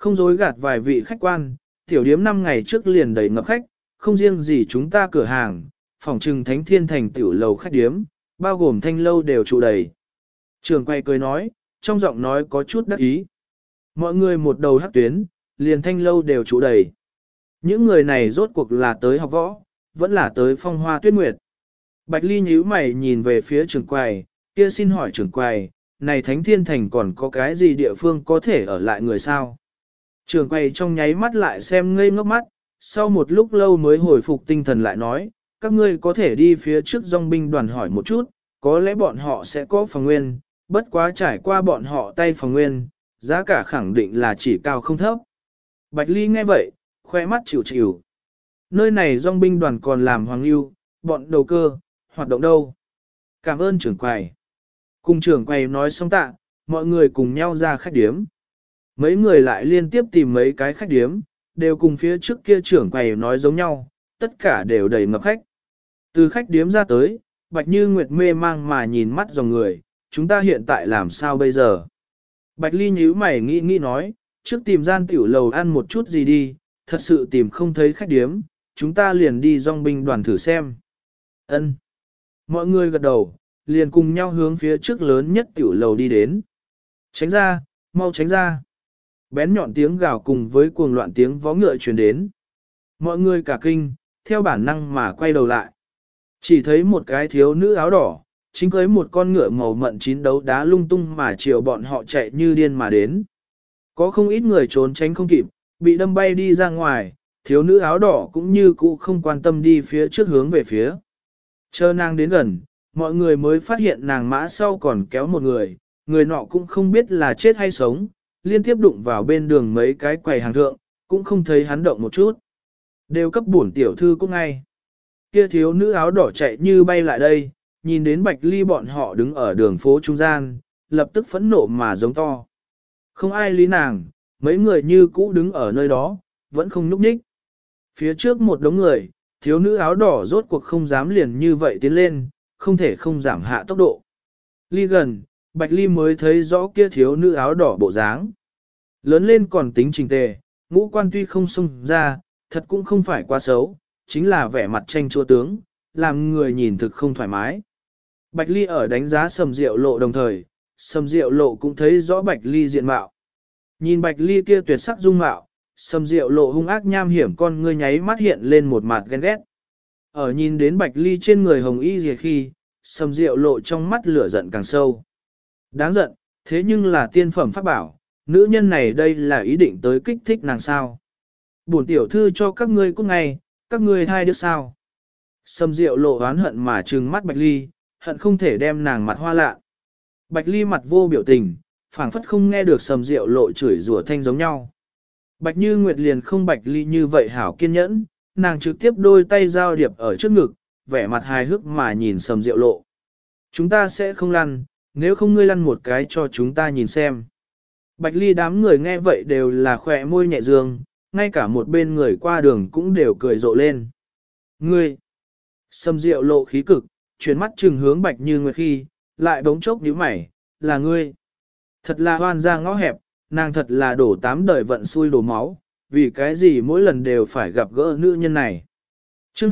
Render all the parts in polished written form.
Không dối gạt vài vị khách quan, tiểu điếm 5 ngày trước liền đầy ngập khách, không riêng gì chúng ta cửa hàng, phòng trừng Thánh Thiên Thành tiểu lầu khách điếm, bao gồm thanh lâu đều trụ đầy. Trường quay cười nói, trong giọng nói có chút đắc ý. Mọi người một đầu hắc tuyến, liền thanh lâu đều trụ đầy. Những người này rốt cuộc là tới học võ, vẫn là tới phong hoa tuyết nguyệt. Bạch Ly nhíu mày nhìn về phía trường quầy, kia xin hỏi trường quầy, này Thánh Thiên Thành còn có cái gì địa phương có thể ở lại người sao? Trường quầy trong nháy mắt lại xem ngây ngốc mắt, sau một lúc lâu mới hồi phục tinh thần lại nói, các ngươi có thể đi phía trước dòng binh đoàn hỏi một chút, có lẽ bọn họ sẽ có phòng nguyên, bất quá trải qua bọn họ tay phòng nguyên, giá cả khẳng định là chỉ cao không thấp. Bạch Ly nghe vậy, khoe mắt chịu chịu. Nơi này dòng binh đoàn còn làm hoàng lưu, bọn đầu cơ, hoạt động đâu. Cảm ơn trưởng quầy. Cùng trưởng quầy nói xong tạ, mọi người cùng nhau ra khách điếm. Mấy người lại liên tiếp tìm mấy cái khách điếm, đều cùng phía trước kia trưởng quầy nói giống nhau, tất cả đều đầy ngập khách. Từ khách điếm ra tới, Bạch Như Nguyệt mê mang mà nhìn mắt dòng người, chúng ta hiện tại làm sao bây giờ? Bạch Ly nhíu mày nghĩ nói, trước tìm gian tiểu lầu ăn một chút gì đi, thật sự tìm không thấy khách điếm, chúng ta liền đi dòng binh đoàn thử xem. Ân. Mọi người gật đầu, liền cùng nhau hướng phía trước lớn nhất tiểu lầu đi đến. Tránh ra, mau tránh ra. Bén nhọn tiếng gào cùng với cuồng loạn tiếng vó ngựa truyền đến. Mọi người cả kinh, theo bản năng mà quay đầu lại. Chỉ thấy một cái thiếu nữ áo đỏ, chính cưới một con ngựa màu mận chín đấu đá lung tung mà chiều bọn họ chạy như điên mà đến. Có không ít người trốn tránh không kịp, bị đâm bay đi ra ngoài, thiếu nữ áo đỏ cũng như cũ không quan tâm đi phía trước hướng về phía. Chờ nàng đến gần, mọi người mới phát hiện nàng mã sau còn kéo một người, người nọ cũng không biết là chết hay sống, liên tiếp đụng vào bên đường mấy cái quầy hàng thượng, cũng không thấy hắn động một chút. Đều cấp bổn tiểu thư cũng ngay. Kia thiếu nữ áo đỏ chạy như bay lại đây, nhìn đến Bạch Ly bọn họ đứng ở đường phố trung gian, lập tức phẫn nộ mà giống to. Không ai lý nàng, mấy người như cũ đứng ở nơi đó, vẫn không nhúc nhích. Phía trước một đống người, thiếu nữ áo đỏ rốt cuộc không dám liền như vậy tiến lên, không thể không giảm hạ tốc độ. Ly gần, Bạch Ly mới thấy rõ kia thiếu nữ áo đỏ bộ dáng. Lớn lên còn tính trình tề, ngũ quan tuy không xông ra, thật cũng không phải quá xấu, chính là vẻ mặt tranh chua tướng, làm người nhìn thực không thoải mái. Bạch Ly ở đánh giá Sầm Diệu Lộ đồng thời, Sầm Diệu Lộ cũng thấy rõ Bạch Ly diện mạo. Nhìn Bạch Ly kia tuyệt sắc dung mạo, Sầm Diệu Lộ hung ác nham hiểm con ngươi nháy mắt hiện lên một mặt ghen ghét. Ở nhìn đến Bạch Ly trên người hồng y gì khi, Sầm Diệu Lộ trong mắt lửa giận càng sâu. Đáng giận, thế nhưng là tiên phẩm pháp bảo, nữ nhân này đây là ý định tới kích thích nàng sao. Bổn tiểu thư cho các ngươi cút ngay, các ngươi hai đứa sao. Sầm Diệu Lộ oán hận mà trừng mắt Bạch Ly, hận không thể đem nàng mặt hoa lạ. Bạch Ly mặt vô biểu tình, phảng phất không nghe được Sầm Diệu Lộ chửi rủa thanh giống nhau. Bạch Như Nguyệt liền không Bạch Ly như vậy hảo kiên nhẫn, nàng trực tiếp đôi tay giao điệp ở trước ngực, vẻ mặt hài hước mà nhìn Sầm Diệu Lộ. Chúng ta sẽ không lăn, nếu không ngươi lăn một cái cho chúng ta nhìn xem. Bạch Ly đám người nghe vậy đều là khỏe môi nhẹ dương, ngay cả một bên người qua đường cũng đều cười rộ lên. Ngươi! Sầm Diệu Lộ khí cực, chuyển mắt trừng hướng Bạch Như Nguyệt khi, lại bỗng chốc nhíu mày, là ngươi. Thật là hoan ra ngõ hẹp, nàng thật là đổ 8 đời vận xui đổ máu, vì cái gì mỗi lần đều phải gặp gỡ nữ nhân này. Chương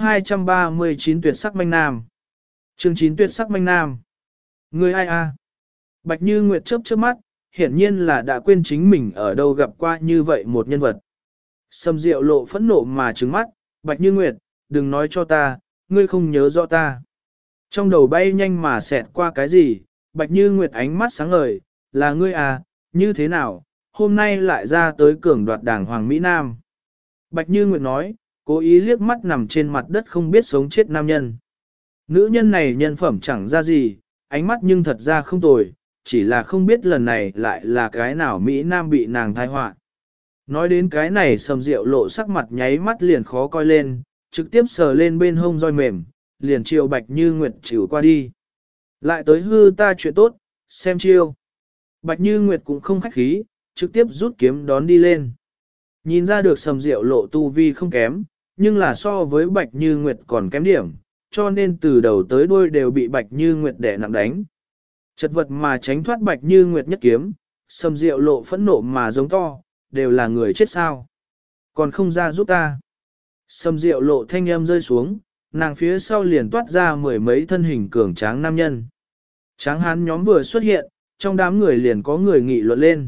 239 tuyệt sắc manh nam. Chương 9 tuyệt sắc manh nam. Ngươi ai a? Bạch Như Nguyệt chớp chớp mắt, hiển nhiên là đã quên chính mình ở đâu gặp qua như vậy một nhân vật. Sầm Diệu Lộ phẫn nộ mà trừng mắt, Bạch Như Nguyệt, đừng nói cho ta, ngươi không nhớ rõ ta. Trong đầu bay nhanh mà xẹt qua cái gì, Bạch Như Nguyệt ánh mắt sáng ngời, là ngươi à, như thế nào, hôm nay lại ra tới cường đoạt đảng Hoàng Mỹ Nam. Bạch Như Nguyệt nói, cố ý liếc mắt nằm trên mặt đất không biết sống chết nam nhân. Nữ nhân này nhân phẩm chẳng ra gì, ánh mắt nhưng thật ra không tồi, chỉ là không biết lần này lại là cái nào Mỹ Nam bị nàng thai họa. Nói đến cái này Sầm Diệu Lộ sắc mặt nháy mắt liền khó coi lên, trực tiếp sờ lên bên hông roi mềm, liền chiều Bạch Như Nguyệt chịu qua đi. Lại tới hư ta chuyện tốt, xem chiêu. Bạch Như Nguyệt cũng không khách khí, trực tiếp rút kiếm đón đi lên. Nhìn ra được Sầm Diệu Lộ tu vi không kém, nhưng là so với Bạch Như Nguyệt còn kém điểm, cho nên từ đầu tới đuôi đều bị Bạch Như Nguyệt đè nặng đánh. Chật vật mà tránh thoát Bạch Như Nguyệt nhất kiếm, Sầm Diệu Lộ phẫn nộ mà giống to, đều là người chết sao. Còn không ra giúp ta. Sầm Diệu Lộ thanh âm rơi xuống, nàng phía sau liền toát ra mười mấy thân hình cường tráng nam nhân. Tráng hán nhóm vừa xuất hiện, trong đám người liền có người nghị luận lên.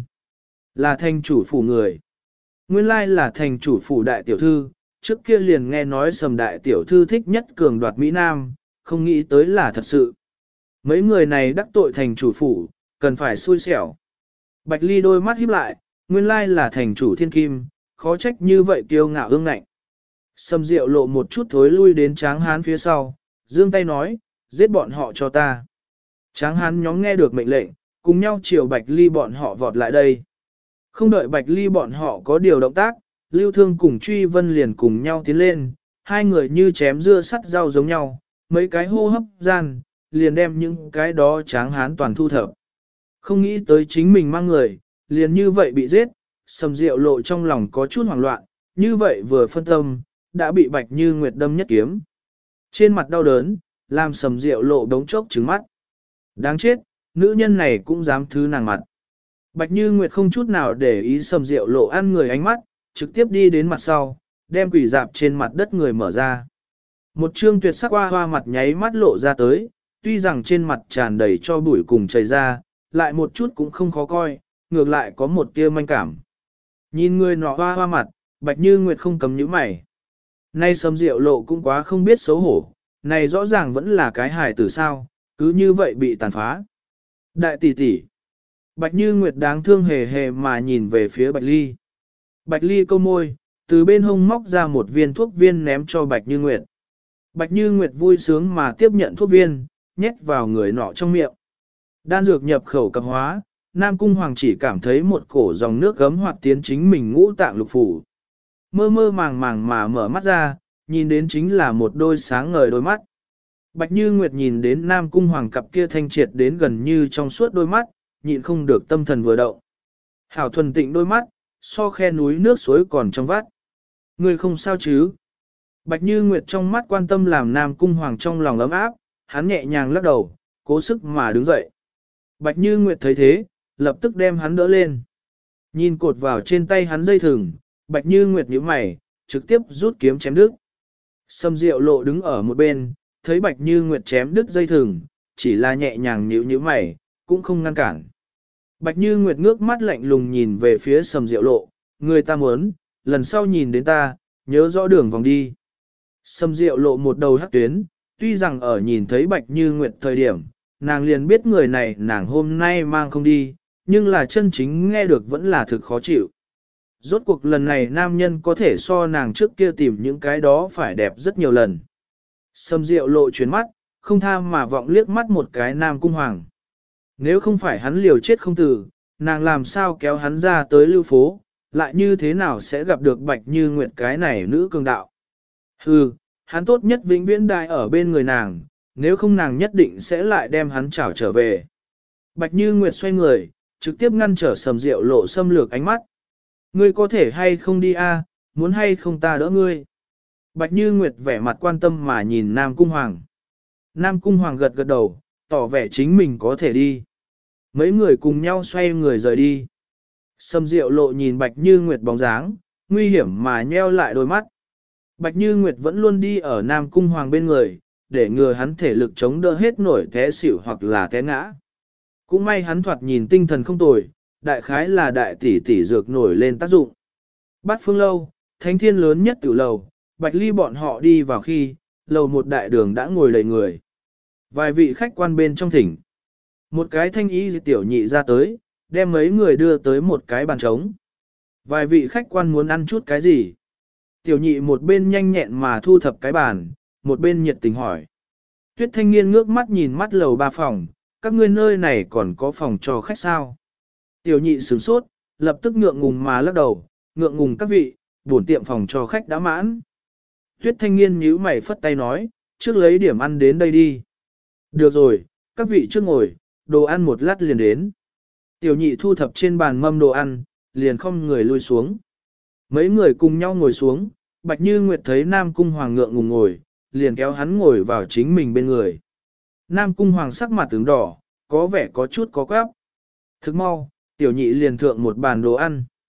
Là thành chủ phủ người. Nguyên lai là thành chủ phủ đại tiểu thư, trước kia liền nghe nói Sầm đại tiểu thư thích nhất cường đoạt Mỹ Nam, không nghĩ tới là thật sự. Mấy người này đắc tội thành chủ phủ, cần phải xui xẻo. Bạch Ly đôi mắt híp lại, nguyên lai là thành chủ thiên kim, khó trách như vậy kiêu ngạo ương ngạnh. Sầm Diệu Lộ một chút thối lui đến Tráng hán phía sau, giương tay nói, giết bọn họ cho ta. Tráng hán nhóm nghe được mệnh lệnh, cùng nhau chiều Bạch Ly bọn họ vọt lại đây. Không đợi Bạch Ly bọn họ có điều động tác, Lưu Thương cùng Truy Vân liền cùng nhau tiến lên, hai người như chém dưa sắt rau giống nhau, mấy cái hô hấp gian, liền đem những cái đó Tráng hán toàn thu thập. Không nghĩ tới chính mình mang người, liền như vậy bị giết, Sầm Diệu Lộ trong lòng có chút hoảng loạn, như vậy vừa phân tâm, đã bị Bạch Như Nguyệt đâm nhất kiếm. Trên mặt đau đớn, làm Sầm Diệu Lộ đống chốc trứng mắt. Đáng chết, nữ nhân này cũng dám thứ nàng mặt. Bạch Như Nguyệt không chút nào để ý Sầm Diệu Lộ ăn người ánh mắt, trực tiếp đi đến mặt sau, đem quỷ dạp trên mặt đất người mở ra. Một trương tuyệt sắc hoa mặt nháy mắt lộ ra tới, tuy rằng trên mặt tràn đầy cho bụi cùng chảy ra, lại một chút cũng không khó coi, ngược lại có một tia manh cảm. Nhìn người nọ hoa mặt, Bạch Như Nguyệt không cấm nhíu mày. Nay Sầm Diệu Lộ cũng quá không biết xấu hổ, này rõ ràng vẫn là cái hài tử sao, cứ như vậy bị tàn phá. Đại tỷ tỷ. Bạch Như Nguyệt đáng thương hề hề mà nhìn về phía Bạch Ly. Bạch Ly câu môi, từ bên hông móc ra một viên thuốc viên ném cho Bạch Như Nguyệt. Bạch Như Nguyệt vui sướng mà tiếp nhận thuốc viên, nhét vào người nọ trong miệng. Đan dược nhập khẩu cập hóa, Nam Cung Hoàng chỉ cảm thấy một cổ dòng nước gấm hoạt tiến chính mình ngũ tạng lục phủ. Mơ mơ màng màng mà mở mắt ra, nhìn đến chính là một đôi sáng ngời đôi mắt. Bạch Như Nguyệt nhìn đến Nam Cung Hoàng cặp kia thanh triệt đến gần như trong suốt đôi mắt, nhịn không được tâm thần vừa động. Hảo thuần tịnh đôi mắt, so khe núi nước suối còn trong vắt. Người không sao chứ? Bạch Như Nguyệt trong mắt quan tâm làm Nam Cung Hoàng trong lòng ấm áp, hắn nhẹ nhàng lắc đầu, cố sức mà đứng dậy. Bạch Như Nguyệt thấy thế, lập tức đem hắn đỡ lên. Nhìn cột vào trên tay hắn dây thừng, Bạch Như Nguyệt nhíu mày, trực tiếp rút kiếm chém đứt. Sầm Diệu Lộ đứng ở một bên, thấy Bạch Như Nguyệt chém đứt dây thừng, chỉ là nhẹ nhàng nhíu mày, cũng không ngăn cản. Bạch Như Nguyệt ngước mắt lạnh lùng nhìn về phía Sầm Diệu Lộ, người ta muốn, lần sau nhìn đến ta, nhớ rõ đường vòng đi. Sầm Diệu Lộ một đầu hắc tuyến, tuy rằng ở nhìn thấy Bạch Như Nguyệt thời điểm, nàng liền biết người này nàng hôm nay mang không đi, nhưng là chân chính nghe được vẫn là thực khó chịu. Rốt cuộc lần này nam nhân có thể so nàng trước kia tìm những cái đó phải đẹp rất nhiều lần. Sầm Diệu Lộ chuyển mắt, không tha mà vọng liếc mắt một cái Nam Cung Hoàng. Nếu không phải hắn liều chết không từ, nàng làm sao kéo hắn ra tới lưu phố, lại như thế nào sẽ gặp được Bạch Như Nguyệt cái này nữ cường đạo. Hừ, hắn tốt nhất vĩnh viễn đại ở bên người nàng, nếu không nàng nhất định sẽ lại đem hắn trảo trở về. Bạch Như Nguyệt xoay người, trực tiếp ngăn trở Sầm Diệu Lộ xâm lược ánh mắt. Ngươi có thể hay không đi a? Muốn hay không ta đỡ ngươi? Bạch Như Nguyệt vẻ mặt quan tâm mà nhìn Nam Cung Hoàng. Nam Cung Hoàng gật gật đầu, tỏ vẻ chính mình có thể đi. Mấy người cùng nhau xoay người rời đi. Sầm Diệu Lộ nhìn Bạch Như Nguyệt bóng dáng, nguy hiểm mà nheo lại đôi mắt. Bạch Như Nguyệt vẫn luôn đi ở Nam Cung Hoàng bên người, để ngừa hắn thể lực chống đỡ hết nổi té xỉu hoặc là té ngã. Cũng may hắn thoạt nhìn tinh thần không tồi, đại khái là đại tỷ tỷ dược nổi lên tác dụng. Bát Phương Lâu, thánh thiên lớn nhất tiểu lầu, Bạch Ly bọn họ đi vào khi, lầu một đại đường đã ngồi đầy người. Vài vị khách quan bên trong thỉnh. Một cái thanh y tiểu nhị ra tới, đem mấy người đưa tới một cái bàn trống. Vài vị khách quan muốn ăn chút cái gì? Tiểu nhị một bên nhanh nhẹn mà thu thập cái bàn, một bên nhiệt tình hỏi. Tuyết Thanh Niên ngước mắt nhìn mắt lầu ba phòng, các ngươi nơi này còn có phòng cho khách sao? Tiểu nhị sửng sốt, lập tức ngượng ngùng mà lắc đầu, ngượng ngùng các vị, bổn tiệm phòng cho khách đã mãn. Tuyết Thanh Niên nhíu mày phất tay nói, trước lấy điểm ăn đến đây đi. Được rồi, các vị trước ngồi, đồ ăn một lát liền đến. Tiểu nhị thu thập trên bàn mâm đồ ăn, liền không người lui xuống. Mấy người cùng nhau ngồi xuống, Bạch Như Nguyệt thấy Nam Cung Hoàng ngượng ngùng ngồi, liền kéo hắn ngồi vào chính mình bên người. Nam Cung Hoàng sắc mặt tướng đỏ, có vẻ có chút có quáp. Thức mau, tiểu nhị liền thượng một bàn đồ ăn.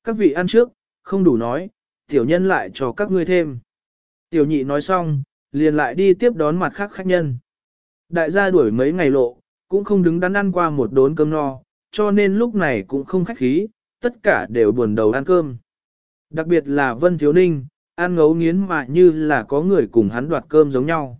các vị ăn trước, không đủ nói, tiểu nhân lại cho các ngươi thêm. Tiểu nhị nói xong, liền lại đi tiếp đón mặt khác khách nhân. Đại gia đuổi mấy ngày lộ, cũng không đứng đắn ăn qua một đốn cơm no, cho nên lúc này cũng không khách khí, tất cả đều buồn đầu ăn cơm. Đặc biệt là Vân Thiếu Ninh, ăn ngấu nghiến mà như là có người cùng hắn đoạt cơm giống nhau.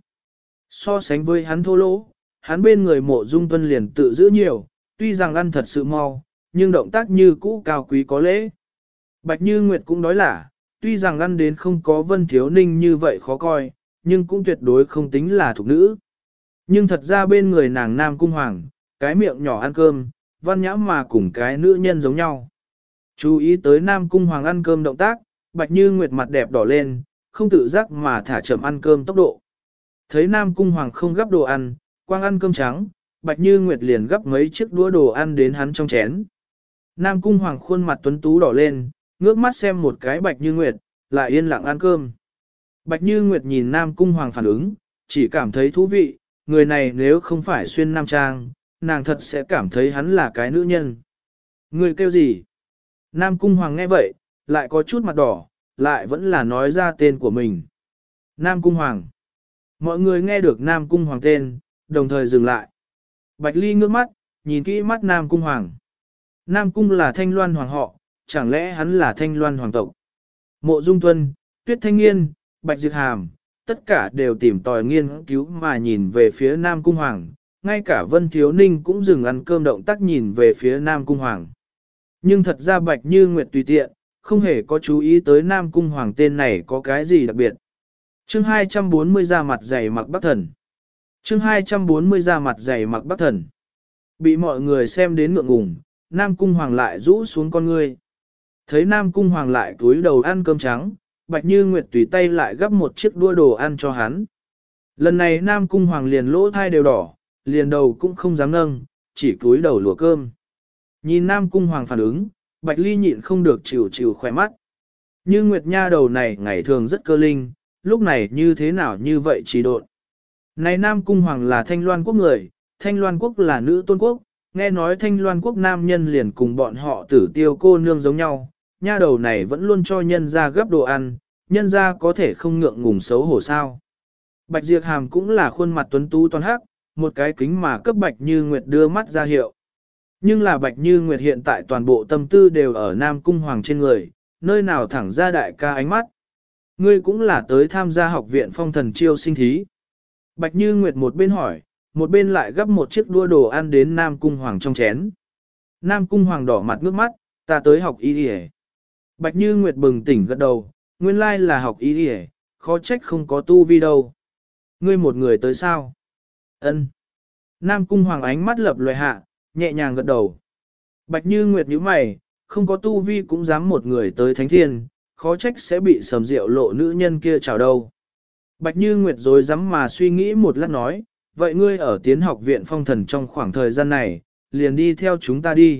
So sánh với hắn thô lỗ, hắn bên người Mộ Dung Tuân liền tự giữ nhiều, tuy rằng ăn thật sự mau, nhưng động tác như cũ cao quý có lễ. Bạch Như Nguyệt cũng nói là, tuy rằng ăn đến không có Vân Thiếu Ninh như vậy khó coi, nhưng cũng tuyệt đối không tính là thục nữ. Nhưng thật ra bên người nàng Nam Cung Hoàng, cái miệng nhỏ ăn cơm, văn nhã mà cùng cái nữ nhân giống nhau. Chú ý tới Nam Cung Hoàng ăn cơm động tác, Bạch Như Nguyệt mặt đẹp đỏ lên, không tự giác mà thả chậm ăn cơm tốc độ. Thấy Nam Cung Hoàng không gắp đồ ăn, quang ăn cơm trắng, Bạch Như Nguyệt liền gắp mấy chiếc đũa đồ ăn đến hắn trong chén. Nam Cung Hoàng khuôn mặt tuấn tú đỏ lên, ngước mắt xem một cái Bạch Như Nguyệt, lại yên lặng ăn cơm. Bạch Như Nguyệt nhìn Nam Cung Hoàng phản ứng, chỉ cảm thấy thú vị, người này nếu không phải xuyên nam trang, nàng thật sẽ cảm thấy hắn là cái nữ nhân. Người kêu gì? Nam Cung Hoàng nghe vậy, lại có chút mặt đỏ, lại vẫn là nói ra tên của mình. Nam Cung Hoàng. Mọi người nghe được Nam Cung Hoàng tên, đồng thời dừng lại. Bạch Ly ngước mắt, nhìn kỹ mắt Nam Cung Hoàng. Nam Cung là Thanh Loan Hoàng họ, chẳng lẽ hắn là Thanh Loan Hoàng tộc? Mộ Dung Tuân, Tuyết Thanh Nghiên, Bạch Diệp Hàm, tất cả đều tìm tòi nghiên cứu mà nhìn về phía Nam Cung Hoàng, ngay cả Vân Thiếu Ninh cũng dừng ăn cơm động tác nhìn về phía Nam Cung Hoàng. Nhưng thật ra Bạch Như Nguyệt tùy tiện, không hề có chú ý tới Nam Cung Hoàng tên này có cái gì đặc biệt. Chương 240 ra mặt dày mặc Bắc Thần. Chương 240 ra mặt dày mặc Bắc Thần. Bị mọi người xem đến ngượng ngùng, Nam Cung Hoàng lại rũ xuống con ngươi. Thấy Nam Cung Hoàng lại cúi đầu ăn cơm trắng, Bạch Như Nguyệt tùy tay lại gắp một chiếc đũa đồ ăn cho hắn. Lần này Nam Cung Hoàng liền lỗ thai đều đỏ, liền đầu cũng không dám nâng, chỉ cúi đầu lùa cơm. Nhìn Nam Cung Hoàng phản ứng, Bạch Ly nhịn không được chịu chịu khỏe mắt. Như Nguyệt Nha đầu này ngày thường rất cơ linh, lúc này như thế nào như vậy chỉ độn. Này Nam Cung Hoàng là Thanh Loan quốc người, Thanh Loan quốc là nữ tôn quốc, nghe nói Thanh Loan quốc nam nhân liền cùng bọn họ Tử Tiêu cô nương giống nhau, nha đầu này vẫn luôn cho nhân ra gấp đồ ăn, nhân ra có thể không ngượng ngùng xấu hổ sao. Bạch Diệp Hàm cũng là khuôn mặt tuấn tú toàn hắc, một cái kính mà cấp Bạch Như Nguyệt đưa mắt ra hiệu. Nhưng là Bạch Như Nguyệt hiện tại toàn bộ tâm tư đều ở Nam Cung Hoàng trên người, nơi nào thẳng ra đại ca ánh mắt. Ngươi cũng là tới tham gia học viện phong thần chiêu sinh thí. Bạch Như Nguyệt một bên hỏi, một bên lại gắp một chiếc đũa đồ ăn đến Nam Cung Hoàng trong chén. Nam Cung Hoàng đỏ mặt ngước mắt, ta tới học y đi. Bạch Như Nguyệt bừng tỉnh gật đầu, nguyên lai là học y đi, khó trách không có tu vi đâu. Ngươi một người tới sao? Ân. Nam Cung Hoàng ánh mắt lập lòe hạ, nhẹ nhàng gật đầu. Bạch Như Nguyệt nhíu mày, không có tu vi cũng dám một người tới thánh thiên, khó trách sẽ bị sầm rượu lộ nữ nhân kia chào đâu. Bạch Như Nguyệt rồi dám mà suy nghĩ một lát nói, vậy ngươi ở tiến học viện phong thần trong khoảng thời gian này, liền đi theo chúng ta đi.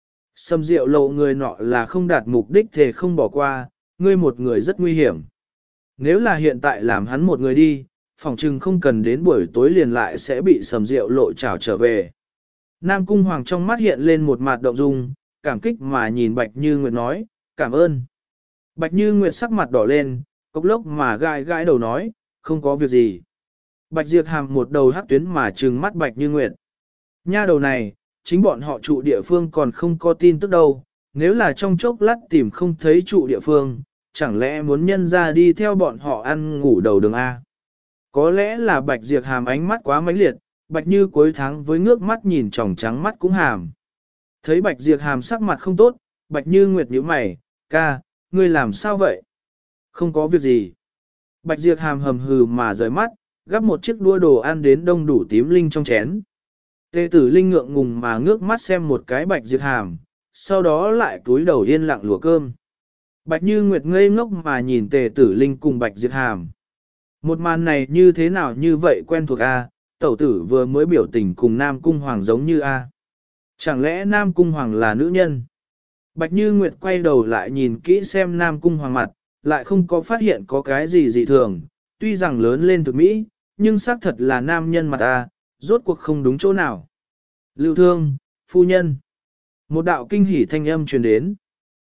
Sầm rượu lộ người nọ là không đạt mục đích thì không bỏ qua, ngươi một người rất nguy hiểm. Nếu là hiện tại làm hắn một người đi, phòng trừng không cần đến buổi tối liền lại sẽ bị sầm rượu lộ trảo trở về. Nam Cung Hoàng trong mắt hiện lên một mặt động dung, cảm kích mà nhìn Bạch Như Nguyệt nói, cảm ơn. Bạch Như Nguyệt sắc mặt đỏ lên, cốc lốc mà gai gai đầu nói, không có việc gì. Bạch Diệp Hàm một đầu hắc tuyến mà trừng mắt Bạch Như Nguyệt. Nha đầu này, chính bọn họ trụ địa phương còn không có tin tức đâu, nếu là trong chốc lát tìm không thấy trụ địa phương, chẳng lẽ muốn nhân ra đi theo bọn họ ăn ngủ đầu đường A. Có lẽ là Bạch Diệp Hàm ánh mắt quá mãnh liệt, Bạch Như cuối tháng với ngước mắt nhìn tròng trắng mắt cũng hàm. Thấy Bạch Diệp Hàm sắc mặt không tốt, Bạch Như Nguyệt nhíu mày, ca, ngươi làm sao vậy? Không có việc gì. Bạch Diệp Hàm hầm hừ mà rời mắt, gắp một chiếc đũa đồ ăn đến đông đủ tím linh trong chén. Tề tử linh ngượng ngùng mà ngước mắt xem một cái Bạch Diệp Hàm, sau đó lại túi đầu yên lặng lùa cơm. Bạch Như Nguyệt ngây ngốc mà nhìn Tề tử linh cùng Bạch Diệp Hàm. Một màn này như thế nào như vậy quen thuộc a? Tẩu tử vừa mới biểu tình cùng Nam Cung Hoàng giống như a. Chẳng lẽ Nam Cung Hoàng là nữ nhân? Bạch Như Nguyệt quay đầu lại nhìn kỹ xem Nam Cung Hoàng mặt, lại không có phát hiện có cái gì dị thường, tuy rằng lớn lên thực mỹ, nhưng xác thật là nam nhân mặt a, rốt cuộc không đúng chỗ nào. Lưu Thương, phu nhân. Một đạo kinh hỉ thanh âm truyền đến.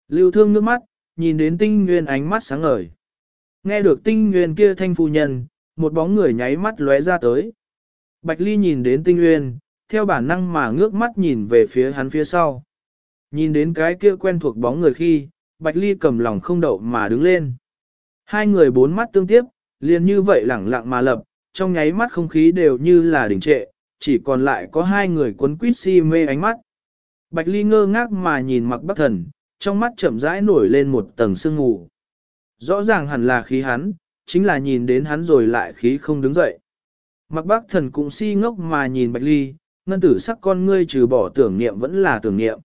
Lưu Thương nước mắt, nhìn đến Tinh Nguyên ánh mắt sáng ngời. Nghe được Tinh Nguyên kia thanh phu nhân, một bóng người nháy mắt lóe ra tới. Bạch Ly nhìn đến Tinh Nguyên, theo bản năng mà ngước mắt nhìn về phía hắn phía sau. Nhìn đến cái kia quen thuộc bóng người khi, Bạch Ly cầm lòng không đậu mà đứng lên. Hai người bốn mắt tương tiếp, liền như vậy lẳng lặng mà lập, trong nháy mắt không khí đều như là đình trệ, chỉ còn lại có hai người cuốn quýt si mê ánh mắt. Bạch Ly ngơ ngác mà nhìn Mạc Bắc Thần, trong mắt chậm rãi nổi lên một tầng sương mù. Rõ ràng hẳn là khí hắn, chính là nhìn đến hắn rồi lại khí không đứng dậy. Mạc Bắc Thần cũng si ngốc mà nhìn Bạch Ly, ngân tử sắc con ngươi trừ bỏ tưởng niệm vẫn là tưởng niệm.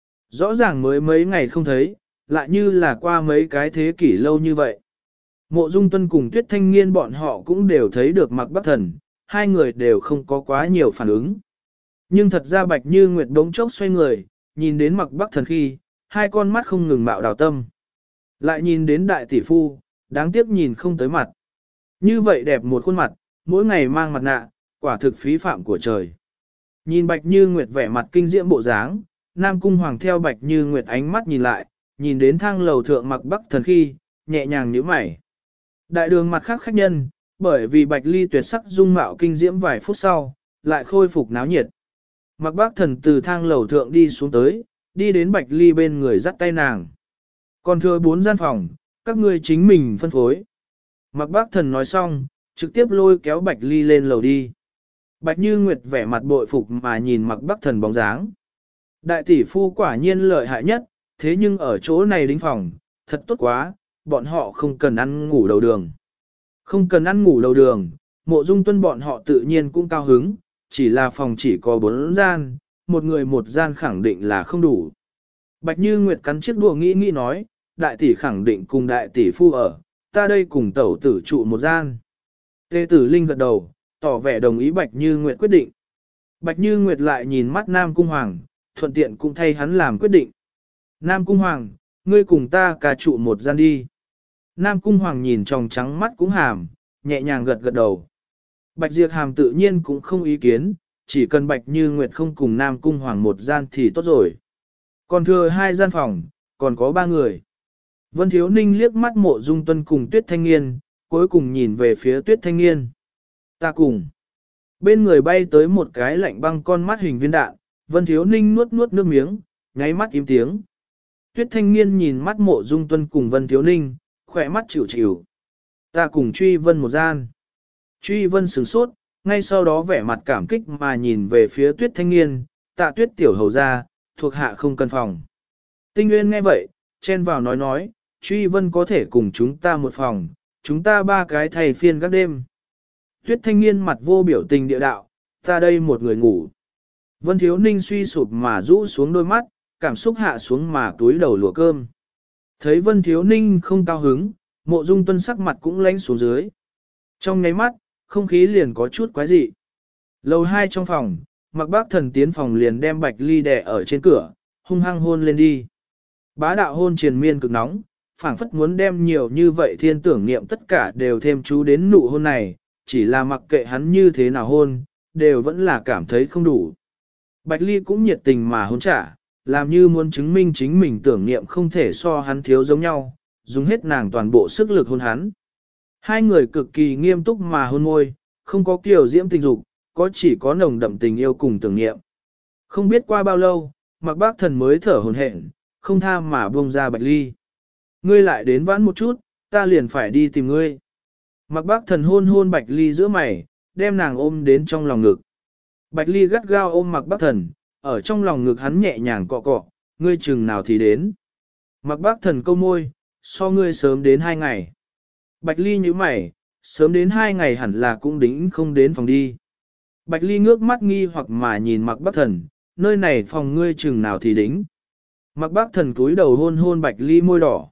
Rõ ràng mới mấy ngày không thấy, lại như là qua mấy cái thế kỷ lâu như vậy. Mộ Dung Tuân cùng Tuyết Thanh Nghiên bọn họ cũng đều thấy được Mạc Bắc Thần, hai người đều không có quá nhiều phản ứng. Nhưng thật ra Bạch Như Nguyệt đống chốc xoay người, nhìn đến Mạc Bắc Thần khi, hai con mắt không ngừng mạo đào tâm. Lại nhìn đến đại tỷ phu, đáng tiếc nhìn không tới mặt. Như vậy đẹp một khuôn mặt, mỗi ngày mang mặt nạ, quả thực phí phạm của trời. Nhìn Bạch Như Nguyệt vẻ mặt kinh diễm bộ dáng, Nam Cung Hoàng theo Bạch Như Nguyệt ánh mắt nhìn lại, nhìn đến thang lầu thượng Mạc Bắc Thần khi, nhẹ nhàng nhíu mày. Đại đường mặt khác khách nhân, bởi vì Bạch Ly tuyệt sắc dung mạo kinh diễm vài phút sau, lại khôi phục náo nhiệt. Mạc Bắc Thần từ thang lầu thượng đi xuống tới, đi đến Bạch Ly bên người dắt tay nàng. Còn thừa 4 gian phòng, các ngươi chính mình phân phối. Mạc Bắc Thần nói xong, trực tiếp lôi kéo Bạch Ly lên lầu đi. Bạch Như Nguyệt vẻ mặt bội phục mà nhìn Mạc Bắc Thần bóng dáng. Đại tỷ phu quả nhiên lợi hại nhất, thế nhưng ở chỗ này đính phòng, thật tốt quá, bọn họ không cần ăn ngủ đầu đường. Không cần ăn ngủ đầu đường, Mộ Dung Tuân bọn họ tự nhiên cũng cao hứng, chỉ là phòng chỉ có 4 gian, một người một gian khẳng định là không đủ. Bạch Như Nguyệt cắn chiếc đũa nghĩ nói, đại tỷ khẳng định cùng đại tỷ phu ở, ta đây cùng tẩu tử trụ một gian. Tê tử Linh gật đầu, tỏ vẻ đồng ý Bạch Như Nguyệt quyết định. Bạch Như Nguyệt lại nhìn mắt Nam Cung Hoàng, thuận tiện cũng thay hắn làm quyết định. Nam Cung Hoàng, ngươi cùng ta cả trụ một gian đi. Nam Cung Hoàng nhìn tròng trắng mắt cũng hàm, nhẹ nhàng gật gật đầu. Bạch Diệp Hàm tự nhiên cũng không ý kiến, chỉ cần Bạch Như Nguyệt không cùng Nam Cung Hoàng một gian thì tốt rồi. Còn thừa 2 gian phòng, còn có 3 người. Vân Thiếu Ninh liếc mắt Mộ Dung Tuân cùng Tuyết Thanh Nghiên, cuối cùng nhìn về phía Tuyết Thanh Nghiên. Ta cùng. Bên người bay tới một cái lạnh băng con mắt hình viên đạn, Vân Thiếu Ninh nuốt nuốt nước miếng, nháy mắt im tiếng. Tuyết Thanh Nghiên nhìn mắt Mộ Dung Tuân cùng Vân Thiếu Ninh, khỏe mắt chịu chịu. Ta cùng Truy Vân một gian. Truy Vân sửng sốt, ngay sau đó vẻ mặt cảm kích mà nhìn về phía Tuyết Thanh Nghiên, Tạ Tuyết tiểu hầu ra, thuộc hạ không cần phòng. Tinh Nguyên nghe vậy, chen vào nói, Truy Vân có thể cùng chúng ta một phòng, chúng ta 3 cái thầy phiên các đêm. Tuyết Thanh Nghiên mặt vô biểu tình địa đạo, ta đây một người ngủ. Vân Thiếu Ninh suy sụp mà rũ xuống đôi mắt, cảm xúc hạ xuống mà túi đầu lùa cơm. Thấy Vân Thiếu Ninh không cao hứng, Mộ Dung Tuân sắc mặt cũng lánh xuống dưới. Trong nháy mắt, không khí liền có chút quái dị. Lầu 2 trong phòng, Mạc Bắc Thần tiến phòng liền đem Bạch Ly đè ở trên cửa, hung hăng hôn lên đi. Bá đạo hôn triền miên cực nóng, phảng phất muốn đem nhiều như vậy thiên tưởng niệm tất cả đều thêm chú đến nụ hôn này, chỉ là mặc kệ hắn như thế nào hôn, đều vẫn là cảm thấy không đủ. Bạch Ly cũng nhiệt tình mà hôn trả, làm như muốn chứng minh chính mình tưởng niệm không thể so hắn thiếu giống nhau, dùng hết nàng toàn bộ sức lực hôn hắn. Hai người cực kỳ nghiêm túc mà hôn môi, không có kiểu diễm tình dục, có chỉ có nồng đậm tình yêu cùng tưởng niệm. Không biết qua bao lâu, Mạc Bắc Thần mới thở hổn hển, không tha mà buông ra Bạch Ly. Ngươi lại đến vãn một chút, ta liền phải đi tìm ngươi. Mạc Bắc Thần hôn hôn Bạch Ly giữa mày, đem nàng ôm đến trong lòng ngực. Bạch Ly gắt gao ôm Mạc Bắc Thần, ở trong lòng ngực hắn nhẹ nhàng cọ cọ, ngươi chừng nào thì đến. Mạc Bắc Thần câu môi, so ngươi sớm đến 2 ngày. Bạch Ly nhíu mày, sớm đến 2 ngày hẳn là cũng đính không đến phòng đi. Bạch Ly ngước mắt nghi hoặc mà nhìn Mạc Bắc Thần, nơi này phòng ngươi chừng nào thì đính. Mạc Bắc Thần cúi đầu hôn hôn Bạch Ly môi đỏ.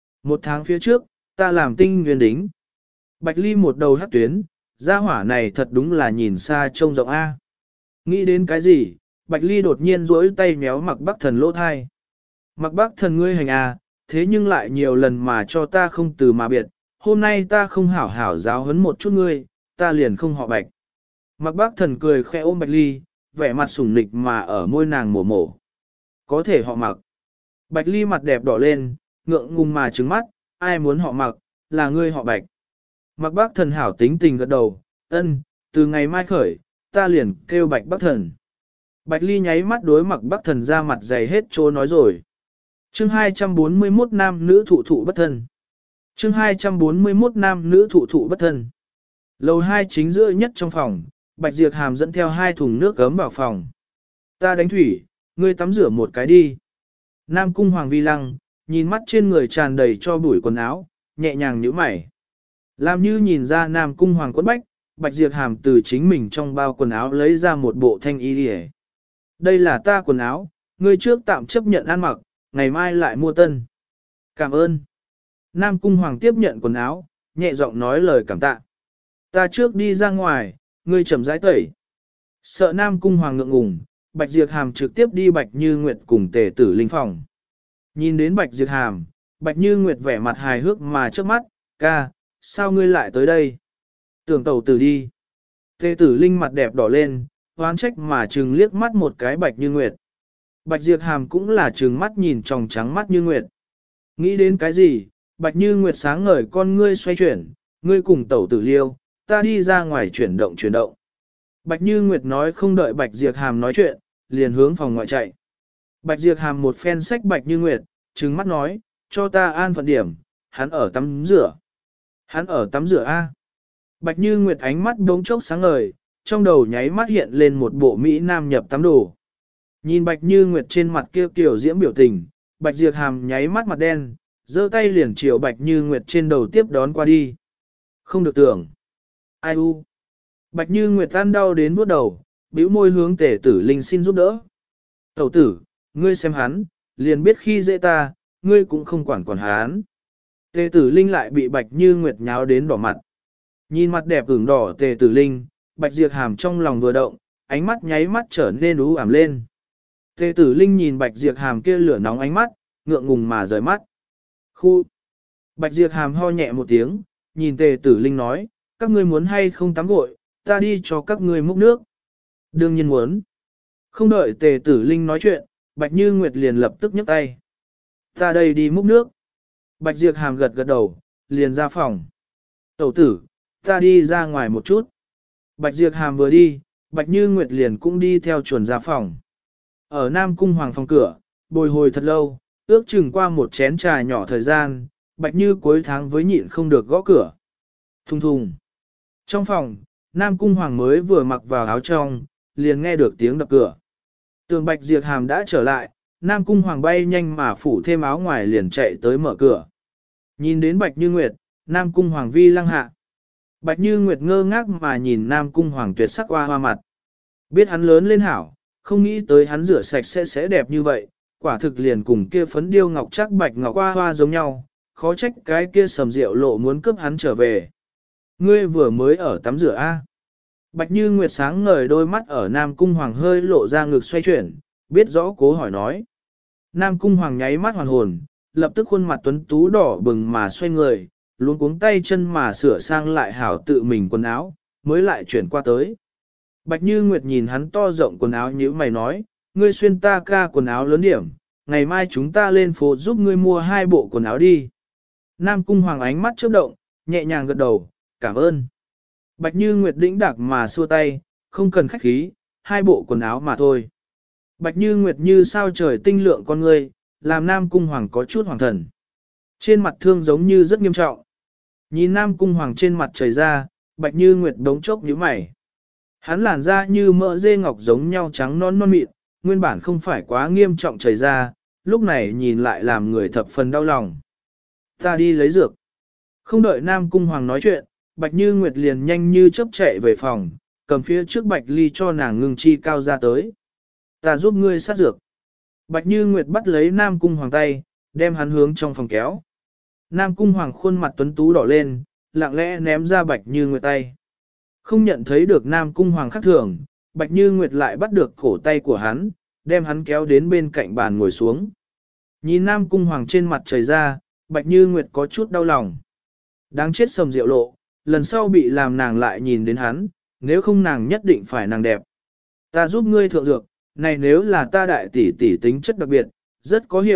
1 tháng phía trước, ta làm Tinh Nguyên đính. Bạch Ly một đầu hắt tuyến, gia hỏa này thật đúng là nhìn xa trông rộng A. Nghĩ đến cái gì, Bạch Ly đột nhiên duỗi tay méo Mạc Bắc Thần lỗ thai. Mạc Bắc Thần ngươi hành à, thế nhưng lại nhiều lần mà cho ta không từ mà biệt, hôm nay ta không hảo hảo giáo huấn một chút ngươi, ta liền không họ Bạch. Mạc Bắc Thần cười khẽ ôm Bạch Ly, vẻ mặt sủng nịch mà ở môi nàng mổ mổ. Có thể họ Mạc. Bạch Ly mặt đẹp đỏ lên, ngượng ngùng mà trừng mắt, ai muốn họ Mặc, là ngươi họ Bạch. Mặc Bác Thần hảo tính tình gật đầu, ân, từ ngày mai khởi, ta liền kêu Bạch Bác Thần. Bạch Ly nháy mắt đối Mặc Bác Thần ra mặt dày hết trô nói rồi. Chương 241 nam nữ thụ thụ bất thân. Chương 241 nam nữ thụ thụ bất thân. Lầu 2 chính giữa nhất trong phòng, Bạch Diệp Hàm dẫn theo 2 thùng nước gấm vào phòng. Ta đánh thủy, ngươi tắm rửa một cái đi. Nam Cung Hoàng Vi Lăng, nhìn mắt trên người tràn đầy cho bụi quần áo, nhẹ nhàng nhíu mày. Làm như nhìn ra Nam Cung Hoàng quấn bách, Bạch Diệp Hàm từ chính mình trong bao quần áo lấy ra một bộ thanh y đi. Đây là ta quần áo, ngươi trước tạm chấp nhận ăn mặc, ngày mai lại mua tân. Cảm ơn. Nam Cung Hoàng tiếp nhận quần áo, nhẹ giọng nói lời cảm tạ. Ta trước đi ra ngoài, ngươi chậm rãi tẩy. Sợ Nam Cung Hoàng ngượng ngùng, Bạch Diệp Hàm trực tiếp đi Bạch Như Nguyệt cùng Tề Tử Linh phòng. Nhìn đến Bạch Diệp Hàm, Bạch Như Nguyệt vẻ mặt hài hước mà trước mắt, ca, sao ngươi lại tới đây? Tưởng tẩu tử đi. Tề Tử Linh mặt đẹp đỏ lên, oán trách mà trừng liếc mắt một cái Bạch Như Nguyệt. Bạch Diệp Hàm cũng là trừng mắt nhìn tròng trắng mắt Như Nguyệt. Nghĩ đến cái gì, Bạch Như Nguyệt sáng ngời con ngươi xoay chuyển, ngươi cùng tẩu tử liêu, ta đi ra ngoài chuyển động chuyển động. Bạch Như Nguyệt nói không đợi Bạch Diệp Hàm nói chuyện, liền hướng phòng ngoại chạy. Bạch Diệp Hàm một phen sách Bạch Như Nguyệt, trừng mắt nói, cho ta an phận điểm, hắn ở tắm rửa. Hắn ở tắm rửa A. Bạch Như Nguyệt ánh mắt đống chốc sáng ngời, trong đầu nháy mắt hiện lên một bộ Mỹ Nam nhập tắm đồ. Nhìn Bạch Như Nguyệt trên mặt kia kiểu diễm biểu tình, Bạch Diệp Hàm nháy mắt mặt đen, giơ tay liền chiều Bạch Như Nguyệt trên đầu tiếp đón qua đi. Không được tưởng. Ai u. Bạch Như Nguyệt tan đau đến vuốt đầu, bĩu môi hướng Tề Tử Linh xin giúp đỡ. Tẩu tử, ngươi xem hắn, liền biết khi dễ ta, ngươi cũng không quản hắn. Tề Tử Linh lại bị Bạch Như Nguyệt nháo đến đỏ mặt. Nhìn mặt đẹp ửng đỏ Tề Tử Linh, Bạch Diệp Hàm trong lòng vừa động, ánh mắt nháy mắt trở nên u ảm lên. Tề Tử Linh nhìn Bạch Diệp Hàm kia lửa nóng ánh mắt, ngượng ngùng mà rời mắt. Khu. Bạch Diệp Hàm ho nhẹ một tiếng, nhìn Tề Tử Linh nói, các ngươi muốn hay không tắm gội, ta đi cho các ngươi múc nước. Đương nhiên muốn. Không đợi Tề Tử Linh nói chuyện, Bạch Như Nguyệt liền lập tức nhấc tay. Ta đây đi múc nước. Bạch Diệp Hàm gật gật đầu, liền ra phòng. Tẩu tử, ta đi ra ngoài một chút. Bạch Diệp Hàm vừa đi, Bạch Như Nguyệt liền cũng đi theo chuẩn ra phòng. Ở Nam Cung Hoàng phòng cửa, bồi hồi thật lâu, ước chừng qua một chén trà nhỏ thời gian, Bạch Như cuối tháng với nhịn không được gõ cửa. Thùng thùng. Trong phòng, Nam Cung Hoàng mới vừa mặc vào áo trong, liền nghe được tiếng đập cửa. Tường Bạch Diệp Hàm đã trở lại, Nam Cung Hoàng bay nhanh mà phủ thêm áo ngoài liền chạy tới mở cửa. Nhìn đến Bạch Như Nguyệt, Nam Cung Hoàng vi lăng hạ. Bạch Như Nguyệt ngơ ngác mà nhìn Nam Cung Hoàng tuyệt sắc hoa hoa mặt. Biết hắn lớn lên hảo, không nghĩ tới hắn rửa sạch sẽ đẹp như vậy, quả thực liền cùng kia phấn điêu ngọc chắc bạch ngọc hoa hoa giống nhau, khó trách cái kia sầm rượu lộ muốn cướp hắn trở về. Ngươi vừa mới ở tắm rửa A. Bạch Như Nguyệt sáng ngời đôi mắt ở Nam Cung Hoàng hơi lộ ra ngực xoay chuyển, biết rõ cố hỏi nói. Nam Cung Hoàng nháy mắt hoàn hồn, lập tức khuôn mặt tuấn tú đỏ bừng mà xoay người, luống cuống tay chân mà sửa sang lại hảo tự mình quần áo, mới lại chuyển qua tới. Bạch Như Nguyệt nhìn hắn to rộng quần áo như mày nói, ngươi xuyên ta ca quần áo lớn điểm, ngày mai chúng ta lên phố giúp ngươi mua 2 bộ quần áo đi. Nam Cung Hoàng ánh mắt chớp động, nhẹ nhàng gật đầu, cảm ơn. Bạch Như Nguyệt đĩnh đạc mà xua tay, không cần khách khí, 2 bộ quần áo mà thôi. Bạch Như Nguyệt như sao trời tinh lượng con ngươi, làm Nam Cung Hoàng có chút hoàng thần. Trên mặt thương giống như rất nghiêm trọng. Nhìn Nam Cung Hoàng trên mặt trời ra, Bạch Như Nguyệt đống chốc nhíu mày. Hắn làn da như mỡ dê ngọc giống nhau trắng non non mịn, nguyên bản không phải quá nghiêm trọng chảy ra, lúc này nhìn lại làm người thập phần đau lòng. Ta đi lấy dược. Không đợi Nam Cung Hoàng nói chuyện, Bạch Như Nguyệt liền nhanh như chớp chạy về phòng, cầm phía trước Bạch Ly cho nàng ngưng chi cao ra tới. Ta giúp ngươi sát dược. Bạch Như Nguyệt bắt lấy Nam Cung Hoàng tay, đem hắn hướng trong phòng kéo. Nam Cung Hoàng khuôn mặt tuấn tú đỏ lên, lặng lẽ ném ra Bạch Như Nguyệt tay. Không nhận thấy được Nam Cung Hoàng khác thường, Bạch Như Nguyệt lại bắt được cổ tay của hắn, đem hắn kéo đến bên cạnh bàn ngồi xuống. Nhìn Nam Cung Hoàng trên mặt trời ra, Bạch Như Nguyệt có chút đau lòng. Đáng chết sầm rượu lộ, lần sau bị làm nàng lại nhìn đến hắn, nếu không nàng nhất định phải nàng đẹp. Ta giúp ngươi thượng dược, này nếu là ta đại tỷ tỷ tính chất đặc biệt, rất có hiệu,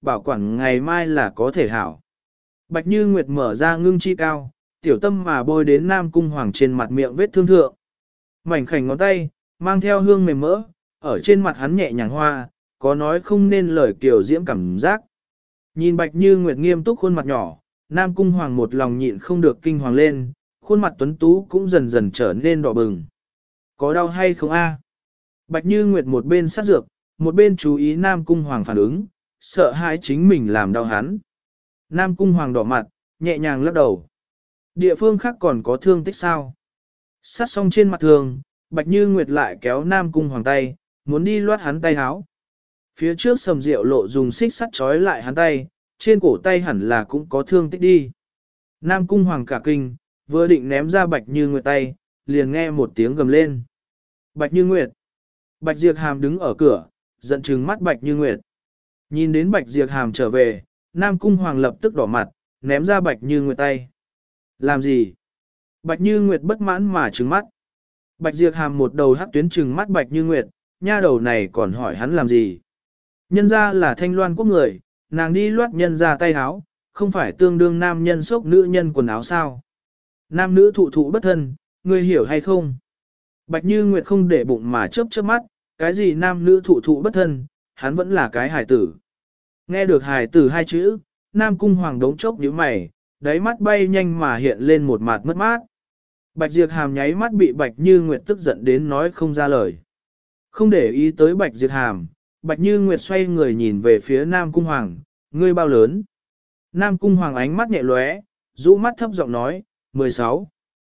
bảo quản ngày mai là có thể hảo. Bạch Như Nguyệt mở ra ngưng chi cao, tiểu tâm mà bôi đến Nam Cung Hoàng trên mặt miệng vết thương thượng. Mảnh khảnh ngón tay, mang theo hương mềm mỡ, ở trên mặt hắn nhẹ nhàng hoa, có nói không nên lời kiểu diễm cảm giác. Nhìn Bạch Như Nguyệt nghiêm túc khuôn mặt nhỏ, Nam Cung Hoàng một lòng nhịn không được kinh hoàng lên, khuôn mặt tuấn tú cũng dần dần trở nên đỏ bừng. Có đau hay không a? Bạch Như Nguyệt một bên sát dược, một bên chú ý Nam Cung Hoàng phản ứng, sợ hãi chính mình làm đau hắn. Nam Cung Hoàng đỏ mặt, nhẹ nhàng lắc đầu. Địa phương khác còn có thương tích sao? Sát xong trên mặt thường, Bạch Như Nguyệt lại kéo Nam Cung Hoàng tay, muốn đi loát hắn tay háo. Phía trước Sầm Diệu Lộ dùng xích sắt trói lại hắn tay, trên cổ tay hẳn là cũng có thương tích đi. Nam Cung Hoàng cả kinh, vừa định ném ra Bạch Như Nguyệt tay, liền nghe một tiếng gầm lên. Bạch Như Nguyệt! Bạch Diệp Hàm đứng ở cửa, giận trừng mắt Bạch Như Nguyệt. Nhìn đến Bạch Diệp Hàm trở về, Nam Cung Hoàng lập tức đỏ mặt, ném ra Bạch Như Nguyệt tay. Làm gì? Bạch Như Nguyệt bất mãn mà trừng mắt. Bạch Diệp Hàm một đầu hắc tuyến trừng mắt Bạch Như Nguyệt, nha đầu này còn hỏi hắn làm gì? Nhân ra là Thanh Loan quốc người, nàng đi loát nhân ra tay áo, không phải tương đương nam nhân xốc nữ nhân quần áo sao? Nam nữ thụ thụ bất thân, ngươi hiểu hay không? Bạch Như Nguyệt không để bụng mà chớp chớp mắt, cái gì nam nữ thụ thụ bất thân, hắn vẫn là cái hài tử. Nghe được hài tử hai chữ, Nam Cung Hoàng đống chốc nhíu mày, đáy mắt bay nhanh mà hiện lên một mặt mất mát. Bạch Diệp Hàm nháy mắt bị Bạch Như Nguyệt tức giận đến nói không ra lời. Không để ý tới Bạch Diệp Hàm, Bạch Như Nguyệt xoay người nhìn về phía Nam Cung Hoàng, ngươi bao lớn? Nam Cung Hoàng ánh mắt nhẹ lóe, rũ mắt thấp giọng nói, 16.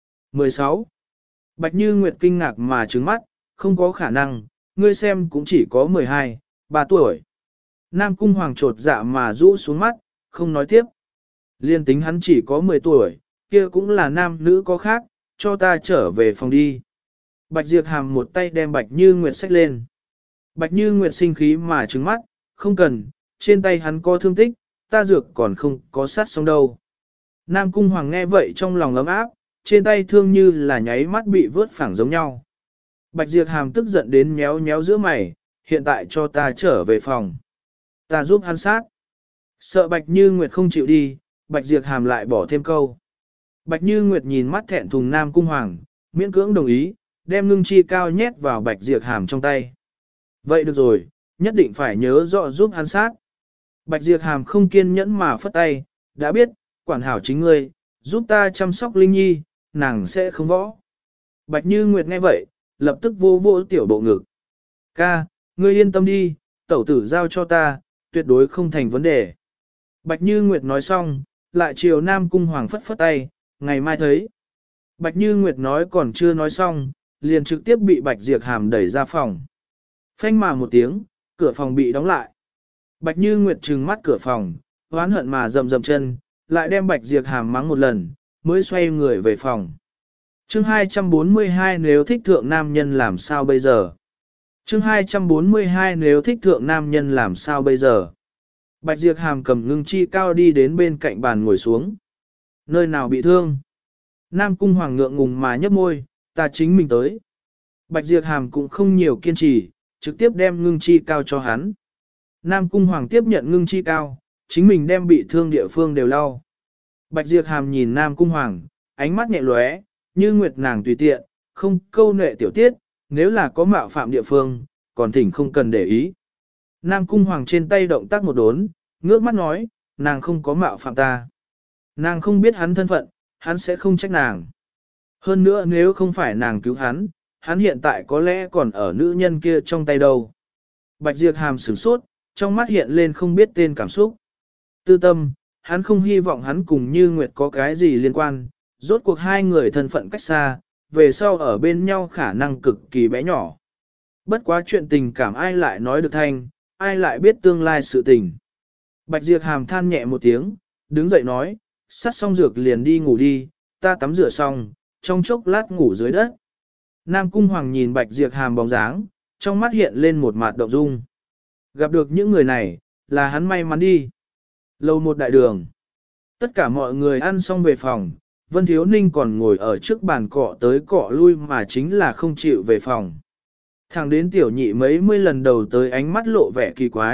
16. Bạch Như Nguyệt kinh ngạc mà trừng mắt, không có khả năng, ngươi xem cũng chỉ có 12, 3 tuổi. Nam Cung Hoàng trột dạ mà rũ xuống mắt, không nói tiếp. Liên tính hắn chỉ có 10 tuổi, kia cũng là nam nữ có khác, cho ta trở về phòng đi. Bạch Diệp Hàm một tay đem Bạch Như Nguyệt xách lên. Bạch Như Nguyệt sinh khí mà trừng mắt, không cần, trên tay hắn có thương tích, ta dược còn không có sát xong đâu. Nam Cung Hoàng nghe vậy trong lòng ấm áp, trên tay thương như là nháy mắt bị vớt phẳng giống nhau. Bạch Diệp Hàm tức giận đến méo méo giữa mày, hiện tại cho ta trở về phòng. Ta giúp hắn sát. Sợ Bạch Như Nguyệt không chịu đi, Bạch Diệp Hàm lại bỏ thêm câu. Bạch Như Nguyệt nhìn mắt thẹn thùng Nam Cung Hoàng, miễn cưỡng đồng ý, đem ngưng chi cao nhét vào Bạch Diệp Hàm trong tay. Vậy được rồi, nhất định phải nhớ rõ giúp hắn sát. Bạch Diệp Hàm không kiên nhẫn mà phất tay, đã biết, quản hảo chính ngươi, giúp ta chăm sóc Linh Nhi, nàng sẽ không võ. Bạch Như Nguyệt nghe vậy, lập tức vô vô tiểu bộ ngực. Ca, ngươi yên tâm đi, tẩu tử giao cho ta, tuyệt đối không thành vấn đề. Bạch Như Nguyệt nói xong, lại chiều Nam Cung Hoàng phất phất tay, ngày mai thấy. Bạch Như Nguyệt nói còn chưa nói xong, liền trực tiếp bị Bạch Diệp Hàm đẩy ra phòng. Phanh mà một tiếng, cửa phòng bị đóng lại. Bạch Như Nguyệt trừng mắt cửa phòng, oán hận mà rầm rầm chân, lại đem Bạch Diệp Hàm mắng một lần, mới xoay người về phòng. Chương 242 nếu thích thượng nam nhân làm sao bây giờ? Chương 242 nếu thích thượng nam nhân làm sao bây giờ? Bạch Diệp Hàm cầm ngưng chi cao đi đến bên cạnh bàn ngồi xuống. Nơi nào bị thương? Nam Cung Hoàng ngượng ngùng mà nhấp môi, ta chính mình tới. Bạch Diệp Hàm cũng không nhiều kiên trì, trực tiếp đem ngưng chi cao cho hắn. Nam Cung Hoàng tiếp nhận ngưng chi cao, chính mình đem bị thương địa phương đều lau. Bạch Diệp Hàm nhìn Nam Cung Hoàng, ánh mắt nhẹ lóe, như nguyệt nàng tùy tiện, không câu nệ tiểu tiết, nếu là có mạo phạm địa phương, còn thỉnh không cần để ý. Nam Cung Hoàng trên tay động tác một đốn, ngước mắt nói, nàng không có mạo phạm ta. Nàng không biết hắn thân phận, hắn sẽ không trách nàng. Hơn nữa nếu không phải nàng cứu hắn, hắn hiện tại có lẽ còn ở nữ nhân kia trong tay đâu. Bạch Diệp Hàm sửng sốt, trong mắt hiện lên không biết tên cảm xúc. Tư tâm, hắn không hy vọng hắn cùng Như Nguyệt có cái gì liên quan, rốt cuộc hai người thân phận cách xa, về sau ở bên nhau khả năng cực kỳ bé nhỏ. Bất quá chuyện tình cảm ai lại nói được thanh, ai lại biết tương lai sự tình. Bạch Diệp Hàm than nhẹ một tiếng, đứng dậy nói, sát xong dược liền đi ngủ đi, ta tắm rửa xong, trong chốc lát ngủ dưới đất. Nam Cung Hoàng nhìn Bạch Diệp Hàm bóng dáng, trong mắt hiện lên một mặt động dung. Gặp được những người này, là hắn may mắn đi. Lầu một đại đường. Tất cả mọi người ăn xong về phòng, Vân Thiếu Ninh còn ngồi ở trước bàn cọ tới cọ lui mà chính là không chịu về phòng. Thẳng đến tiểu nhị mấy mươi lần đầu tới ánh mắt lộ vẻ kỳ quái,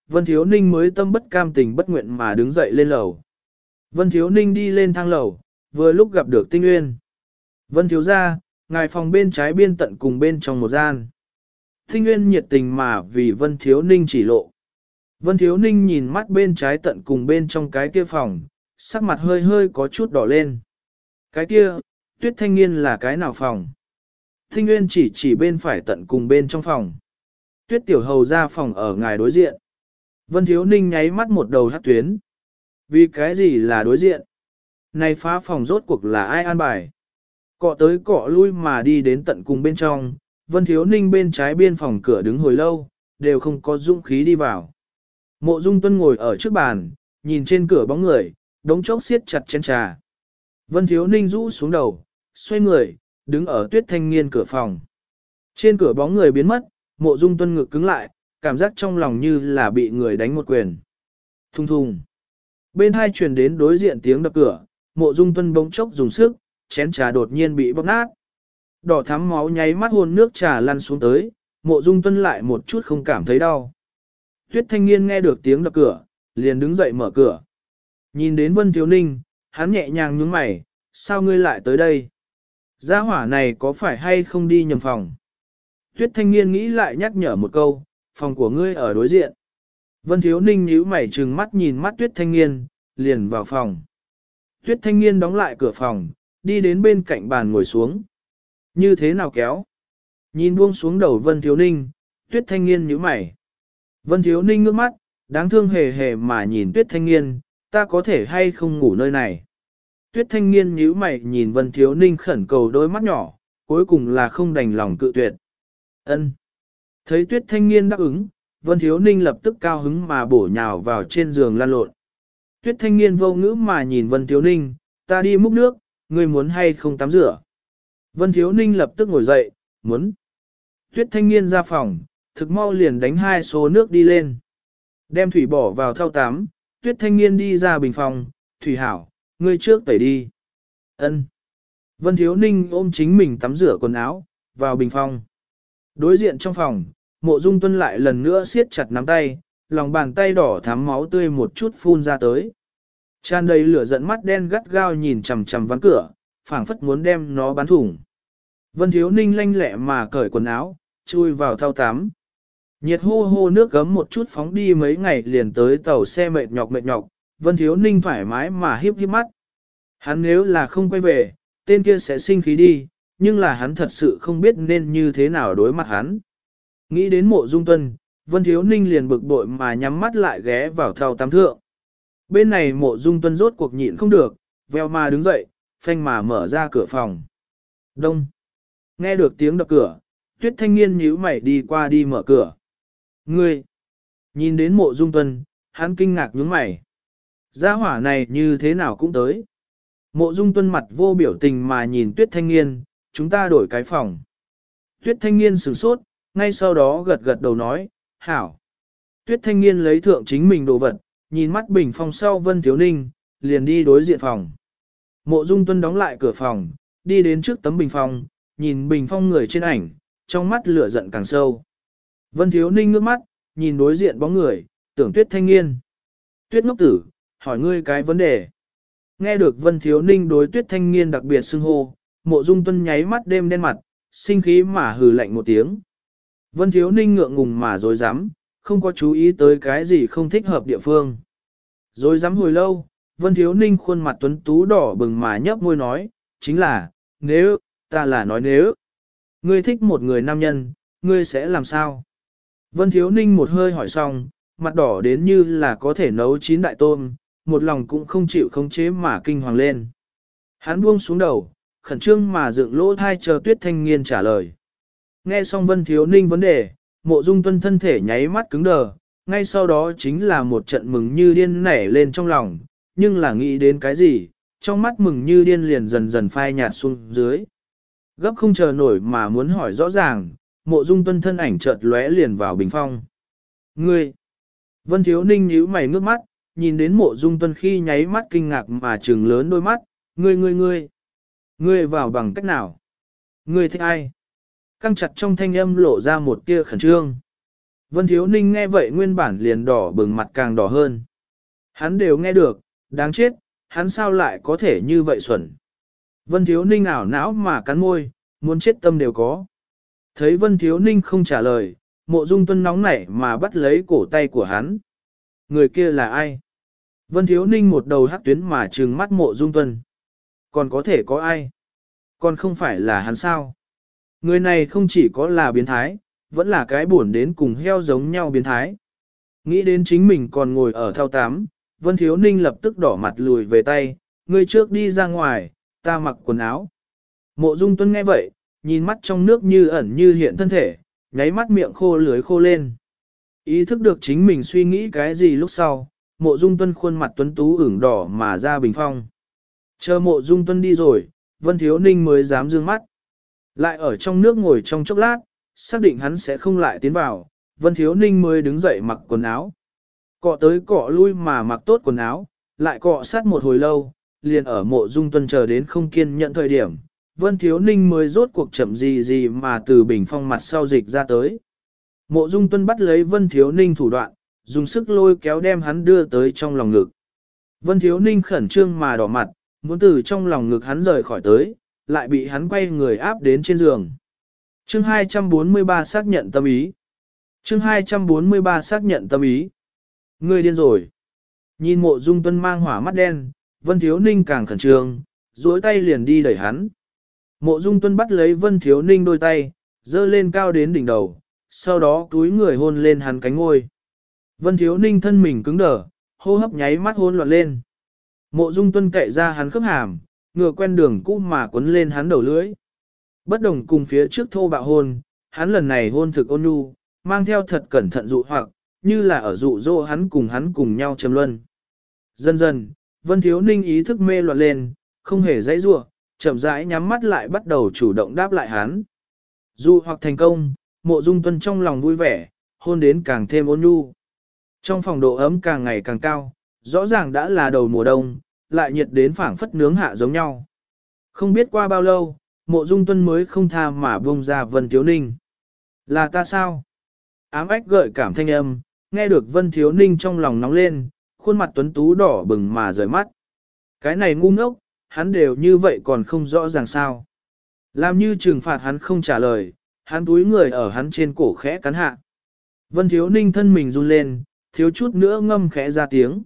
Vân Thiếu Ninh mới tâm bất cam tình bất nguyện mà đứng dậy lên lầu. Vân Thiếu Ninh đi lên thang lầu, vừa lúc gặp được Tinh Nguyên. Vân Thiếu gia, ngài phòng bên trái biên tận cùng bên trong một gian. Tinh Nguyên nhiệt tình mà vì Vân Thiếu Ninh chỉ lộ. Vân Thiếu Ninh nhìn mắt bên trái tận cùng bên trong cái kia phòng, sắc mặt hơi hơi có chút đỏ lên. Cái kia, Tuyết Thanh Nghiên là cái nào phòng? Tinh Nguyên chỉ bên phải tận cùng bên trong phòng. Tuyết Tiểu Hầu ra phòng ở ngài đối diện. Vân Thiếu Ninh nháy mắt một đầu hắc tuyến. Vì cái gì là đối diện? Này phá phòng rốt cuộc là ai an bài? Cọ tới cọ lui mà đi đến tận cùng bên trong, Vân Thiếu Ninh bên trái biên phòng cửa đứng hồi lâu, đều không có dũng khí đi vào. Mộ Dung Tuân ngồi ở trước bàn, nhìn trên cửa bóng người, đống chốc siết chặt chén trà. Vân Thiếu Ninh rũ xuống đầu, xoay người, đứng ở Tuyết Thanh Nghiên cửa phòng. Trên cửa bóng người biến mất, Mộ Dung Tuân ngực cứng lại, cảm giác trong lòng như là bị người đánh một quyền. Thùng thùng. Bên hai truyền đến đối diện tiếng đập cửa, Mộ Dung Tuân bỗng chốc dùng sức, chén trà đột nhiên bị bóp nát. Đỏ thắm máu nháy mắt hôn nước trà lăn xuống tới, Mộ Dung Tuân lại một chút không cảm thấy đau. Tuyết Thanh Nghiên nghe được tiếng đập cửa, liền đứng dậy mở cửa. Nhìn đến Vân Thiếu Ninh, hắn nhẹ nhàng nhướng mày, sao ngươi lại tới đây? Gia hỏa này có phải hay không đi nhầm phòng? Tuyết Thanh Nghiên nghĩ lại nhắc nhở một câu, phòng của ngươi ở đối diện. Vân Thiếu Ninh nhíu mày trừng mắt nhìn mắt Tuyết Thanh Nghiên, liền vào phòng. Tuyết Thanh Nghiên đóng lại cửa phòng, đi đến bên cạnh bàn ngồi xuống. Như thế nào kéo? Nhìn buông xuống đầu Vân Thiếu Ninh, Tuyết Thanh Nghiên nhíu mày. Vân Thiếu Ninh ngước mắt, đáng thương hề hề mà nhìn Tuyết Thanh Nghiên, ta có thể hay không ngủ nơi này? Tuyết Thanh Nghiên nhíu mày nhìn Vân Thiếu Ninh khẩn cầu đôi mắt nhỏ, cuối cùng là không đành lòng cự tuyệt. Ân. Thấy Tuyết Thanh Nghiên đáp ứng, Vân Thiếu Ninh lập tức cao hứng mà bổ nhào vào trên giường lăn lộn. Tuyết Thanh Nghiên vô ngữ mà nhìn Vân Thiếu Ninh, ta đi múc nước, ngươi muốn hay không tắm rửa? Vân Thiếu Ninh lập tức ngồi dậy, muốn. Tuyết Thanh Nghiên ra phòng, thực mau liền đánh 2 số nước đi lên. Đem thủy bỏ vào thau tắm, Tuyết Thanh Nghiên đi ra bình phòng, thủy hảo, ngươi trước tẩy đi. Ân. Vân Thiếu Ninh ôm chính mình tắm rửa quần áo, vào bình phòng. Đối diện trong phòng, Mộ Dung Tuân lại lần nữa siết chặt nắm tay, lòng bàn tay đỏ thắm máu tươi một chút phun ra tới. Tràn đầy lửa giận mắt đen gắt gao nhìn chằm chằm ván cửa, phảng phất muốn đem nó bắn thủng. Vân Thiếu Ninh lanh lẹ mà cởi quần áo, chui vào thau tắm. Nhiệt hô hô nước gấm một chút phóng đi mấy ngày liền tới tàu xe mệt nhọc, Vân Thiếu Ninh thoải mái mà hiếp hiếp mắt. Hắn nếu là không quay về, tên kia sẽ sinh khí đi, nhưng là hắn thật sự không biết nên như thế nào đối mặt hắn. Nghĩ đến Mộ Dung Tuân, Vân Thiếu Ninh liền bực bội mà nhắm mắt lại ghé vào thau tắm thượng. Bên này Mộ Dung Tuân rốt cuộc nhịn không được, veo mà đứng dậy, phanh mà mở ra cửa phòng. Đông. Nghe được tiếng đập cửa, Tuyết Thanh Nghiên nhíu mày đi qua đi mở cửa. Ngươi. Nhìn đến Mộ Dung Tuân, hắn kinh ngạc nhướng mày. Gia hỏa này như thế nào cũng tới. Mộ Dung Tuân mặt vô biểu tình mà nhìn Tuyết Thanh Nghiên, chúng ta đổi cái phòng. Tuyết Thanh Nghiên sửng sốt, ngay sau đó gật gật đầu nói, hảo. Tuyết Thanh Nghiên lấy thượng chính mình đồ vật, nhìn mắt bình phòng sau Vân Thiếu Ninh, liền đi đối diện phòng. Mộ Dung Tuân đóng lại cửa phòng, đi đến trước tấm bình phong, nhìn bình phong người trên ảnh, trong mắt lửa giận càng sâu. Vân Thiếu Ninh ngước mắt, nhìn đối diện bóng người, tưởng Tuyết Thanh Nghiên. Tuyết ngốc tử, hỏi ngươi cái vấn đề. Nghe được Vân Thiếu Ninh đối Tuyết Thanh Nghiên đặc biệt xưng hô, Mộ Dung Tuân nháy mắt đêm đen mặt, sinh khí mà hừ lạnh một tiếng. Vân Thiếu Ninh ngượng ngùng mà dối dám, không có chú ý tới cái gì không thích hợp địa phương. Dối dám hồi lâu, Vân Thiếu Ninh khuôn mặt tuấn tú đỏ bừng mà nhấp môi nói, chính là, nếu, ta là nói nếu, ngươi thích một người nam nhân, ngươi sẽ làm sao? Vân Thiếu Ninh một hơi hỏi xong, mặt đỏ đến như là có thể nấu 9 đại tôm, một lòng cũng không chịu khống chế mà kinh hoàng lên. Hắn buông xuống đầu, khẩn trương mà dựng lỗ thai chờ Tuyết Thanh Nghiên trả lời. Nghe xong Vân Thiếu Ninh vấn đề, Mộ Dung Tuân thân thể nháy mắt cứng đờ, ngay sau đó chính là một trận mừng như điên nảy lên trong lòng, nhưng là nghĩ đến cái gì, trong mắt mừng như điên liền dần dần phai nhạt xuống dưới. Gấp không chờ nổi mà muốn hỏi rõ ràng, Mộ Dung Tuân thân ảnh chợt lóe liền vào bình phong. Ngươi! Vân Thiếu Ninh nhíu mày ngước mắt, nhìn đến Mộ Dung Tuân khi nháy mắt kinh ngạc mà trừng lớn đôi mắt, ngươi vào bằng cách nào? Ngươi thích ai? Căng chặt trong thanh âm lộ ra một tia khẩn trương. Vân Thiếu Ninh nghe vậy nguyên bản liền đỏ bừng mặt càng đỏ hơn. Hắn đều nghe được, đáng chết, hắn sao lại có thể như vậy xuẩn. Vân Thiếu Ninh ảo não mà cắn môi, muốn chết tâm đều có. Thấy Vân Thiếu Ninh không trả lời, Mộ Dung Tuân nóng nảy mà bắt lấy cổ tay của hắn. Người kia là ai? Vân Thiếu Ninh một đầu hắc tuyến mà trừng mắt Mộ Dung Tuân. Còn có thể có ai? Còn không phải là hắn sao? Người này không chỉ có là biến thái, vẫn là cái buồn đến cùng heo giống nhau biến thái. Nghĩ đến chính mình còn ngồi ở thao tám, Vân Thiếu Ninh lập tức đỏ mặt lùi về tay, người trước đi ra ngoài, ta mặc quần áo. Mộ Dung Tuân nghe vậy, nhìn mắt trong nước như ẩn như hiện thân thể, nháy mắt miệng khô lưới khô lên. Ý thức được chính mình suy nghĩ cái gì lúc sau, Mộ Dung Tuân khuôn mặt tuấn tú ửng đỏ mà ra bình phong. Chờ Mộ Dung Tuân đi rồi, Vân Thiếu Ninh mới dám dương mắt. Lại ở trong nước ngồi trong chốc lát, xác định hắn sẽ không lại tiến vào, Vân Thiếu Ninh mới đứng dậy mặc quần áo. Cọ tới cọ lui mà mặc tốt quần áo, lại cọ sát một hồi lâu, liền ở Mộ Dung Tuân chờ đến không kiên nhận thời điểm, Vân Thiếu Ninh mới rốt cuộc chậm gì mà từ bình phong mặt sau dịch ra tới. Mộ Dung Tuân bắt lấy Vân Thiếu Ninh thủ đoạn, dùng sức lôi kéo đem hắn đưa tới trong lòng ngực. Vân Thiếu Ninh khẩn trương mà đỏ mặt, muốn từ trong lòng ngực hắn rời khỏi tới, lại bị hắn quay người áp đến trên giường. Chương 243 xác nhận tâm ý. Chương 243 xác nhận tâm ý. Ngươi điên rồi. Nhìn Mộ Dung Tuân mang hỏa mắt đen, Vân Thiếu Ninh càng khẩn trương, duỗi tay liền đi đẩy hắn. Mộ Dung Tuân bắt lấy Vân Thiếu Ninh đôi tay, dơ lên cao đến đỉnh đầu, sau đó túi người hôn lên hắn cánh ngôi. Vân Thiếu Ninh thân mình cứng đờ, hô hấp nháy mắt hôn loạn lên. Mộ Dung Tuân cậy ra hắn khớp hàm, ngựa quen đường cũ mà quấn lên hắn đầu lưỡi. Bất đồng cùng phía trước thô bạo hôn, hắn lần này hôn thực ôn nhu, mang theo thật cẩn thận dụ hoặc, như là ở dụ dỗ hắn cùng nhau trầm luân. Dần dần, Vân Thiếu Ninh ý thức mê loạn lên, không hề dãy rủa, chậm rãi nhắm mắt lại bắt đầu chủ động đáp lại hắn. Dụ hoặc thành công, Mộ Dung Tuân trong lòng vui vẻ, hôn đến càng thêm ôn nhu. Trong phòng độ ấm càng ngày càng cao, rõ ràng đã là đầu mùa đông, lại nhiệt đến phảng phất nướng hạ giống nhau. Không biết qua bao lâu, Mộ Dung Tuân mới không tha mà buông ra Vân Thiếu Ninh. Là ta sao? Ám ách gợi cảm thanh âm, nghe được Vân Thiếu Ninh trong lòng nóng lên, khuôn mặt tuấn tú đỏ bừng mà rời mắt. Cái này ngu ngốc, hắn đều như vậy còn không rõ ràng sao. Làm như trừng phạt hắn không trả lời, hắn túi người ở hắn trên cổ khẽ cắn hạ. Vân Thiếu Ninh thân mình run lên, thiếu chút nữa ngâm khẽ ra tiếng.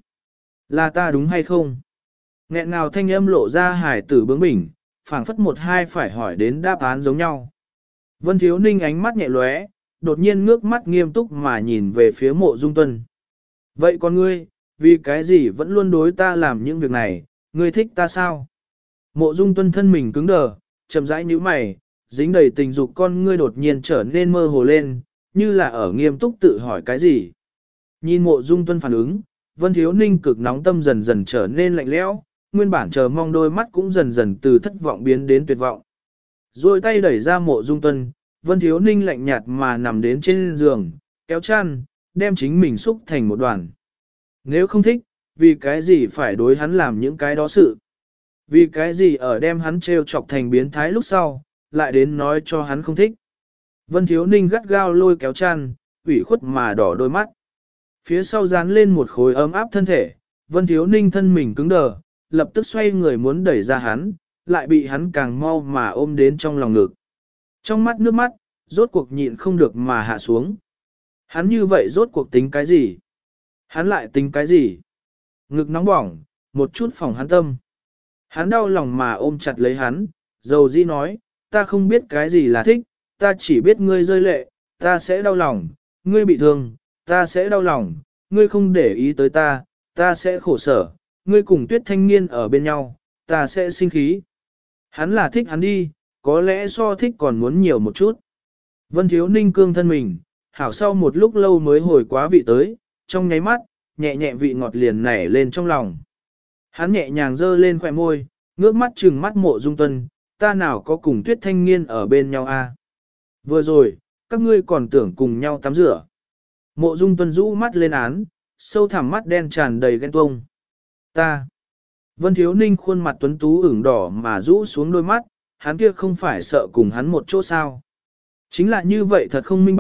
Là ta đúng hay không? Nghẹn ngào thanh âm lộ ra hải tử bướng bỉnh, phảng phất một hai phải hỏi đến đáp án giống nhau. Vân Thiếu Ninh ánh mắt nhẹ lóe, đột nhiên ngước mắt nghiêm túc mà nhìn về phía Mộ Dung Tuân. Vậy con ngươi, vì cái gì vẫn luôn đối ta làm những việc này, ngươi thích ta sao? Mộ Dung Tuân thân mình cứng đờ, chậm rãi nhíu mày, dính đầy tình dục con ngươi đột nhiên trở nên mơ hồ lên, như là ở nghiêm túc tự hỏi cái gì. Nhìn Mộ Dung Tuân phản ứng, Vân Thiếu Ninh cực nóng tâm dần dần trở nên lạnh lẽo, nguyên bản chờ mong đôi mắt cũng dần dần từ thất vọng biến đến tuyệt vọng. Rồi tay đẩy ra Mộ Dung Tuân, Vân Thiếu Ninh lạnh nhạt mà nằm đến trên giường, kéo chăn, đem chính mình xúc thành một đoàn. Nếu không thích, vì cái gì phải đối hắn làm những cái đó sự? Vì cái gì ở đem hắn trêu chọc thành biến thái lúc sau, lại đến nói cho hắn không thích? Vân Thiếu Ninh gắt gao lôi kéo chăn, ủy khuất mà đỏ đôi mắt. Phía sau dán lên một khối ấm áp thân thể, Vân Thiếu Ninh thân mình cứng đờ, lập tức xoay người muốn đẩy ra hắn, lại bị hắn càng mau mà ôm đến trong lòng ngực. Trong mắt nước mắt, rốt cuộc nhịn không được mà hạ xuống. Hắn như vậy rốt cuộc tính cái gì? Hắn lại tính cái gì? Ngực nóng bỏng, một chút phòng hắn tâm. Hắn đau lòng mà ôm chặt lấy hắn, dầu dĩ nói, ta không biết cái gì là thích, ta chỉ biết ngươi rơi lệ, ta sẽ đau lòng, ngươi bị thương, ta sẽ đau lòng, ngươi không để ý tới ta, ta sẽ khổ sở, ngươi cùng Tuyết Thanh Niên ở bên nhau, ta sẽ sinh khí. Hắn là thích hắn đi, có lẽ so thích còn muốn nhiều một chút. Vân Thiếu Ninh cương thân mình, hảo sau một lúc lâu mới hồi quá vị tới, trong nháy mắt, nhẹ nhẹ vị ngọt liền nảy lên trong lòng. Hắn nhẹ nhàng giơ lên khỏe môi, ngước mắt trừng mắt Mộ Dung Tuân, ta nào có cùng Tuyết Thanh Niên ở bên nhau à? Vừa rồi, các ngươi còn tưởng cùng nhau tắm rửa. Mộ Dung Tuân rũ mắt lên án, sâu thẳm mắt đen tràn đầy ghen tuông. Ta. Vân Thiếu Ninh khuôn mặt tuấn tú ửng đỏ mà rũ xuống đôi mắt, hắn kia không phải sợ cùng hắn một chỗ sao. Chính là như vậy thật không minh bạch,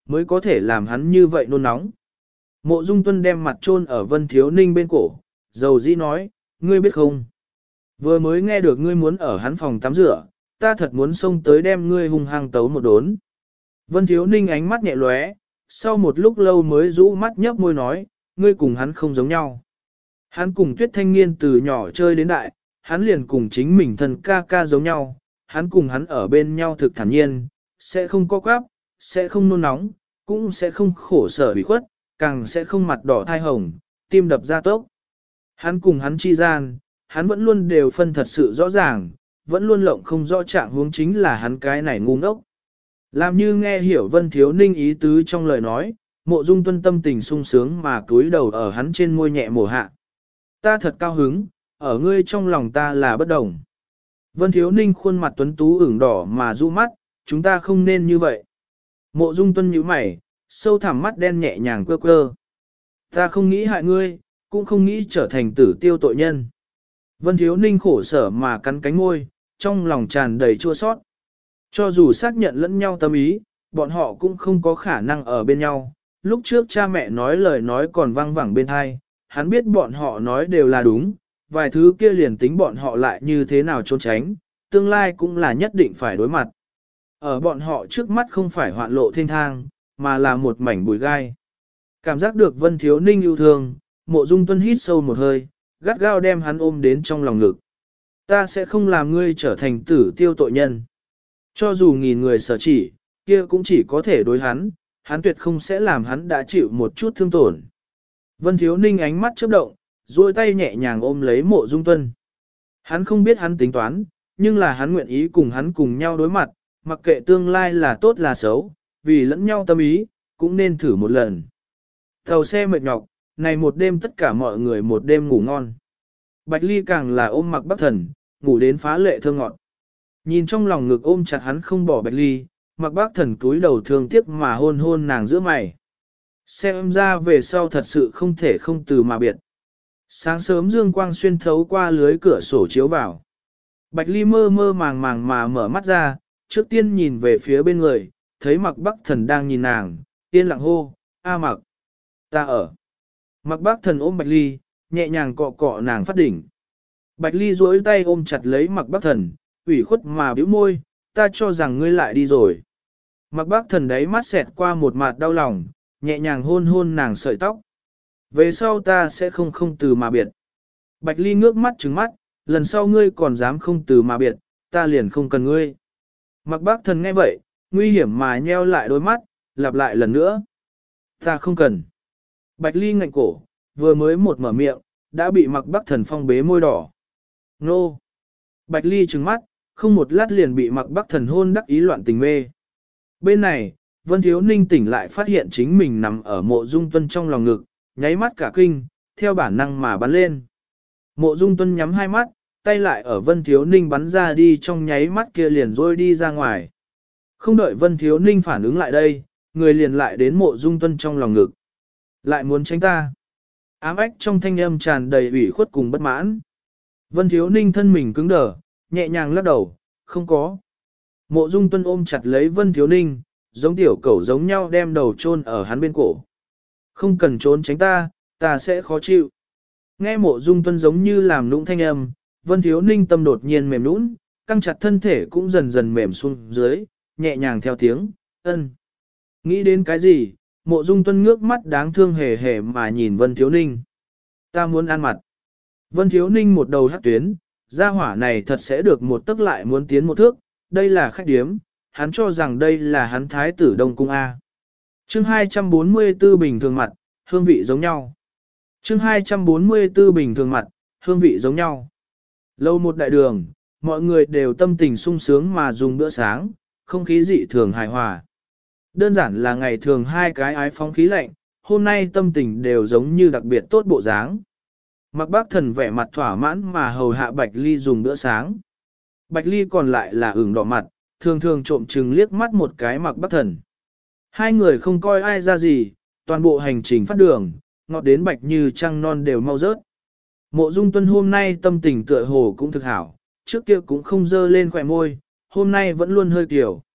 mới có thể làm hắn như vậy nôn nóng. Mộ Dung Tuân đem mặt chôn ở Vân Thiếu Ninh bên cổ, dầu dĩ nói, ngươi biết không? Vừa mới nghe được ngươi muốn ở hắn phòng tắm rửa, ta thật muốn xông tới đem ngươi hung hăng tấu một đốn. Vân Thiếu Ninh ánh mắt nhẹ lóe, sau một lúc lâu mới rũ mắt nhấp môi nói, ngươi cùng hắn không giống nhau. Hắn cùng Tuyết Thanh Niên từ nhỏ chơi đến đại, hắn liền cùng chính mình thân ca ca giống nhau, hắn cùng hắn ở bên nhau thực thản nhiên, sẽ không co quắp, sẽ không nôn nóng, cũng sẽ không khổ sở bị khuất, càng sẽ không mặt đỏ thai hồng, tim đập ra tốc. Hắn cùng hắn chi gian, hắn vẫn luôn đều phân thật sự rõ ràng, vẫn luôn lộng không rõ trạng huống chính là hắn cái này ngu ngốc. Làm như nghe hiểu Vân Thiếu Ninh ý tứ trong lời nói, Mộ Dung Tuân tâm tình sung sướng mà cúi đầu ở hắn trên môi nhẹ mổ hạ. Ta thật cao hứng, ở ngươi trong lòng ta là bất đồng. Vân Thiếu Ninh khuôn mặt tuấn tú ửng đỏ mà du mắt, chúng ta không nên như vậy. Mộ Dung Tuân nhíu mày, sâu thẳm mắt đen nhẹ nhàng quơ quơ. Ta không nghĩ hại ngươi, cũng không nghĩ trở thành tử tiêu tội nhân. Vân Thiếu Ninh khổ sở mà cắn cánh môi, trong lòng tràn đầy chua sót. Cho dù xác nhận lẫn nhau tâm ý, bọn họ cũng không có khả năng ở bên nhau. Lúc trước cha mẹ nói lời nói còn vang vẳng bên tai, hắn biết bọn họ nói đều là đúng, vài thứ kia liền tính bọn họ lại như thế nào trốn tránh, tương lai cũng là nhất định phải đối mặt. Ở bọn họ trước mắt không phải hoạn lộ thiên thang, mà là một mảnh bụi gai. Cảm giác được Vân Thiếu Ninh yêu thương, Mộ Dung Tuân hít sâu một hơi, gắt gao đem hắn ôm đến trong lòng ngực. Ta sẽ không làm ngươi trở thành tử tiêu tội nhân. Cho dù nghìn người sở chỉ, kia cũng chỉ có thể đối hắn tuyệt không sẽ làm hắn đã chịu một chút thương tổn. Vân Thiếu Ninh ánh mắt chớp động, duỗi tay nhẹ nhàng ôm lấy Mộ Dung Tuân. Hắn không biết hắn tính toán, nhưng là hắn nguyện ý cùng hắn cùng nhau đối mặt, mặc kệ tương lai là tốt là xấu, vì lẫn nhau tâm ý, cũng nên thử một lần. Tàu xe mệt nhọc, này một đêm tất cả mọi người một đêm ngủ ngon. Bạch Ly càng là ôm Mặc Bắc Thần, ngủ đến phá lệ thơ ngọt. Nhìn trong lòng ngực ôm chặt hắn không bỏ Bạch Ly, Mặc Bắc Thần cúi đầu thương tiếc mà hôn hôn nàng giữa mày. Xem ra về sau thật sự không thể không từ mà biệt. Sáng sớm dương quang xuyên thấu qua lưới cửa sổ chiếu vào. Bạch Ly mơ mơ màng màng mà mở mắt ra, trước tiên nhìn về phía bên người, thấy Mặc Bắc Thần đang nhìn nàng, yên lặng hô, A Mặc, ta ở. Mặc Bắc Thần ôm Bạch Ly, nhẹ nhàng cọ cọ nàng phát đỉnh. Bạch Ly duỗi tay ôm chặt lấy Mặc Bắc Thần, ủy khuất mà bĩu môi, ta cho rằng ngươi lại đi rồi. Mặc Bắc Thần đáy mắt xẹt qua một mặt đau lòng, nhẹ nhàng hôn hôn nàng sợi tóc. Về sau ta sẽ không từ mà biệt. Bạch Ly ngước mắt trừng mắt, lần sau ngươi còn dám không từ mà biệt, ta liền không cần ngươi. Mặc Bắc Thần nghe vậy, nguy hiểm mà nheo lại đôi mắt, lặp lại lần nữa. Ta không cần. Bạch Ly ngạnh cổ, vừa mới một mở miệng, đã bị Mặc Bắc Thần phong bế môi đỏ. Nô! Bạch Ly trừng mắt, không một lát liền bị Mặc Bắc Thần hôn đắc ý loạn tình mê. Bên này, Vân Thiếu Ninh tỉnh lại phát hiện chính mình nằm ở Mộ Dung Tuân trong lòng ngực, nháy mắt cả kinh, theo bản năng mà bắn lên. Mộ Dung Tuân nhắm hai mắt, tay lại ở Vân Thiếu Ninh bắn ra đi trong nháy mắt kia liền rôi đi ra ngoài. Không đợi Vân Thiếu Ninh phản ứng lại đây, người liền lại đến Mộ Dung Tuân trong lòng ngực. Lại muốn tránh ta. Ám ách trong thanh âm tràn đầy ủy khuất cùng bất mãn. Vân Thiếu Ninh thân mình cứng đờ, nhẹ nhàng lắc đầu, không có. Mộ Dung Tuân ôm chặt lấy Vân Thiếu Ninh, giống tiểu cẩu giống nhau đem đầu chôn ở hắn bên cổ. Không cần trốn tránh ta, ta sẽ khó chịu. Nghe Mộ Dung Tuân giống như làm nũng thanh âm, Vân Thiếu Ninh tâm đột nhiên mềm nũng, căng chặt thân thể cũng dần dần mềm xuống dưới, nhẹ nhàng theo tiếng, ân. Nghĩ đến cái gì, Mộ Dung Tuân ngước mắt đáng thương hề hề mà nhìn Vân Thiếu Ninh. Ta muốn ăn mặt. Vân Thiếu Ninh một đầu hắc tuyến, gia hỏa này thật sẽ được một tức lại muốn tiến một thước, đây là khách điếm, hắn cho rằng đây là hắn thái tử Đông Cung A. Chương 244 bình thường mặt, hương vị giống nhau. Chương 244 bình thường mặt, hương vị giống nhau. Lâu một đại đường, mọi người đều tâm tình sung sướng mà dùng bữa sáng, không khí dị thường hài hòa. Đơn giản là ngày thường hai cái ái phóng khí lạnh, hôm nay tâm tình đều giống như đặc biệt tốt bộ dáng. Mặc Bác Thần vẻ mặt thỏa mãn mà hầu hạ Bạch Ly dùng bữa sáng. Bạch Ly còn lại là ửng đỏ mặt, thường thường trộm chừng liếc mắt một cái Mặc Bác Thần. Hai người không coi ai ra gì, toàn bộ hành trình phát đường, ngọt đến bạch như trăng non đều mau rớt. Mộ Dung Tuân hôm nay tâm tình tựa hồ cũng thực hảo, trước kia cũng không dơ lên khỏe môi, hôm nay vẫn luôn hơi kiểu.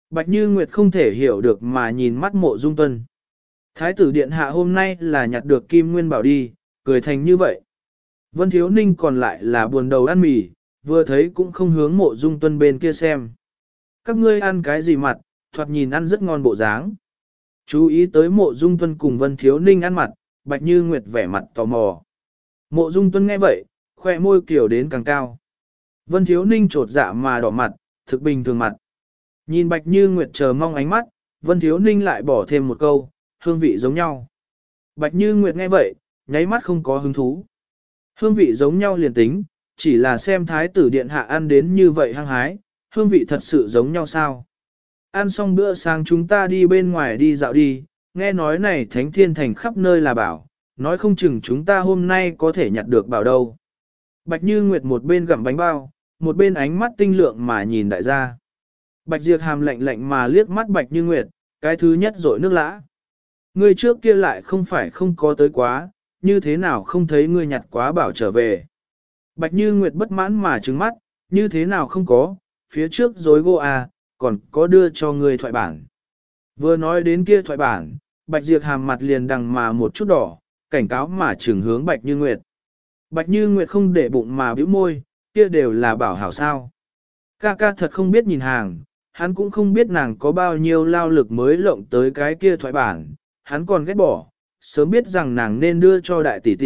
Bạch Như Nguyệt không thể hiểu được mà nhìn mắt Mộ Dung Tuân. Thái tử điện hạ hôm nay là nhặt được Kim Nguyên Bảo đi, cười thành như vậy. Vân Thiếu Ninh còn lại là buồn đầu ăn mì, vừa thấy cũng không hướng Mộ Dung Tuân bên kia xem. Các ngươi ăn cái gì mặt, thoạt nhìn ăn rất ngon bộ dáng. Chú ý tới Mộ Dung Tuân cùng Vân Thiếu Ninh ăn mặt, Bạch Như Nguyệt vẻ mặt tò mò. Mộ Dung Tuân nghe vậy, khoe môi kiểu đến càng cao. Vân Thiếu Ninh trột dạ mà đỏ mặt, thực bình thường mặt. Nhìn Bạch Như Nguyệt chờ mong ánh mắt, Vân Thiếu Ninh lại bỏ thêm một câu, hương vị giống nhau. Bạch Như Nguyệt nghe vậy, nháy mắt không có hứng thú. Hương vị giống nhau liền tính, chỉ là xem thái tử điện hạ ăn đến như vậy hăng hái, hương vị thật sự giống nhau sao. Ăn xong bữa sáng chúng ta đi bên ngoài đi dạo đi, nghe nói này Thánh Thiên Thành khắp nơi là bảo, nói không chừng chúng ta hôm nay có thể nhặt được bảo đâu. Bạch Như Nguyệt một bên gặm bánh bao, một bên ánh mắt tinh lượng mà nhìn đại gia. Bạch Diệp Hàm lạnh lạnh mà liếc mắt Bạch Như Nguyệt, cái thứ nhất rội nước lã. Ngươi trước kia lại không phải không có tới quá, như thế nào không thấy ngươi nhặt quá bảo trở về. Bạch Như Nguyệt bất mãn mà trừng mắt, như thế nào không có, phía trước dối gô à, còn có đưa cho ngươi thoại bản. Vừa nói đến kia thoại bản, Bạch Diệp Hàm mặt liền đằng mà một chút đỏ, cảnh cáo mà trừng hướng Bạch Như Nguyệt. Bạch Như Nguyệt không để bụng mà bĩu môi, kia đều là bảo hảo sao. Ca ca thật không biết nhìn hàng, hắn cũng không biết nàng có bao nhiêu lao lực mới lộng tới cái kia thoại bản, hắn còn ghét bỏ, sớm biết rằng nàng nên đưa cho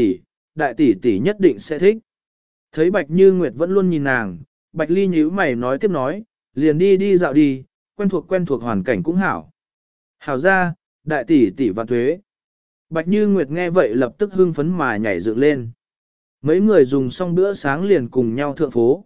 đại tỷ tỷ nhất định sẽ thích. Thấy Bạch Như Nguyệt vẫn luôn nhìn nàng, Bạch Ly nhíu mày nói tiếp nói, liền đi đi dạo đi, quen thuộc hoàn cảnh cũng hảo. Hảo ra, đại tỷ tỷ và thuế. Bạch Như Nguyệt nghe vậy lập tức hưng phấn mà nhảy dựng lên. Mấy người dùng xong bữa sáng liền cùng nhau thượng phố.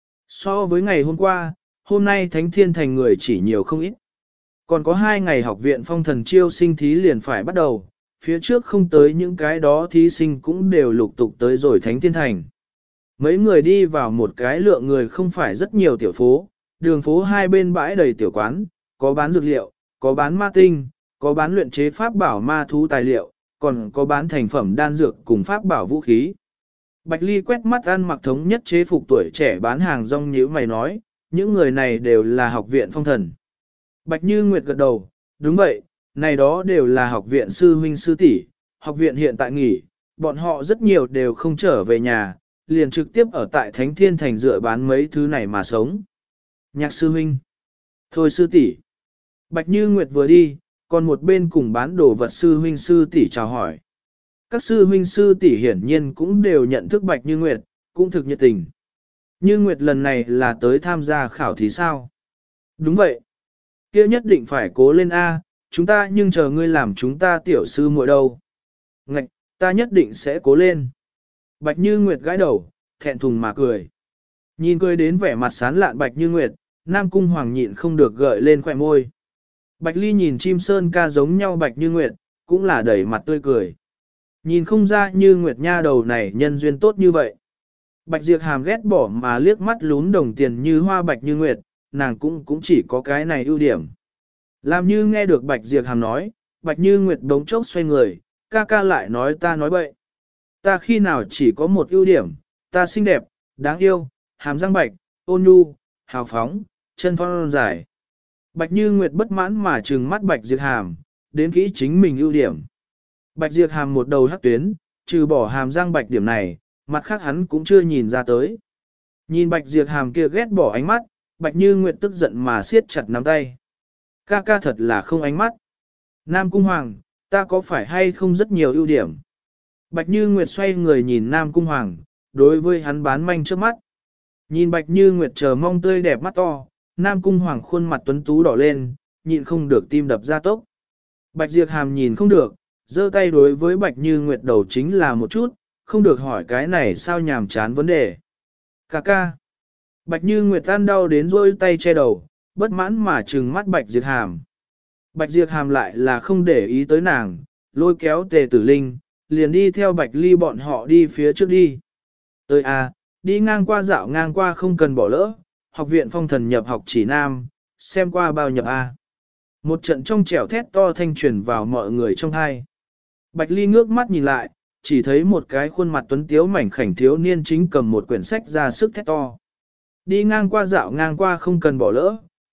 So với ngày hôm qua, hôm nay Thánh Thiên Thành người chỉ nhiều không ít. Còn có 2 ngày học viện phong thần chiêu sinh thí liền phải bắt đầu, phía trước không tới những cái đó thí sinh cũng đều lục tục tới rồi Thánh Thiên Thành. Mấy người đi vào một cái lượng người không phải rất nhiều tiểu phố, đường phố hai bên bãi đầy tiểu quán, có bán dược liệu, có bán ma tinh, có bán luyện chế pháp bảo ma thú tài liệu, còn có bán thành phẩm đan dược cùng pháp bảo vũ khí. Bạch Ly quét mắt ăn mặc thống nhất chế phục tuổi trẻ bán hàng rong nhíu mày nói, những người này đều là học viện phong thần. Bạch Như Nguyệt gật đầu, đúng vậy, này đó đều là học viện sư huynh sư tỷ, học viện hiện tại nghỉ, bọn họ rất nhiều đều không trở về nhà, liền trực tiếp ở tại Thánh Thiên Thành dựa bán mấy thứ này mà sống. Nhạc sư huynh, thôi sư tỷ. Bạch Như Nguyệt vừa đi, còn một bên cùng bán đồ vật sư huynh sư tỷ chào hỏi. Các sư huynh sư tỷ hiển nhiên cũng đều nhận thức Bạch Như Nguyệt, cũng thực nhiệt tình. Như Nguyệt lần này là tới tham gia khảo thí sao? Đúng vậy. Kia nhất định phải cố lên A, chúng ta nhưng chờ ngươi làm chúng ta tiểu sư muội đâu. Ngạch, ta nhất định sẽ cố lên. Bạch Như Nguyệt gãi đầu, thẹn thùng mà cười. Nhìn cười đến vẻ mặt sán lạn Bạch Như Nguyệt, Nam Cung Hoàng nhịn không được gợi lên khỏe môi. Bạch Ly nhìn chim sơn ca giống nhau Bạch Như Nguyệt, cũng là đẩy mặt tươi cười. Nhìn không ra Như Nguyệt nha đầu này nhân duyên tốt như vậy. Bạch Diệp Hàm ghét bỏ mà liếc mắt lún đồng tiền như hoa Bạch Như Nguyệt, nàng cũng chỉ có cái này ưu điểm. Làm như nghe được Bạch Diệp Hàm nói, Bạch Như Nguyệt đống chốc xoay người, ca ca lại nói ta nói bậy. Ta khi nào chỉ có một ưu điểm, ta xinh đẹp, đáng yêu, hàm răng bạch, ôn nhu, hào phóng, chân thon dài. Bạch Như Nguyệt bất mãn mà trừng mắt Bạch Diệp Hàm, đến kỹ chính mình ưu điểm. Bạch Diệp Hàm một đầu hắc tuyến, trừ bỏ hàm răng bạch điểm này, mặt khác hắn cũng chưa nhìn ra tới. Nhìn Bạch Diệp Hàm kia ghét bỏ ánh mắt, Bạch Như Nguyệt tức giận mà siết chặt nắm tay. Ca ca thật là không ánh mắt. Nam Cung Hoàng, ta có phải hay không rất nhiều ưu điểm? Bạch Như Nguyệt xoay người nhìn Nam Cung Hoàng, đối với hắn bán manh trước mắt. Nhìn Bạch Như Nguyệt chờ mong tươi đẹp mắt to, Nam Cung Hoàng khuôn mặt tuấn tú đỏ lên, nhịn không được tim đập ra tốc. Bạch Diệp Hàm nhìn không được, giơ tay đối với Bạch Như Nguyệt đầu chính là một chút, không được hỏi cái này sao nhàm chán vấn đề. Ca ca. Bạch Như Nguyệt tan đau đến rôi tay che đầu, bất mãn mà trừng mắt Bạch Diệp Hàm. Bạch Diệp Hàm lại là không để ý tới nàng, lôi kéo Tề Tử Linh, liền đi theo Bạch Ly bọn họ đi phía trước đi. Tới à, đi ngang qua dạo ngang qua không cần bỏ lỡ, học viện phong thần nhập học chỉ nam, xem qua bao nhập a. Một trận trong trẻo thét to thanh truyền vào mọi người trong thai. Bạch Ly ngước mắt nhìn lại, chỉ thấy một cái khuôn mặt tuấn tiếu mảnh khảnh thiếu niên chính cầm một quyển sách ra sức thét to. Đi ngang qua dạo ngang qua không cần bỏ lỡ,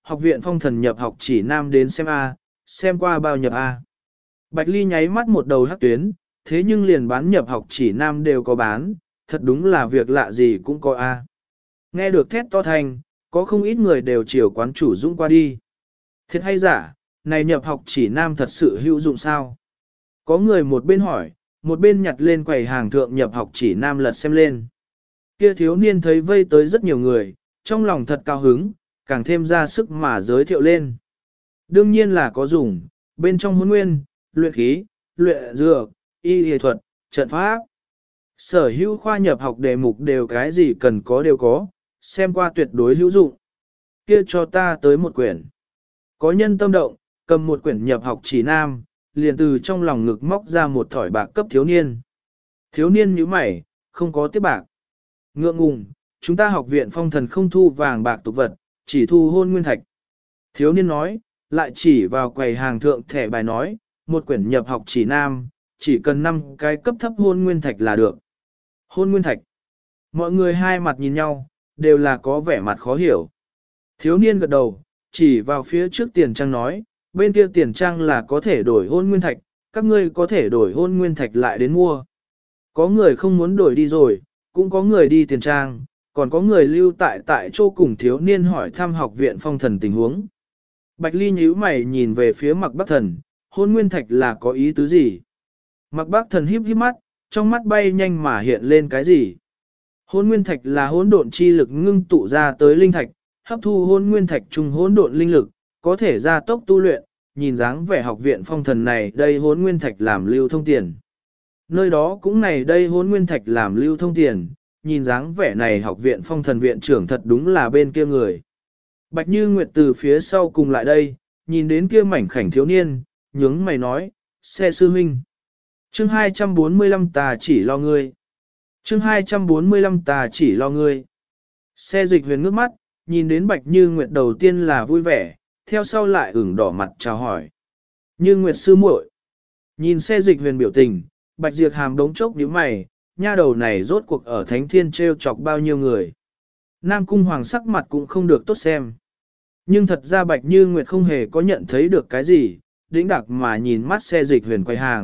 học viện phong thần nhập học chỉ nam đến xem A, xem qua bao nhập A. Bạch Ly nháy mắt một đầu hắc tuyến, thế nhưng liền bán nhập học chỉ nam đều có bán, thật đúng là việc lạ gì cũng có A. Nghe được thét to thành, có không ít người đều chiều quán chủ dũng qua đi. Thiệt hay giả, này nhập học chỉ nam thật sự hữu dụng sao? Có người một bên hỏi, một bên nhặt lên quầy hàng thượng nhập học chỉ nam lật xem lên. Kia thiếu niên thấy vây tới rất nhiều người, trong lòng thật cao hứng, càng thêm ra sức mà giới thiệu lên. Đương nhiên là có dùng, bên trong hôn nguyên, luyện khí, luyện dược, y y thuật, trận pháp. Sở hữu khoa nhập học đề mục đều cái gì cần có đều có, xem qua tuyệt đối hữu dụng. Kia cho ta tới một quyển. Có nhân tâm động, cầm một quyển nhập học chỉ nam, liền từ trong lòng ngực móc ra một thỏi bạc cấp thiếu niên. Thiếu niên nhíu mày, không có tiếp bạc. Ngượng ngùng, chúng ta học viện phong thần không thu vàng bạc tục vật, chỉ thu hôn nguyên thạch. Thiếu niên nói, lại chỉ vào quầy hàng thượng thẻ bài nói, một quyển nhập học chỉ nam, chỉ cần 5 cái cấp thấp hôn nguyên thạch là được. Hôn nguyên thạch. Mọi người hai mặt nhìn nhau, đều là có vẻ mặt khó hiểu. Thiếu niên gật đầu, chỉ vào phía trước tiền trang nói, bên kia tiền trang là có thể đổi hôn nguyên thạch, các ngươi có thể đổi hôn nguyên thạch lại đến mua. Có người không muốn đổi đi rồi, cũng có người đi tiền trang, còn có người lưu tại chỗ cùng thiếu niên hỏi thăm học viện phong thần tình huống. Bạch Ly nhíu mày nhìn về phía Mạc Bắc Thần, hôn nguyên thạch là có ý tứ gì? Mạc Bắc Thần híp híp mắt, trong mắt bay nhanh mà hiện lên cái gì? Hôn nguyên thạch là hỗn độn chi lực ngưng tụ ra tới linh thạch, hấp thu hôn nguyên thạch trùng hỗn độn linh lực, có thể gia tốc tu luyện, nhìn dáng vẻ học viện phong thần này đây hỗn nguyên thạch làm lưu thông tiền. Nơi đó cũng này đây hỗn nguyên thạch làm lưu thông tiền, nhìn dáng vẻ này học viện phong thần viện trưởng thật đúng là bên kia người. Bạch Như Nguyệt từ phía sau cùng lại đây, nhìn đến kia mảnh khảnh thiếu niên, nhướng mày nói, xe sư huynh. Chương 245 ta chỉ lo ngươi. Chương 245 ta chỉ lo ngươi. Xe dịch huyền ngước mắt, nhìn đến Bạch Như Nguyệt đầu tiên là vui vẻ, theo sau lại ửng đỏ mặt chào hỏi. Như Nguyệt sư muội. Nhìn xe dịch huyền biểu tình, Bạch Diệp Hàm đống chốc nhíu mày, nha đầu này rốt cuộc ở Thánh Thiên trêu chọc bao nhiêu người. Nam Cung Hoàng sắc mặt cũng không được tốt xem. Nhưng thật ra Bạch Như Nguyệt không hề có nhận thấy được cái gì, đĩnh đặc mà nhìn mắt xe dịch huyền quay hàng.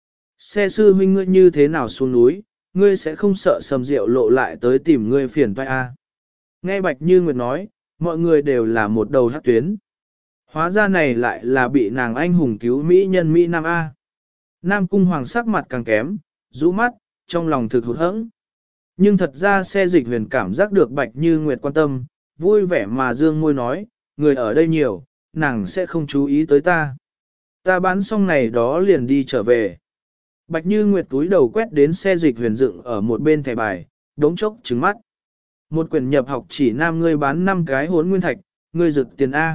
Xe sư huynh ngươi như thế nào xuống núi, ngươi sẽ không sợ sầm rượu lộ lại tới tìm ngươi phiền toái a? Nghe Bạch Như Nguyệt nói, mọi người đều là một đầu hát tuyến. Hóa ra này lại là bị nàng anh hùng cứu Mỹ nhân Mỹ Nam A. Nam Cung Hoàng sắc mặt càng kém, rũ mắt, trong lòng thực hụt hẫng. Nhưng thật ra xe dịch huyền cảm giác được Bạch Như Nguyệt quan tâm, vui vẻ mà dương môi nói, người ở đây nhiều, nàng sẽ không chú ý tới ta. Ta bán xong này đó liền đi trở về. Bạch Như Nguyệt túi đầu quét đến xe dịch huyền dựng ở một bên thẻ bài, đống chốc trứng mắt. Một quyển nhập học chỉ nam ngươi bán 5 cái hốn nguyên thạch, ngươi rực tiền A.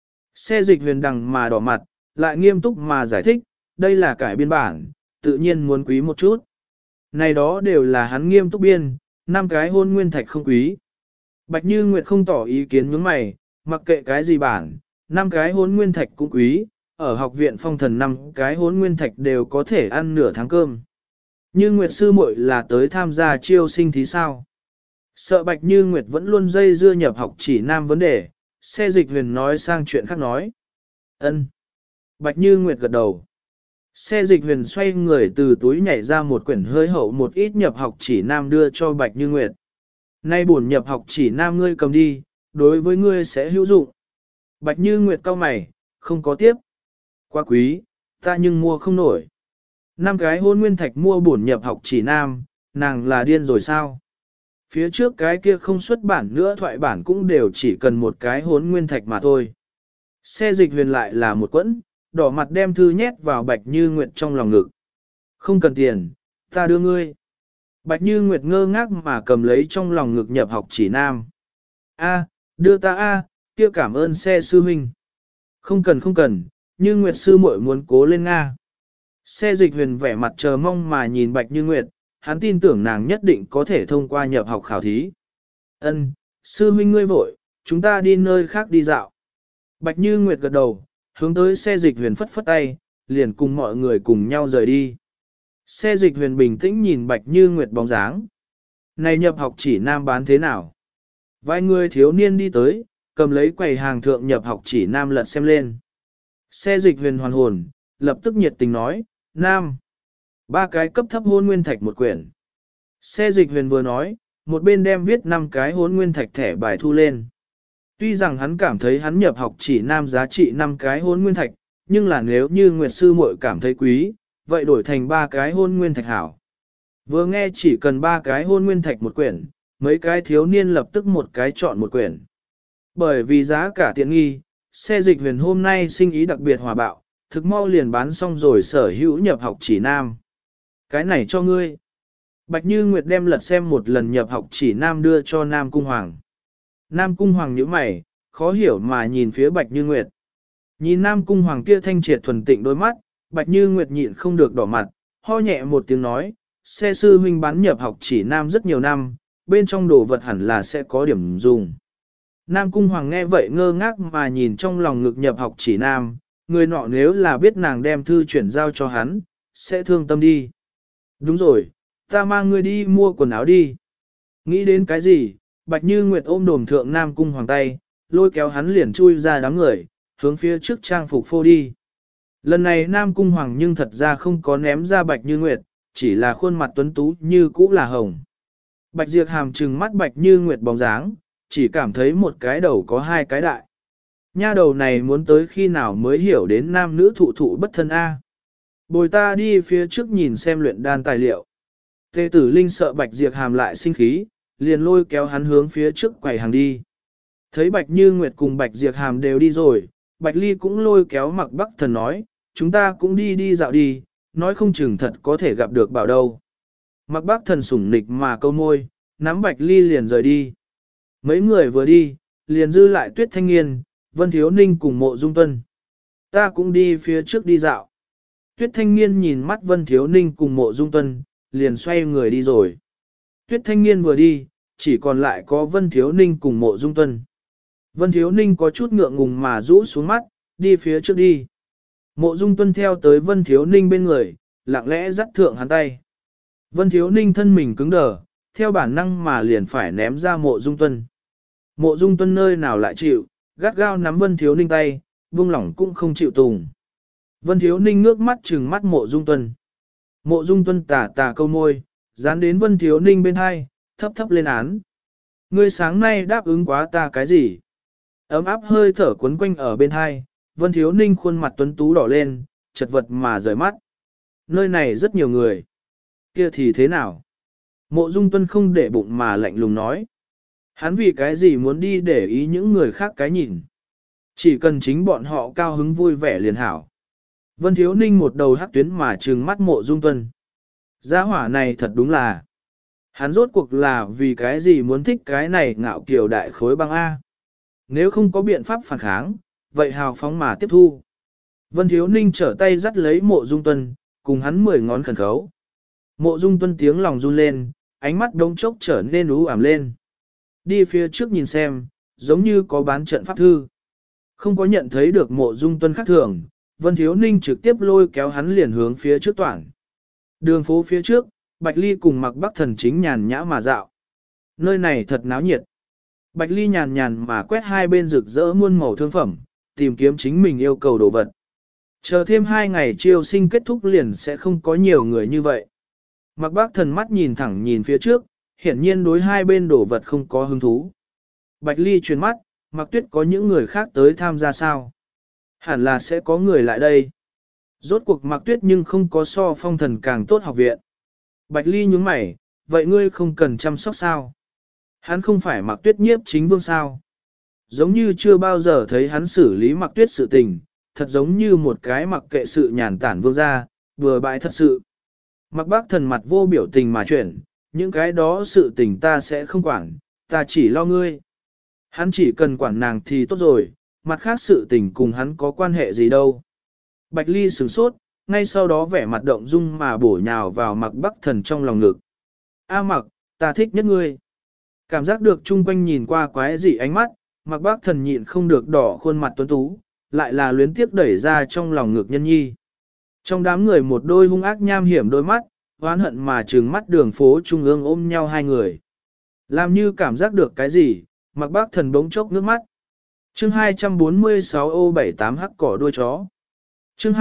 Xe dịch huyền đằng mà đỏ mặt, lại nghiêm túc mà giải thích, đây là cải biên bản, tự nhiên muốn quý một chút. Này đó đều là hắn nghiêm túc biên, 5 cái hôn nguyên thạch không quý. Bạch Như Nguyệt không tỏ ý kiến nhướng mày, mặc kệ cái gì bản, 5 cái hôn nguyên thạch cũng quý, ở học viện phong thần 5 cái hôn nguyên thạch đều có thể ăn nửa tháng cơm. Như Nguyệt sư muội là tới tham gia chiêu sinh thí sao? Sợ Bạch Như Nguyệt vẫn luôn dây dưa nhập học chỉ nam vấn đề, xe dịch huyền nói sang chuyện khác nói. Ân. Bạch Như Nguyệt gật đầu. Xe dịch huyền xoay người từ túi nhảy ra một quyển hơi hậu một ít nhập học chỉ nam đưa cho Bạch Như Nguyệt. Nay buồn nhập học chỉ nam ngươi cầm đi, đối với ngươi sẽ hữu dụng. Bạch Như Nguyệt cau mày, không có tiếp. Quá quý, ta nhưng mua không nổi. 5 cái hôn nguyên thạch mua buồn nhập học chỉ nam, nàng là điên rồi sao? Phía trước cái kia không xuất bản nữa thoại bản cũng đều chỉ cần một cái hốn nguyên thạch mà thôi. Xe dịch huyền lại là một quẫn, đỏ mặt đem thư nhét vào Bạch Như Nguyệt trong lòng ngực. Không cần tiền, ta đưa ngươi. Bạch Như Nguyệt ngơ ngác mà cầm lấy trong lòng ngực nhập học chỉ nam. A, đưa ta a, kia cảm ơn xe sư huynh. Không cần, Như Nguyệt sư muội muốn cố lên Nga. Xe dịch huyền vẻ mặt chờ mong mà nhìn Bạch Như Nguyệt, hắn tin tưởng nàng nhất định có thể thông qua nhập học khảo thí. Ân, sư huynh ngươi vội, chúng ta đi nơi khác đi dạo. Bạch Như Nguyệt gật đầu, hướng tới xe dịch huyền phất phất tay, liền cùng mọi người cùng nhau rời đi. Xe dịch huyền bình tĩnh nhìn Bạch Như Nguyệt bóng dáng. Này nhập học chỉ nam bán thế nào? Vài người thiếu niên đi tới, cầm lấy quầy hàng thượng nhập học chỉ nam lật xem lên. Xe dịch huyền hoàn hồn, lập tức nhiệt tình nói, nam. 3 cái cấp thấp hôn nguyên thạch một quyển. Xe dịch huyền vừa nói, một bên đem viết 5 cái hôn nguyên thạch thẻ bài thu lên. Tuy rằng hắn cảm thấy hắn nhập học chỉ nam giá trị 5 cái hôn nguyên thạch, nhưng là nếu như Nguyệt Sư muội cảm thấy quý, vậy đổi thành 3 cái hôn nguyên thạch hảo. Vừa nghe chỉ cần 3 cái hôn nguyên thạch một quyển, mấy cái thiếu niên lập tức một cái chọn một quyển. Bởi vì giá cả tiện nghi, xe dịch huyền hôm nay sinh ý đặc biệt hòa bạo, thực mau liền bán xong rồi sở hữu nhập học chỉ nam. Cái này cho ngươi. Bạch Như Nguyệt đem lật xem một lần nhập học chỉ nam đưa cho Nam Cung Hoàng. Nam Cung Hoàng nhíu mày, khó hiểu mà nhìn phía Bạch Như Nguyệt. Nhìn Nam Cung Hoàng kia thanh triệt thuần tịnh đôi mắt, Bạch Như Nguyệt nhịn không được đỏ mặt, ho nhẹ một tiếng nói, xe sư huynh bán nhập học chỉ nam rất nhiều năm, bên trong đồ vật hẳn là sẽ có điểm dùng. Nam Cung Hoàng nghe vậy ngơ ngác mà nhìn trong lòng ngực nhập học chỉ nam, người nọ nếu là biết nàng đem thư chuyển giao cho hắn, sẽ thương tâm đi. Đúng rồi, ta mang ngươi đi mua quần áo đi. Nghĩ đến cái gì, Bạch Như Nguyệt ôm đồm thượng Nam Cung Hoàng tay, lôi kéo hắn liền chui ra đám người, hướng phía trước trang phục phô đi. Lần này Nam Cung Hoàng nhưng thật ra không có ném ra Bạch Như Nguyệt, chỉ là khuôn mặt tuấn tú như cũ là hồng. Bạch Diệp Hàm trừng mắt Bạch Như Nguyệt bóng dáng, chỉ cảm thấy một cái đầu có 2 cái đại. Nha đầu này muốn tới khi nào mới hiểu đến nam nữ thụ thụ bất thân A. Bồi ta đi phía trước nhìn xem luyện đan tài liệu. Tề Tử Linh sợ Bạch Diệp Hàm lại sinh khí, liền lôi kéo hắn hướng phía trước quầy hàng đi. Thấy Bạch Như Nguyệt cùng Bạch Diệp Hàm đều đi rồi, Bạch Ly cũng lôi kéo Mạc Bắc Thần nói, chúng ta cũng đi dạo đi, nói không chừng thật có thể gặp được bảo đâu. Mạc Bắc Thần sủng nịch mà câu môi, nắm Bạch Ly liền rời đi. Mấy người vừa đi, liền dư lại Tuyết Thanh Nghiên, Vân Thiếu Ninh cùng Mộ Dung Tuân. Ta cũng đi phía trước đi dạo. Tuyết Thanh Nghiên nhìn mắt Vân Thiếu Ninh cùng Mộ Dung Tuân, liền xoay người đi rồi. Tuyết Thanh Nghiên vừa đi, chỉ còn lại có Vân Thiếu Ninh cùng Mộ Dung Tuân. Vân Thiếu Ninh có chút ngượng ngùng mà rũ xuống mắt, đi phía trước đi. Mộ Dung Tuân theo tới Vân Thiếu Ninh bên người, lặng lẽ dắt thượng hắn tay. Vân Thiếu Ninh thân mình cứng đờ, theo bản năng mà liền phải ném ra Mộ Dung Tuân. Mộ Dung Tuân nơi nào lại chịu, gắt gao nắm Vân Thiếu Ninh tay, buông lỏng cũng không chịu tùng. Vân Thiếu Ninh ngước mắt trừng mắt Mộ Dung Tuân. Mộ Dung Tuân tà tà câu môi, dán đến Vân Thiếu Ninh bên hai, thấp thấp lên án. Ngươi sáng nay đáp ứng quá ta cái gì? Ấm áp hơi thở quấn quanh ở bên hai, Vân Thiếu Ninh khuôn mặt tuấn tú đỏ lên, chật vật mà rời mắt. Nơi này rất nhiều người. Kia thì thế nào? Mộ Dung Tuân không để bụng mà lạnh lùng nói. Hắn vì cái gì muốn đi để ý những người khác cái nhìn. Chỉ cần chính bọn họ cao hứng vui vẻ liền hảo. Vân Thiếu Ninh một đầu hắc tuyến mà trừng mắt Mộ Dung Tuân. Gia hỏa này thật đúng là. Hắn rốt cuộc là vì cái gì muốn thích cái này ngạo kiều đại khối băng A. Nếu không có biện pháp phản kháng, vậy hào phóng mà tiếp thu. Vân Thiếu Ninh trở tay dắt lấy Mộ Dung Tuân, cùng hắn 10 ngón khẩn khấu. Mộ Dung Tuân tiếng lòng run lên, ánh mắt đống chốc trở nên u ảm lên. Đi phía trước nhìn xem, giống như có bán trận pháp thư. Không có nhận thấy được Mộ Dung Tuân khác thường, Vân Thiếu Ninh trực tiếp lôi kéo hắn liền hướng phía trước toàn. Đường phố phía trước, Bạch Ly cùng Mạc Bắc Thần chính nhàn nhã mà dạo. Nơi này thật náo nhiệt. Bạch Ly nhàn nhàn mà quét hai bên rực rỡ muôn màu thương phẩm, tìm kiếm chính mình yêu cầu đồ vật. Chờ thêm 2 ngày chiêu sinh kết thúc liền sẽ không có nhiều người như vậy. Mạc Bắc Thần mắt nhìn thẳng nhìn phía trước, hiển nhiên đối hai bên đồ vật không có hứng thú. Bạch Ly chuyển mắt, Mạc Tuyết có những người khác tới tham gia sao? Hẳn là sẽ có người lại đây. Rốt cuộc Mạc Tuyết nhưng không có so phong thần càng tốt học viện. Bạch Ly nhướng mày, vậy ngươi không cần chăm sóc sao? Hắn không phải Mạc Tuyết nhiếp chính vương sao? Giống như chưa bao giờ thấy hắn xử lý Mạc Tuyết sự tình, thật giống như một cái mặc kệ sự nhàn tản vương gia, vừa bại thật sự. Mạc Bác Thần mặt vô biểu tình mà chuyển, những cái đó sự tình ta sẽ không quản, ta chỉ lo ngươi. Hắn chỉ cần quản nàng thì tốt rồi, mặt khác sự tình cùng hắn có quan hệ gì đâu. Bạch Ly sửng sốt, ngay sau đó vẻ mặt động dung mà bổ nhào vào Mạc Bắc Thần trong lòng ngực. A Mạc, ta thích nhất ngươi. Cảm giác được chung quanh nhìn qua quái dị ánh mắt, Mạc Bắc Thần nhịn không được đỏ khuôn mặt tuấn tú, lại là luyến tiếc đẩy ra trong lòng ngực nhân nhi. Trong đám người một đôi hung ác nham hiểm đôi mắt, oán hận mà trừng mắt đường phố trung ương ôm nhau hai người. Làm như cảm giác được cái gì, Mạc Bắc Thần bỗng chốc nước mắt. Chương 246 ô 78 hắc cỏ đuôi chó. Chương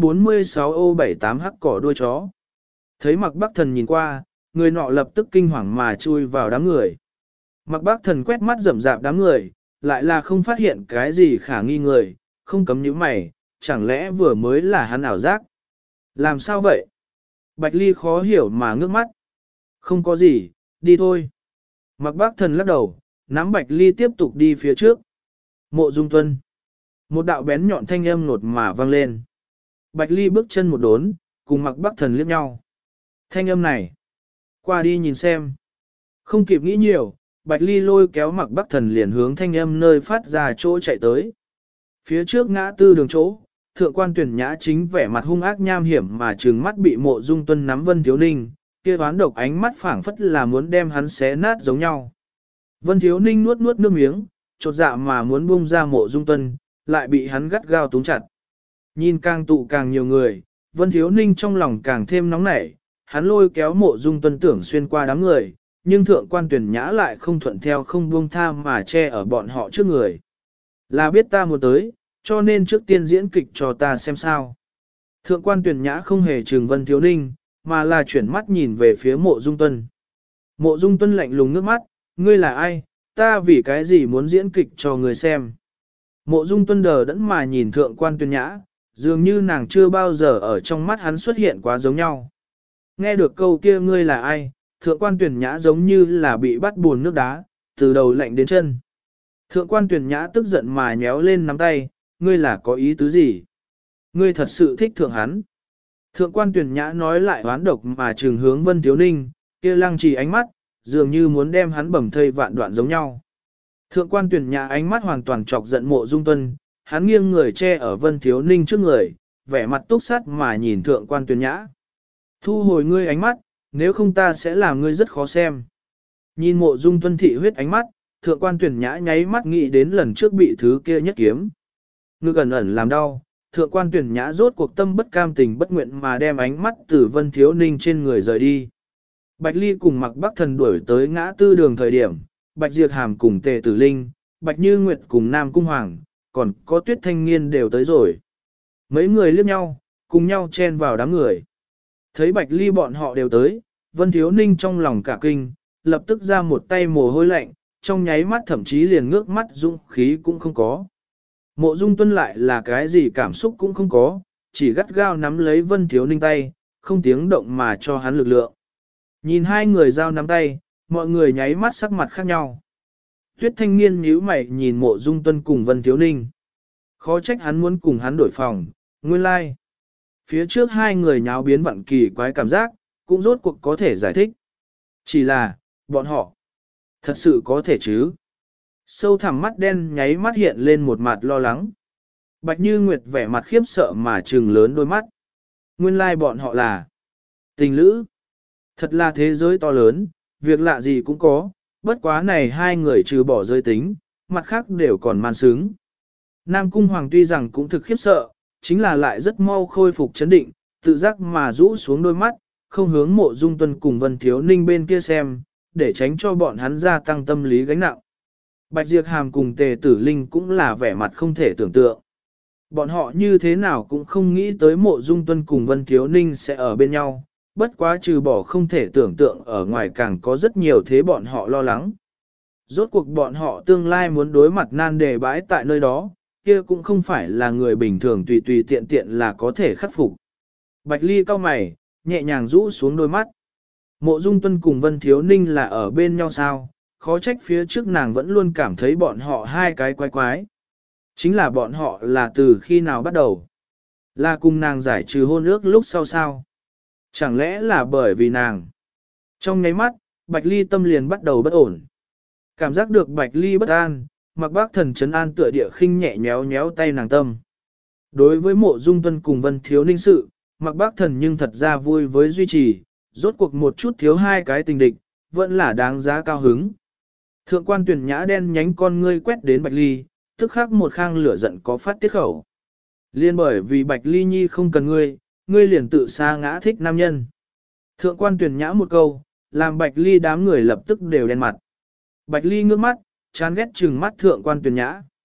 246 ô 78 hắc cỏ đuôi chó. Thấy Mạc Bắc Thần nhìn qua, người nọ lập tức kinh hoàng mà chui vào đám người. Mạc Bắc Thần quét mắt rậm rạp đám người, lại là không phát hiện cái gì khả nghi người, không cấm nhíu mày, chẳng lẽ vừa mới là hắn ảo giác? Làm sao vậy? Bạch Ly khó hiểu mà ngước mắt. Không có gì, đi thôi. Mạc Bắc Thần lắc đầu, nắm Bạch Ly tiếp tục đi phía trước. Mộ Dung Tuân. Một đạo bén nhọn thanh âm nột mà vang lên. Bạch Ly bước chân một đốn, cùng Mạc Bắc Thần liếc nhau. Thanh âm này. Qua đi nhìn xem. Không kịp nghĩ nhiều, Bạch Ly lôi kéo Mạc Bắc Thần liền hướng thanh âm nơi phát ra chỗ chạy tới. Phía trước ngã tư đường chỗ, thượng quan Tuyển Nhã chính vẻ mặt hung ác nham hiểm mà trừng mắt bị Mộ Dung Tuân nắm Vân Thiếu Ninh, kia oán độc ánh mắt phảng phất là muốn đem hắn xé nát giống nhau. Vân Thiếu Ninh nuốt nuốt nước miếng, chột dạ mà muốn buông ra Mộ Dung Tuân, lại bị hắn gắt gao túm chặt. Nhìn càng tụ càng nhiều người, Vân Thiếu Ninh trong lòng càng thêm nóng nảy, hắn lôi kéo Mộ Dung Tuân tưởng xuyên qua đám người, nhưng thượng quan Tuyển Nhã lại không thuận theo không buông tha mà che ở bọn họ trước người. Là biết ta muốn tới, cho nên trước tiên diễn kịch cho ta xem sao. Thượng quan Tuyển Nhã không hề trừng Vân Thiếu Ninh, mà là chuyển mắt nhìn về phía Mộ Dung Tuân. Mộ Dung Tuân lạnh lùng nước mắt, ngươi là ai, ta vì cái gì muốn diễn kịch cho người xem. Mộ Dung Tuân đờ đẫn mà nhìn thượng quan Tuyển Nhã, dường như nàng chưa bao giờ ở trong mắt hắn xuất hiện quá giống nhau. Nghe được câu kia ngươi là ai, thượng quan Tuyển Nhã giống như là bị bắt buồn nước đá, từ đầu lạnh đến chân. Thượng quan Tuyển Nhã tức giận mà nhéo lên nắm tay, ngươi là có ý tứ gì? Ngươi thật sự thích thượng hắn. Thượng quan Tuyển Nhã nói lại oán độc mà trừng hướng Vân Thiếu Ninh, kia lăng trì ánh mắt, dường như muốn đem hắn bầm thây vạn đoạn giống nhau. Thượng quan Tuyển Nhã ánh mắt hoàn toàn chọc giận Mộ Dung Tuân, hắn nghiêng người che ở Vân Thiếu Ninh trước người, vẻ mặt túc sắt mà nhìn thượng quan Tuyển Nhã. Thu hồi ngươi ánh mắt, nếu không ta sẽ làm ngươi rất khó xem. Nhìn Mộ Dung Tuân thị huyết ánh mắt, thượng quan Tuyển Nhã nháy mắt nghĩ đến lần trước bị thứ kia nhất kiếm. Ngực ẩn ẩn làm đau, thượng quan Tuyển Nhã rốt cuộc tâm bất cam tình bất nguyện mà đem ánh mắt từ Vân Thiếu Ninh trên người rời đi. Bạch Ly cùng Mạc Bắc Thần đuổi tới ngã tư đường thời điểm, Bạch Diệp Hàm cùng Tề Tử Linh, Bạch Như Nguyệt cùng Nam Cung Hoàng, còn có Tuyết Thanh Niên đều tới rồi. Mấy người liếc nhau, cùng nhau chen vào đám người. Thấy Bạch Ly bọn họ đều tới, Vân Thiếu Ninh trong lòng cả kinh, lập tức ra một tay mồ hôi lạnh, trong nháy mắt thậm chí liền ngước mắt dũng khí cũng không có. Mộ Dung Tuân lại là cái gì cảm xúc cũng không có, chỉ gắt gao nắm lấy Vân Thiếu Ninh tay, không tiếng động mà cho hắn lực lượng. Nhìn hai người giao nắm tay, mọi người nháy mắt sắc mặt khác nhau. Tuyết Thanh Niên nhíu mày nhìn Mộ Dung Tuân cùng Vân Thiếu Ninh. Khó trách hắn muốn cùng hắn đổi phòng, nguyên lai. Like. Phía trước hai người nháo biến vặn kỳ quái cảm giác, cũng rốt cuộc có thể giải thích. Chỉ là, bọn họ, thật sự có thể chứ. Sâu thẳm mắt đen nháy mắt hiện lên một mặt lo lắng. Bạch Như Nguyệt vẻ mặt khiếp sợ mà trừng lớn đôi mắt. Nguyên lai bọn họ là tình lữ. Thật là thế giới to lớn, việc lạ gì cũng có, bất quá này hai người trừ bỏ giới tính, mặt khác đều còn man sướng. Nam Cung Hoàng tuy rằng cũng thực khiếp sợ, chính là lại rất mau khôi phục chấn định, tự giác mà rũ xuống đôi mắt, không hướng Mộ Dung Tuân cùng Vân Thiếu Ninh bên kia xem, để tránh cho bọn hắn gia tăng tâm lý gánh nặng. Bạch Diệp Hàm cùng Tề Tử Linh cũng là vẻ mặt không thể tưởng tượng. Bọn họ như thế nào cũng không nghĩ tới Mộ Dung Tuân cùng Vân Thiếu Ninh sẽ ở bên nhau, bất quá trừ bỏ không thể tưởng tượng ở ngoài càng có rất nhiều thế bọn họ lo lắng. Rốt cuộc bọn họ tương lai muốn đối mặt nan đề bãi tại nơi đó, kia cũng không phải là người bình thường tùy tùy tiện tiện là có thể khắc phục. Bạch Ly cau mày, nhẹ nhàng rũ xuống đôi mắt. Mộ Dung Tuân cùng Vân Thiếu Ninh là ở bên nhau sao, khó trách phía trước nàng vẫn luôn cảm thấy bọn họ hai cái quái quái. Chính là bọn họ là từ khi nào bắt đầu? Là cùng nàng giải trừ hôn ước lúc sau sao? Chẳng lẽ là bởi vì nàng? Trong nháy mắt, Bạch Ly tâm liền bắt đầu bất ổn. Cảm giác được Bạch Ly bất an, Mạc Bắc Thần trấn an tựa địa khinh nhẹ nhéo nhéo tay nàng tâm. Đối với Mộ Dung Tuân cùng Vân Thiếu Ninh sự, Mạc Bắc Thần nhưng thật ra vui với duy trì, rốt cuộc một chút thiếu hai cái tình địch, vẫn là đáng giá cao hứng. Thượng quan Tuyển Nhã đen nhánh con ngươi quét đến Bạch Ly, tức khắc một khang lửa giận có phát tiết khẩu. Liên bởi vì Bạch Ly nhi không cần ngươi liền tự sa ngã thích nam nhân. Thượng quan Tuyển Nhã một câu, làm Bạch Ly đám người lập tức đều đen mặt. Bạch Ly ngước mắt, chán ghét trừng mắt thượng quan Tuyển Nhã.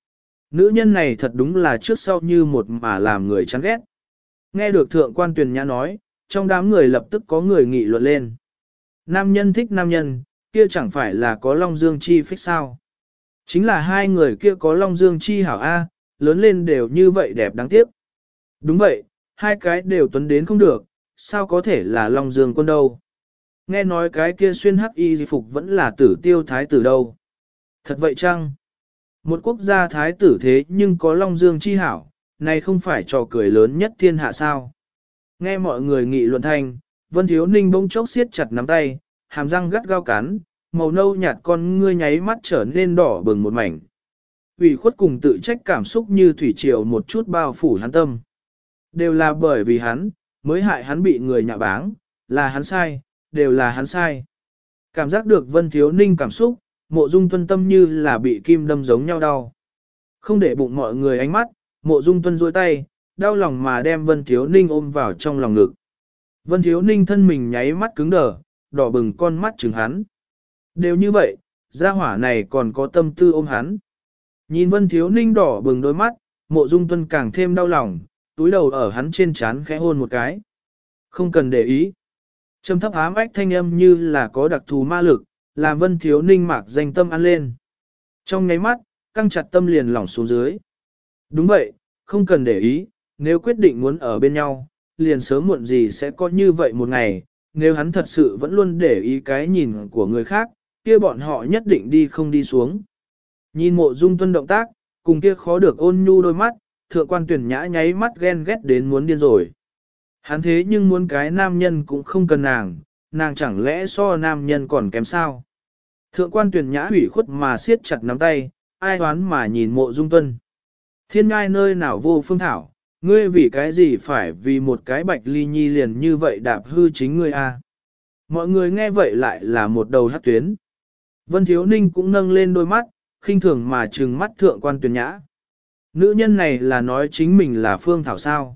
Nữ nhân này thật đúng là trước sau như một mà làm người chán ghét. Nghe được thượng quan Tuyền Nhã nói, trong đám người lập tức có người nghị luận lên. Nam nhân thích nam nhân, kia chẳng phải là có Long Dương Chi phích sao. Chính là hai người kia có Long Dương Chi hảo A, lớn lên đều như vậy đẹp đáng tiếc. Đúng vậy, hai cái đều tuấn đến không được, sao có thể là Long Dương quân đâu. Nghe nói cái kia xuyên hắc y phục vẫn là Tử Tiêu thái tử đâu. Thật vậy chăng? Một quốc gia thái tử thế nhưng có Long Dương chi hảo, này không phải trò cười lớn nhất thiên hạ sao. Nghe mọi người nghị luận thanh, Vân Thiếu Ninh bỗng chốc siết chặt nắm tay, hàm răng gắt gao cắn, màu nâu nhạt con ngươi nháy mắt trở nên đỏ bừng một mảnh. Ủy khuất cùng tự trách cảm xúc như thủy triều một chút bao phủ hắn tâm. Đều là bởi vì hắn, mới hại hắn bị người nhạ báng, là hắn sai, đều là hắn sai. Cảm giác được Vân Thiếu Ninh cảm xúc, Mộ Dung Tuân tâm như là bị kim đâm giống nhau đau. Không để bụng mọi người ánh mắt, Mộ Dung Tuân duỗi tay, đau lòng mà đem Vân Thiếu Ninh ôm vào trong lòng ngực. Vân Thiếu Ninh thân mình nháy mắt cứng đờ, đỏ bừng con mắt trừng hắn. Đều như vậy, gia hỏa này còn có tâm tư ôm hắn. Nhìn Vân Thiếu Ninh đỏ bừng đôi mắt, Mộ Dung Tuân càng thêm đau lòng, túi đầu ở hắn trên trán khẽ hôn một cái. Không cần để ý. Trầm thấp ám ách thanh âm như là có đặc thù ma lực, làm Vân Thiếu Ninh mạc danh tâm ăn lên. Trong nháy mắt, căng chặt tâm liền lỏng xuống dưới. Đúng vậy, không cần để ý, nếu quyết định muốn ở bên nhau, liền sớm muộn gì sẽ có như vậy một ngày, nếu hắn thật sự vẫn luôn để ý cái nhìn của người khác, kia bọn họ nhất định đi không đi xuống. Nhìn Mộ Dung Tuân động tác, cùng kia khó được ôn nhu đôi mắt, thượng quan Tuyển Nhã nháy mắt ghen ghét đến muốn điên rồi. Hắn thế nhưng muốn cái nam nhân cũng không cần nàng chẳng lẽ so nam nhân còn kém sao? Thượng quan Tuyển Nhã hủy khuất mà siết chặt nắm tay, ai đoán mà nhìn Mộ Dung Tuân. Thiên ngai nơi nào vô phương thảo, ngươi vì cái gì phải vì một cái bạch ly nhi liền như vậy đạp hư chính ngươi a? Mọi người nghe vậy lại là một đầu hát tuyến. Vân Thiếu Ninh cũng nâng lên đôi mắt, khinh thường mà trừng mắt thượng quan Tuyển Nhã. Nữ nhân này là nói chính mình là phương thảo sao.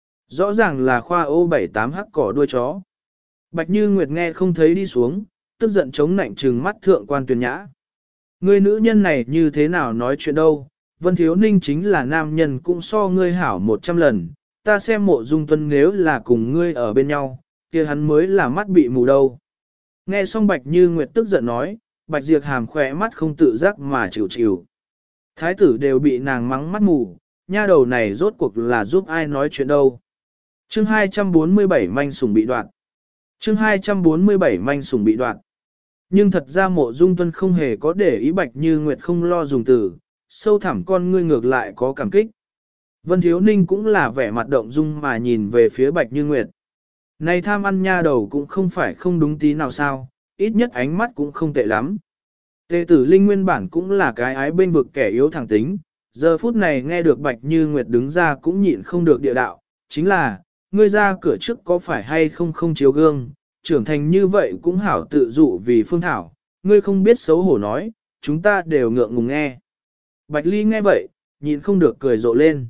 Rõ ràng là khoa ô 78 hắc cỏ đuôi chó. Bạch Như Nguyệt nghe không thấy đi xuống, tức giận chống nạnh trừng mắt thượng quan Tuyển Nhã. Ngươi nữ nhân này như thế nào nói chuyện đâu, Vân Thiếu Ninh chính là nam nhân cũng so ngươi hảo 100 lần, ta xem Mộ Dung Tuân nếu là cùng ngươi ở bên nhau, kia hắn mới là mắt bị mù đâu. Nghe xong Bạch Như Nguyệt tức giận nói, Bạch Diệp Hàm khỏe mắt không tự giác mà chịu chịu. Thái tử đều bị nàng mắng mắt mù, nha đầu này rốt cuộc là giúp ai nói chuyện đâu. Chương 247 manh sủng bị đoạt. Chương 247 manh sủng bị đoạt. Nhưng thật ra Mộ Dung Tuân không hề có để ý Bạch Như Nguyệt không lo dùng từ, sâu thẳm con ngươi ngược lại có cảm kích. Vân Thiếu Ninh cũng là vẻ mặt động dung mà nhìn về phía Bạch Như Nguyệt. Này tham ăn nha đầu cũng không phải không đúng tí nào sao, ít nhất ánh mắt cũng không tệ lắm. Tề tử Linh nguyên bản cũng là cái ái bên vực kẻ yếu thẳng tính, giờ phút này nghe được Bạch Như Nguyệt đứng ra cũng nhịn không được địa đạo, chính là, ngươi ra cửa trước có phải hay không không chiếu gương, trưởng thành như vậy cũng hảo tự dụ vì phương thảo, ngươi không biết xấu hổ nói, chúng ta đều ngượng ngùng nghe. Bạch Ly nghe vậy, nhịn không được cười rộ lên.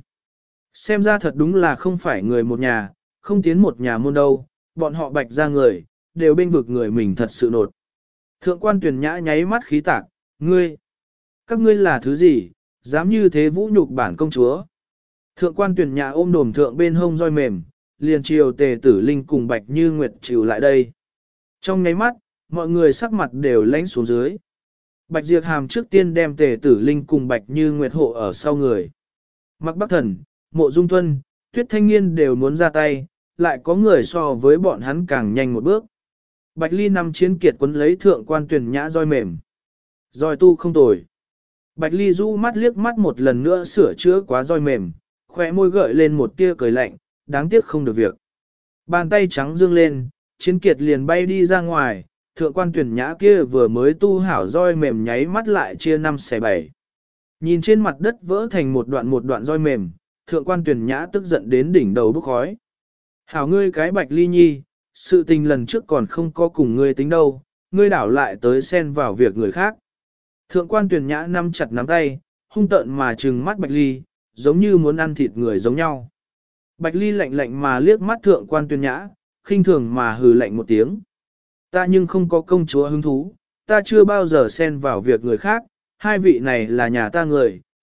Xem ra thật đúng là không phải người một nhà, không tiến một nhà môn đâu, bọn họ Bạch ra người, đều bên vực người mình thật sự nột. Thượng quan Tuyển Nhã nháy mắt khí tạc, ngươi, các ngươi là thứ gì, dám như thế vũ nhục bản công chúa. Thượng quan Tuyển Nhã ôm đồm thượng bên hông roi mềm, liền chiều Tề Tử Linh cùng Bạch Như Nguyệt chịu lại đây. Trong nháy mắt, mọi người sắc mặt đều lánh xuống dưới. Bạch Diệp Hàm trước tiên đem Tề Tử Linh cùng Bạch Như Nguyệt hộ ở sau người. Mặc Bắc Thần, Mộ Dung Tuân, Tuyết Thanh Nghiên đều muốn ra tay, lại có người so với bọn hắn càng nhanh một bước. Bạch Ly nằm chiến kiệt quấn lấy thượng quan Tuyển Nhã roi mềm. Roi tu không tồi. Bạch Ly rũ mắt liếc mắt một lần nữa sửa chữa quá roi mềm, khỏe môi gợi lên một tia cười lạnh, đáng tiếc không được việc. Bàn tay trắng dương lên, chiến kiệt liền bay đi ra ngoài, thượng quan Tuyển Nhã kia vừa mới tu hảo roi mềm nháy mắt lại chia 5 xẻ 7. Nhìn trên mặt đất vỡ thành một đoạn roi mềm, thượng quan Tuyển Nhã tức giận đến đỉnh đầu bốc khói. Hảo ngươi cái Bạch Ly nhi, sự tình lần trước còn không có cùng ngươi tính đâu, ngươi đảo lại tới xen vào việc người khác. Thượng quan Tuyển Nhã nắm chặt nắm tay, hung tợn mà trừng mắt Bạch Ly, giống như muốn ăn thịt người giống nhau. Bạch Ly lạnh lạnh mà liếc mắt thượng quan Tuyển Nhã, khinh thường mà hừ lạnh một tiếng. Ta nhưng không có công chúa hứng thú, ta chưa bao giờ xen vào việc người khác, hai vị này là nhà ta người,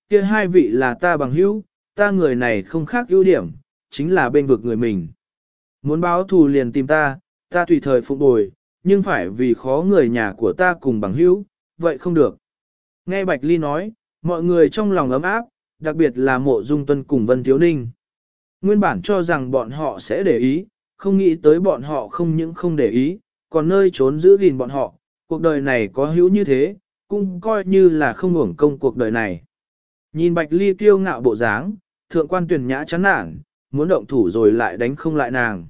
kia hai vị là ta bằng hữu, ta người này không khác ưu điểm, chính là bên vực người mình. Muốn báo thù liền tìm ta, ta tùy thời phụng bồi, nhưng phải vì khó người nhà của ta cùng bằng hữu, vậy không được. Nghe Bạch Ly nói, mọi người trong lòng ấm áp, đặc biệt là Mộ Dung Tuân cùng Vân Thiếu Ninh. Nguyên bản cho rằng bọn họ sẽ để ý, không nghĩ tới bọn họ không những không để ý, còn nơi trốn giữ gìn bọn họ, cuộc đời này có hữu như thế, cũng coi như là không hưởng công cuộc đời này. Nhìn Bạch Ly kiêu ngạo bộ dáng, thượng quan Tuyền Nhã chán nản, muốn động thủ rồi lại đánh không lại nàng.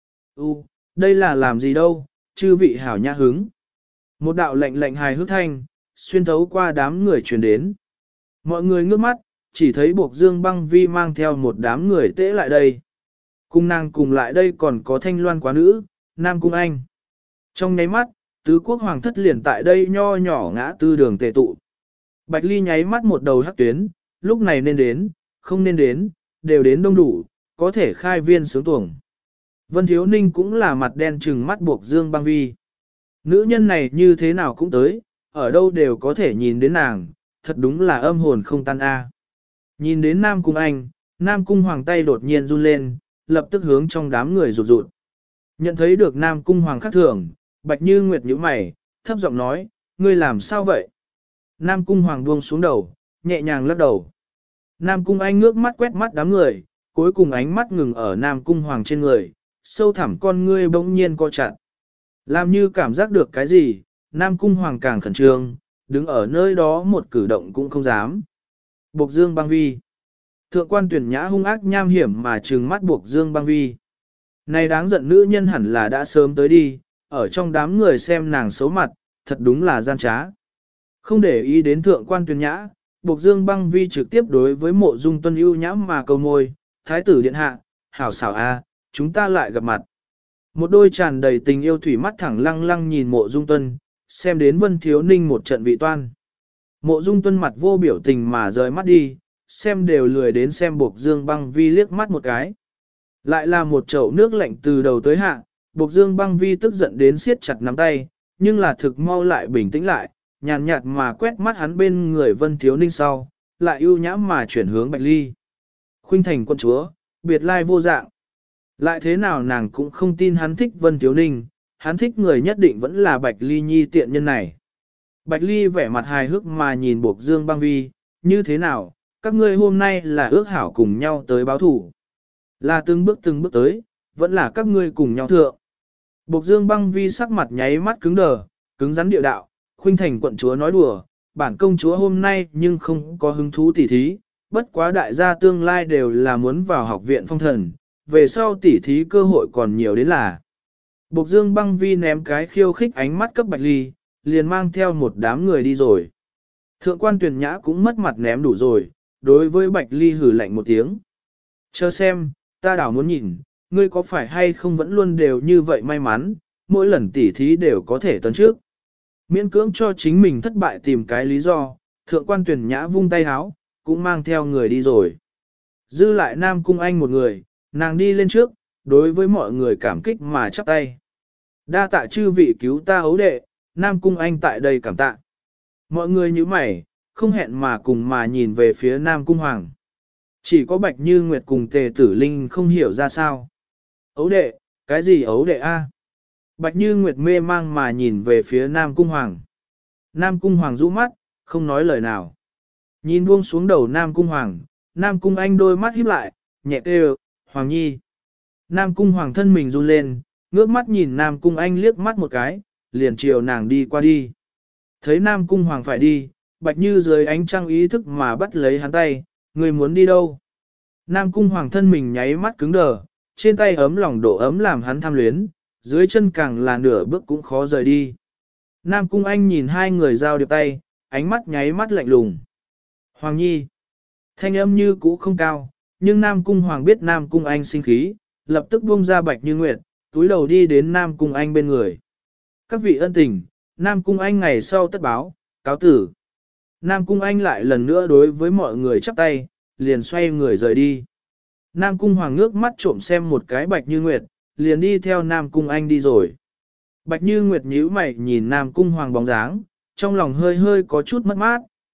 Đây là làm gì đâu, chư vị hảo nhã hứng. Một đạo lệnh lệnh hài hước thanh, xuyên thấu qua đám người truyền đến. Mọi người ngước mắt, chỉ thấy Bộc Dương Băng Vi mang theo một đám người tễ lại đây. Cùng nàng cùng lại đây còn có Thanh Loan quá nữ, Nam Cung Anh. Trong nháy mắt, tứ quốc hoàng thất liền tại đây nho nhỏ ngã tư đường tề tụ. Bạch Ly nháy mắt một đầu hắc tuyến, lúc này nên đến, không nên đến, đều đến đông đủ, có thể khai viên sướng tuồng. Vân Thiếu Ninh cũng là mặt đen trừng mắt Bộc Dương Băng Vi. Nữ nhân này như thế nào cũng tới, ở đâu đều có thể nhìn đến nàng, thật đúng là âm hồn không tan a. Nhìn đến Nam Cung Anh, Nam Cung Hoàng tay đột nhiên run lên, lập tức hướng trong đám người rụt rụt. Nhận thấy được Nam Cung Hoàng khác thường, Bạch Như Nguyệt nhíu mày, thấp giọng nói, ngươi làm sao vậy? Nam Cung Hoàng buông xuống đầu, nhẹ nhàng lắc đầu. Nam Cung Anh ngước mắt quét mắt đám người, cuối cùng ánh mắt ngừng ở Nam Cung Hoàng trên người, sâu thẳm con ngươi bỗng nhiên co chặt. Làm như cảm giác được cái gì, Nam Cung Hoàng càng khẩn trương, đứng ở nơi đó một cử động cũng không dám. Bộc Dương Băng Vi. Thượng quan Tuyển Nhã hung ác nham hiểm mà trừng mắt Bộc Dương Băng Vi. Này đáng giận nữ nhân hẳn là đã sớm tới đi, ở trong đám người xem nàng xấu mặt, thật đúng là gian trá. Không để ý đến thượng quan Tuyển Nhã, Bộc Dương Băng Vi trực tiếp đối với Mộ Dung Tuân ưu nhã mà cầu môi, thái tử điện hạ, hảo xảo a, chúng ta lại gặp mặt. Một đôi tràn đầy tình yêu thủy mắt thẳng lăng lăng nhìn Mộ Dung Tuân, xem đến Vân Thiếu Ninh một trận vị toan. Mộ Dung Tuân mặt vô biểu tình mà rời mắt đi, xem đều lười đến xem Bộc Dương Băng Vi liếc mắt một cái. Lại là một chậu nước lạnh từ đầu tới hạ, Bộc Dương Băng Vi tức giận đến siết chặt nắm tay, nhưng là thực mau lại bình tĩnh lại, nhàn nhạt mà quét mắt hắn bên người Vân Thiếu Ninh sau, lại ưu nhã mà chuyển hướng Bạch Ly. Khuynh thành quân chúa, biệt lai vô dạng. Lại thế nào nàng cũng không tin hắn thích Vân Thiếu Ninh, hắn thích người nhất định vẫn là Bạch Ly nhi tiện nhân này. Bạch Ly vẻ mặt hài hước mà nhìn Bộc Dương Băng Vi, như thế nào, các ngươi hôm nay là ước hảo cùng nhau tới báo thủ. Là từng bước tới, vẫn là các ngươi cùng nhau thượng. Bộc Dương Băng Vi sắc mặt nháy mắt cứng đờ, cứng rắn địa đạo, Khuynh thành quận chúa nói đùa, bản công chúa hôm nay nhưng không có hứng thú tỉ thí, bất quá đại gia tương lai đều là muốn vào học viện phong thần, về sau tỉ thí cơ hội còn nhiều đến là. Bộc Dương Băng Vi ném cái khiêu khích ánh mắt cấp Bạch Ly, liền mang theo một đám người đi rồi. Thượng quan Tuyền Nhã cũng mất mặt ném đủ rồi, đối với Bạch Ly hử lạnh một tiếng. Chờ xem, ta đảo muốn nhìn, ngươi có phải hay không vẫn luôn đều như vậy may mắn, mỗi lần tỉ thí đều có thể tấn trước. Miễn cưỡng cho chính mình thất bại tìm cái lý do, thượng quan Tuyền Nhã vung tay háo, cũng mang theo người đi rồi. Dư lại Nam Cung Anh một người, nàng đi lên trước, đối với mọi người cảm kích mà chắp tay. Đa tạ chư vị cứu ta ấu đệ, Nam Cung Anh tại đây cảm tạ. Mọi người như mày, không hẹn mà cùng mà nhìn về phía Nam Cung Hoàng. Chỉ có Bạch Như Nguyệt cùng Tề Tử Linh không hiểu ra sao. Ấu đệ, cái gì ấu đệ a? Bạch Như Nguyệt mê mang mà nhìn về phía Nam Cung Hoàng. Nam Cung Hoàng rũ mắt, không nói lời nào. Nhìn buông xuống đầu Nam Cung Hoàng, Nam Cung Anh đôi mắt híp lại, nhẹ kêu, Hoàng Nhi. Nam Cung Hoàng thân mình run lên, ngước mắt nhìn Nam Cung Anh liếc mắt một cái, liền chiều nàng đi qua đi. Thấy Nam Cung Hoàng phải đi, Bạch Như dưới ánh trăng ý thức mà bắt lấy hắn tay, người muốn đi đâu? Nam Cung Hoàng thân mình nháy mắt cứng đờ, trên tay ấm lòng độ ấm làm hắn tham luyến, dưới chân càng là nửa bước cũng khó rời đi. Nam Cung Anh nhìn hai người giao điệp tay, ánh mắt nháy mắt lạnh lùng. Hoàng Nhi, thanh âm như cũ không cao, nhưng Nam Cung Hoàng biết Nam Cung Anh sinh khí, lập tức buông ra Bạch Như Nguyệt, túi đầu đi đến Nam Cung Anh bên người. Các vị ân tình, Nam Cung Anh ngày sau tất báo, cáo tử. Nam Cung Anh lại lần nữa đối với mọi người chắp tay, liền xoay người rời đi. Nam Cung Hoàng ngước mắt trộm xem một cái Bạch Như Nguyệt, liền đi theo Nam Cung Anh đi rồi. Bạch Như Nguyệt nhíu mày nhìn Nam Cung Hoàng bóng dáng, trong lòng hơi hơi có chút mất mát,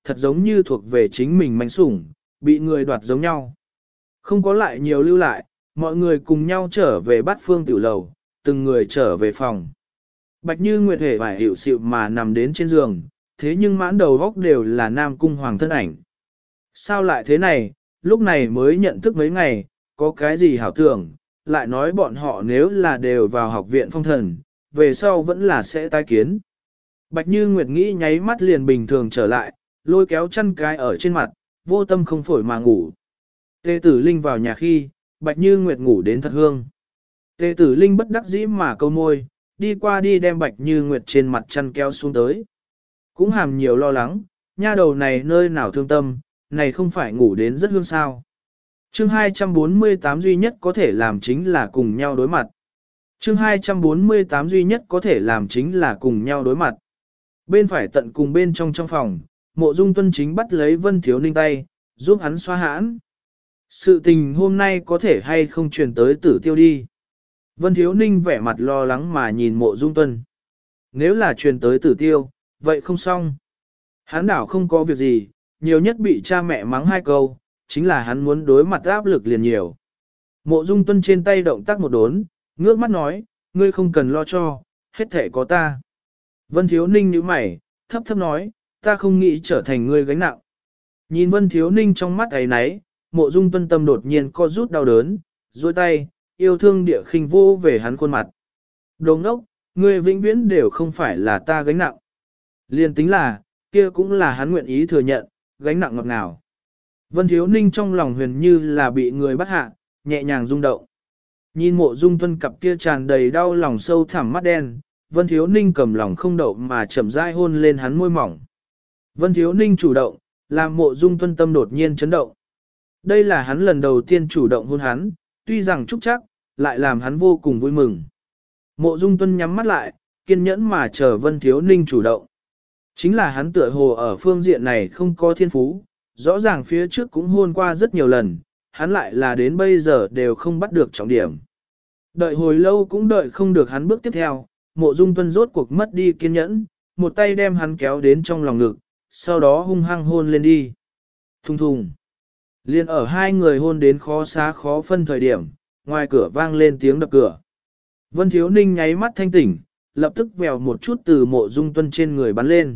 thật giống như thuộc về chính mình manh sủng, bị người đoạt giống nhau. Không có lại nhiều lưu lại, mọi người cùng nhau trở về Bát Phương tiểu lầu, từng người trở về phòng. Bạch Như Nguyệt hề vải hiểu xịu mà nằm đến trên giường, thế nhưng mãn đầu góc đều là Nam Cung Hoàng thân ảnh. Sao lại thế này, lúc này mới nhận thức mấy ngày, có cái gì hảo tưởng, lại nói bọn họ nếu là đều vào học viện phong thần, về sau vẫn là sẽ tái kiến. Bạch Như Nguyệt nghĩ nháy mắt liền bình thường trở lại, lôi kéo chăn cái ở trên mặt, vô tâm không phổi mà ngủ. Tề Tử Linh vào nhà khi, Bạch Như Nguyệt ngủ đến thật hương. Tề Tử Linh bất đắc dĩ mà câu môi, đi qua đi đem Bạch Như Nguyệt trên mặt chăn kéo xuống tới. Cũng hàm nhiều lo lắng, nha đầu này nơi nào thương tâm, này không phải ngủ đến rất hương sao. Chương 248 duy nhất có thể làm chính là cùng nhau đối mặt. Chương 248 duy nhất có thể làm chính là cùng nhau đối mặt. Bên phải tận cùng bên trong phòng, Mộ Dung Tuân chính bắt lấy Vân Thiếu Ninh tay, giúp hắn xoa hãn. Sự tình hôm nay có thể hay không truyền tới Tử Tiêu đi. Vân Thiếu Ninh vẻ mặt lo lắng mà nhìn Mộ Dung Tuân. Nếu là truyền tới Tử Tiêu, vậy không xong. Hắn đảo không có việc gì, nhiều nhất bị cha mẹ mắng 2 câu, chính là hắn muốn đối mặt áp lực liền nhiều. Mộ Dung Tuân trên tay động tác một đốn, ngước mắt nói, ngươi không cần lo cho, hết thể có ta. Vân Thiếu Ninh nhíu mày, thấp thấp nói, ta không nghĩ trở thành ngươi gánh nặng. Nhìn Vân Thiếu Ninh trong mắt ấy náy, Mộ Dung Tuân tâm đột nhiên co rút đau đớn, duỗi tay, yêu thương địa khinh vô về hắn khuôn mặt. Đồ ngốc, ngươi vĩnh viễn đều không phải là ta gánh nặng. Liên tính là, kia cũng là hắn nguyện ý thừa nhận, gánh nặng ngọt ngào. Vân Thiếu Ninh trong lòng huyền như là bị người bắt hạ, nhẹ nhàng rung động. Nhìn Mộ Dung Tuân cặp kia tràn đầy đau lòng sâu thẳm mắt đen, Vân Thiếu Ninh cầm lòng không đậu mà chậm rãi hôn lên hắn môi mỏng. Vân Thiếu Ninh chủ động, làm Mộ Dung Tuân tâm đột nhiên chấn động. Đây là hắn lần đầu tiên chủ động hôn hắn, tuy rằng trúc chắc, lại làm hắn vô cùng vui mừng. Mộ Dung Tuân nhắm mắt lại, kiên nhẫn mà chờ Vân Thiếu Ninh chủ động. Chính là hắn tựa hồ ở phương diện này không có thiên phú, rõ ràng phía trước cũng hôn qua rất nhiều lần, hắn lại là đến bây giờ đều không bắt được trọng điểm. Đợi hồi lâu cũng đợi không được hắn bước tiếp theo, Mộ Dung Tuân rốt cuộc mất đi kiên nhẫn, một tay đem hắn kéo đến trong lòng ngực, sau đó hung hăng hôn lên đi. Thùng thùng. Liên ở hai người hôn đến khó xá khó phân thời điểm, ngoài cửa vang lên tiếng đập cửa. Vân Thiếu Ninh nháy mắt thanh tỉnh, lập tức vèo một chút từ Mộ Dung Tuân trên người bắn lên.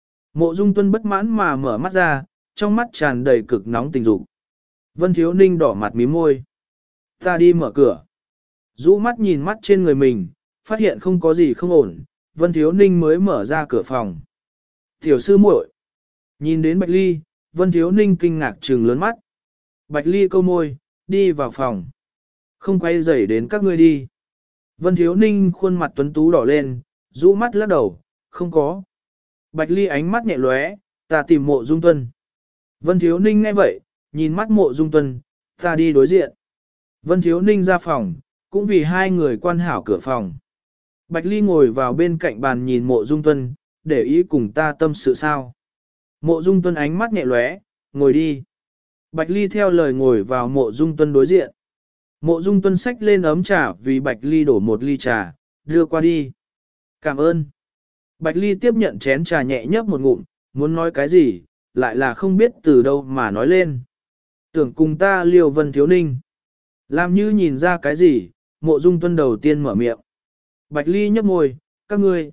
Mộ Dung Tuân bất mãn mà mở mắt ra, trong mắt tràn đầy cực nóng tình dục. Vân Thiếu Ninh đỏ mặt mím môi. Ta đi mở cửa. Rũ mắt nhìn mắt trên người mình, phát hiện không có gì không ổn, Vân Thiếu Ninh mới mở ra cửa phòng. Tiểu sư muội. Nhìn đến Bạch Ly, Vân Thiếu Ninh kinh ngạc trừng lớn mắt. Bạch Ly câu môi, đi vào phòng. Không quay rầy đến các ngươi đi. Vân Thiếu Ninh khuôn mặt tuấn tú đỏ lên, rũ mắt lắc đầu, không có. Bạch Ly ánh mắt nhẹ lóe, ta tìm Mộ Dung Tuân. Vân Thiếu Ninh nghe vậy, nhìn mắt Mộ Dung Tuân, ta đi đối diện. Vân Thiếu Ninh ra phòng, cũng vì hai người quan hảo cửa phòng. Bạch Ly ngồi vào bên cạnh bàn nhìn Mộ Dung Tuân, để ý cùng ta tâm sự sao. Mộ Dung Tuân ánh mắt nhẹ lóe, ngồi đi. Bạch Ly theo lời ngồi vào Mộ Dung Tuân đối diện. Mộ Dung Tuân xách lên ấm trà vì Bạch Ly đổ một ly trà, đưa qua đi. Cảm ơn. Bạch Ly tiếp nhận chén trà nhẹ nhấp một ngụm, muốn nói cái gì, lại là không biết từ đâu mà nói lên. Tưởng cùng ta liều Vân Thiếu Ninh. Làm như nhìn ra cái gì, Mộ Dung Tuân đầu tiên mở miệng. Bạch Ly nhấp môi, các ngươi.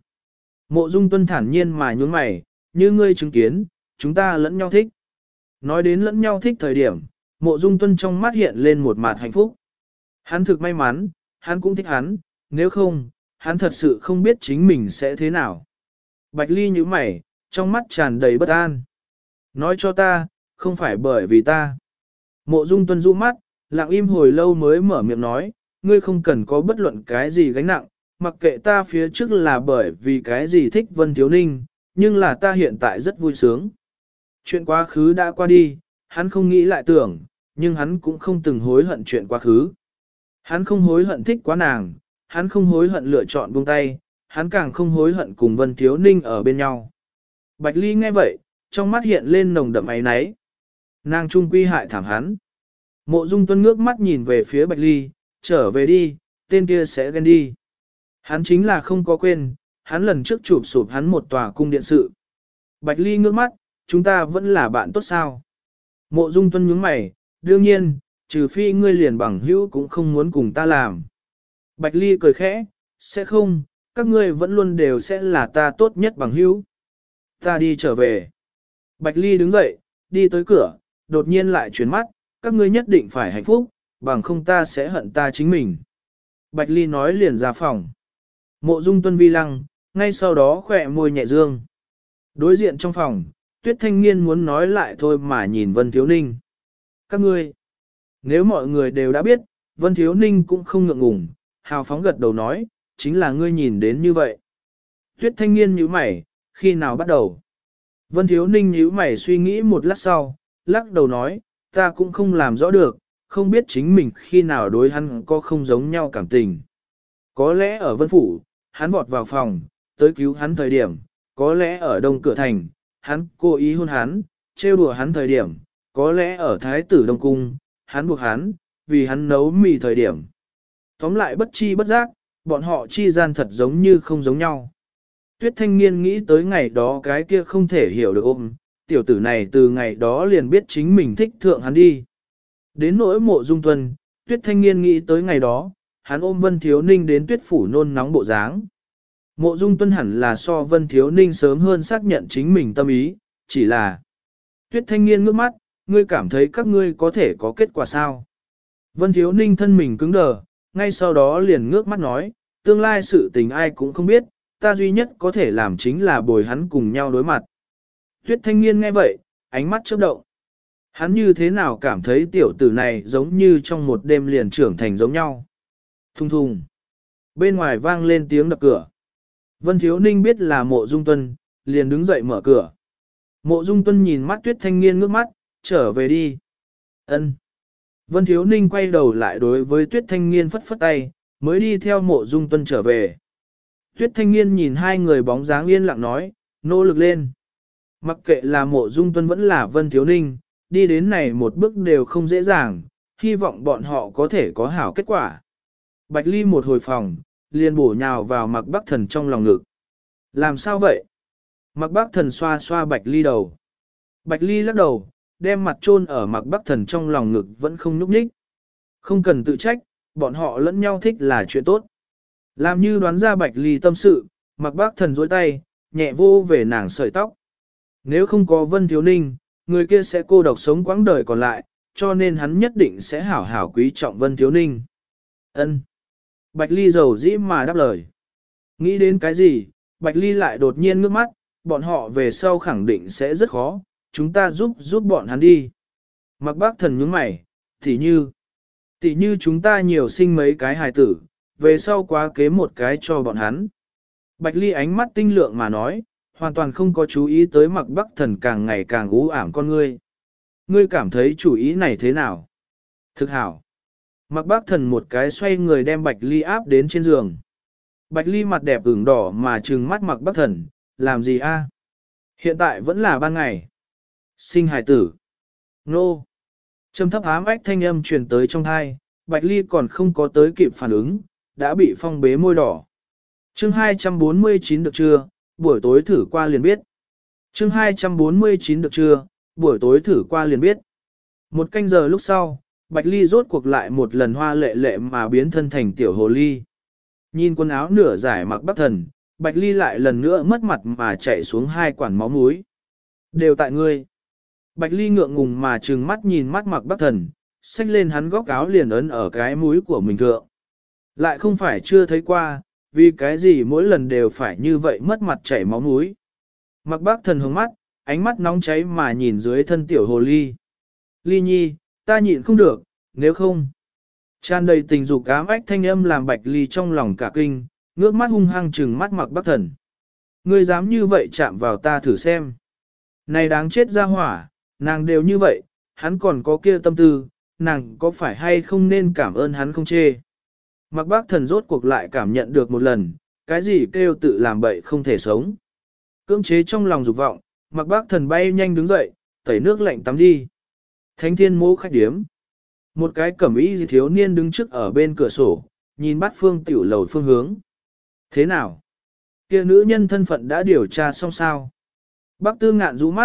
Mộ Dung Tuân thản nhiên mà nhún mày, như ngươi chứng kiến, chúng ta lẫn nhau thích. Nói đến lẫn nhau thích thời điểm, Mộ Dung Tuân trong mắt hiện lên một mặt hạnh phúc. Hắn thực may mắn, hắn cũng thích hắn, nếu không, hắn thật sự không biết chính mình sẽ thế nào. Bạch Ly nhíu mày, trong mắt tràn đầy bất an. Nói cho ta, không phải bởi vì ta. Mộ Dung Tuân rũ mắt, lặng im hồi lâu mới mở miệng nói, ngươi không cần có bất luận cái gì gánh nặng, mặc kệ ta phía trước là bởi vì cái gì thích Vân Thiếu Ninh, nhưng là ta hiện tại rất vui sướng. Chuyện quá khứ đã qua đi, hắn không nghĩ lại tưởng, nhưng hắn cũng không từng hối hận chuyện quá khứ. Hắn không hối hận thích quá nàng, hắn không hối hận lựa chọn buông tay, hắn càng không hối hận cùng Vân Thiếu Ninh ở bên nhau. Bạch Ly nghe vậy, trong mắt hiện lên nồng đậm áy náy. Nàng trung quy hại thảm hắn. Mộ Dung Tuân ngước mắt nhìn về phía Bạch Ly, trở về đi, tên kia sẽ ghen đi. Hắn chính là không có quên, hắn lần trước chụp sụp hắn một tòa cung điện sự. Bạch Ly ngước mắt, chúng ta vẫn là bạn tốt sao? Mộ Dung Tuân nhướng mày, đương nhiên, trừ phi ngươi liền bằng hữu cũng không muốn cùng ta làm. Bạch Ly cười khẽ, sẽ không, các ngươi vẫn luôn đều sẽ là ta tốt nhất bằng hữu. Ta đi trở về. Bạch Ly đứng dậy, đi tới cửa, đột nhiên lại chuyển mắt, các ngươi nhất định phải hạnh phúc, bằng không ta sẽ hận ta chính mình. Bạch Ly nói liền ra phòng. Mộ Dung Tuân vi lăng, ngay sau đó khỏe môi nhẹ dương. Đối diện trong phòng, Tuyết Thanh Nghiên muốn nói lại thôi mà nhìn Vân Thiếu Ninh. Các ngươi, nếu mọi người đều đã biết, Vân Thiếu Ninh cũng không ngượng ngùng, hào phóng gật đầu nói, chính là ngươi nhìn đến như vậy. Tuyết Thanh Nghiên nhíu mày, khi nào bắt đầu? Vân Thiếu Ninh nhíu mày suy nghĩ một lát sau, lắc đầu nói, ta cũng không làm rõ được, không biết chính mình khi nào đối hắn có không giống nhau cảm tình. Có lẽ ở Vân Phủ, hắn vọt vào phòng, tới cứu hắn thời điểm, có lẽ ở Đông Cửa Thành, hắn cố ý hôn hắn, trêu đùa hắn thời điểm, có lẽ ở Thái tử Đông Cung, hắn buộc hắn, vì hắn nấu mì thời điểm. Tóm lại bất chi bất giác, bọn họ chi gian thật giống như không giống nhau. Tuyết Thanh Nghiên nghĩ tới ngày đó cái kia không thể hiểu được ôm, tiểu tử này từ ngày đó liền biết chính mình thích thượng hắn đi. Đến nỗi Mộ Dung Tuân, Tuyết Thanh Nghiên nghĩ tới ngày đó, hắn ôm Vân Thiếu Ninh đến Tuyết Phủ nôn nóng bộ dáng. Mộ Dung Tuân hẳn là so Vân Thiếu Ninh sớm hơn xác nhận chính mình tâm ý, chỉ là Tuyết Thanh Nghiên ngước mắt, ngươi cảm thấy các ngươi có thể có kết quả sao? Vân Thiếu Ninh thân mình cứng đờ, ngay sau đó liền ngước mắt nói, tương lai sự tình ai cũng không biết, ta duy nhất có thể làm chính là bồi hắn cùng nhau đối mặt. Tuyết Thanh Nghiên nghe vậy, ánh mắt chớp động. Hắn như thế nào cảm thấy tiểu tử này giống như trong một đêm liền trưởng thành giống nhau. Thung thùng. Bên ngoài vang lên tiếng đập cửa. Vân Thiếu Ninh biết là Mộ Dung Tuân, liền đứng dậy mở cửa. Mộ Dung Tuân nhìn mắt Tuyết Thanh Nghiên ngước mắt, trở về đi. Ân. Vân Thiếu Ninh quay đầu lại đối với Tuyết Thanh Nghiên phất phất tay, mới đi theo Mộ Dung Tuân trở về. Tuyết Thanh Nghiên nhìn hai người bóng dáng yên lặng nói, nỗ lực lên. Mặc kệ là Mộ Dung Tuân vẫn là Vân Thiếu Ninh, đi đến này một bước đều không dễ dàng, hy vọng bọn họ có thể có hảo kết quả. Bạch Ly một hồi phòng, liền bổ nhào vào Mạc Bắc Thần trong lòng ngực. Làm sao vậy? Mạc Bắc Thần xoa xoa Bạch Ly đầu. Bạch Ly lắc đầu, đem mặt chôn ở Mạc Bắc Thần trong lòng ngực vẫn không nhúc nhích. Không cần tự trách, bọn họ lẫn nhau thích là chuyện tốt. Làm như đoán ra Bạch Ly tâm sự, Mạc Bắc Thần duỗi tay, nhẹ vô về nàng sợi tóc. Nếu không có Vân Thiếu Ninh, người kia sẽ cô độc sống quãng đời còn lại, cho nên hắn nhất định sẽ hảo hảo quý trọng Vân Thiếu Ninh. Ân. Bạch Ly dầu dĩ mà đáp lời. Nghĩ đến cái gì, Bạch Ly lại đột nhiên ngước mắt, bọn họ về sau khẳng định sẽ rất khó, chúng ta giúp bọn hắn đi. Mạc Bác Thần nhướng mày, tỷ như chúng ta nhiều sinh mấy cái hài tử, về sau quá kế một cái cho bọn hắn. Bạch Ly ánh mắt tinh lượng mà nói, hoàn toàn không có chú ý tới Mạc Bắc Thần càng ngày càng u ảm con ngươi. Ngươi cảm thấy chủ ý này thế nào? Thực hảo. Mạc Bắc Thần một cái xoay người đem Bạch Ly áp đến trên giường. Bạch Ly mặt đẹp ửng đỏ mà trừng mắt Mạc Bắc Thần, làm gì a? Hiện tại vẫn là ban ngày. Sinh hài tử. Nô. Trầm thấp ám ách thanh âm truyền tới trong thai, Bạch Ly còn không có tới kịp phản ứng, đã bị phong bế môi đỏ. Chương 249 được chưa, buổi tối thử qua liền biết. Chương 249 được chưa, buổi tối thử qua liền biết. Một canh giờ lúc sau, Bạch Ly rốt cuộc lại một lần hoa lệ lệ mà biến thân thành tiểu hồ ly. Nhìn quần áo nửa giải Mạc Bắc Thần, Bạch Ly lại lần nữa mất mặt mà chạy xuống hai quản máu mũi. Đều tại ngươi. Bạch Ly ngượng ngùng mà trừng mắt nhìn mắt Mạc Bắc Thần, xách lên hắn góc áo liền ấn ở cái mũi của mình thượng. Lại không phải chưa thấy qua, vì cái gì mỗi lần đều phải như vậy mất mặt chảy máu mũi. Mạc Bắc Thần hướng mắt, ánh mắt nóng cháy mà nhìn dưới thân tiểu hồ ly. Ly nhi, ta nhịn không được, nếu không. Tràn đầy tình dục ám ách thanh âm làm Bạch Ly trong lòng cả kinh, ngước mắt hung hăng trừng mắt Mạc Bắc Thần. Ngươi dám như vậy chạm vào ta thử xem. Này đáng chết ra hỏa, nàng đều như vậy, hắn còn có kia tâm tư, nàng có phải hay không nên cảm ơn hắn không chê. Mạc Bắc Thần rốt cuộc lại cảm nhận được một lần, cái gì kêu tự làm bậy không thể sống. Cưỡng chế trong lòng dục vọng, Mạc Bắc Thần bay nhanh đứng dậy, tẩy nước lạnh tắm đi. Thánh thiên mô khách điếm. Một cái cẩm y thiếu niên đứng trước ở bên cửa sổ, nhìn bát phương tiểu lầu phương hướng. Thế nào? Kia nữ nhân thân phận đã điều tra xong sao? Bác Tư Ngạn rũ mắt,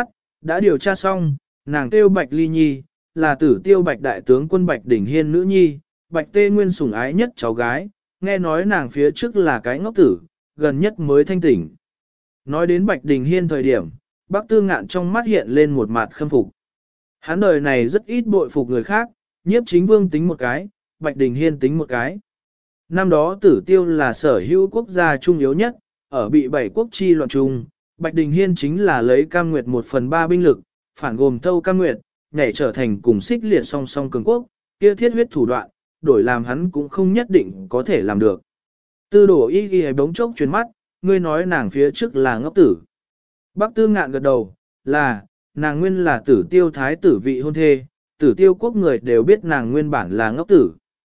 Đã điều tra xong, nàng kêu Bạch Ly Nhi, là Tử Tiêu Bạch đại tướng quân Bạch Đỉnh Hiên nữ nhi, Bạch Tê Nguyên sủng ái nhất cháu gái, nghe nói nàng phía trước là cái ngốc tử, gần nhất mới thanh tỉnh. Nói đến Bạch Đình Hiên thời điểm, Bác Tư Ngạn trong mắt hiện lên một mặt khâm phục. Hắn đời này rất ít bội phục người khác, Nhiếp Chính Vương tính một cái, Bạch Đình Hiên tính một cái. Năm đó Tử Tiêu là sở hữu quốc gia trung yếu nhất, ở bị 7 quốc chi loạn chung, Bạch Đình Hiên chính là lấy Cam Nguyệt 1/3 binh lực, phản gồm Tâu Cam Nguyệt, nhảy trở thành cùng xích liệt song song cường quốc, kia thiết huyết thủ đoạn, đổi làm hắn cũng không nhất định có thể làm được. Tư Đồ Y Y bỗng chốc chuyển mắt, ngươi nói nàng phía trước là ngốc tử. Bác Tư Ngạn gật đầu, là, nàng nguyên là Tử Tiêu thái tử vị hôn thê, Tử Tiêu quốc người đều biết nàng nguyên bản là ngốc tử.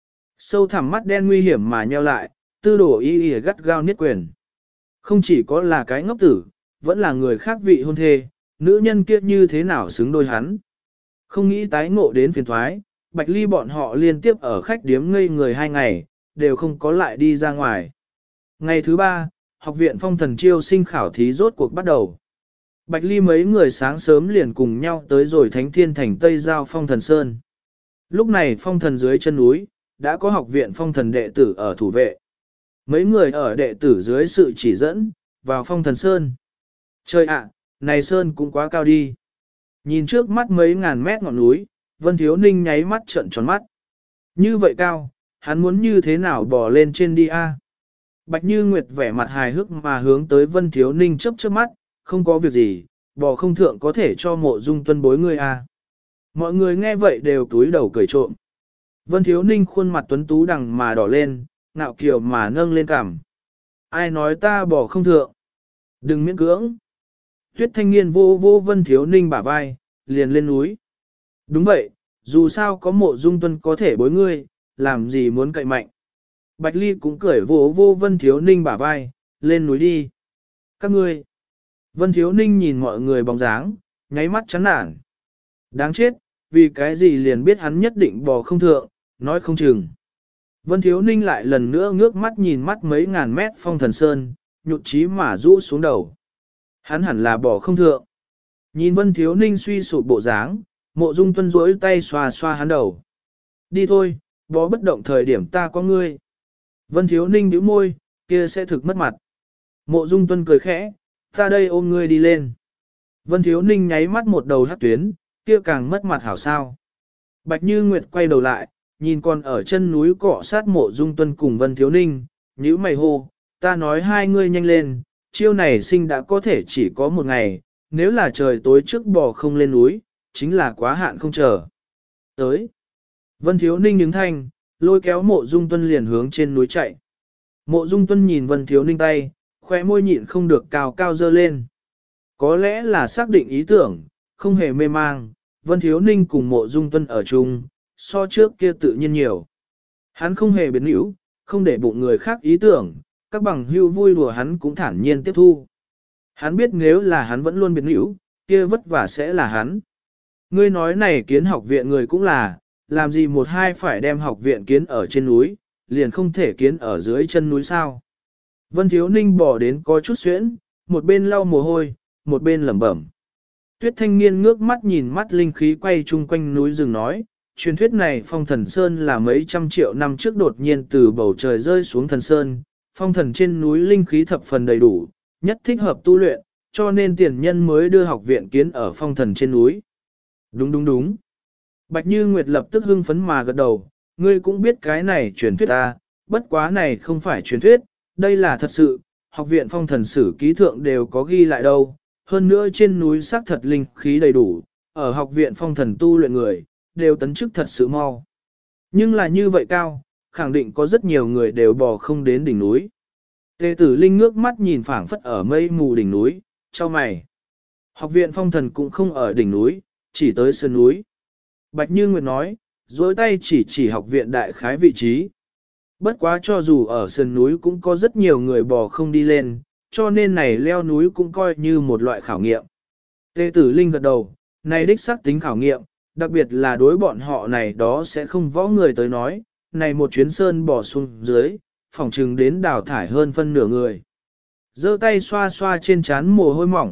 Sâu thẳm mắt đen nguy hiểm mà nheo lại, Tư Đồ Y Y gắt gao niết quyền. Không chỉ có là cái ngốc tử, vẫn là người khác vị hôn thê, nữ nhân kia như thế nào xứng đôi hắn. Không nghĩ tái ngộ đến phiền thoái, Bạch Ly bọn họ liên tiếp ở khách điếm ngây người 2 ngày, đều không có lại đi ra ngoài. Ngày thứ 3, học viện phong thần chiêu sinh khảo thí rốt cuộc bắt đầu. Bạch Ly mấy người sáng sớm liền cùng nhau tới rồi Thánh Thiên Thành Tây Giao Phong Thần Sơn. Lúc này phong thần dưới chân núi, đã có học viện phong thần đệ tử ở thủ vệ. Mấy người ở đệ tử dưới sự chỉ dẫn, vào Phong Thần Sơn. Trời ạ, này Sơn cũng quá cao đi. Nhìn trước mắt mấy ngàn mét ngọn núi, Vân Thiếu Ninh nháy mắt trợn tròn mắt. Như vậy cao, hắn muốn như thế nào bò lên trên đi a? Bạch Như Nguyệt vẻ mặt hài hước mà hướng tới Vân Thiếu Ninh chớp chớp mắt, không có việc gì, bò không thượng có thể cho Mộ Dung Tuân bối ngươi a. Mọi người nghe vậy đều túi đầu cười trộm. Vân Thiếu Ninh khuôn mặt tuấn tú đằng mà đỏ lên, ngạo kiều mà nâng lên cằm. Ai nói ta bò không thượng? Đừng miễn cưỡng. Tuyết Thanh Niên vô vô Vân Thiếu Ninh bả vai, liền lên núi. Đúng vậy, dù sao có Mộ Dung Tuân có thể bối ngươi, làm gì muốn cậy mạnh. Bạch Ly cũng cười vô vô Vân Thiếu Ninh bả vai, lên núi đi. Các ngươi. Vân Thiếu Ninh nhìn mọi người bóng dáng, nháy mắt chán nản. Đáng chết, vì cái gì liền biết hắn nhất định bò không thượng, nói không chừng. Vân Thiếu Ninh lại lần nữa ngước mắt nhìn mắt mấy ngàn mét Phong Thần Sơn, nhụt chí mà rũ xuống đầu. Hắn hẳn là bò không thượng. Nhìn Vân Thiếu Ninh suy sụp bộ dáng, Mộ Dung Tuân duỗi tay xoa xoa hắn đầu. Đi thôi, bò bất động thời điểm ta có ngươi. Vân Thiếu Ninh nhíu môi, kia sẽ thực mất mặt. Mộ Dung Tuân cười khẽ, ta đây ôm ngươi đi lên. Vân Thiếu Ninh nháy mắt một đầu hắc tuyến, kia càng mất mặt hảo sao. Bạch Như Nguyệt quay đầu lại, nhìn con ở chân núi cọ sát Mộ Dung Tuân cùng Vân Thiếu Ninh, nhíu mày hô, ta nói hai ngươi nhanh lên, chiêu này sinh đã có thể chỉ có một ngày, nếu là trời tối trước bò không lên núi, chính là quá hạn không chờ. Tới. Vân Thiếu Ninh đứng thanh, lôi kéo Mộ Dung Tuân liền hướng trên núi chạy. Mộ Dung Tuân nhìn Vân Thiếu Ninh tay, khóe môi nhịn không được cao cao dơ lên. Có lẽ là xác định ý tưởng, không hề mê mang, Vân Thiếu Ninh cùng Mộ Dung Tuân ở chung, so trước kia tự nhiên nhiều. Hắn không hề biến hữu, không để bụng người khác ý tưởng, các bằng hữu vui đùa hắn cũng thản nhiên tiếp thu. Hắn biết nếu là hắn vẫn luôn biến hữu, kia vất vả sẽ là hắn. Ngươi nói này kiến học viện người cũng là, làm gì một hai phải đem học viện kiến ở trên núi, liền không thể kiến ở dưới chân núi sao. Vân Thiếu Ninh bỏ đến có chút xuyễn, một bên lau mồ hôi, một bên lẩm bẩm. Tuyết Thanh Niên ngước mắt nhìn mắt linh khí quay chung quanh núi rừng nói, truyền thuyết này Phong Thần Sơn là mấy trăm triệu năm trước đột nhiên từ bầu trời rơi xuống thần sơn, phong thần trên núi linh khí thập phần đầy đủ, nhất thích hợp tu luyện, cho nên tiền nhân mới đưa học viện kiến ở phong thần trên núi. Đúng đúng đúng. Bạch Như Nguyệt lập tức hưng phấn mà gật đầu, ngươi cũng biết cái này truyền thuyết ta, bất quá này không phải truyền thuyết, đây là thật sự, học viện phong thần sử ký thượng đều có ghi lại đâu, hơn nữa trên núi xác thật linh khí đầy đủ, ở học viện phong thần tu luyện người, đều tấn chức thật sự mau. Nhưng là như vậy cao, khẳng định có rất nhiều người đều bò không đến đỉnh núi. Tề Tử Linh ngước mắt nhìn phảng phất ở mây mù đỉnh núi, cho mày. Học viện phong thần cũng không ở đỉnh núi, chỉ tới sơn núi. Bạch Như Nguyệt nói, dối tay chỉ học viện đại khái vị trí. Bất quá cho dù ở sơn núi cũng có rất nhiều người bò không đi lên, cho nên này leo núi cũng coi như một loại khảo nghiệm. Tề Tử Linh gật đầu, này đích xác tính khảo nghiệm, đặc biệt là đối bọn họ này đó sẽ không võ người tới nói, này một chuyến sơn bò xuống dưới, phỏng chừng đến đào thải hơn phân nửa người. Giơ tay xoa xoa trên trán mồ hôi mỏng,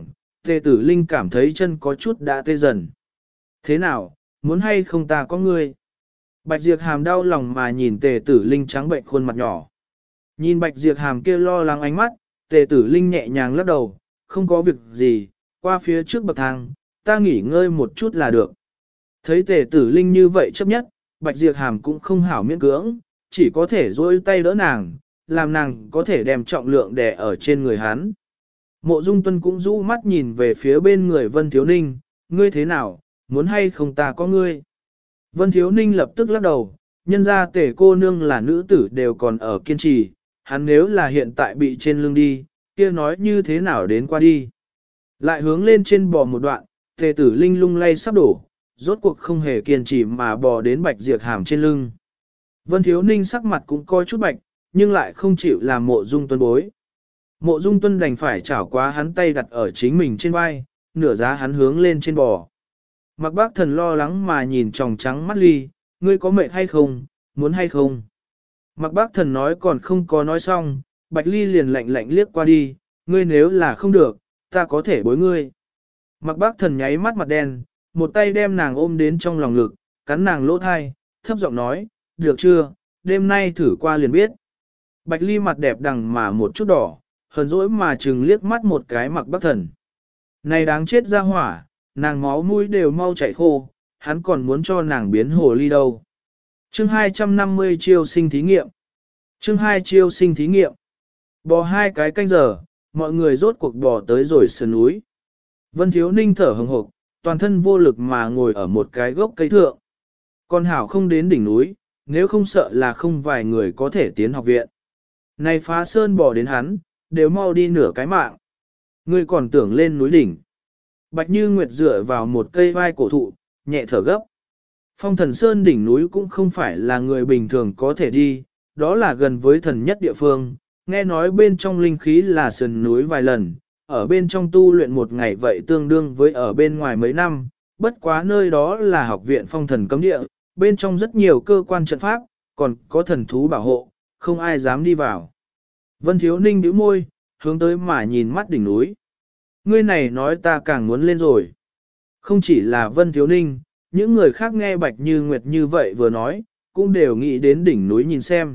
Tề Tử Linh cảm thấy chân có chút đã tê dần. Thế nào, muốn hay không ta có ngươi? Bạch Diệp Hàm đau lòng mà nhìn Tề Tử Linh trắng bệnh khuôn mặt nhỏ. Nhìn Bạch Diệp Hàm kia lo lắng ánh mắt, Tề Tử Linh nhẹ nhàng lắc đầu, không có việc gì, qua phía trước bậc thang, ta nghỉ ngơi một chút là được. Thấy Tề Tử Linh như vậy chấp nhất, Bạch Diệp Hàm cũng không hảo miễn cưỡng, chỉ có thể dối tay đỡ nàng, làm nàng có thể đem trọng lượng đè ở trên người hắn. Mộ Dung Tuân cũng rũ mắt nhìn về phía bên người Vân Thiếu Ninh, ngươi thế nào, muốn hay không ta có ngươi. Vân Thiếu Ninh lập tức lắc đầu, nhân ra Tề cô nương là nữ tử đều còn ở kiên trì, hắn nếu là hiện tại bị trên lưng đi, kia nói như thế nào đến qua đi. Lại hướng lên trên bò một đoạn, Tề Tử Linh lung lay sắp đổ, rốt cuộc không hề kiên trì mà bò đến Bạch Diệp Hàm trên lưng. Vân Thiếu Ninh sắc mặt cũng coi chút bạch, nhưng lại không chịu làm Mộ Dung Tuân bối. Mộ Dung Tuân đành phải chảo quá hắn tay đặt ở chính mình trên vai, nửa giá hắn hướng lên trên bò. Mặc Bác Thần lo lắng mà nhìn tròng trắng mắt Ly, ngươi có mệt hay không, muốn hay không? Mặc Bác Thần nói còn không có nói xong, Bạch Ly liền lạnh lạnh liếc qua đi, ngươi nếu là không được, ta có thể bối ngươi. Mặc Bác Thần nháy mắt mặt đen, một tay đem nàng ôm đến trong lòng ngực, cắn nàng lỗ thai, thấp giọng nói, được chưa, đêm nay thử qua liền biết. Bạch Ly mặt đẹp đằng mà một chút đỏ, hờn dỗi mà chừng liếc mắt một cái Mặc Bác Thần. Này đáng chết ra hỏa, nàng máu mũi đều mau chảy khô, hắn còn muốn cho nàng biến hồ ly đâu. Chương 250 chiêu sinh thí nghiệm. Chương 2 chiêu sinh thí nghiệm. Bò 2 cái canh giờ, mọi người rốt cuộc bò tới rồi sườn núi. Vân Thiếu Ninh thở hừng hực, toàn thân vô lực mà ngồi ở một cái gốc cây thượng. Con hảo không đến đỉnh núi, nếu không sợ là không vài người có thể tiến học viện. Này phá sơn bò đến hắn, đều mau đi nửa cái mạng. Ngươi còn tưởng lên núi đỉnh. Bạch Như Nguyệt dựa vào một cây vai cổ thụ, nhẹ thở gấp. Phong Thần Sơn đỉnh núi cũng không phải là người bình thường có thể đi, đó là gần với thần nhất địa phương, nghe nói bên trong linh khí là sườn núi vài lần, ở bên trong tu luyện một ngày vậy tương đương với ở bên ngoài mấy năm, bất quá nơi đó là học viện phong thần cấm địa, bên trong rất nhiều cơ quan trận pháp, còn có thần thú bảo hộ, không ai dám đi vào. Vân Thiếu Ninh nhíu môi, hướng tới mà nhìn mắt đỉnh núi. Ngươi này nói ta càng muốn lên rồi. Không chỉ là Vân Thiếu Ninh, những người khác nghe Bạch Như Nguyệt như vậy vừa nói, cũng đều nghĩ đến đỉnh núi nhìn xem.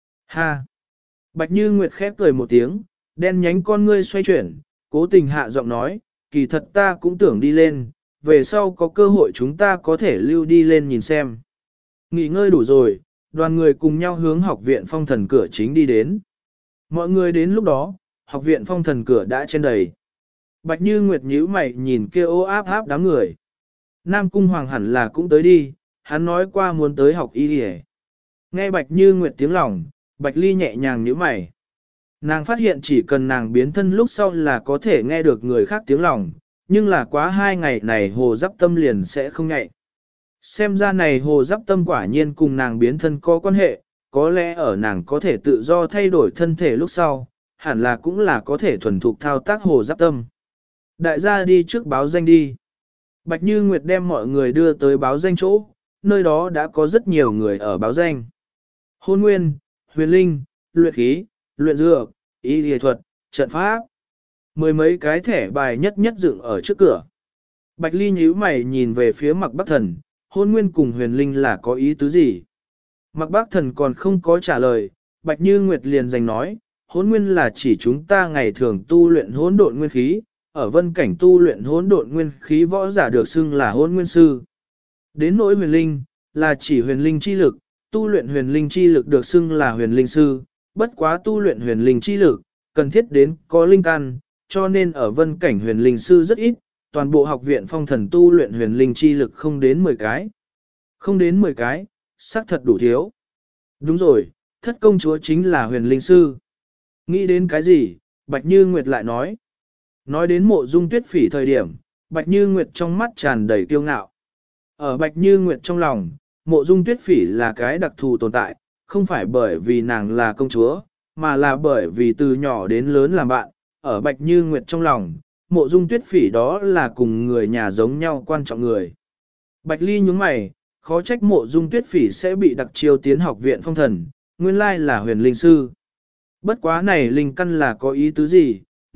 Ha! Bạch Như Nguyệt khép cười một tiếng, đen nhánh con ngươi xoay chuyển, cố tình hạ giọng nói, kỳ thật ta cũng tưởng đi lên, về sau có cơ hội chúng ta có thể lưu đi lên nhìn xem. Nghỉ ngơi đủ rồi, đoàn người cùng nhau hướng học viện phong thần cửa chính đi đến. Mọi người đến lúc đó, học viện phong thần cửa đã chen đầy. Bạch Như Nguyệt nhíu mày nhìn kia ô áp áp đám người. Nam Cung Hoàng hẳn là cũng tới đi, hắn nói qua muốn tới học y đi. Nghe Bạch Như Nguyệt tiếng lòng, Bạch Ly nhẹ nhàng nhíu mày. Nàng phát hiện chỉ cần nàng biến thân lúc sau là có thể nghe được người khác tiếng lòng, nhưng là quá 2 ngày này hồ giáp tâm liền sẽ không nhạy. Xem ra này hồ giáp tâm quả nhiên cùng nàng biến thân có quan hệ, có lẽ ở nàng có thể tự do thay đổi thân thể lúc sau, hẳn là cũng là có thể thuần thục thao tác hồ giáp tâm. Đại gia đi trước báo danh đi. Bạch Như Nguyệt đem mọi người đưa tới báo danh chỗ, nơi đó đã có rất nhiều người ở báo danh. Hôn nguyên, huyền linh, luyện khí, luyện dược, y y thuật, trận pháp. 10 mấy cái thẻ bài nhất nhất dựng ở trước cửa. Bạch Ly nhíu mày nhìn về phía Mặc Bắc Thần, hôn nguyên cùng huyền linh là có ý tứ gì? Mặc Bắc Thần còn không có trả lời, Bạch Như Nguyệt liền giành nói, hôn nguyên là chỉ chúng ta ngày thường tu luyện hỗn độn nguyên khí, ở vân cảnh tu luyện hỗn độn nguyên khí võ giả được xưng là hôn nguyên sư. Đến nỗi huyền linh, là chỉ huyền linh chi lực, tu luyện huyền linh chi lực được xưng là huyền linh sư, bất quá tu luyện huyền linh chi lực, cần thiết đến có linh căn, cho nên ở vân cảnh huyền linh sư rất ít, toàn bộ học viện phong thần tu luyện huyền linh chi lực không đến 10 cái. Không đến 10 cái, xác thật đủ thiếu. Đúng rồi, thất công chúa chính là huyền linh sư. Nghĩ đến cái gì, Bạch Như Nguyệt lại nói. Nói đến Mộ Dung Tuyết Phỉ thời điểm, Bạch Như Nguyệt trong mắt tràn đầy kiêu ngạo. Ở Bạch Như Nguyệt trong lòng, Mộ Dung Tuyết Phỉ là cái đặc thù tồn tại, không phải bởi vì nàng là công chúa, mà là bởi vì từ nhỏ đến lớn làm bạn. Ở Bạch Như Nguyệt trong lòng, Mộ Dung Tuyết Phỉ đó là cùng người nhà giống nhau quan trọng người. Bạch Ly nhướng mày, khó trách Mộ Dung Tuyết Phỉ sẽ bị đặc chiêu tiến học viện phong thần, nguyên lai là huyền linh sư. Bất quá này linh căn là có ý tứ gì,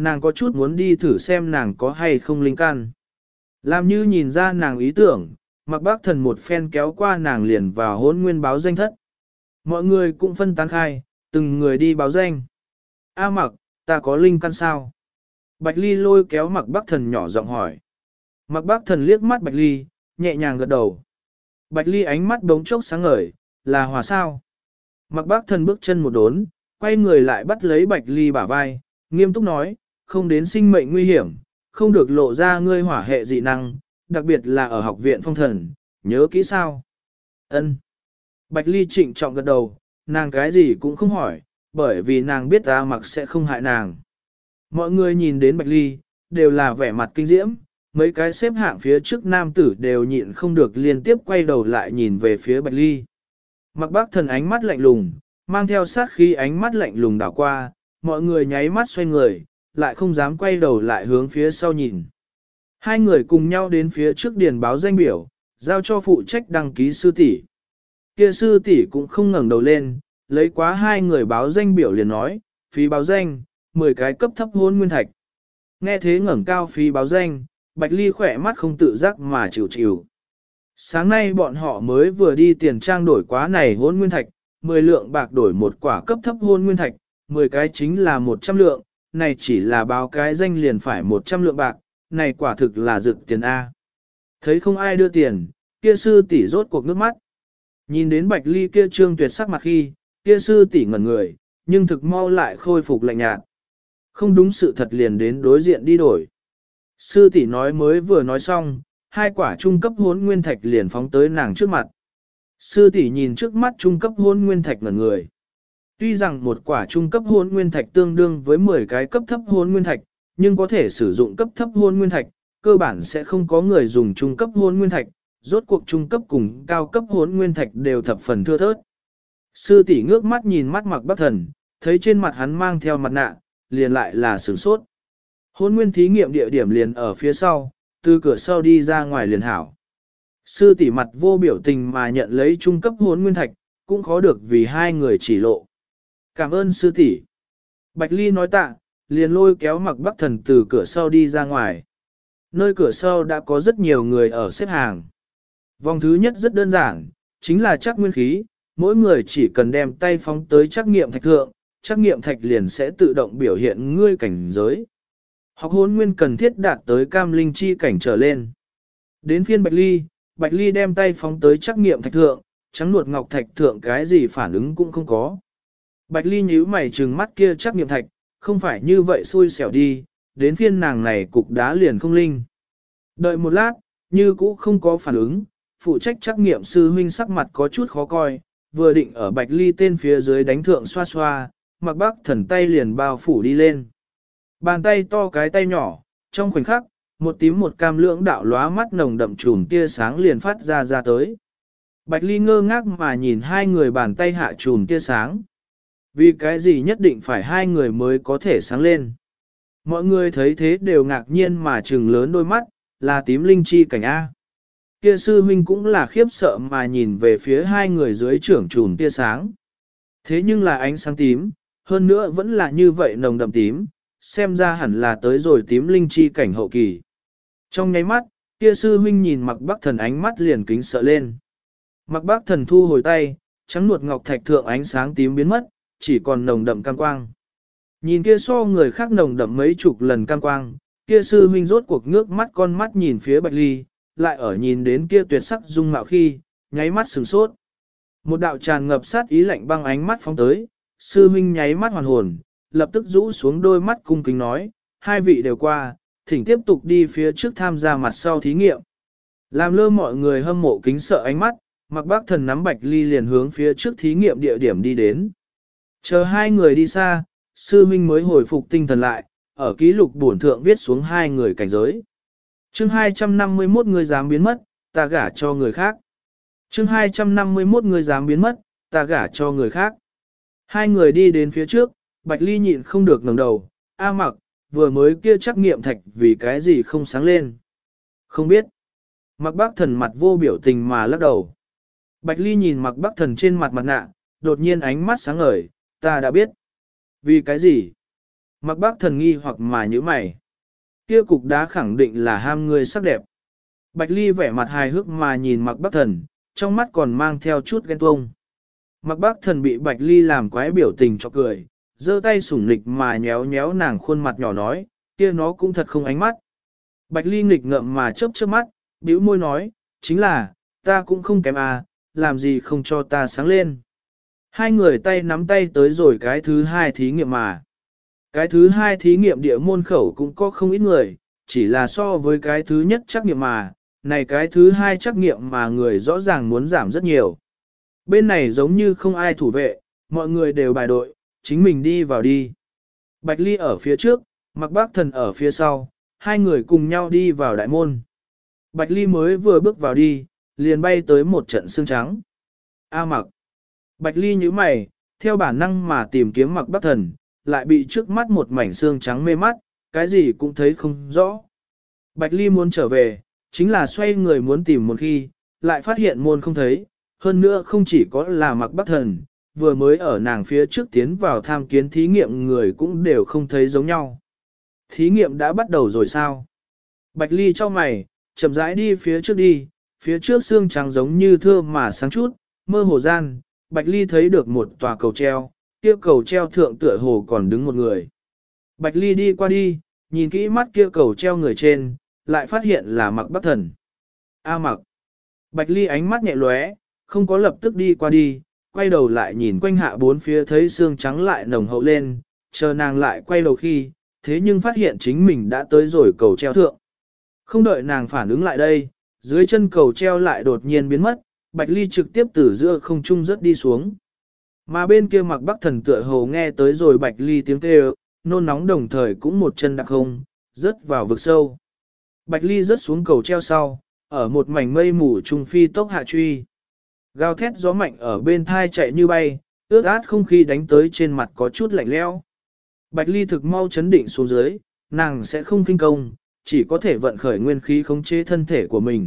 nàng có chút muốn đi thử xem nàng có hay không linh căn. Làm như nhìn ra nàng ý tưởng, Mạc Bác Thần một phen kéo qua nàng liền vào Hỗn Nguyên báo danh thất. Mọi người cũng phân tán khai, từng người đi báo danh. A Mạc, ta có linh căn sao? Bạch Ly lôi kéo Mạc Bác Thần nhỏ giọng hỏi. Mạc Bác Thần liếc mắt Bạch Ly, nhẹ nhàng gật đầu. Bạch Ly ánh mắt đống chốc sáng ngời, là hòa sao? Mạc Bác Thần bước chân một đốn, quay người lại bắt lấy Bạch Ly bả vai, nghiêm túc nói, không đến sinh mệnh nguy hiểm, không được lộ ra ngươi hỏa hệ dị năng, đặc biệt là ở học viện phong thần, nhớ kỹ sao? Ân. Bạch Ly trịnh trọng gật đầu, nàng cái gì cũng không hỏi, bởi vì nàng biết A Mạc sẽ không hại nàng. Mọi người nhìn đến Bạch Ly, đều là vẻ mặt kinh diễm, mấy cái xếp hạng phía trước nam tử đều nhịn không được liên tiếp quay đầu lại nhìn về phía Bạch Ly. Mạc Bác Thần ánh mắt lạnh lùng, mang theo sát khí ánh mắt lạnh lùng đảo qua, mọi người nháy mắt xoay người, lại không dám quay đầu lại hướng phía sau nhìn. Hai người cùng nhau đến phía trước điền báo danh biểu, giao cho phụ trách đăng ký sư tỷ. Kia sư tỷ cũng không ngẩng đầu lên, lấy quá hai người báo danh biểu liền nói, phí báo danh, 10 cái cấp thấp Hỗn Nguyên thạch. Nghe thế ngẩng cao phí báo danh, Bạch Ly khỏe mắt không tự giác mà chịu chịu. Sáng nay bọn họ mới vừa đi tiền trang đổi quá này Hỗn Nguyên thạch, 10 lượng bạc đổi một quả cấp thấp Hỗn Nguyên thạch, 10 cái chính là 100 lượng, này chỉ là báo cái danh liền phải 100 lượng bạc, này quả thực là rực tiền A. Thấy không ai đưa tiền, kia sư tỷ rốt cuộc nước mắt. Nhìn đến Bạch Ly kia trương tuyệt sắc mặt khi, kia sư tỷ ngẩn người, nhưng thực mau lại khôi phục lạnh nhạt. Không đúng sự thật liền đến đối diện đi đổi. Sư tỷ nói mới vừa nói xong, hai quả trung cấp Hỗn Nguyên thạch liền phóng tới nàng trước mặt. Sư tỷ nhìn trước mắt trung cấp Hỗn Nguyên thạch ngẩn người. Tuy rằng một quả trung cấp Hỗn Nguyên thạch tương đương với 10 cái cấp thấp Hỗn Nguyên thạch, nhưng có thể sử dụng cấp thấp Hỗn Nguyên thạch, cơ bản sẽ không có người dùng trung cấp Hỗn Nguyên thạch, rốt cuộc trung cấp cùng cao cấp Hỗn Nguyên thạch đều thập phần thưa thớt. Sư tỷ ngước mắt nhìn mắt Mạc Bác Thần, thấy trên mặt hắn mang theo mặt nạ, liền lại là sửng sốt. Hỗn Nguyên thí nghiệm địa điểm liền ở phía sau, từ cửa sau đi ra ngoài liền hảo. Sư tỷ mặt vô biểu tình mà nhận lấy trung cấp Hỗn Nguyên thạch, cũng khó được vì hai người chỉ lộ. Cảm ơn sư tỷ. Bạch Ly nói tạ, liền lôi kéo Mạc Bác Thần từ cửa sau đi ra ngoài. Nơi cửa sau đã có rất nhiều người ở xếp hàng. Vòng thứ nhất rất đơn giản, chính là trắc nguyên khí, mỗi người chỉ cần đem tay phóng tới trắc nghiệm thạch thượng, trắc nghiệm thạch liền sẽ tự động biểu hiện ngươi cảnh giới. Học Hỗn Nguyên cần thiết đạt tới cam linh chi cảnh trở lên. Đến phiên Bạch Ly đem tay phóng tới trắc nghiệm thạch thượng, trắng nuột ngọc thạch thượng cái gì phản ứng cũng không có. Bạch Ly nhíu mày trừng mắt kia trắc nghiệm thạch, không phải như vậy xui xẻo đi, đến phiên nàng này cục đá liền không linh. Đợi một lát, như cũ không có phản ứng, phụ trách trắc nghiệm sư huynh sắc mặt có chút khó coi, vừa định ở Bạch Ly tên phía dưới đánh thượng xoa xoa, Mạc Bác Thần tay liền bao phủ đi lên. Bàn tay to cái tay nhỏ, trong khoảnh khắc, một tím một cam lưỡng đạo lóa mắt nồng đậm trùm tia sáng liền phát ra tới. Bạch Ly ngơ ngác mà nhìn hai người bàn tay hạ trùm tia sáng. Vì cái gì nhất định phải hai người mới có thể sáng lên. Mọi người thấy thế đều ngạc nhiên mà trừng lớn đôi mắt, là tím linh chi cảnh A. Kia sư huynh cũng là khiếp sợ mà nhìn về phía hai người dưới trưởng trùm tia sáng. Thế nhưng là ánh sáng tím, hơn nữa vẫn là như vậy nồng đậm tím, xem ra hẳn là tới rồi tím linh chi cảnh hậu kỳ. Trong nháy mắt, kia sư huynh nhìn Mạc Bác Thần ánh mắt liền kính sợ lên. Mạc Bác Thần thu hồi tay, trắng nuột ngọc thạch thượng ánh sáng tím biến mất, chỉ còn nồng đậm cam quang. Nhìn kia so người khác nồng đậm mấy chục lần cam quang, kia sư huynh rốt cuộc ngước mắt con mắt nhìn phía Bạch Ly, lại ở nhìn đến kia tuyệt sắc dung mạo khi, nháy mắt sửng sốt. Một đạo tràn ngập sát ý lạnh băng ánh mắt phóng tới, sư huynh nháy mắt hoàn hồn, lập tức rũ xuống đôi mắt cung kính nói, hai vị đều qua, thỉnh tiếp tục đi phía trước tham gia mặt sau thí nghiệm. Làm lơ mọi người hâm mộ kính sợ ánh mắt, Mạc Bác Thần nắm Bạch Ly liền hướng phía trước thí nghiệm địa điểm đi đến. Chờ hai người đi xa, sư huynh mới hồi phục tinh thần lại, ở ký lục bổn thượng viết xuống hai người cảnh giới. Chương 251 người dám biến mất, ta gả cho người khác. Chương 251 người dám biến mất, ta gả cho người khác. Hai người đi đến phía trước, Bạch Ly nhịn không được ngẩng đầu, A Mặc, vừa mới kia trắc nghiệm thạch vì cái gì không sáng lên. Không biết. Mạc Bác Thần mặt vô biểu tình mà lắc đầu. Bạch Ly nhìn Mạc Bác Thần trên mặt mặt nạ, đột nhiên ánh mắt sáng ngời, ta đã biết. Vì cái gì? Mặc Bác Thần nghi hoặc mà nhíu mày. Kia cục đá khẳng định là ham ngươi sắc đẹp. Bạch Ly vẻ mặt hài hước mà nhìn Mặc Bác Thần, trong mắt còn mang theo chút ghen tuông. Mặc Bác Thần bị Bạch Ly làm quái biểu tình cho cười, giơ tay sủng nịch mà nhéo nhéo nàng khuôn mặt nhỏ nói, kia nó cũng thật không ánh mắt. Bạch Ly nghịch ngợm mà chớp chớp mắt, bĩu môi nói, chính là, ta cũng không kém à, làm gì không cho ta sáng lên. Hai người tay nắm tay tới rồi cái thứ hai thí nghiệm mà. Cái thứ hai thí nghiệm địa môn khẩu cũng có không ít người, chỉ là so với cái thứ nhất trắc nghiệm mà, này cái thứ hai trắc nghiệm mà người rõ ràng muốn giảm rất nhiều. Bên này giống như không ai thủ vệ, mọi người đều bài đội, chính mình đi vào đi. Bạch Ly ở phía trước, Mặc Bác Thần ở phía sau, hai người cùng nhau đi vào đại môn. Bạch Ly mới vừa bước vào đi, liền bay tới một trận xương trắng. A Mặc. Bạch Ly nhíu mày, theo bản năng mà tìm kiếm Mặc Bác Thần, lại bị trước mắt một mảnh xương trắng mê mắt, cái gì cũng thấy không rõ. Bạch Ly muốn trở về, chính là xoay người muốn tìm một khi, lại phát hiện môn không thấy, hơn nữa không chỉ có là Mặc Bác Thần, vừa mới ở nàng phía trước tiến vào tham kiến thí nghiệm người cũng đều không thấy giống nhau. Thí nghiệm đã bắt đầu rồi sao? Bạch Ly cho mày, chậm rãi đi phía trước xương trắng giống như thưa mà sáng chút, mơ hồ gian, Bạch Ly thấy được một tòa cầu treo, kia cầu treo thượng tựa hồ còn đứng một người. Bạch Ly đi qua đi, nhìn kỹ mắt kia cầu treo người trên, lại phát hiện là Mặc Bác Thần. A Mặc. Bạch Ly ánh mắt nhẹ lóe, không có lập tức đi qua đi, quay đầu lại nhìn quanh hạ bốn phía thấy xương trắng lại nồng hậu lên, chờ nàng lại quay đầu khi, thế nhưng phát hiện chính mình đã tới rồi cầu treo thượng. Không đợi nàng phản ứng lại đây, dưới chân cầu treo lại đột nhiên biến mất, Bạch Ly trực tiếp từ giữa không trung rớt đi xuống. Mà bên kia Mặc Bác Thần tựa hồ nghe tới rồi Bạch Ly tiếng kêu, nôn nóng đồng thời cũng một chân đặc không, rớt vào vực sâu. Bạch Ly rớt xuống cầu treo sau, ở một mảnh mây mù trung phi tốc hạ truy. Gào thét gió mạnh ở bên thai chạy như bay, ướt át không khí đánh tới trên mặt có chút lạnh lẽo. Bạch Ly thực mau chấn định xuống dưới, nàng sẽ không kinh công, chỉ có thể vận khởi nguyên khí khống chế thân thể của mình.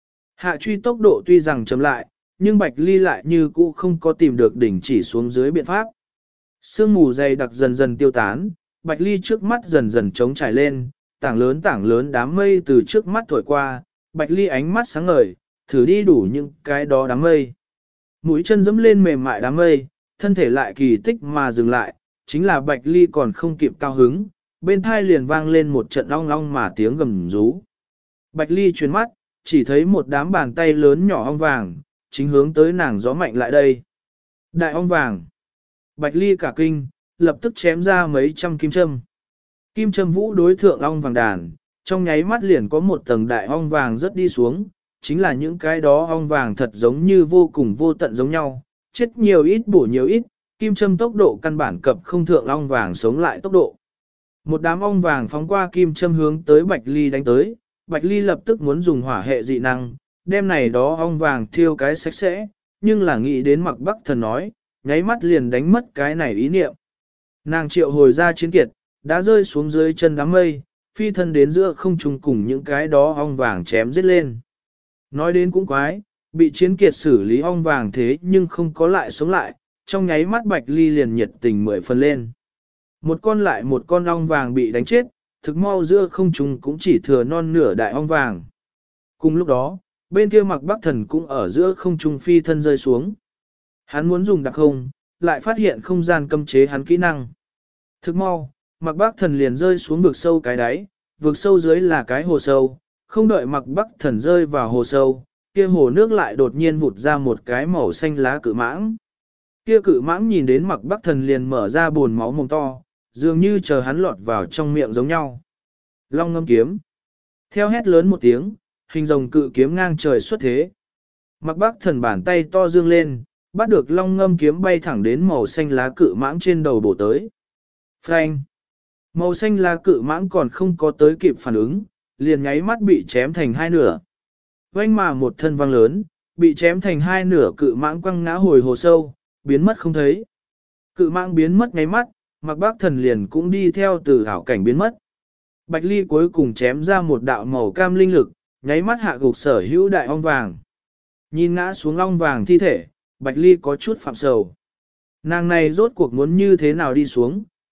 Hạ truy tốc độ tuy rằng chậm lại, nhưng Bạch Ly lại như cũ không có tìm được đỉnh chỉ xuống dưới biện pháp. Sương mù dày đặc dần dần tiêu tán, Bạch Ly trước mắt dần dần trống trải lên, tảng lớn đám mây từ trước mắt thổi qua, Bạch Ly ánh mắt sáng ngời, thử đi đủ những cái đó đám mây. Mũi chân dẫm lên mềm mại đám mây, thân thể lại kỳ tích mà dừng lại, chính là Bạch Ly còn không kịp cao hứng, bên thai liền vang lên một trận long long mà tiếng gầm rú. Bạch Ly chuyển mắt, chỉ thấy một đám bàn tay lớn nhỏ ong vàng, chính hướng tới nàng gió mạnh lại đây. Đại ong vàng. Bạch Ly cả kinh, lập tức chém ra mấy trăm kim châm. Kim châm vũ đối thượng ong vàng đàn, trong nháy mắt liền có một tầng đại ong vàng rớt đi xuống, chính là những cái đó ong vàng thật giống như vô cùng vô tận giống nhau, chết nhiều ít bổ nhiều ít, kim châm tốc độ căn bản cập không thượng ong vàng sống lại tốc độ. Một đám ong vàng phóng qua kim châm hướng tới Bạch Ly đánh tới, Bạch Ly lập tức muốn dùng hỏa hệ dị năng, đem này đó ong vàng thiêu cái sạch sẽ, nhưng là nghĩ đến Mặc Bác Thần nói, nháy mắt liền đánh mất cái này ý niệm. Nàng triệu hồi ra chiến kiệt, đã rơi xuống dưới chân đám mây, phi thân đến giữa không trung cùng những cái đó ong vàng chém giết lên. Nói đến cũng quái, bị chiến kiệt xử lý ong vàng thế nhưng không có lại sống lại, trong nháy mắt Bạch Ly liền nhiệt tình 10 phần lên. Một con lại một con ong vàng bị đánh chết, thực mau giữa không trung cũng chỉ thừa non nửa đại ong vàng. Cùng lúc đó, bên kia Mặc Bác Thần cũng ở giữa không trung phi thân rơi xuống. Hắn muốn dùng đặc không, lại phát hiện không gian cấm chế hắn kỹ năng. Thực mau, Mặc Bác Thần liền rơi xuống vực sâu cái đáy, vực sâu dưới là cái hồ sâu, không đợi Mặc Bác Thần rơi vào hồ sâu, kia hồ nước lại đột nhiên vụt ra một cái màu xanh lá cự mãng. Kia cự mãng nhìn đến Mặc Bác Thần liền mở ra buồn máu mồm to, dường như chờ hắn lọt vào trong miệng giống nhau. Long ngâm kiếm. Theo hét lớn một tiếng, hình rồng cự kiếm ngang trời xuất thế. Mặc Bác Thần bàn tay to dương lên, bắt được long ngâm kiếm bay thẳng đến màu xanh lá cự mãng trên đầu bổ tới. Phanh. Màu xanh lá cự mãng còn không có tới kịp phản ứng, liền nháy mắt bị chém thành hai nửa. Vanh mà một thân vang lớn, bị chém thành hai nửa cự mãng quăng ngã hồi hồ sâu, biến mất không thấy. Cự mãng biến mất nháy mắt, Mặc Bác Thần liền cũng đi theo từ hảo cảnh biến mất. Bạch Ly cuối cùng chém ra một đạo màu cam linh lực, nháy mắt hạ gục sở hữu đại ong vàng. Nhìn ngã xuống ong vàng thi thể, Bạch Ly có chút phạm sầu. Nàng này rốt cuộc muốn như thế nào đi xuống,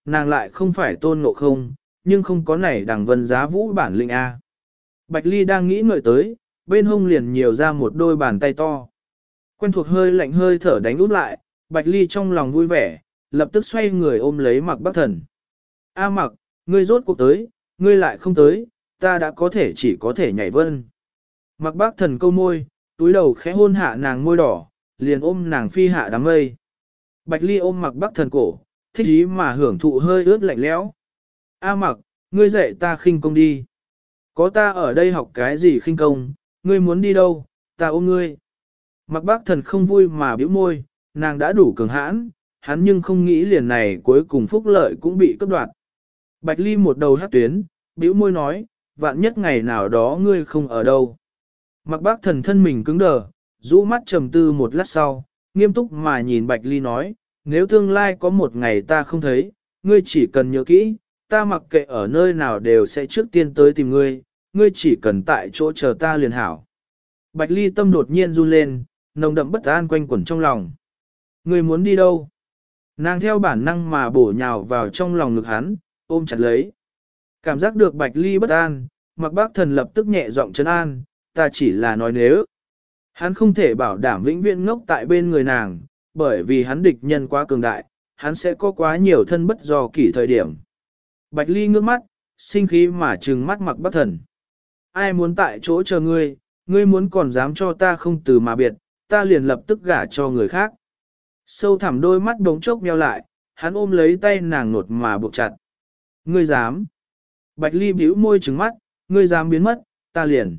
nàng lại không phải tôn ngộ không, nhưng không có nảy đằng vân giá vũ bản lĩnh A. Bạch Ly đang nghĩ ngợi tới, bên hông liền nhiều ra một đôi bàn tay to. Quen thuộc hơi lạnh hơi thở đánh út lại, Bạch Ly trong lòng vui vẻ, lập tức xoay người ôm lấy Mạc Bắc Thần. A Mạc, ngươi rốt cuộc tới, ngươi lại không tới, ta đã chỉ có thể nhảy vân. Mạc Bắc Thần câu môi, túi đầu khẽ hôn hạ nàng môi đỏ, liền ôm nàng phi hạ đám mây. Bạch Ly ôm Mạc Bắc Thần cổ, thích ý mà hưởng thụ hơi ướt lạnh lẽo. A Mạc, ngươi dạy ta khinh công đi. Có ta ở đây học cái gì khinh công, ngươi muốn đi đâu, ta ôm ngươi. Mạc Bắc Thần không vui mà bĩu môi, nàng đã đủ cường hãn, hắn nhưng không nghĩ liền này cuối cùng phúc lợi cũng bị cướp đoạt. Bạch Ly một đầu hát tuyến, bĩu môi nói, vạn nhất ngày nào đó ngươi không ở đâu. Mạc Bắc Thần thân mình cứng đờ, rũ mắt trầm tư một lát sau, nghiêm túc mà nhìn Bạch Ly nói, nếu tương lai có một ngày ta không thấy, ngươi chỉ cần nhớ kỹ, ta mặc kệ ở nơi nào đều sẽ trước tiên tới tìm ngươi, ngươi chỉ cần tại chỗ chờ ta liền hảo. Bạch Ly tâm đột nhiên run lên, nồng đậm bất an quanh quẩn trong lòng. Ngươi muốn đi đâu? Nàng theo bản năng mà bổ nhào vào trong lòng ngực hắn, ôm chặt lấy. Cảm giác được Bạch Ly bất an, Mạc Bắc Thần lập tức nhẹ giọng trấn an, ta chỉ là nói nếu. Hắn không thể bảo đảm vĩnh viễn ngốc tại bên người nàng, bởi vì hắn địch nhân quá cường đại, hắn sẽ có quá nhiều thân bất do kỷ thời điểm. Bạch Ly ngước mắt, sinh khí mà trừng mắt Mạc Bắc Thần. Ai muốn tại chỗ chờ ngươi, ngươi muốn còn dám cho ta không từ mà biệt, ta liền lập tức gả cho người khác. Sâu thẳm đôi mắt đống chốc nheo lại, hắn ôm lấy tay nàng nột mà buộc chặt. Ngươi dám. Bạch Ly bĩu môi trừng mắt, ngươi dám biến mất, ta liền.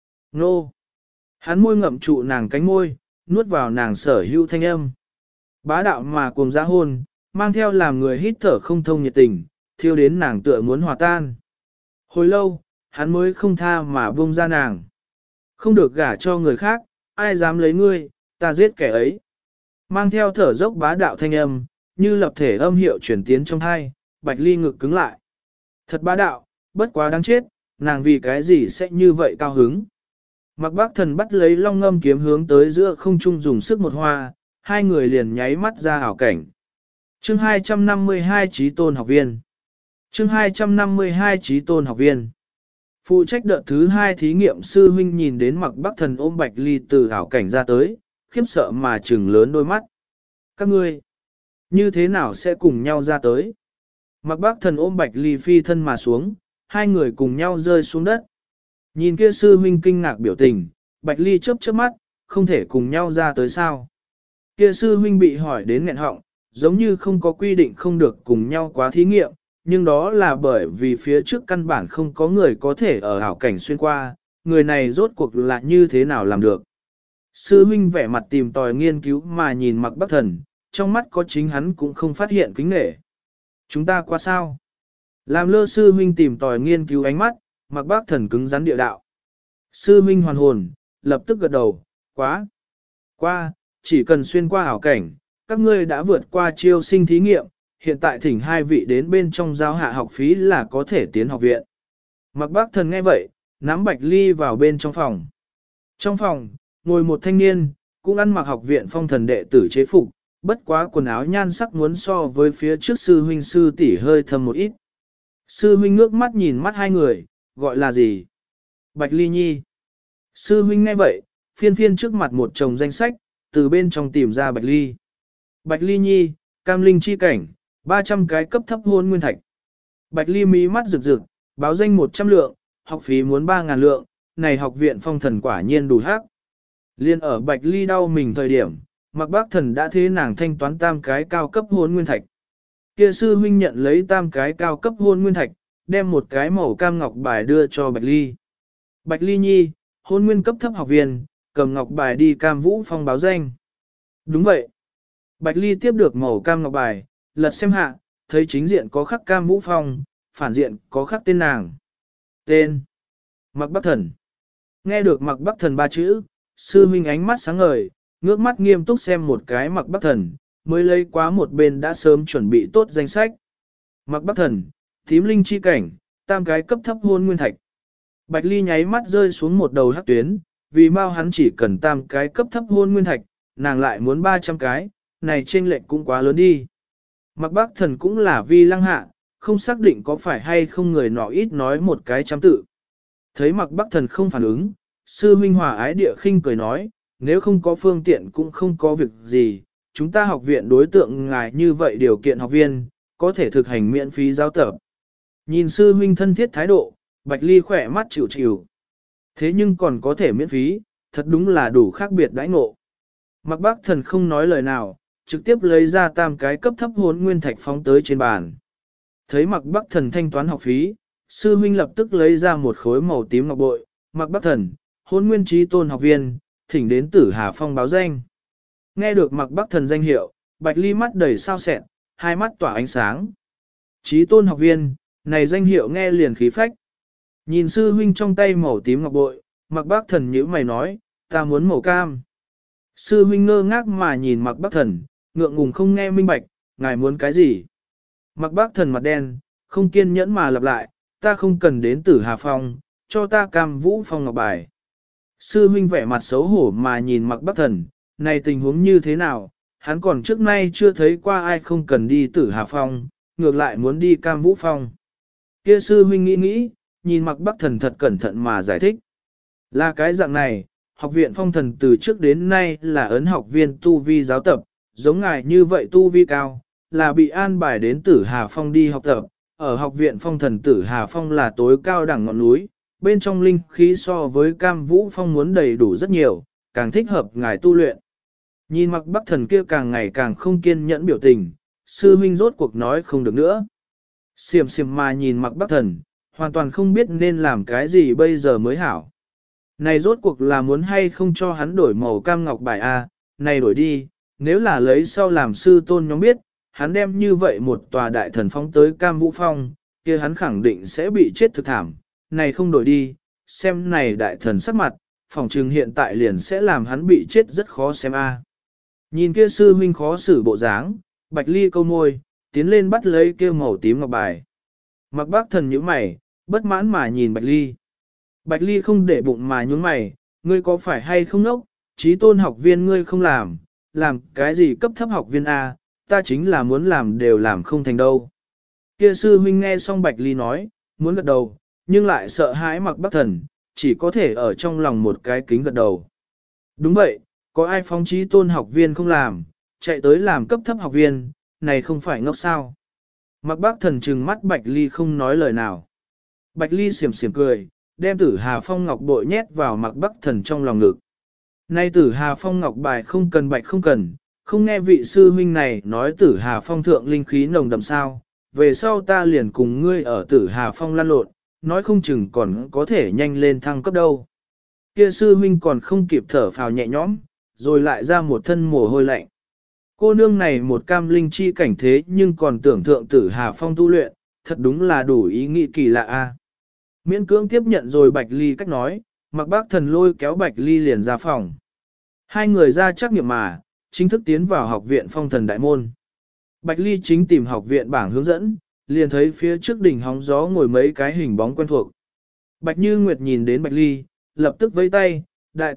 Nô. Hắn môi ngậm trụ nàng cánh môi, nuốt vào nàng sở hữu thanh âm. Bá đạo mà cuồng dã hôn, mang theo làm người hít thở không thông nhiệt tình, thiêu đến nàng tựa muốn hòa tan. Hồi lâu, hắn mới không tha mà buông ra nàng. Không được gả cho người khác, ai dám lấy ngươi, ta giết kẻ ấy. Mang theo thở dốc bá đạo thanh âm, như lập thể âm hiệu chuyển tiến trong thai, Bạch Ly ngực cứng lại. Thật bá đạo, bất quá đáng chết, nàng vì cái gì sẽ như vậy cao hứng. Mạc Bắc Thần bắt lấy long ngâm kiếm hướng tới giữa không trung dùng sức một hoa, hai người liền nháy mắt ra ảo cảnh. Chương 252 Chí Tôn học viên. Chương 252 Chí Tôn học viên. Phụ trách đợt thứ 2 thí nghiệm sư huynh nhìn đến Mạc Bắc Thần ôm Bạch Ly từ ảo cảnh ra tới, khiếp sợ mà trừng lớn đôi mắt. Các ngươi, như thế nào sẽ cùng nhau ra tới? Mạc Bắc Thần ôm Bạch Ly phi thân mà xuống, hai người cùng nhau rơi xuống đất. Nhìn kia sư huynh kinh ngạc biểu tình, Bạch Ly chớp chớp mắt, không thể cùng nhau ra tới sao. Kia sư huynh bị hỏi đến nghẹn họng, giống như không có quy định không được cùng nhau quá thí nghiệm, nhưng đó là bởi vì phía trước căn bản không có người có thể ở ảo cảnh xuyên qua, người này rốt cuộc là như thế nào làm được. Sư huynh vẻ mặt tìm tòi nghiên cứu mà nhìn Mạc Bắc Thần, trong mắt có chính hắn cũng không phát hiện kính nể. Chúng ta qua sao? Làm lơ sư huynh tìm tòi nghiên cứu ánh mắt, Mạc Bắc Thần cứng rắn địa đạo. Sư huynh hoàn hồn, lập tức gật đầu, qua, chỉ cần xuyên qua ảo cảnh, các ngươi đã vượt qua chiêu sinh thí nghiệm, hiện tại thỉnh hai vị đến bên trong giao hạ học phí là có thể tiến học viện. Mạc Bắc Thần nghe vậy, nắm Bạch Ly vào bên trong phòng. Trong phòng, ngồi một thanh niên, cũng ăn mặc học viện phong thần đệ tử chế phục, bất quá quần áo nhan sắc muốn so với phía trước sư huynh sư tỷ hơi thâm một ít. Sư huynh ngước mắt nhìn mắt hai người, gọi là gì? Bạch Ly Nhi. Sư huynh nghe vậy, phiên phiên trước mặt một chồng danh sách, từ bên trong tìm ra Bạch Ly. Bạch Ly Nhi, cam linh chi cảnh, 300 cái cấp thấp hôn nguyên thạch. Bạch Ly mí mắt rực rực, báo danh 100 lượng, học phí muốn 3.000 lượng, này học viện phong thần quả nhiên đủ hắc. Liên ở Bạch Ly đau mình thời điểm, Mạc Bắc Thần đã thế nàng thanh toán tam cái cao cấp hôn nguyên thạch. Kia sư huynh nhận lấy tam cái cao cấp hôn nguyên thạch, đem một cái màu cam ngọc bài đưa cho Bạch Ly. Bạch Ly Nhi, hôn nguyên cấp thấp học viên, cầm ngọc bài đi Cam Vũ Phong báo danh. Đúng vậy. Bạch Ly tiếp được màu cam ngọc bài, lật xem hạ, thấy chính diện có khắc Cam Vũ Phong, phản diện có khắc tên nàng. Tên. Mạc Bắc Thần. Nghe được Mạc Bắc Thần ba chữ, sư huynh ánh mắt sáng ngời, ngước mắt nghiêm túc xem một cái Mạc Bắc Thần, mới lấy quá một bên đã sớm chuẩn bị tốt danh sách. Mạc Bắc Thần, tím linh chi cảnh, tam cái cấp thấp hôn nguyên thạch. Bạch Ly nháy mắt rơi xuống một đầu hắc tuyến, vì mau hắn chỉ cần tam cái cấp thấp hôn nguyên thạch, nàng lại muốn 300 cái, này chênh lệch cũng quá lớn đi. Mạc Bắc Thần cũng là vi lăng hạ, không xác định có phải hay không người nọ ít nói một cái chấm tự. Thấy Mạc Bắc Thần không phản ứng, sư huynh hòa ái địa khinh cười nói, nếu không có phương tiện cũng không có việc gì, chúng ta học viện đối tượng ngài như vậy điều kiện học viên, có thể thực hành miễn phí giáo tập. Nhìn sư huynh thân thiết thái độ, Bạch Ly khỏe mắt chịu chịu. Thế nhưng còn có thể miễn phí, thật đúng là đủ khác biệt đãi ngộ. Mạc Bắc Thần không nói lời nào, trực tiếp lấy ra tam cái cấp thấp hồn nguyên thạch phóng tới trên bàn. Thấy Mạc Bắc Thần thanh toán học phí, sư huynh lập tức lấy ra một khối màu tím ngọc bội, Mạc Bắc Thần, hồn nguyên trí tôn học viên, thỉnh đến Tử Hà Phong báo danh. Nghe được Mạc Bắc Thần danh hiệu, Bạch Ly mắt đầy sao sẹn, hai mắt tỏa ánh sáng. Trí tôn học viên, này danh hiệu nghe liền khí phách. Nhìn sư huynh trong tay màu tím ngọc bội, Mạc Bắc Thần nhíu mày nói, ta muốn màu cam. Sư huynh ngơ ngác mà nhìn Mạc Bắc Thần, ngượng ngùng không nghe minh bạch, ngài muốn cái gì? Mạc Bắc Thần mặt đen, không kiên nhẫn mà lặp lại, ta không cần đến Tử Hà Phong, cho ta cam vũ phong ngọc bài. Sư huynh vẻ mặt xấu hổ mà nhìn Mạc Bắc Thần, này tình huống như thế nào, hắn còn trước nay chưa thấy qua ai không cần đi Tử Hà Phong, ngược lại muốn đi cam vũ phong. Kia sư huynh nghĩ, nhìn Mạc Bắc Thần thật cẩn thận mà giải thích. Là cái dạng này, học viện phong thần từ trước đến nay là ấn học viên tu vi giáo tập, giống ngài như vậy tu vi cao, là bị an bài đến Tử Hà Phong đi học tập. Ở học viện phong thần Tử Hà Phong là tối cao đẳng ngọn núi, bên trong linh khí so với Cam Vũ Phong muốn đầy đủ rất nhiều, càng thích hợp ngài tu luyện. Nhìn Mạc Bắc Thần kia càng ngày càng không kiên nhẫn biểu tình, sư huynh rốt cuộc nói không được nữa. Xiềm xiềm mà nhìn Mạc Bắc Thần, hoàn toàn không biết nên làm cái gì bây giờ mới hảo. Này rốt cuộc là muốn hay không cho hắn đổi màu cam ngọc bài A, này đổi đi, nếu là lấy sau làm sư tôn nhóm biết, hắn đem như vậy một tòa đại thần phong tới Cam Vũ Phong, kia hắn khẳng định sẽ bị chết thực thảm, này không đổi đi, xem này đại thần sắc mặt, phòng trừng hiện tại liền sẽ làm hắn bị chết rất khó xem A. Nhìn kia sư huynh khó xử bộ dáng, Bạch Ly câu môi, tiến lên bắt lấy kia màu tím ngọc bài. Mạc Bắc Thần nhíu mày, bất mãn mà nhìn Bạch Ly. Bạch Ly không để bụng mà nhún mày, ngươi có phải hay không nốc, trí tôn học viên ngươi không làm cái gì cấp thấp học viên A, ta chính là muốn làm đều làm không thành đâu. Kia sư huynh nghe xong Bạch Ly nói, muốn gật đầu, nhưng lại sợ hãi Mạc Bắc Thần, chỉ có thể ở trong lòng một cái kính gật đầu. Đúng vậy, có ai phóng trí tôn học viên không làm, chạy tới làm cấp thấp học viên, này không phải ngốc sao. Mạc Bắc Thần trừng mắt Bạch Ly không nói lời nào. Bạch Ly xiểm xiểm cười, đem Tử Hà Phong ngọc bội nhét vào Mạc Bắc Thần trong lòng ngực. Nay Tử Hà Phong ngọc bài không cần bạch không cần, không nghe vị sư huynh này nói Tử Hà Phong thượng linh khí nồng đậm sao, về sau ta liền cùng ngươi ở Tử Hà Phong lăn lộn, nói không chừng còn có thể nhanh lên thăng cấp đâu. Kia sư huynh còn không kịp thở phào nhẹ nhõm, rồi lại ra một thân mồ hôi lạnh. Cô nương này một cam linh chi cảnh thế nhưng còn tưởng thượng Tử Hà Phong tu luyện, thật đúng là đủ ý nghĩ kỳ lạ a. Miễn cưỡng tiếp nhận rồi Bạch Ly cách nói, Mạc Bắc Thần lôi kéo Bạch Ly liền ra phòng. Hai người ra trắc nghiệm mà, chính thức tiến vào học viện phong thần đại môn. Bạch Ly chính tìm học viện bảng hướng dẫn, liền thấy phía trước đỉnh hóng gió ngồi mấy cái hình bóng quen thuộc. Bạch Như Nguyệt nhìn đến Bạch Ly, lập tức vẫy tay, đại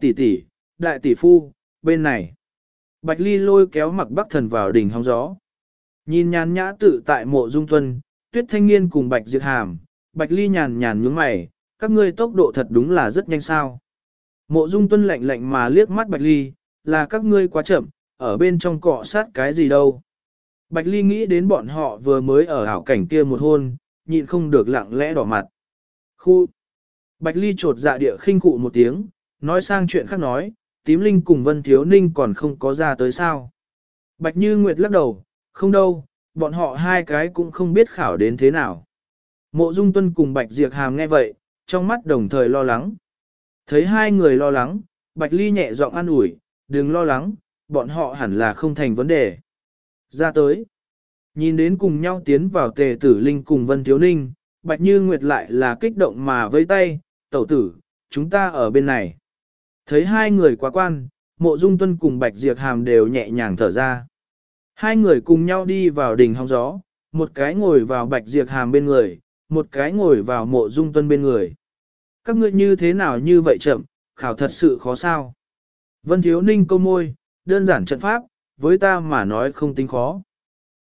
tỷ phu, bên này. Bạch Ly lôi kéo Mạc Bắc Thần vào đỉnh hóng gió. Nhìn nhàn nhã tự tại Mộ Dung Tuân, Tuyết Thanh Nghiên cùng Bạch Diệt Hàm, Bạch Ly nhàn nhướng mày, các ngươi tốc độ thật đúng là rất nhanh sao. Mộ Dung Tuân lạnh lạnh mà liếc mắt Bạch Ly, là các ngươi quá chậm, ở bên trong cọ sát cái gì đâu. Bạch Ly nghĩ đến bọn họ vừa mới ở ảo cảnh kia một hôn, nhịn không được lặng lẽ đỏ mặt. Khu! Bạch Ly trột dạ địa khinh cụ một tiếng, nói sang chuyện khác nói, Tím Linh cùng Vân Thiếu Ninh còn không có ra tới sao. Bạch Như Nguyệt lắc đầu, không đâu, bọn họ hai cái cũng không biết khảo đến thế nào. Mộ Dung Tuân cùng Bạch Diệp Hàm nghe vậy, trong mắt đồng thời lo lắng. Thấy hai người lo lắng, Bạch Ly nhẹ giọng an ủi, đừng lo lắng, bọn họ hẳn là không thành vấn đề. Ra tới, nhìn đến cùng nhau tiến vào Tề Tử Linh cùng Vân Thiếu Ninh, Bạch Như Nguyệt lại là kích động mà vây tay, tẩu tử, chúng ta ở bên này. Thấy hai người quá quan, Mộ Dung Tuân cùng Bạch Diệp Hàm đều nhẹ nhàng thở ra. Hai người cùng nhau đi vào đỉnh hóng gió, một cái ngồi vào Bạch Diệp Hàm bên người, một cái ngồi vào Mộ Dung Tuân bên người. Các ngươi như thế nào như vậy chậm, khảo thật sự khó sao. Vân Thiếu Ninh câu môi, đơn giản trận pháp, với ta mà nói không tính khó.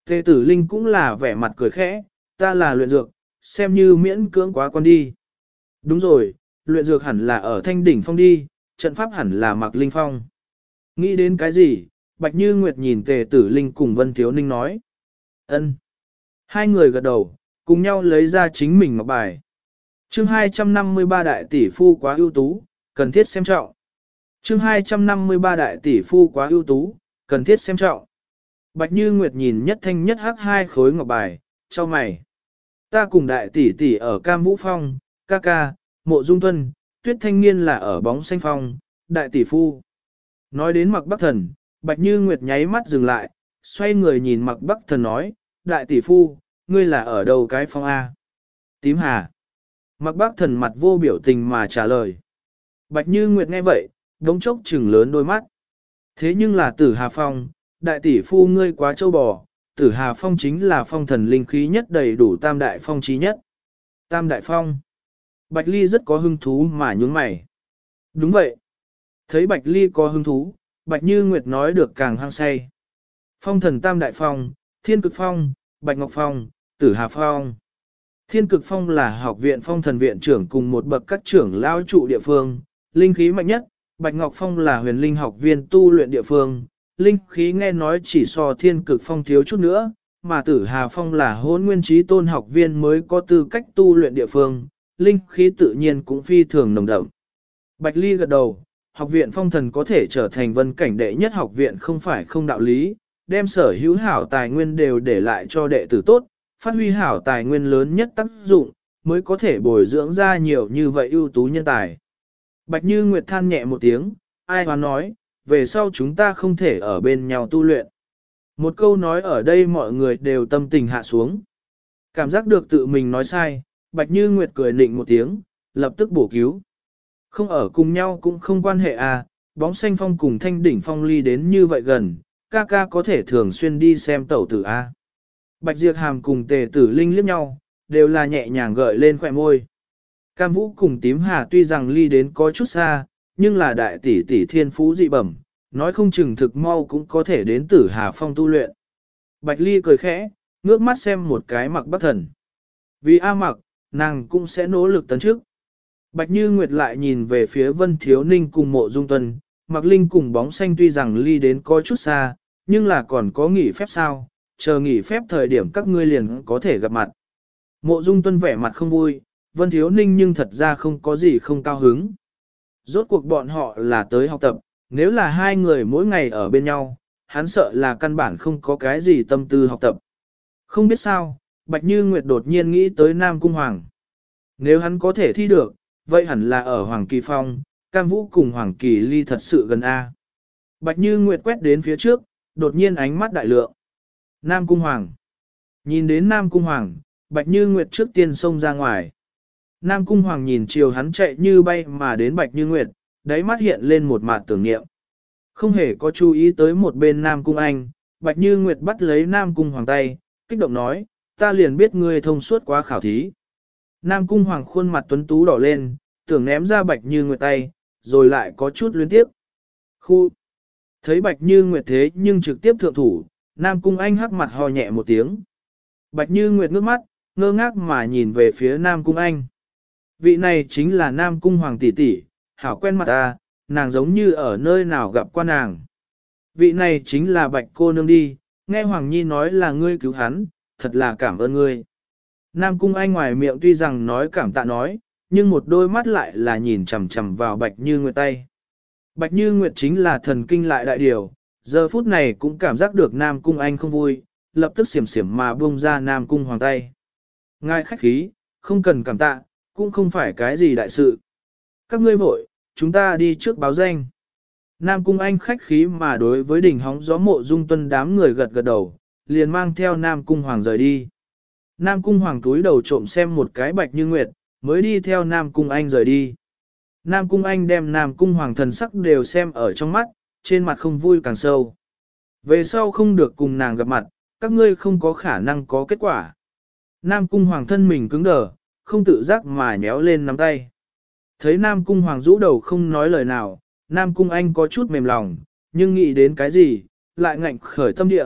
Tề Tử Linh cũng là vẻ mặt cười khẽ, ta là luyện dược, xem như miễn cưỡng quá con đi. Đúng rồi, luyện dược hẳn là ở Thanh Đỉnh Phong đi, trận pháp hẳn là Mạc Linh Phong. Nghĩ đến cái gì, Bạch Như Nguyệt nhìn Tề Tử Linh cùng Vân Thiếu Ninh nói. Ân. Hai người gật đầu, cùng nhau lấy ra chính mình ngọc bài. Chương 253 đại tỷ phu quá ưu tú, cần thiết xem trọng. Chương 253 đại tỷ phu quá ưu tú, cần thiết xem trọng. Bạch Như Nguyệt nhìn nhất thanh nhất hắc hai khối ngọc bài, cho mày. Ta cùng đại tỷ tỷ ở Cam Vũ Phong, ca ca, Mộ Dung Tuân, Tuyết Thanh Niên là ở Bóng Xanh Phong, đại tỷ phu. Nói đến Mạc Bắc Thần, Bạch Như Nguyệt nháy mắt dừng lại, xoay người nhìn Mạc Bắc Thần nói, đại tỷ phu, ngươi là ở đâu cái phong A? Tím Hà. Mạc Bắc Thần mặt vô biểu tình mà trả lời. Bạch Như Nguyệt nghe vậy, đống chốc trừng lớn đôi mắt. Thế nhưng là Tử Hà Phong, đại tỷ phu ngươi quá trâu bò, Tử Hà Phong chính là phong thần linh khí nhất đầy đủ tam đại phong trí nhất. Tam đại phong. Bạch Ly rất có hứng thú mà nhướng mày. Đúng vậy. Thấy Bạch Ly có hứng thú, Bạch Như Nguyệt nói được càng hăng say. Phong thần tam đại phong, Thiên Cực Phong, Bạch Ngọc Phong, Tử Hà Phong. Thiên Cực Phong là học viện phong thần viện trưởng cùng một bậc các trưởng lao trụ địa phương, linh khí mạnh nhất. Bạch Ngọc Phong là huyền linh học viên tu luyện địa phương, linh khí nghe nói chỉ so Thiên Cực Phong thiếu chút nữa, mà Tử Hà Phong là hôn nguyên trí tôn học viên mới có tư cách tu luyện địa phương, linh khí tự nhiên cũng phi thường nồng đậm. Bạch Ly gật đầu, học viện phong thần có thể trở thành vân cảnh đệ nhất học viện không phải không đạo lý, đem sở hữu hảo tài nguyên đều để lại cho đệ tử tốt, phát huy hảo tài nguyên lớn nhất tác dụng, mới có thể bồi dưỡng ra nhiều như vậy ưu tú nhân tài. Bạch Như Nguyệt than nhẹ một tiếng, ai hoán nói, về sau chúng ta không thể ở bên nhau tu luyện. Một câu nói ở đây mọi người đều tâm tình hạ xuống. Cảm giác được tự mình nói sai, Bạch Như Nguyệt cười nịnh một tiếng, lập tức bổ cứu. Không ở cùng nhau cũng không quan hệ à, Bóng Xanh Phong cùng Thanh Đỉnh Phong ly đến như vậy gần, ca ca có thể thường xuyên đi xem tẩu tử a. Bạch Diệp Hàm cùng Tề Tử Linh liếc nhau, đều là nhẹ nhàng gợi lên khỏe môi. Cam Vũ cùng Tím Hà tuy rằng ly đến có chút xa, nhưng là đại tỷ tỷ thiên phú dị bẩm, nói không chừng thực mau cũng có thể đến Tử Hà Phong tu luyện. Bạch Ly cười khẽ, ngước mắt xem một cái Mạc Bắc Thần. Vì A Mặc, nàng cũng sẽ nỗ lực tấn trước. Bạch Như Nguyệt lại nhìn về phía Vân Thiếu Ninh cùng Mộ Dung Tuân, Mạc Linh cùng Bóng Xanh tuy rằng ly đến có chút xa, nhưng là còn có nghỉ phép sao, chờ nghỉ phép thời điểm các ngươi liền có thể gặp mặt. Mộ Dung Tuân vẻ mặt không vui, Vân Thiếu Ninh nhưng thật ra không có gì không cao hứng. Rốt cuộc bọn họ là tới học tập, nếu là hai người mỗi ngày ở bên nhau, hắn sợ là căn bản không có cái gì tâm tư học tập. Không biết sao, Bạch Như Nguyệt đột nhiên nghĩ tới Nam Cung Hoàng. Nếu hắn có thể thi được, vậy hẳn là ở Hoàng Kỳ Phong, Cam Vũ cùng Hoàng Kỳ ly thật sự gần A. Bạch Như Nguyệt quét đến phía trước, đột nhiên ánh mắt đại lượng. Nam Cung Hoàng. Nhìn đến Nam Cung Hoàng, Bạch Như Nguyệt trước tiên xông ra ngoài. Nam Cung Hoàng nhìn chiều hắn chạy như bay mà đến Bạch Như Nguyệt, đáy mắt hiện lên một mặt tưởng niệm. Không hề có chú ý tới một bên Nam Cung Anh, Bạch Như Nguyệt bắt lấy Nam Cung Hoàng tay, kích động nói, ta liền biết ngươi thông suốt quá khảo thí. Nam Cung Hoàng khuôn mặt tuấn tú đỏ lên, tưởng ném ra Bạch Như Nguyệt tay, rồi lại có chút luyến tiếp. Khu! Thấy Bạch Như Nguyệt thế nhưng trực tiếp thượng thủ, Nam Cung Anh hắc mặt ho nhẹ một tiếng. Bạch Như Nguyệt ngước mắt, ngơ ngác mà nhìn về phía Nam Cung Anh. Vị này chính là Nam Cung Hoàng tỷ tỷ, hảo quen mặt ta, nàng giống như ở nơi nào gặp qua nàng. Vị này chính là Bạch cô nương đi, nghe Hoàng Nhi nói là ngươi cứu hắn, thật là cảm ơn ngươi. Nam Cung Anh ngoài miệng tuy rằng nói cảm tạ nói, nhưng một đôi mắt lại là nhìn chằm chằm vào Bạch Như Nguyệt tay. Bạch Như Nguyệt chính là thần kinh lại đại điều, giờ phút này cũng cảm giác được Nam Cung Anh không vui, lập tức xiểm xiểm mà buông ra Nam Cung Hoàng tay. Ngài khách khí, không cần cảm tạ, cũng không phải cái gì đại sự. Các ngươi vội, chúng ta đi trước báo danh. Nam Cung Anh khách khí mà đối với đỉnh hóng gió Mộ Dung Tuân đám người gật gật đầu, liền mang theo Nam Cung Hoàng rời đi. Nam Cung Hoàng túi đầu trộm xem một cái Bạch Như Nguyệt, mới đi theo Nam Cung Anh rời đi. Nam Cung Anh đem Nam Cung Hoàng thần sắc đều xem ở trong mắt, trên mặt không vui càng sâu. Về sau không được cùng nàng gặp mặt, các ngươi không có khả năng có kết quả. Nam Cung Hoàng thân mình cứng đờ, không tự giác mà nhéo lên nắm tay. Thấy Nam Cung Hoàng rũ đầu không nói lời nào, Nam Cung Anh có chút mềm lòng, nhưng nghĩ đến cái gì, lại ngạnh khởi tâm địa,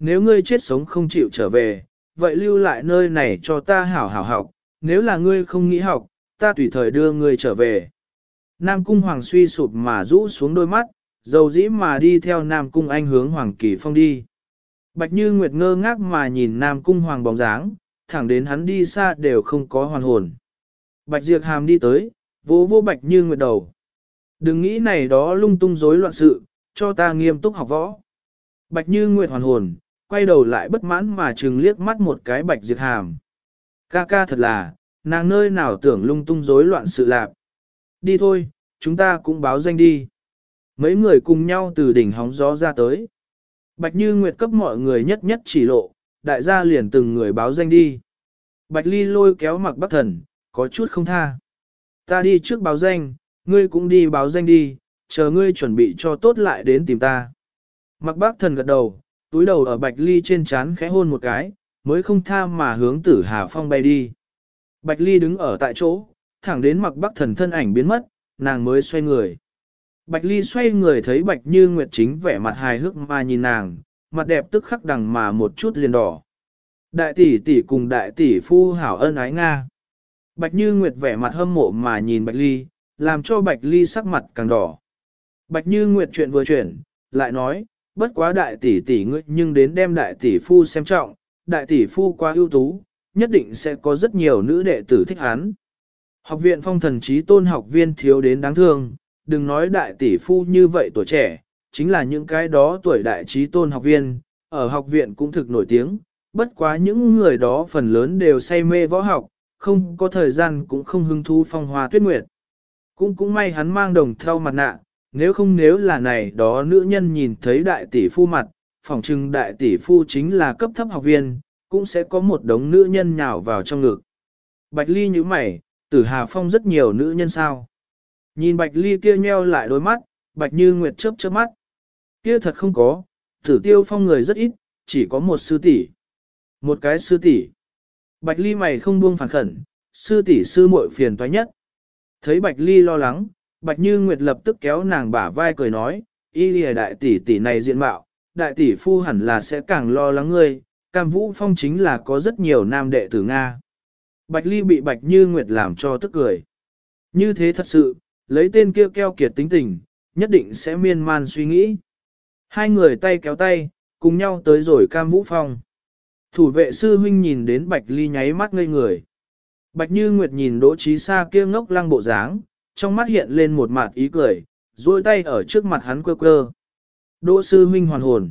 nếu ngươi chết sống không chịu trở về, vậy lưu lại nơi này cho ta hảo hảo học, nếu là ngươi không nghĩ học, ta tùy thời đưa ngươi trở về. Nam Cung Hoàng suy sụp mà rũ xuống đôi mắt, dầu dĩ mà đi theo Nam Cung Anh hướng Hoàng Kỳ Phong đi. Bạch Như Nguyệt ngơ ngác mà nhìn Nam Cung Hoàng bóng dáng, thẳng đến hắn đi xa đều không có hoàn hồn. Bạch Diệp Hàm đi tới, vỗ vỗ Bạch Như Nguyệt đầu. Đừng nghĩ này đó lung tung rối loạn sự, cho ta nghiêm túc học võ. Bạch Như Nguyệt hoàn hồn, quay đầu lại bất mãn mà trừng liếc mắt một cái Bạch Diệp Hàm. Ca ca thật là, nàng nơi nào tưởng lung tung rối loạn sự lạc. Đi thôi, chúng ta cũng báo danh đi. Mấy người cùng nhau từ đỉnh hóng gió ra tới. Bạch Như Nguyệt cấp mọi người nhất nhất chỉ lộ, đại gia liền từng người báo danh đi. Bạch Ly lôi kéo Mạc Bắc Thần, có chút không tha. Ta đi trước báo danh, ngươi cũng đi báo danh đi, chờ ngươi chuẩn bị cho tốt lại đến tìm ta. Mạc Bắc Thần gật đầu, túi đầu ở Bạch Ly trên trán khẽ hôn một cái, mới không tha mà hướng Tử Hà Phong bay đi. Bạch Ly đứng ở tại chỗ, thẳng đến Mạc Bắc Thần thân ảnh biến mất, nàng mới xoay người. Bạch Ly xoay người thấy Bạch Như Nguyệt chính vẻ mặt hài hước mà nhìn nàng, mặt đẹp tức khắc đằng mà một chút liền đỏ. Đại tỷ tỷ cùng đại tỷ phu hảo ân ái Nga. Bạch Như Nguyệt vẻ mặt hâm mộ mà nhìn Bạch Ly, làm cho Bạch Ly sắc mặt càng đỏ. Bạch Như Nguyệt chuyện vừa chuyển, lại nói, bất quá đại tỷ tỷ ngươi nhưng đến đem đại tỷ phu xem trọng, đại tỷ phu quá ưu tú, nhất định sẽ có rất nhiều nữ đệ tử thích hắn. Học viện Phong Thần Chí Tôn học viên thiếu đến đáng thương, đừng nói đại tỷ phu như vậy tuổi trẻ, chính là những cái đó tuổi đại trí tôn học viên, ở học viện cũng thực nổi tiếng, bất quá những người đó phần lớn đều say mê võ học, không có thời gian cũng không hứng thú phong hoa tuyết nguyệt. Cũng may hắn mang đồng theo mặt nạ, nếu là này đó nữ nhân nhìn thấy đại tỷ phu mặt, phỏng chừng đại tỷ phu chính là cấp thấp học viên, cũng sẽ có một đống nữ nhân nhào vào trong ngực. Bạch Ly như mày, Tử Hà Phong rất nhiều nữ nhân sao. Nhìn Bạch Ly kia nheo lại đôi mắt, Bạch Như Nguyệt chớp chớp mắt. Kia thật không có, Tử Tiêu Phong người rất ít, chỉ có một sư tỷ. Một cái sư tỷ. Bạch Ly mày không buông phản khẩn, sư tỷ sư muội phiền toái nhất. Thấy Bạch Ly lo lắng, Bạch Như Nguyệt lập tức kéo nàng bả vai cười nói, y lìa đại tỷ tỷ này diện mạo, đại tỷ phu hẳn là sẽ càng lo lắng ngươi, Cam Vũ Phong chính là có rất nhiều nam đệ tử Nga. Bạch Ly bị Bạch Như Nguyệt làm cho tức cười. Như thế thật sự, lấy tên kia keo kiệt tính tình, nhất định sẽ miên man suy nghĩ. Hai người tay kéo tay, cùng nhau tới rồi Cam Vũ Phong. Thủ vệ sư huynh nhìn đến Bạch Ly nháy mắt ngây người. Bạch Như Nguyệt nhìn Đỗ Chí Sa kia ngốc lăng bộ dáng, trong mắt hiện lên một mặt ý cười, duỗi tay ở trước mặt hắn quơ quơ. Đỗ sư huynh hoàn hồn.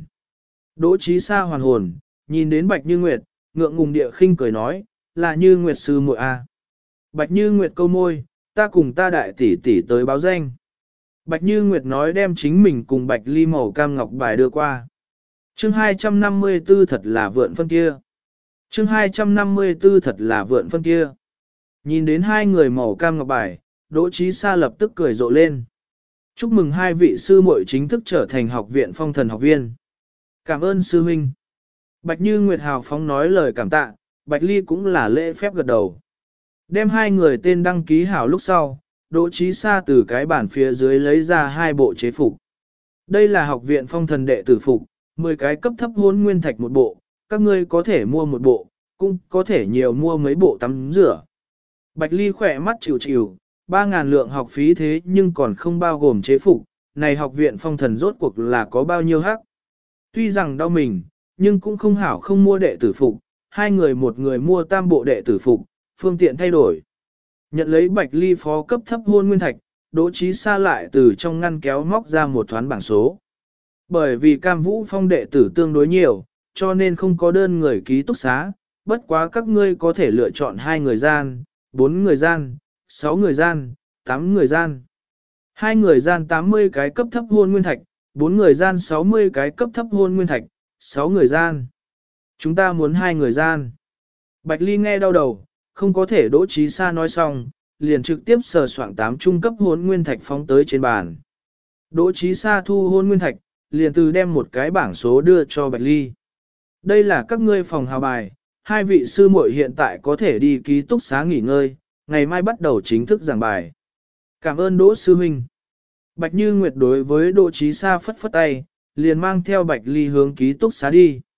Đỗ Chí Sa hoàn hồn, nhìn đến Bạch Như Nguyệt, ngượng ngùng địa khinh cười nói, là Như Nguyệt sư muội a. Bạch Như Nguyệt câu môi, ta cùng ta đại tỷ tỷ tới báo danh. Bạch Như Nguyệt nói đem chính mình cùng Bạch Ly màu cam ngọc bài đưa qua. Chương 254 thật là vượn phân kia. Chương 254 thật là vượn phân kia. Nhìn đến hai người màu cam ngọc bài, Đỗ Chí Sa lập tức cười rộ lên. Chúc mừng hai vị sư muội chính thức trở thành học viện Phong Thần học viên. Cảm ơn sư huynh. Bạch Như Nguyệt hào phóng nói lời cảm tạ, Bạch Ly cũng là lễ phép gật đầu. Đem hai người tên đăng ký hảo lúc sau, Đỗ Chí Sa từ cái bản phía dưới lấy ra hai bộ chế phục. Đây là học viện Phong Thần đệ tử phục, 10 cái cấp thấp hôn nguyên thạch một bộ, các ngươi có thể mua một bộ, cũng có thể nhiều mua mấy bộ tắm rửa. Bạch Ly khỏe mắt chịu chịu, 3.000 lượng học phí thế nhưng còn không bao gồm chế phục, này học viện Phong Thần rốt cuộc là có bao nhiêu hắc. Tuy rằng đau mình, nhưng cũng không hảo không mua đệ tử phục, hai người một người mua tam bộ đệ tử phục, phương tiện thay đổi. Nhận lấy Bạch Ly phó cấp thấp hôn nguyên thạch, Đỗ Chí Sa lại từ trong ngăn kéo móc ra một thoán bảng số. Bởi vì Cam Vũ Phong đệ tử tương đối nhiều, cho nên không có đơn người ký túc xá, bất quá các ngươi có thể lựa chọn 2 người gian, 4 người gian, 6 người gian, 8 người gian. 2 người gian 80 cái cấp thấp hôn nguyên thạch, 4 người gian 60 cái cấp thấp hôn nguyên thạch, 6 người gian. Chúng ta muốn 2 người gian. Bạch Ly nghe đau đầu, không có thể Đỗ Chí Sa nói xong, liền trực tiếp sờ soạng 8 trung cấp hôn nguyên thạch phóng tới trên bàn. Đỗ Chí Sa thu hôn nguyên thạch, liền từ đem một cái bảng số đưa cho Bạch Ly. Đây là các ngươi phòng hào bài, hai vị sư muội hiện tại có thể đi ký túc xá nghỉ ngơi, ngày mai bắt đầu chính thức giảng bài. Cảm ơn Đỗ sư huynh. Bạch Như Nguyệt đối với Đỗ Chí Sa phất phất tay, liền mang theo Bạch Ly hướng ký túc xá đi.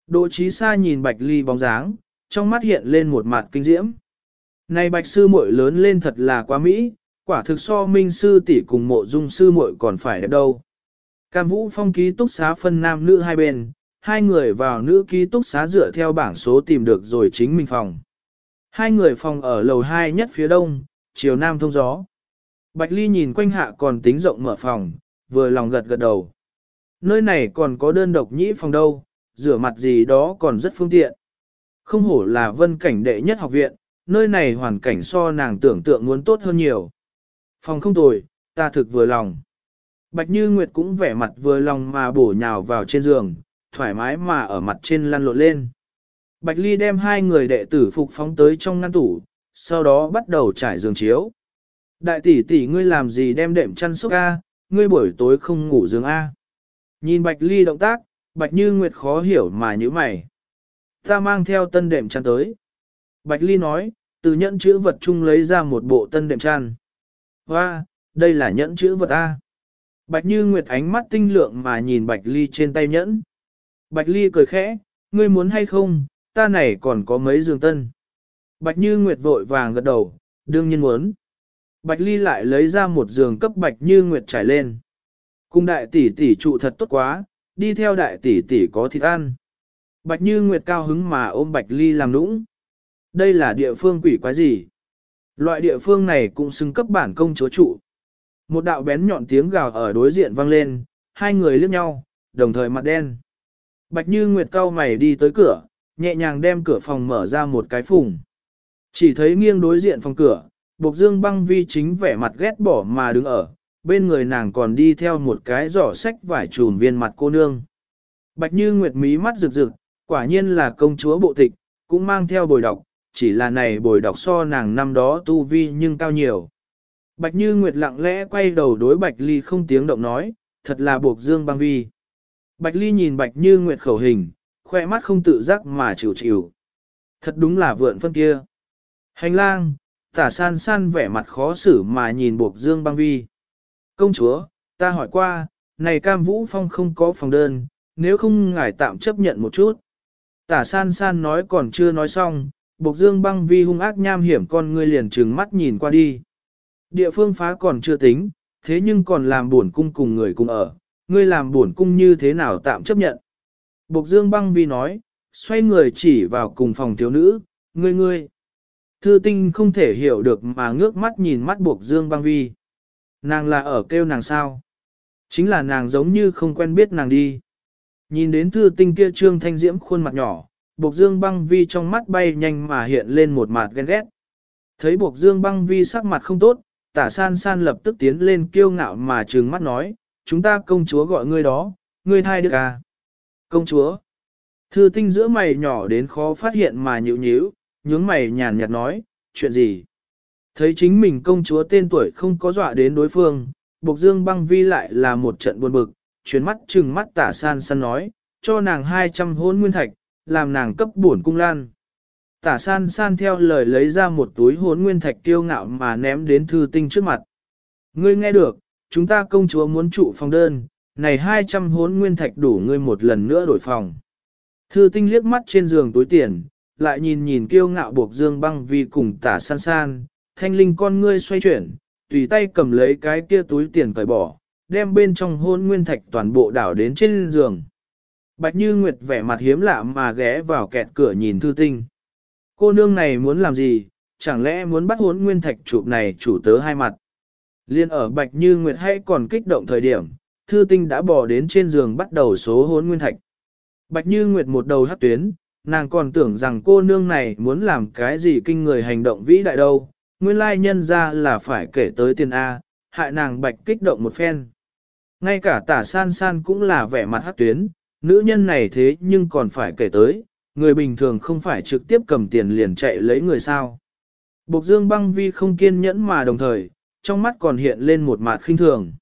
Đỗ Chí Sa nhìn Bạch Ly bóng dáng, trong mắt hiện lên một mặt kinh diễm. Này Bạch sư muội lớn lên thật là quá mỹ, quả thực so Minh sư tỷ cùng Mộ Dung sư muội còn phải đẹp đâu. Cam Vũ Phong ký túc xá phân nam nữ hai bên, hai người vào nữ ký túc xá dựa theo bảng số tìm được rồi chính mình phòng. Hai người phòng ở lầu 2 nhất phía đông, chiều nam thông gió. Bạch Ly nhìn quanh hạ còn tính rộng mở phòng, vừa lòng gật gật đầu. Nơi này còn có đơn độc nhĩ phòng đâu, rửa mặt gì đó còn rất phương tiện. Không hổ là vân cảnh đệ nhất học viện, nơi này hoàn cảnh so nàng tưởng tượng muốn tốt hơn nhiều. Phòng không tồi, ta thực vừa lòng. Bạch Như Nguyệt cũng vẻ mặt vừa lòng mà bổ nhào vào trên giường, thoải mái mà ở mặt trên lăn lộn lên. Bạch Ly đem hai người đệ tử phục phóng tới trong ngăn tủ, sau đó bắt đầu trải giường chiếu. Đại tỷ tỷ ngươi làm gì đem đệm chăn xúc a, ngươi buổi tối không ngủ giường a. Nhìn Bạch Ly động tác, Bạch Như Nguyệt khó hiểu mà như mày. Ta mang theo tân đệm chăn tới. Bạch Ly nói, từ nhẫn chữ vật chung lấy ra một bộ tân đệm chăn. Hoa, đây là nhẫn chữ vật a. Bạch Như Nguyệt ánh mắt tinh lượng mà nhìn Bạch Ly trên tay nhẫn. Bạch Ly cười khẽ, ngươi muốn hay không, ta này còn có mấy giường tân. Bạch Như Nguyệt vội vàng gật đầu, đương nhiên muốn. Bạch Ly lại lấy ra một giường cấp Bạch Như Nguyệt trải lên. Cùng đại tỷ tỷ trụ thật tốt quá, đi theo đại tỷ tỷ có thịt ăn. Bạch Như Nguyệt cao hứng mà ôm Bạch Ly làm nũng. Đây là địa phương quỷ quái gì? Loại địa phương này cũng xứng cấp bản công chúa trụ. Một đạo bén nhọn tiếng gào ở đối diện vang lên, hai người liếc nhau, đồng thời mặt đen. Bạch Như Nguyệt cau mày đi tới cửa, nhẹ nhàng đem cửa phòng mở ra một cái phùng. Chỉ thấy nghiêng đối diện phòng cửa, Bộc Dương Băng Vi chính vẻ mặt ghét bỏ mà đứng ở, bên người nàng còn đi theo một cái giỏ sách vải trùm viên mặt cô nương. Bạch Như Nguyệt mí mắt rực rực, quả nhiên là công chúa bộ tịch, cũng mang theo bồi đọc, chỉ là này bồi đọc so nàng năm đó tu vi nhưng cao nhiều. Bạch Như Nguyệt lặng lẽ quay đầu đối Bạch Ly không tiếng động nói, thật là Bộc Dương Băng Vi. Bạch Ly nhìn Bạch Như Nguyệt khẩu hình, khoe mắt không tự giác mà chịu chịu. Thật đúng là vượn phân kia. Hành lang, Tả San San vẻ mặt khó xử mà nhìn Bộc Dương Băng Vi. Công chúa, ta hỏi qua, này Cam Vũ Phong không có phòng đơn, nếu không ngài tạm chấp nhận một chút. Tả San San nói còn chưa nói xong, Bộc Dương Băng Vi hung ác nham hiểm con ngươi liền trừng mắt nhìn qua đi. Địa phương phá còn chưa tính, thế nhưng còn làm buồn cung cùng người cùng ở, ngươi làm buồn cung như thế nào tạm chấp nhận. Bộc Dương Băng Vi nói, xoay người chỉ vào cùng phòng thiếu nữ, ngươi. Thư Tinh không thể hiểu được mà ngước mắt nhìn mắt Bộc Dương Băng Vi. Nàng là ở kêu nàng sao? Chính là nàng giống như không quen biết nàng đi. Nhìn đến Thư Tinh kia trương thanh diễm khuôn mặt nhỏ, Bộc Dương Băng Vi trong mắt bay nhanh mà hiện lên một mặt ghen ghét. Thấy Bộc Dương Băng Vi sắc mặt không tốt, Tả San San lập tức tiến lên kiêu ngạo mà trừng mắt nói, chúng ta công chúa gọi ngươi đó, ngươi thai được à? Công chúa. Thư Tinh giữa mày nhỏ đến khó phát hiện mà nhíu nhíu, nhướng mày nhàn nhạt nói, chuyện gì? Thấy chính mình công chúa tên tuổi không có dọa đến đối phương, Bộc Dương Băng Vi lại là một trận buồn bực, chuyến mắt trừng mắt Tả San San nói, cho nàng 200 hôn nguyên thạch, làm nàng cấp bổn cung lan. Tả San San theo lời lấy ra một túi hốn nguyên thạch kiêu ngạo mà ném đến Thư Tinh trước mặt. Ngươi nghe được, chúng ta công chúa muốn trụ phòng đơn, này 200 hốn nguyên thạch đủ ngươi một lần nữa đổi phòng. Thư Tinh liếc mắt trên giường túi tiền, lại nhìn kiêu ngạo Bộc Dương Băng Vi cùng Tả San San, thanh linh con ngươi xoay chuyển, tùy tay cầm lấy cái kia túi tiền cởi bỏ, đem bên trong hôn nguyên thạch toàn bộ đảo đến trên giường. Bạch Như Nguyệt vẻ mặt hiếm lạ mà ghé vào kẹt cửa nhìn Thư Tinh. Cô nương này muốn làm gì, chẳng lẽ muốn bắt hốn nguyên thạch chụp này chủ tớ hai mặt. Liên ở Bạch Như Nguyệt hay còn kích động thời điểm, Thư Tinh đã bò đến trên giường bắt đầu số hốn nguyên thạch. Bạch Như Nguyệt một đầu hắc tuyến, nàng còn tưởng rằng cô nương này muốn làm cái gì kinh người hành động vĩ đại đâu, nguyên lai nhân ra là phải kể tới tiền A, hại nàng Bạch kích động một phen. Ngay cả Tả San San cũng là vẻ mặt hắc tuyến, nữ nhân này thế nhưng còn phải kể tới, người bình thường không phải trực tiếp cầm tiền liền chạy lấy người sao. Bộc Dương Băng Vi không kiên nhẫn mà đồng thời, trong mắt còn hiện lên một mặt khinh thường.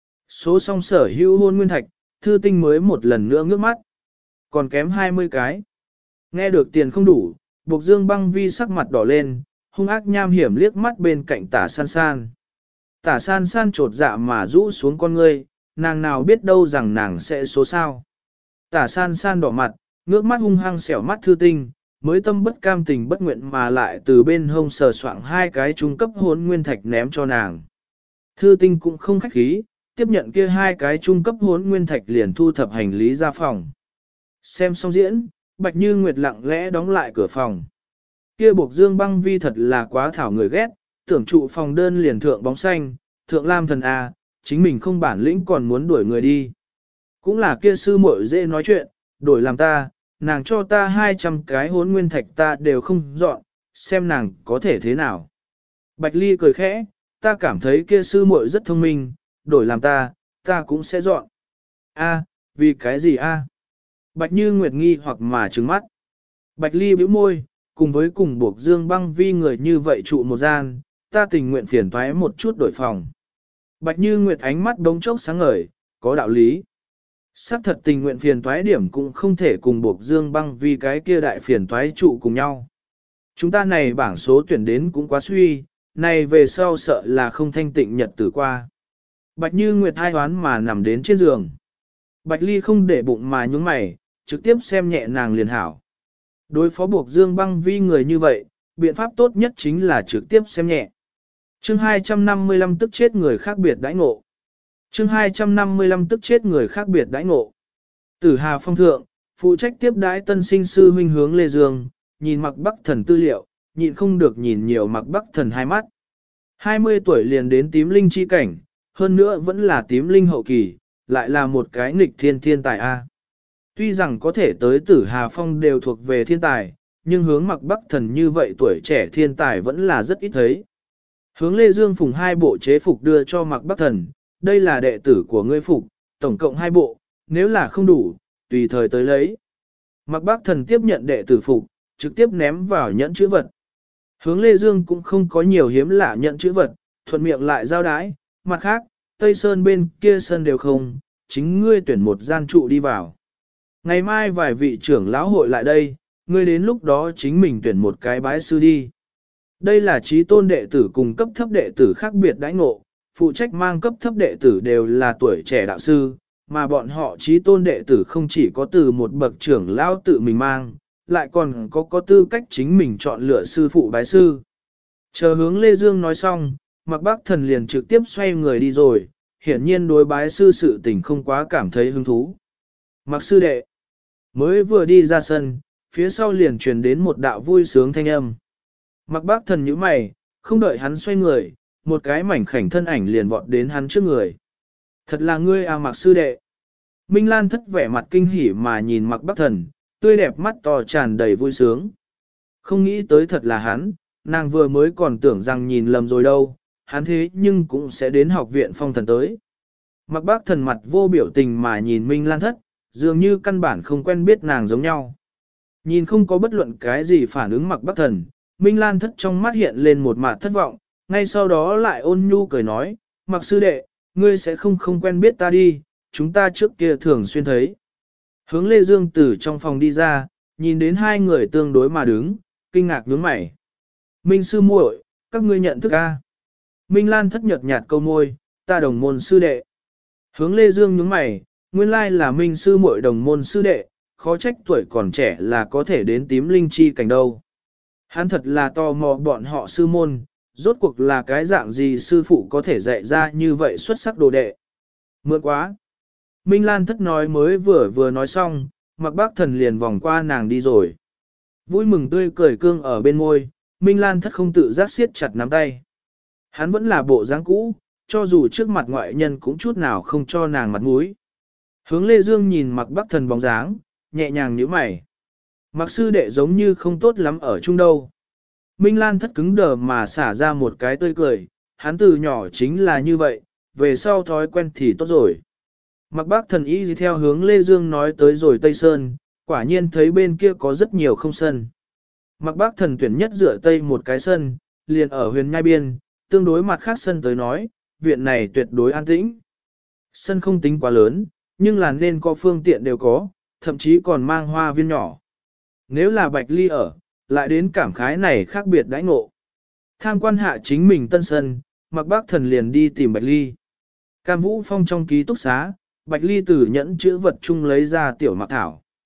Số song sở hữu hôn nguyên thạch, Thư Tinh mới một lần nữa ngước mắt. Còn kém 20 cái. Nghe được tiền không đủ, Bộc Dương Băng Vi sắc mặt đỏ lên, hung ác nham hiểm liếc mắt bên cạnh Tả San San. Tả San San trột dạ mà rũ xuống con ngươi, nàng nào biết đâu rằng nàng sẽ số sao. Tả San San đỏ mặt, ngước mắt hung hăng xẻo mắt Thư Tinh, mới tâm bất cam tình bất nguyện mà lại từ bên hông sờ soạng hai cái trung cấp hốn nguyên thạch ném cho nàng. Thư Tinh cũng không khách khí, tiếp nhận kia hai cái trung cấp hốn nguyên thạch liền thu thập hành lý ra phòng. Xem xong diễn, Bạch Như Nguyệt lặng lẽ đóng lại cửa phòng. Kia Bộc Dương Băng Vi thật là quá thảo người ghét, tưởng trụ phòng đơn liền thượng bóng xanh, thượng lam thần A, chính mình không bản lĩnh còn muốn đuổi người đi. Cũng là kia sư muội dễ nói chuyện, đổi làm ta, nàng cho ta 200 cái hốn nguyên thạch ta đều không dọn, xem nàng có thể thế nào. Bạch Ly cười khẽ, ta cảm thấy kia sư muội rất thông minh, đổi làm ta cũng sẽ dọn. A, vì cái gì a? Bạch Như Nguyệt nghi hoặc mà trừng mắt. Bạch Ly bĩu môi, cùng với cùng Bộc Dương Băng Vi người như vậy trụ một gian, ta tình nguyện phiền toái một chút đổi phòng. Bạch Như Nguyệt ánh mắt đống chốc sáng ngời, có đạo lý. Sắc thật tình nguyện phiền toái điểm cũng không thể cùng Bộc Dương Băng Vi cái kia đại phiền toái trụ cùng nhau. Chúng ta này bảng số tuyển đến cũng quá suy, này về sau sợ là không thanh tịnh nhật tử qua. Bạch Như Nguyệt hai hoán mà nằm đến trên giường. Bạch Ly không để bụng mà nhúng mày, trực tiếp xem nhẹ nàng liền hảo. Đối phó Bộc Dương Băng Vi người như vậy, biện pháp tốt nhất chính là trực tiếp xem nhẹ. Chương 255 tức chết người khác biệt đãi ngộ. Chương 255 tức chết người khác biệt đãi ngộ. Tử Hà Phong thượng, phụ trách tiếp đãi tân sinh sư huynh hướng Lê Dương, nhìn Mạc Bắc Thần tư liệu, nhịn không được nhìn nhiều Mạc Bắc Thần hai mắt. 20 tuổi liền đến tím linh chi cảnh, hơn nữa vẫn là tím linh hậu kỳ, lại là một cái nghịch thiên tài A. Tuy rằng có thể tới Tử Hà Phong đều thuộc về thiên tài, nhưng hướng Mạc Bắc Thần như vậy tuổi trẻ thiên tài vẫn là rất ít thấy. Hướng Lê Dương phùng hai bộ chế phục đưa cho Mạc Bắc Thần, đây là đệ tử của ngươi phục, tổng cộng hai bộ, nếu là không đủ, tùy thời tới lấy. Mạc Bắc Thần tiếp nhận đệ tử phục, trực tiếp ném vào nhẫn chữ vật. Hướng Lê Dương cũng không có nhiều hiếm lạ nhận chữ vật, thuận miệng lại giao đái, mặt khác, Tây Sơn bên kia sơn đều không, chính ngươi tuyển một gian trụ đi vào. Ngày mai vài vị trưởng lão hội lại đây, ngươi đến lúc đó chính mình tuyển một cái bái sư đi. Đây là trí tôn đệ tử cùng cấp thấp đệ tử khác biệt đãi ngộ, phụ trách mang cấp thấp đệ tử đều là tuổi trẻ đạo sư, mà bọn họ trí tôn đệ tử không chỉ có từ một bậc trưởng lão tự mình mang, lại còn có tư cách chính mình chọn lựa sư phụ bái sư. Chờ hướng Lê Dương nói xong, Mạc Bắc Thần liền trực tiếp xoay người đi rồi, hiển nhiên đối bái sư sự tình không quá cảm thấy hứng thú. Mạc sư đệ, mới vừa đi ra sân, phía sau liền truyền đến một đạo vui sướng thanh âm. Mạc Bắc Thần nhíu mày, không đợi hắn xoay người, một cái mảnh khảnh thân ảnh liền vọt đến hắn trước người. Thật là ngươi à Mạc sư đệ. Minh Lan thất vẻ mặt kinh hỉ mà nhìn Mạc Bắc Thần, tươi đẹp mắt to tràn đầy vui sướng. Không nghĩ tới thật là hắn, nàng vừa mới còn tưởng rằng nhìn lầm rồi đâu, hắn thế nhưng cũng sẽ đến học viện phong thần tới. Mạc Bắc Thần mặt vô biểu tình mà nhìn Minh Lan thất, dường như căn bản không quen biết nàng giống nhau. Nhìn không có bất luận cái gì phản ứng Mạc Bắc Thần, Minh Lan thất trong mắt hiện lên một mặt thất vọng, ngay sau đó lại ôn nhu cười nói, Mạc sư đệ, ngươi sẽ không quen biết ta đi, chúng ta trước kia thường xuyên thấy. Hướng Lê Dương từ trong phòng đi ra, nhìn đến hai người tương đối mà đứng, kinh ngạc nhướng mày. Minh sư muội, các ngươi nhận thức a? Minh Lan thất nhợt nhạt câu môi, ta đồng môn sư đệ. Hướng Lê Dương nhướng mày, nguyên lai là Minh sư muội đồng môn sư đệ, khó trách tuổi còn trẻ là có thể đến tím linh chi cảnh đâu. Hắn thật là tò mò bọn họ sư môn, rốt cuộc là cái dạng gì sư phụ có thể dạy ra như vậy xuất sắc đồ đệ. Mượn quá. Minh Lan thất nói mới vừa nói xong, Mạc Bắc Thần liền vòng qua nàng đi rồi. Vui mừng tươi cười cương ở bên môi, Minh Lan thất không tự giác siết chặt nắm tay. Hắn vẫn là bộ dáng cũ, cho dù trước mặt ngoại nhân cũng chút nào không cho nàng mặt mũi. Hướng Lê Dương nhìn Mạc Bắc Thần bóng dáng, nhẹ nhàng nhíu mày. Mạc sư đệ giống như không tốt lắm ở chung đâu. Minh Lan thất cứng đờ mà xả ra một cái tươi cười, hắn từ nhỏ chính là như vậy, về sau thói quen thì tốt rồi. Mạc Bắc Thần y theo hướng Lê Dương nói tới rồi Tây Sơn, quả nhiên thấy bên kia có rất nhiều không sân. Mạc Bắc Thần tuyển nhất dựa Tây một cái sân, liền ở huyền nhai biên, tương đối mặt khác sân tới nói, viện này tuyệt đối an tĩnh. Sân không tính quá lớn, nhưng là nên có phương tiện đều có, thậm chí còn mang hoa viên nhỏ. Nếu là Bạch Ly ở, lại đến cảm khái này khác biệt đãi ngộ. Tham quan hạ chính mình tân sân, Mạc Bắc Thần liền đi tìm Bạch Ly. Cam Vũ Phong trong ký túc xá, Bạch Ly từ nhẫn chữ vật chung lấy ra tiểu mặc thảo.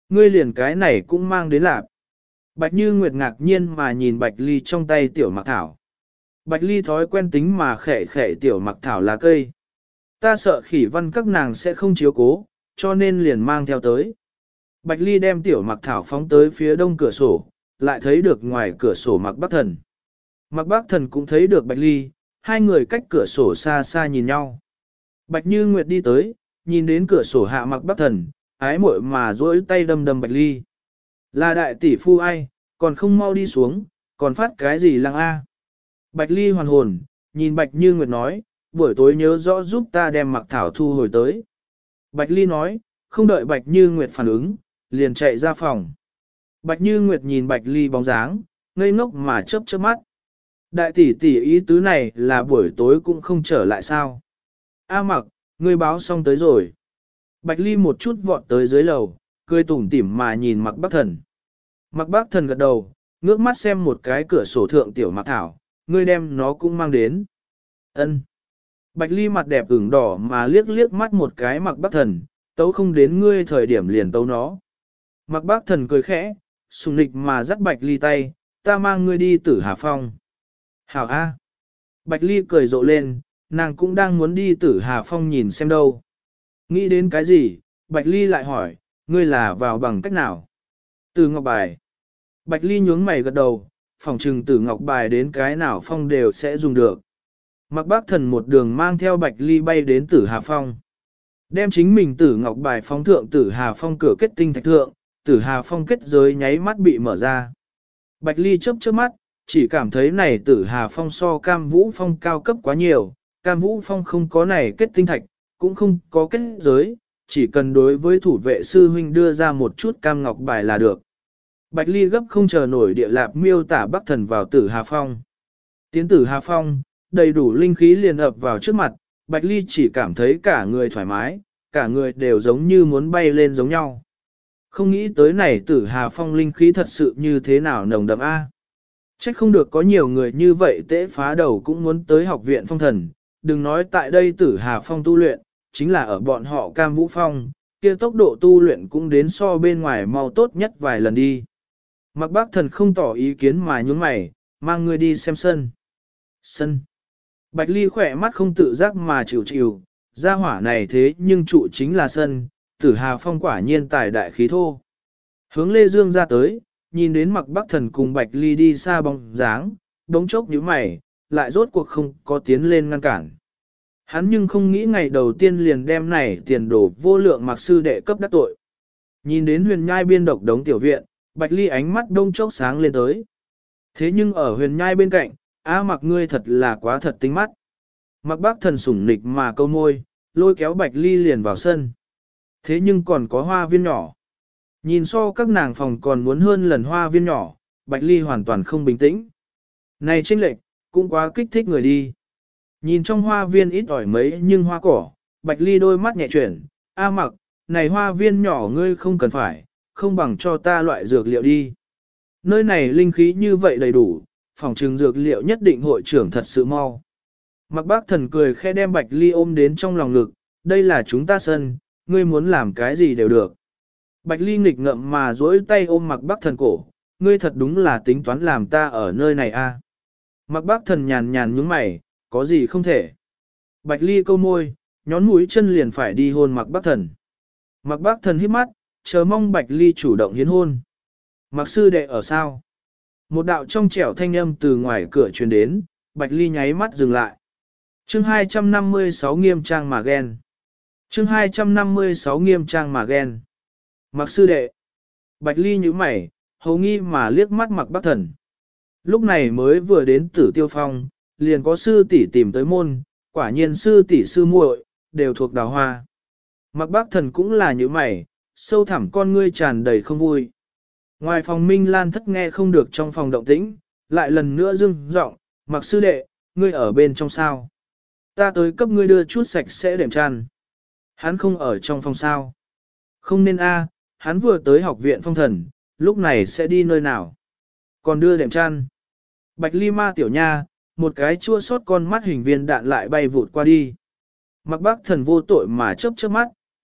Ngươi liền cái này cũng mang đến lạp. Bạch Như Nguyệt ngạc nhiên mà nhìn Bạch Ly trong tay tiểu mặc thảo. Bạch Ly thói quen tính mà khẽ khẽ tiểu mặc thảo là cây. Ta sợ khỉ văn các nàng sẽ không chiếu cố, cho nên liền mang theo tới. Bạch Ly đem tiểu mặc thảo phóng tới phía đông cửa sổ, lại thấy được ngoài cửa sổ Mạc Bắc Thần. Mạc Bắc Thần cũng thấy được Bạch Ly, hai người cách cửa sổ xa xa nhìn nhau. Bạch Như Nguyệt đi tới, nhìn đến cửa sổ hạ Mạc Bắc Thần, ái muội mà duỗi tay đâm đâm Bạch Ly. Là đại tỷ phu ai, còn không mau đi xuống, còn phát cái gì lăng a? Bạch Ly hoàn hồn, nhìn Bạch Như Nguyệt nói, buổi tối nhớ rõ giúp ta đem mặc thảo thu hồi tới. Bạch Ly nói, không đợi Bạch Như Nguyệt phản ứng, liền chạy ra phòng. Bạch Như Nguyệt nhìn Bạch Ly bóng dáng, ngây ngốc mà chớp chớp mắt. Đại tỷ tỷ ý tứ này là buổi tối cũng không trở lại sao? A Mặc, ngươi báo xong tới rồi. Bạch Ly một chút vọt tới dưới lầu, cười tủm tỉm mà nhìn Mạc Bắc Thần. Mạc Bắc Thần gật đầu, ngước mắt xem một cái cửa sổ thượng tiểu Mạc Thảo, ngươi đem nó cũng mang đến. Ân. Bạch Ly mặt đẹp ửng đỏ mà liếc liếc mắt một cái Mạc Bắc Thần, tấu không đến ngươi thời điểm liền tấu nó. Mạc Bắc Thần cười khẽ, sùng nịch mà dắt Bạch Ly tay, ta mang ngươi đi Tử Hà Phong. Hảo A. Bạch Ly cười rộ lên, nàng cũng đang muốn đi Tử Hà Phong nhìn xem đâu. Nghĩ đến cái gì, Bạch Ly lại hỏi, ngươi là vào bằng cách nào? Từ Ngọc Bài. Bạch Ly nhướng mày gật đầu, phòng trừng Tử Ngọc Bài đến cái nào phong đều sẽ dùng được. Mạc Bắc Thần một đường mang theo Bạch Ly bay đến Tử Hà Phong. Đem chính mình Tử Ngọc Bài phóng thượng Tử Hà Phong cửa kết tinh thạch thượng, Tử Hà Phong kết giới nháy mắt bị mở ra. Bạch Ly chớp chớp mắt, chỉ cảm thấy này Tử Hà Phong so Cam Vũ Phong cao cấp quá nhiều, Cam Vũ Phong không có này kết tinh thạch, cũng không có kết giới, chỉ cần đối với thủ vệ sư huynh đưa ra một chút Cam Ngọc Bài là được. Bạch Ly gấp không chờ nổi địa lạp miêu tả Bắc Thần vào Tử Hà Phong. Tiến Tử Hà Phong, đầy đủ linh khí liền ập vào trước mặt, Bạch Ly chỉ cảm thấy cả người thoải mái, cả người đều giống như muốn bay lên giống nhau. Không nghĩ tới này Tử Hà Phong linh khí thật sự như thế nào nồng đậm a. Trách không được có nhiều người như vậy tễ phá đầu cũng muốn tới học viện phong thần, đừng nói tại đây Tử Hà Phong tu luyện, chính là ở bọn họ Cam Vũ Phong, kia tốc độ tu luyện cũng đến so bên ngoài mau tốt nhất vài lần đi. Mạc Bắc Thần không tỏ ý kiến mà nhún mày, mang người đi xem sân. Sân. Bạch Ly khỏe mắt không tự giác mà chịu chịu, ra hỏa này thế nhưng trụ chính là sân, Tử Hà Phong quả nhiên tài đại khí thô. Hướng Lê Dương ra tới, nhìn đến Mạc Bắc Thần cùng Bạch Ly đi xa bóng dáng, đống chốc nhíu mày, lại rốt cuộc không có tiến lên ngăn cản. Hắn nhưng không nghĩ ngày đầu tiên liền đem này tiền đổ vô lượng Mạc sư đệ cấp đắc tội. Nhìn đến huyền nhai biên độc đống tiểu viện, Bạch Ly ánh mắt đông chốc sáng lên tới. Thế nhưng ở huyền nhai bên cạnh, Mạc ngươi thật là quá thật tính mắt. Mạc Bắc Thần sủng nịch mà câu môi, lôi kéo Bạch Ly liền vào sân. Thế nhưng còn có hoa viên nhỏ. Nhìn so các nàng phòng còn muốn hơn lần hoa viên nhỏ, Bạch Ly hoàn toàn không bình tĩnh. Này chênh lệch, cũng quá kích thích người đi. Nhìn trong hoa viên ít ỏi mấy nhưng hoa cỏ, Bạch Ly đôi mắt nhẹ chuyển, Mạc, này hoa viên nhỏ ngươi không cần phải, không bằng cho ta loại dược liệu đi. Nơi này linh khí như vậy đầy đủ, phòng trừng dược liệu nhất định hội trưởng thật sự mau. Mạc Bắc Thần cười khẽ đem Bạch Ly ôm đến trong lòng ngực, đây là chúng ta sân, ngươi muốn làm cái gì đều được. Bạch Ly nghịch ngợm mà duỗi tay ôm Mạc Bắc Thần cổ, ngươi thật đúng là tính toán làm ta ở nơi này a. Mạc Bắc Thần nhàn nhàn nhướng mày, có gì không thể. Bạch Ly câu môi, nhón mũi chân liền phải đi hôn Mạc Bắc Thần. Mạc Bắc Thần híp mắt, chờ mong Bạch Ly chủ động hiến hôn. Mạc sư đệ ở sao? Một đạo trong trẻo thanh âm từ ngoài cửa truyền đến, Bạch Ly nháy mắt dừng lại. Chương 256 nghiêm trang mà ghen. Chương 256 nghiêm trang mà ghen. Mạc sư đệ. Bạch Ly nhíu mày, hầu nghi mà liếc mắt Mạc Bắc Thần. Lúc này mới vừa đến Tử Tiêu Phong, liền có sư tỷ tìm tới môn, quả nhiên sư tỷ sư muội đều thuộc Đào Hoa. Mạc Bắc Thần cũng là nhíu mày, sâu thẳm con ngươi tràn đầy không vui. Ngoài phòng Minh Lan thất nghe không được trong phòng động tĩnh, lại lần nữa dưng giọng, Mạc sư đệ, ngươi ở bên trong sao? Ta tới cấp ngươi đưa chút sạch sẽ đệm chăn. Hắn không ở trong phòng sao? Không nên hắn vừa tới học viện phong thần, lúc này sẽ đi nơi nào? Còn đưa đệm chăn. Bạch Ly ma tiểu nha, một cái chua xót con mắt hình viên đạn lại bay vụt qua đi. Mạc Bắc Thần vô tội mà chớp chớp mắt,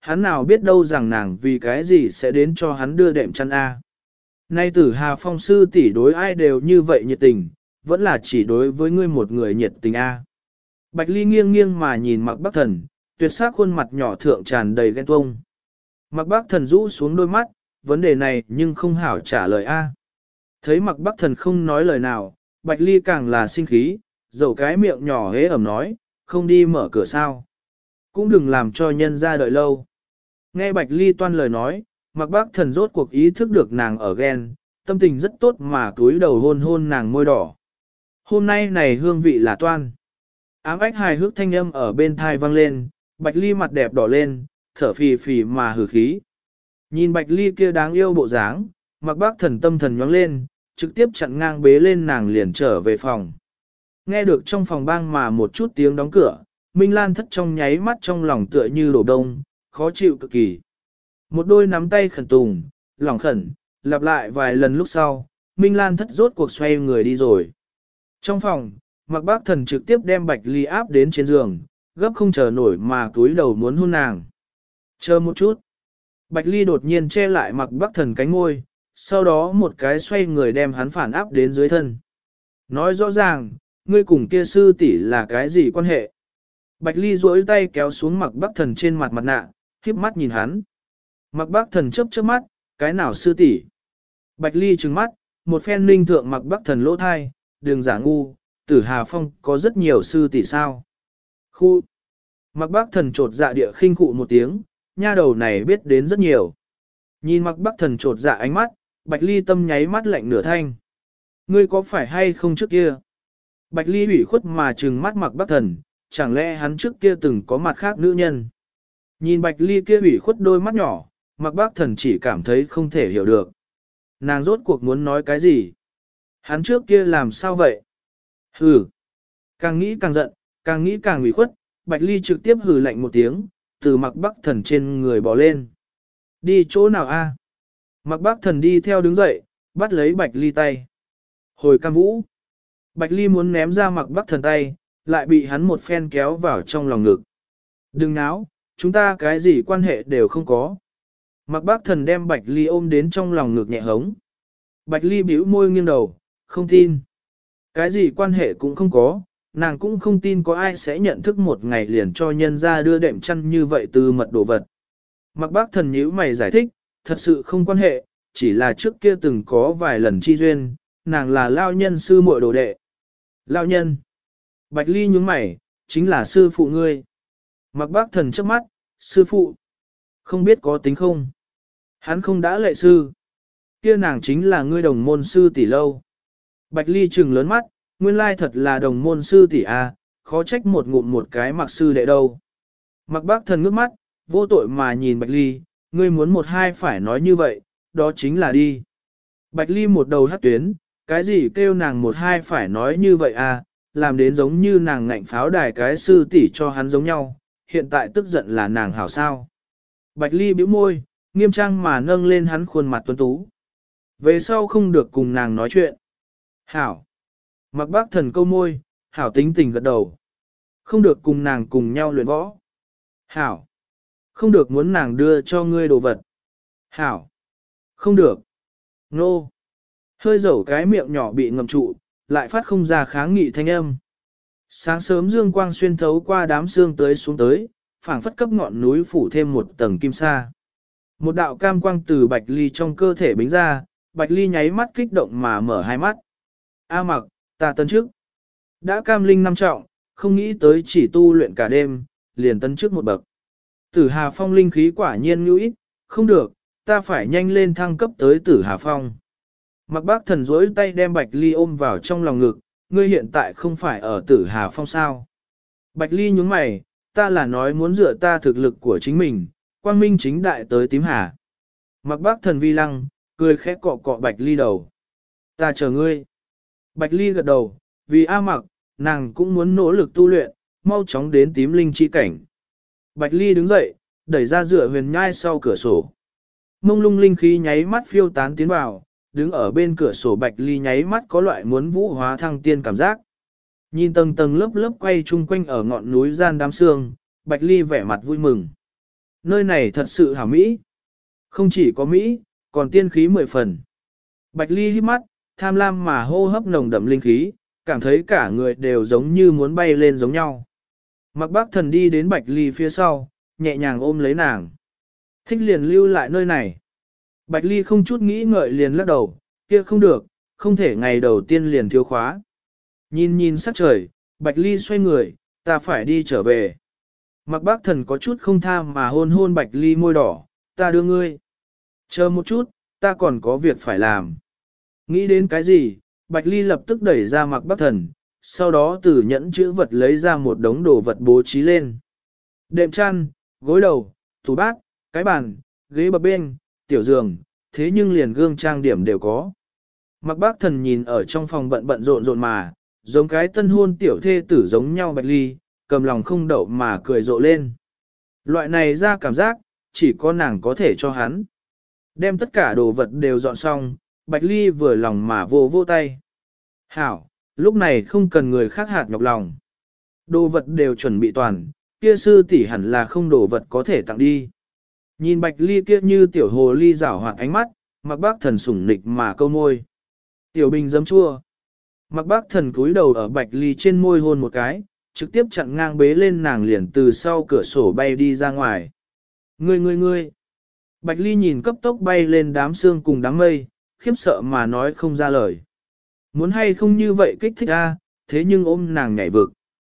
hắn nào biết đâu rằng nàng vì cái gì sẽ đến cho hắn đưa đệm chăn A. Nay Tử Hà Phong sư tỷ đối ai đều như vậy nhiệt tình, vẫn là chỉ đối với ngươi một người nhiệt tình A. Bạch Ly nghiêng nghiêng mà nhìn Mạc Bắc Thần, tuyệt sắc khuôn mặt nhỏ thượng tràn đầy ghen tuông. Mạc Bắc Thần rũ xuống đôi mắt, vấn đề này nhưng không hảo trả lời A. Thấy Mạc Bắc Thần không nói lời nào, Bạch Ly càng là sinh khí, dầu cái miệng nhỏ hế ẩm nói, không đi mở cửa sao. Cũng đừng làm cho nhân ra đợi lâu. Nghe Bạch Ly toan lời nói, Mạc Bắc Thần rốt cuộc ý thức được nàng ở ghen, tâm tình rất tốt mà túi đầu hôn hôn nàng môi đỏ. Hôm nay này hương vị là toan. Ám ách hài hước thanh âm ở bên thai vang lên, Bạch Ly mặt đẹp đỏ lên, thở phì phì mà hử khí. Nhìn Bạch Ly kia đáng yêu bộ dáng, Mạc Bắc Thần tâm thần nhoáng lên, trực tiếp chặn ngang bế lên nàng liền trở về phòng. Nghe được trong phòng bang mà một chút tiếng đóng cửa, Minh Lan thất trong nháy mắt trong lòng tựa như đổ đông, khó chịu cực kỳ. Một đôi nắm tay khẩn tùng, lỏng khẩn, lặp lại vài lần lúc sau, Minh Lan thất rốt cuộc xoay người đi rồi. Trong phòng, Mạc Bắc Thần trực tiếp đem Bạch Ly áp đến trên giường, gấp không chờ nổi mà túi đầu muốn hôn nàng. Chờ một chút. Bạch Ly đột nhiên che lại Mạc Bắc Thần cánh ngôi, sau đó một cái xoay người đem hắn phản áp đến dưới thân. Nói rõ ràng, ngươi cùng kia sư tỷ là cái gì quan hệ? Bạch Ly duỗi tay kéo xuống Mạc Bắc Thần trên mặt nạ, khiếp mắt nhìn hắn. Mạc Bắc Thần chớp chớp mắt, cái nào sư tỷ? Bạch Ly trừng mắt, một phen linh thượng Mạc Bắc Thần lỗ thai, đừng giả ngu, Tử Hà Phong có rất nhiều sư tỷ sao? Khu! Mạc Bắc Thần trột dạ địa khinh khụ một tiếng, nha đầu này biết đến rất nhiều. Nhìn Mạc Bắc Thần trột dạ ánh mắt, Bạch Ly tâm nháy mắt lạnh nửa thanh. Ngươi có phải hay không trước kia? Bạch Ly ủy khuất mà trừng mắt Mạc Bắc Thần, chẳng lẽ hắn trước kia từng có mặt khác nữ nhân? Nhìn Bạch Ly kia ủy khuất đôi mắt nhỏ, Mạc Bắc Thần chỉ cảm thấy không thể hiểu được. Nàng rốt cuộc muốn nói cái gì? Hắn trước kia làm sao vậy? Hừ! Càng nghĩ càng giận, càng nghĩ càng ủy khuất, Bạch Ly trực tiếp hừ lạnh một tiếng, từ Mạc Bắc Thần trên người bỏ lên. Đi chỗ nào a? Mạc Bắc Thần đi theo đứng dậy, bắt lấy Bạch Ly tay. Hồi Cam Vũ. Bạch Ly muốn ném ra Mạc Bắc Thần tay, lại bị hắn một phen kéo vào trong lòng ngực. Đừng náo, chúng ta cái gì quan hệ đều không có. Mạc Bắc Thần đem Bạch Ly ôm đến trong lòng ngực nhẹ hống. Bạch Ly bĩu môi nghiêng đầu, không tin. Cái gì quan hệ cũng không có, nàng cũng không tin có ai sẽ nhận thức một ngày liền cho nhân ra đưa đệm chăn như vậy từ mật đồ vật. Mạc Bắc Thần nhíu mày giải thích, thật sự không quan hệ, chỉ là trước kia từng có vài lần chi duyên, nàng là lao nhân sư muội đồ đệ. Lao nhân. Bạch Ly nhướng mày, chính là sư phụ ngươi. Mạc Bắc Thần trước mắt, sư phụ. Không biết có tính không? Hắn không đã lệ sư. Kia nàng chính là ngươi đồng môn sư tỷ lâu. Bạch Ly trừng lớn mắt, nguyên lai thật là đồng môn sư tỷ a, khó trách một ngụm một cái Mạc sư đệ đâu. Mạc Bắc Thần ngước mắt, vô tội mà nhìn Bạch Ly, ngươi muốn một hai phải nói như vậy, đó chính là đi. Bạch Ly một đầu hất tuyến, cái gì kêu nàng một hai phải nói như vậy à, làm đến giống như nàng ngạnh pháo đài cái sư tỷ cho hắn giống nhau, hiện tại tức giận là nàng hảo sao. Bạch Ly bĩu môi, nghiêm trang mà nâng lên hắn khuôn mặt tuấn tú. Về sau không được cùng nàng nói chuyện. Hảo. Mạc Bắc Thần câu môi, hảo tính tình gật đầu. Không được cùng nàng cùng nhau luyện võ. Hảo. Không được muốn nàng đưa cho ngươi đồ vật. Hảo. Không được. Nô. Hơi dẩu cái miệng nhỏ bị ngậm trụ, lại phát không ra kháng nghị thanh âm. Sáng sớm dương quang xuyên thấu qua đám sương tới xuống tới, phảng phất cấp ngọn núi phủ thêm một tầng kim sa. Một đạo cam quang từ Bạch Ly trong cơ thể bính ra, Bạch Ly nháy mắt kích động mà mở hai mắt. A Mặc, ta tấn trước. Đã cam linh năm trọng, không nghĩ tới chỉ tu luyện cả đêm, liền tấn trước một bậc. Tử Hà Phong linh khí quả nhiên ngưu ít, không được, ta phải nhanh lên thăng cấp tới Tử Hà Phong. Mạc Bắc Thần duỗi tay đem Bạch Ly ôm vào trong lòng ngực, ngươi hiện tại không phải ở Tử Hà Phong sao. Bạch Ly nhướng mày, ta là nói muốn dựa ta thực lực của chính mình, quang minh chính đại tới tím hà. Mạc Bắc Thần vi lăng, cười khẽ cọ cọ Bạch Ly đầu. Ta chờ ngươi. Bạch Ly gật đầu, vì A Mặc, nàng cũng muốn nỗ lực tu luyện, mau chóng đến tím linh chi cảnh. Bạch Ly đứng dậy, đẩy ra dựa huyền nhai sau cửa sổ. Mông lung linh khí nháy mắt phiêu tán tiến vào, đứng ở bên cửa sổ Bạch Ly nháy mắt có loại muốn vũ hóa thăng tiên cảm giác. Nhìn tầng tầng lớp lớp quay chung quanh ở ngọn núi gian đám sương, Bạch Ly vẻ mặt vui mừng. Nơi này thật sự hảo Mỹ. Không chỉ có Mỹ, còn tiên khí 10 phần. Bạch Ly hít mắt, tham lam mà hô hấp nồng đậm linh khí, cảm thấy cả người đều giống như muốn bay lên giống nhau. Mặc Bác Thần đi đến Bạch Ly phía sau, nhẹ nhàng ôm lấy nàng. Thích liền lưu lại nơi này. Bạch Ly không chút nghĩ ngợi liền lắc đầu, kia không được, không thể ngày đầu tiên liền thiếu khóa. Nhìn nhìn sắc trời, Bạch Ly xoay người, ta phải đi trở về. Mặc Bác Thần có chút không tha mà hôn hôn Bạch Ly môi đỏ, ta đưa ngươi. Chờ một chút, ta còn có việc phải làm. Nghĩ đến cái gì, Bạch Ly lập tức đẩy ra Mặc Bác Thần, sau đó từ nhẫn chữ vật lấy ra một đống đồ vật bố trí lên. Đệm chăn, gối đầu, tủ bát, cái bàn, ghế bập bên, tiểu giường, thế nhưng liền gương trang điểm đều có. Mặc Bác Thần nhìn ở trong phòng bận bận rộn rộn mà, giống cái tân hôn tiểu thê tử giống nhau Bạch Ly, cầm lòng không đậu mà cười rộ lên. Loại này ra cảm giác, chỉ có nàng có thể cho hắn. Đem tất cả đồ vật đều dọn xong, Bạch Ly vừa lòng mà vô vô tay. Hảo, lúc này không cần người khác hạt nhọc lòng. Đồ vật đều chuẩn bị toàn, kia sư tỷ hẳn là không đồ vật có thể tặng đi. Nhìn Bạch Ly kia như tiểu hồ ly rảo hoạt ánh mắt, Mặc Bác Thần sủng nịch mà câu môi. Tiểu bình giấm chua. Mặc Bác Thần cúi đầu ở Bạch Ly trên môi hôn một cái, trực tiếp chặn ngang bế lên nàng liền từ sau cửa sổ bay đi ra ngoài. Ngươi. Bạch Ly nhìn cấp tốc bay lên đám sương cùng đám mây, khiếp sợ mà nói không ra lời. Muốn hay không như vậy kích thích a, thế nhưng ôm nàng nhảy vực.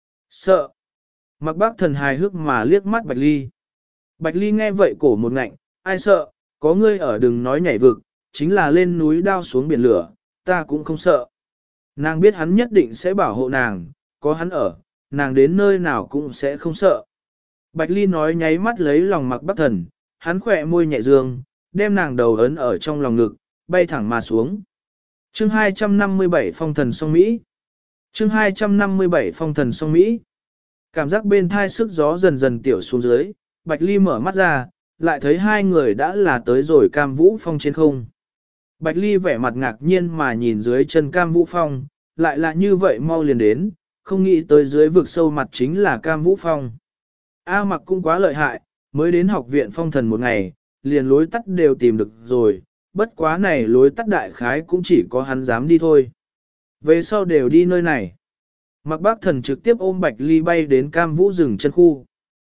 Sợ. Mặc Bác Thần hài hước mà liếc mắt Bạch Ly. Bạch Ly nghe vậy cổ một ngạnh, ai sợ, có ngươi ở đừng nói nhảy vực, chính là lên núi đao xuống biển lửa, ta cũng không sợ. Nàng biết hắn nhất định sẽ bảo hộ nàng, có hắn ở, nàng đến nơi nào cũng sẽ không sợ. Bạch Ly nói nháy mắt lấy lòng Mặc Bác Thần, hắn khỏe môi nhẹ dương, đem nàng đầu ấn ở trong lòng ngực, bay thẳng mà xuống. Chương 257 Phong thần song Mỹ. Chương 257 Phong thần song Mỹ. Cảm giác bên thai sức gió dần dần tiểu xuống dưới, Bạch Ly mở mắt ra, lại thấy hai người đã là tới rồi Cam Vũ Phong trên không. Bạch Ly vẻ mặt ngạc nhiên mà nhìn dưới chân Cam Vũ Phong, lại là như vậy mau liền đến, không nghĩ tới dưới vực sâu mặt chính là Cam Vũ Phong. A Mặc cũng quá lợi hại, mới đến học viện phong thần một ngày, liền lối tắt đều tìm được rồi, bất quá này lối tắt đại khái cũng chỉ có hắn dám đi thôi. Về sau đều đi nơi này. Mặc Bác Thần trực tiếp ôm Bạch Ly bay đến Cam Vũ rừng chân khu.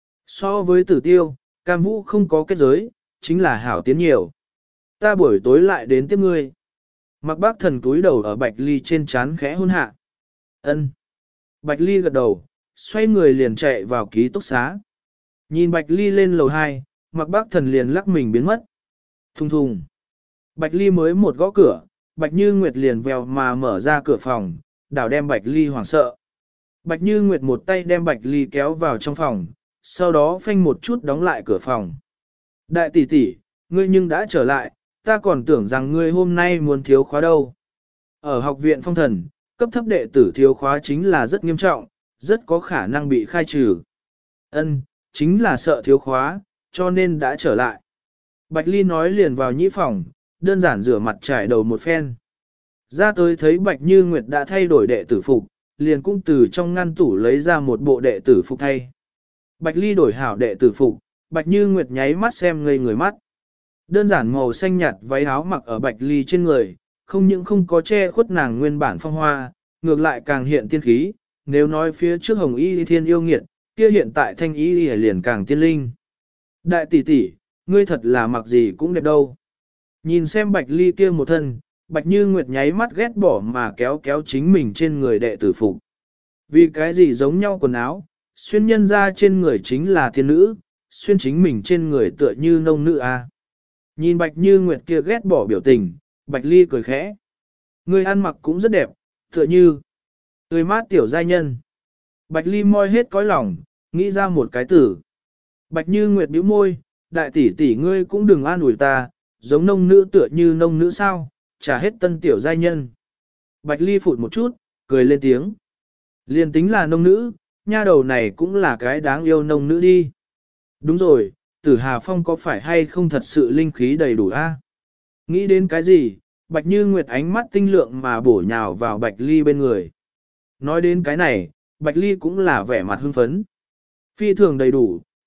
So với Tử Tiêu, Cam Vũ không có kết giới, chính là hảo tiến nhiều. Ta buổi tối lại đến tiếp ngươi. Mặc Bác Thần cúi đầu ở Bạch Ly trên trán khẽ hôn hạ. Ân. Bạch Ly gật đầu, xoay người liền chạy vào ký túc xá. Nhìn Bạch Ly lên lầu 2, Mặc Bác Thần liền lắc mình biến mất. Thùng thùng. Bạch Ly mới một gõ cửa, Bạch Như Nguyệt liền vèo mà mở ra cửa phòng, đảo đem Bạch Ly hoảng sợ. Bạch Như Nguyệt một tay đem Bạch Ly kéo vào trong phòng, sau đó phanh một chút đóng lại cửa phòng. Đại tỷ tỷ, ngươi nhưng đã trở lại, ta còn tưởng rằng ngươi hôm nay muốn thiếu khóa đâu. Ở học viện phong thần, cấp thấp đệ tử thiếu khóa chính là rất nghiêm trọng, rất có khả năng bị khai trừ. Ân, chính là sợ thiếu khóa, cho nên đã trở lại. Bạch Ly nói liền vào nhĩ phòng, đơn giản rửa mặt trải đầu một phen. Ra tới thấy Bạch Như Nguyệt đã thay đổi đệ tử phục, liền cũng từ trong ngăn tủ lấy ra một bộ đệ tử phục thay. Bạch Ly đổi hảo đệ tử phục, Bạch Như Nguyệt nháy mắt xem ngây người mắt. Đơn giản màu xanh nhạt váy áo mặc ở Bạch Ly trên người, không những không có che khuất nàng nguyên bản phong hoa, ngược lại càng hiện tiên khí, nếu nói phía trước hồng y thiên yêu nghiệt, kia hiện tại thanh y liền càng tiên linh. Đại tỷ tỷ, ngươi thật là mặc gì cũng đẹp đâu. Nhìn xem Bạch Ly kia một thân, Bạch Như Nguyệt nháy mắt ghét bỏ mà kéo kéo chính mình trên người đệ tử phục. Vì cái gì giống nhau quần áo, xuyên nhân ra trên người chính là thiên nữ, xuyên chính mình trên người tựa như nông nữ a. Nhìn Bạch Như Nguyệt kia ghét bỏ biểu tình, Bạch Ly cười khẽ. Người ăn mặc cũng rất đẹp, tựa như tươi mát tiểu giai nhân. Bạch Ly moi hết cõi lòng, nghĩ ra một cái tử. Bạch Như Nguyệt bĩu môi, đại tỷ tỷ ngươi cũng đừng an ủi ta, giống nông nữ tựa như nông nữ sao, trả hết tân tiểu giai nhân. Bạch Ly phụt một chút, cười lên tiếng. Liên tính là nông nữ, nha đầu này cũng là cái đáng yêu nông nữ đi. Đúng rồi, Tử Hà Phong có phải hay không thật sự linh khí đầy đủ a? Nghĩ đến cái gì, Bạch Như Nguyệt ánh mắt tinh lượng mà bổ nhào vào Bạch Ly bên người. Nói đến cái này, Bạch Ly cũng là vẻ mặt hưng phấn. Phi thường đầy đủ,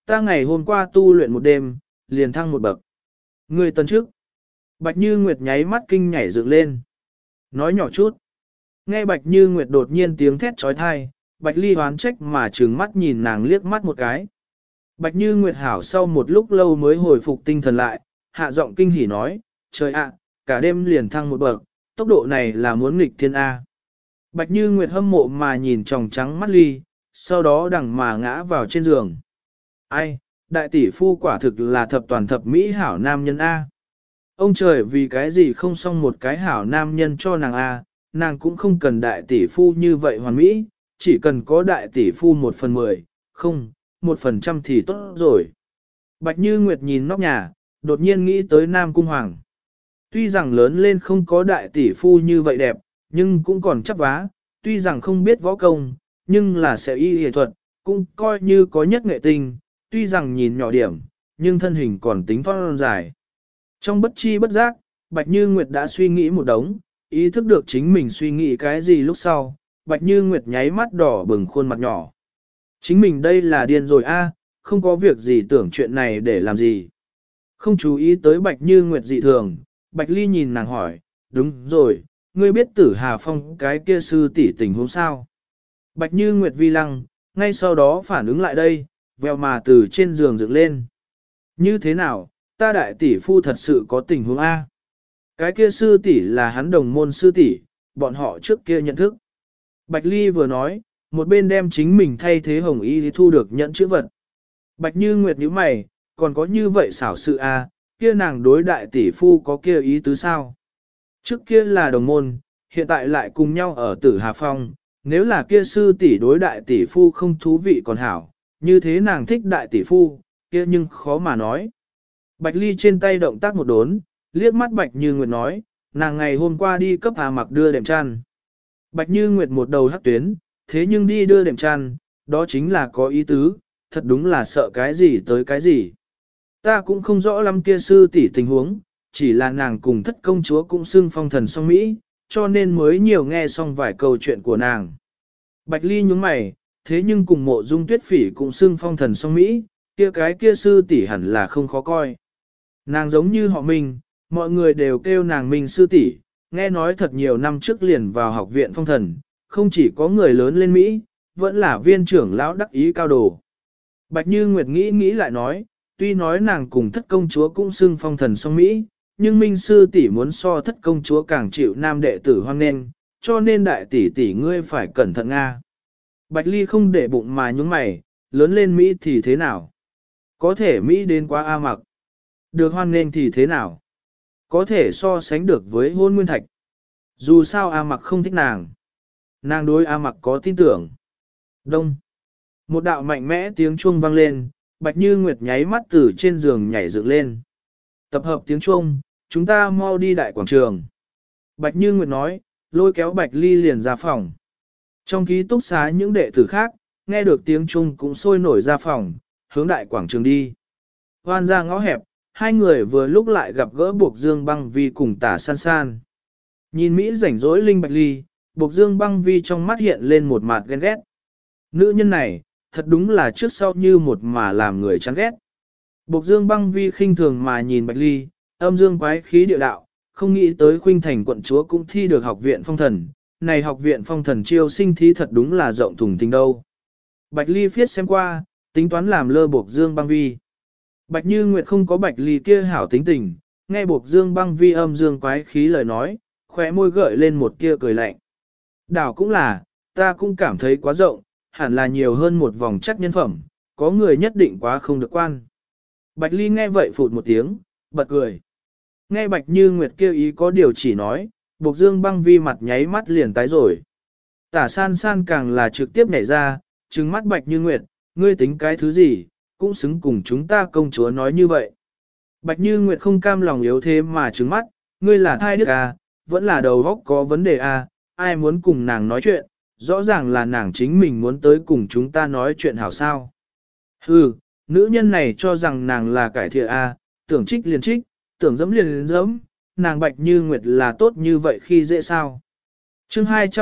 ta ngày hôm qua tu luyện một đêm, liền thăng một bậc. Ngươi tấn trước. Bạch Như Nguyệt nháy mắt kinh nhảy dựng lên. Nói nhỏ chút. Nghe Bạch Như Nguyệt đột nhiên tiếng thét trói thai, Bạch Ly hoán trách mà trừng mắt nhìn nàng liếc mắt một cái. Bạch Như Nguyệt hảo sau một lúc lâu mới hồi phục tinh thần lại, hạ giọng kinh hỉ nói, trời ạ, cả đêm liền thăng một bậc, tốc độ này là muốn nghịch thiên A. Bạch Như Nguyệt hâm mộ mà nhìn tròng trắng mắt Ly, sau đó đằng mà ngã vào trên giường. Ai, đại tỷ phu quả thực là thập toàn thập mỹ hảo nam nhân A. Ông trời vì cái gì không xong một cái hảo nam nhân cho nàng A, nàng cũng không cần đại tỷ phu như vậy hoàn mỹ, chỉ cần có đại tỷ phu 1/10, không, 1% thì tốt rồi. Bạch Như Nguyệt nhìn nóc nhà, đột nhiên nghĩ tới Nam Cung Hoàng. Tuy rằng lớn lên không có đại tỷ phu như vậy đẹp, nhưng cũng còn chắp vá, tuy rằng không biết võ công, nhưng là sẽ y y thuật, cũng coi như có nhất nghệ tinh, tuy rằng nhìn nhỏ điểm, nhưng thân hình còn tính thon dài. Trong bất chi bất giác, Bạch Như Nguyệt đã suy nghĩ một đống, ý thức được chính mình suy nghĩ cái gì lúc sau, Bạch Như Nguyệt nháy mắt đỏ bừng khuôn mặt nhỏ. Chính mình đây là điên rồi a, không có việc gì tưởng chuyện này để làm gì. Không chú ý tới Bạch Như Nguyệt dị thường, Bạch Ly nhìn nàng hỏi, đúng rồi, ngươi biết Tử Hà Phong cái kia sư tỷ tình huống sao? Bạch Như Nguyệt vi lăng, ngay sau đó phản ứng lại đây, vèo mà từ trên giường dựng lên. Như thế nào, ta đại tỷ phu thật sự có tình huống A. Cái kia sư tỷ là hắn đồng môn sư tỷ, bọn họ trước kia nhận thức. Bạch Ly vừa nói, một bên đem chính mình thay thế hồng y thu được nhận chữ vật. Bạch Như Nguyệt nhíu mày, còn có như vậy xảo sự A, kia nàng đối đại tỷ phu có kia ý tứ sao? Trước kia là đồng môn, hiện tại lại cùng nhau ở Tử Hà Phong, nếu là kia sư tỷ đối đại tỷ phu không thú vị còn hảo, như thế nàng thích đại tỷ phu, kia nhưng khó mà nói. Bạch Ly trên tay động tác một đốn, liếc mắt Bạch Như Nguyệt nói, nàng ngày hôm qua đi cấp Hà Mặc đưa đệm chăn. Bạch Như Nguyệt một đầu hắc tuyến, thế nhưng đi đưa đệm chăn, đó chính là có ý tứ, thật đúng là sợ cái gì tới cái gì. Ta cũng không rõ lắm kia sư tỷ tình huống, chỉ là nàng cùng thất công chúa cũng xưng phong thần song Mỹ, cho nên mới nhiều nghe xong vài câu chuyện của nàng. Bạch Ly nhướng mày, thế nhưng cùng Mộ Dung Tuyết Phỉ cũng xưng phong thần song Mỹ, kia cái kia sư tỷ hẳn là không khó coi. Nàng giống như họ Minh, mọi người đều kêu nàng Minh sư tỷ, nghe nói thật nhiều năm trước liền vào học viện phong thần, không chỉ có người lớn lên Mỹ, vẫn là viên trưởng lão đắc ý cao đồ. Bạch Như Nguyệt nghĩ nghĩ lại nói, tuy nói nàng cùng thất công chúa cũng xưng phong thần song Mỹ, nhưng Minh sư tỷ muốn so thất công chúa càng chịu nam đệ tử hoan nghênh, cho nên đại tỷ tỷ ngươi phải cẩn thận Nga. Bạch Ly không để bụng mà nhúng mày, lớn lên Mỹ thì thế nào? Có thể Mỹ đến quá A Mặc. Được hoan nghênh thì thế nào? Có thể so sánh được với Hôn Nguyên Thạch. Dù sao A Mặc không thích nàng. Nàng đối A Mặc có tin tưởng. Đông. Một đạo mạnh mẽ tiếng chuông vang lên, Bạch Như Nguyệt nháy mắt từ trên giường nhảy dựng lên. Tập hợp tiếng chuông, chúng ta mau đi đại quảng trường. Bạch Như Nguyệt nói, lôi kéo Bạch Ly liền ra phòng. Trong ký túc xá những đệ tử khác, nghe được tiếng chuông cũng sôi nổi ra phòng, hướng đại quảng trường đi. Hoan ra ngõ hẹp, hai người vừa lúc lại gặp gỡ Buộc Dương Băng Vi cùng Tả San San. Nhìn Mỹ rảnh rỗi Linh Bạch Ly, Buộc Dương Băng Vi trong mắt hiện lên một mặt ghen ghét. Nữ nhân này, thật đúng là trước sau như một mà làm người chán ghét. Buộc Dương Băng Vi khinh thường mà nhìn Bạch Ly, âm dương quái khí địa đạo, không nghĩ tới Khuynh Thành quận chúa cũng thi được học viện phong thần. Này học viện phong thần chiêu sinh thí thật đúng là rộng thùng tình đâu. Bạch Ly viết xem qua, tính toán làm lơ Buộc Dương Băng Vi. Bạch Như Nguyệt không có Bạch Ly kia hảo tính tình, nghe Buộc Dương Băng Vi âm dương quái khí lời nói, khóe môi gợi lên một kia cười lạnh. Đảo cũng là, ta cũng cảm thấy quá rộng, hẳn là nhiều hơn một vòng chắc nhân phẩm, có người nhất định quá không được quan. Bạch Ly nghe vậy phụt một tiếng, bật cười. Nghe Bạch Như Nguyệt kêu ý có điều chỉ nói, Buộc Dương Băng Vi mặt nháy mắt liền tái rồi. Tả San San càng là trực tiếp nhảy ra, trừng mắt Bạch Như Nguyệt, ngươi tính cái thứ gì, cũng xứng cùng chúng ta công chúa nói như vậy. Bạch Như Nguyệt không cam lòng yếu thế mà trừng mắt, ngươi là thai đức à, vẫn là đầu óc có vấn đề à, ai muốn cùng nàng nói chuyện, rõ ràng là nàng chính mình muốn tới cùng chúng ta nói chuyện hảo sao. Hừ, nữ nhân này cho rằng nàng là cải thiện à, tưởng trích liền trích, tưởng dẫm liền dẫm, nàng Bạch Như Nguyệt là tốt như vậy khi dễ sao. Chương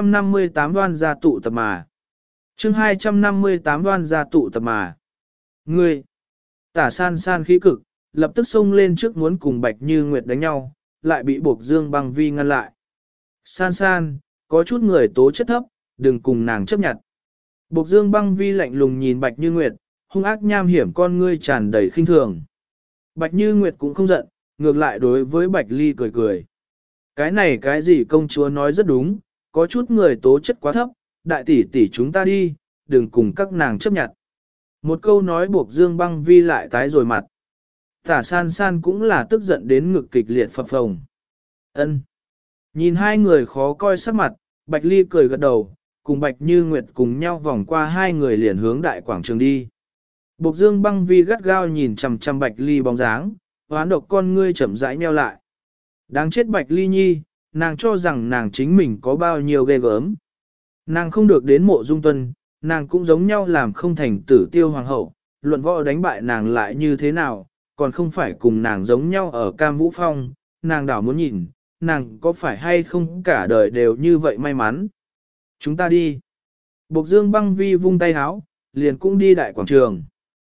258 đoan gia tụ tập mà. Chương 258 đoan gia tụ tập mà. Ngươi, Tả san san khí cực, lập tức xông lên trước muốn cùng Bạch Như Nguyệt đánh nhau, lại bị buộc Dương Băng Vi ngăn lại. San san, có chút người tố chất thấp, đừng cùng nàng chấp nhận. Buộc Dương Băng Vi lạnh lùng nhìn Bạch Như Nguyệt, hung ác nham hiểm con ngươi tràn đầy khinh thường. Bạch Như Nguyệt cũng không giận, ngược lại đối với Bạch Ly cười cười. Cái này cái gì công chúa nói rất đúng, có chút người tố chất quá thấp, đại tỷ tỷ chúng ta đi, đừng cùng các nàng chấp nhận. Một câu nói buộc Dương Băng Vi lại tái rồi mặt. Tả san san cũng là tức giận đến ngực kịch liệt phập phồng. Ân. Nhìn hai người khó coi sắc mặt, Bạch Ly cười gật đầu, cùng Bạch Như Nguyệt cùng nhau vòng qua hai người liền hướng đại quảng trường đi. Buộc Dương Băng Vi gắt gao nhìn chằm chằm Bạch Ly bóng dáng, hoán độc con ngươi chậm rãi nheo lại. Đáng chết Bạch Ly nhi, nàng cho rằng nàng chính mình có bao nhiêu ghê gớm. Nàng không được đến Mộ Dung Tuân, nàng cũng giống nhau làm không thành Tử Tiêu hoàng hậu, luận võ đánh bại nàng lại như thế nào, còn không phải cùng nàng giống nhau ở Cam Vũ Phong, nàng đảo muốn nhìn, nàng có phải hay không cả đời đều như vậy may mắn. Chúng ta đi. Bộc Dương Băng Vi vung tay háo, liền cũng đi đại quảng trường.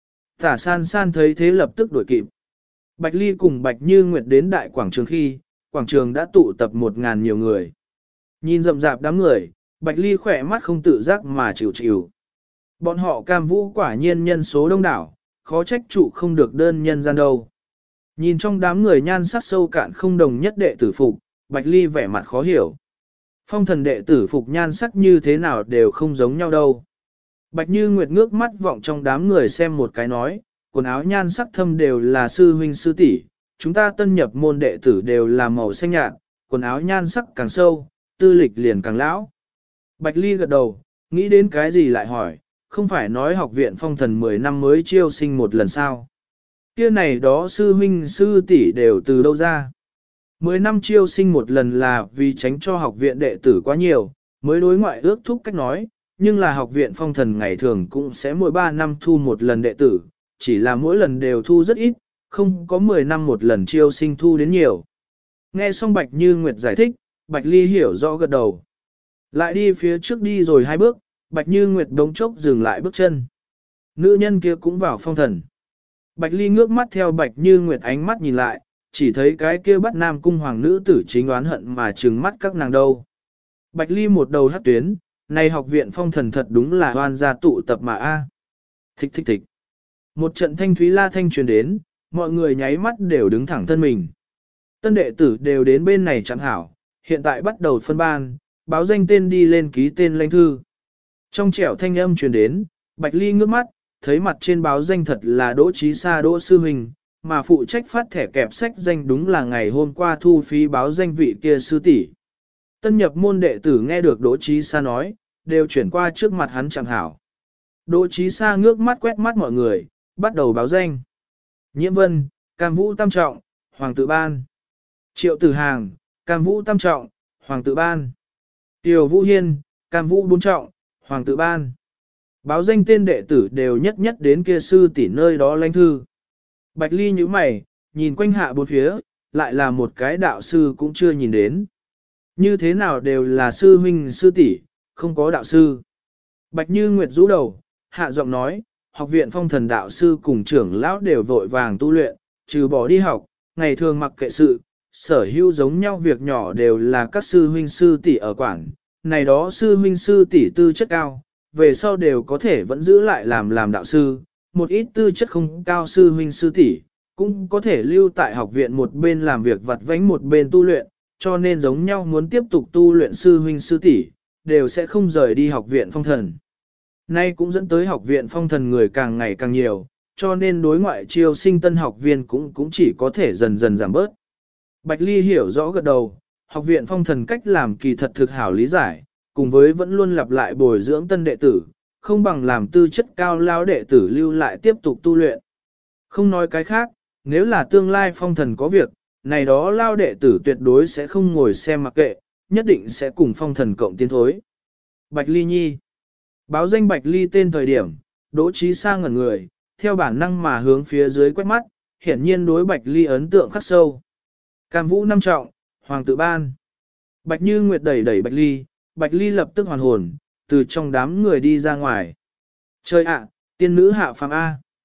Tả san san thấy thế lập tức đuổi kịp. Bạch Ly cùng Bạch Như Nguyệt đến đại quảng trường khi, quảng trường đã tụ tập 1.000 nhiều người. Nhìn rậm rạp đám người, Bạch Ly khỏe mắt không tự giác mà chịu chịu. Bọn họ Cam Vũ quả nhiên nhân số đông đảo, khó trách trụ không được đơn nhân gian đâu. Nhìn trong đám người nhan sắc sâu cạn không đồng nhất đệ tử phục, Bạch Ly vẻ mặt khó hiểu. Phong thần đệ tử phục nhan sắc như thế nào đều không giống nhau đâu. Bạch Như Nguyệt ngước mắt vọng trong đám người xem một cái nói, quần áo nhan sắc thâm đều là sư huynh sư tỷ, chúng ta tân nhập môn đệ tử đều là màu xanh nhạt, quần áo nhan sắc càng sâu, tư lịch liền càng lão. Bạch Ly gật đầu, nghĩ đến cái gì lại hỏi, không phải nói học viện phong thần 10 năm mới chiêu sinh một lần sao? Kia này đó sư huynh sư tỷ đều từ đâu ra? 10 năm chiêu sinh một lần là vì tránh cho học viện đệ tử quá nhiều, mới đối ngoại ước thúc cách nói, nhưng là học viện phong thần ngày thường cũng sẽ mỗi 3 năm thu một lần đệ tử, chỉ là mỗi lần đều thu rất ít, không có 10 năm một lần chiêu sinh thu đến nhiều. Nghe xong Bạch Như Nguyệt giải thích, Bạch Ly hiểu rõ gật đầu. Lại đi phía trước đi rồi 2 bước, Bạch Như Nguyệt đống chốc dừng lại bước chân. Nữ nhân kia cũng vào phong thần. Bạch Ly ngước mắt theo Bạch Như Nguyệt ánh mắt nhìn lại, chỉ thấy cái kia bắt nam cung hoàng nữ tử chính oán hận mà trừng mắt các nàng đâu. Bạch Ly một đầu hất tuyến, này học viện phong thần thật đúng là hoan gia tụ tập mà a. Thích thích thích. Một trận thanh thúy la thanh truyền đến, mọi người nháy mắt đều đứng thẳng thân mình. Tân đệ tử đều đến bên này chẳng hảo, hiện tại bắt đầu phân ban, báo danh tên đi lên ký tên lãnh thư. Trong trẻo thanh âm truyền đến, Bạch Ly ngước mắt, thấy mặt trên báo danh thật là Đỗ Chí Sa Đỗ sư huynh, mà phụ trách phát thẻ kẹp sách danh đúng là ngày hôm qua thu phí báo danh vị kia sư tỷ. Tân nhập môn đệ tử nghe được Đỗ Chí Sa nói, đều chuyển qua trước mặt hắn chẳng hảo. Đỗ Chí Sa ngước mắt quét mắt mọi người, bắt đầu báo danh. Nhiễm Vân, Cam Vũ Tam Trọng, Hoàng Tự Ban. Triệu Tử Hàng, Cam Vũ Tam Trọng, Hoàng Tự Ban. Tiểu Vũ Hiên, Cam Vũ 4 Trọng, Hoàng Tự Ban. Báo danh tên đệ tử đều nhất nhất đến kia sư tỷ nơi đó lãnh thư. Bạch Ly nhíu mày, nhìn quanh hạ bốn phía, lại là một cái đạo sư cũng chưa nhìn đến. Như thế nào đều là sư huynh sư tỷ, không có đạo sư. Bạch Như Nguyệt rũ đầu, hạ giọng nói, học viện phong thần đạo sư cùng trưởng lão đều vội vàng tu luyện, trừ bỏ đi học, ngày thường mặc kệ sự, sở hữu giống nhau việc nhỏ đều là các sư huynh sư tỷ ở quản. Này đó sư huynh sư tỷ tư chất cao, về sau đều có thể vẫn giữ lại làm đạo sư, một ít tư chất không cao sư huynh sư tỷ cũng có thể lưu tại học viện một bên làm việc vặt vãnh một bên tu luyện, cho nên giống nhau muốn tiếp tục tu luyện sư huynh sư tỷ đều sẽ không rời đi học viện phong thần. Nay cũng dẫn tới học viện phong thần người càng ngày càng nhiều, cho nên đối ngoại chiêu sinh tân học viên cũng chỉ có thể dần dần giảm bớt. Bạch Ly hiểu rõ gật đầu, học viện phong thần cách làm kỳ thật thực hảo lý giải, cùng với vẫn luôn lặp lại bồi dưỡng tân đệ tử, không bằng làm tư chất cao lao đệ tử lưu lại tiếp tục tu luyện. Không nói cái khác, nếu là tương lai phong thần có việc, này đó lao đệ tử tuyệt đối sẽ không ngồi xem mặc kệ, nhất định sẽ cùng phong thần cộng tiến thối. Bạch Ly Nhi. Báo danh Bạch Ly tên thời điểm, Đỗ Chí Sa ngẩn người, theo bản năng mà hướng phía dưới quét mắt, hiển nhiên đối Bạch Ly ấn tượng khắc sâu. Cam Vũ 5 Trọng, Hoàng Tự Ban. Bạch Như Nguyệt đẩy Bạch Ly lập tức hoàn hồn, từ trong đám người đi ra ngoài. Trời ạ, tiên nữ hạ phàm A.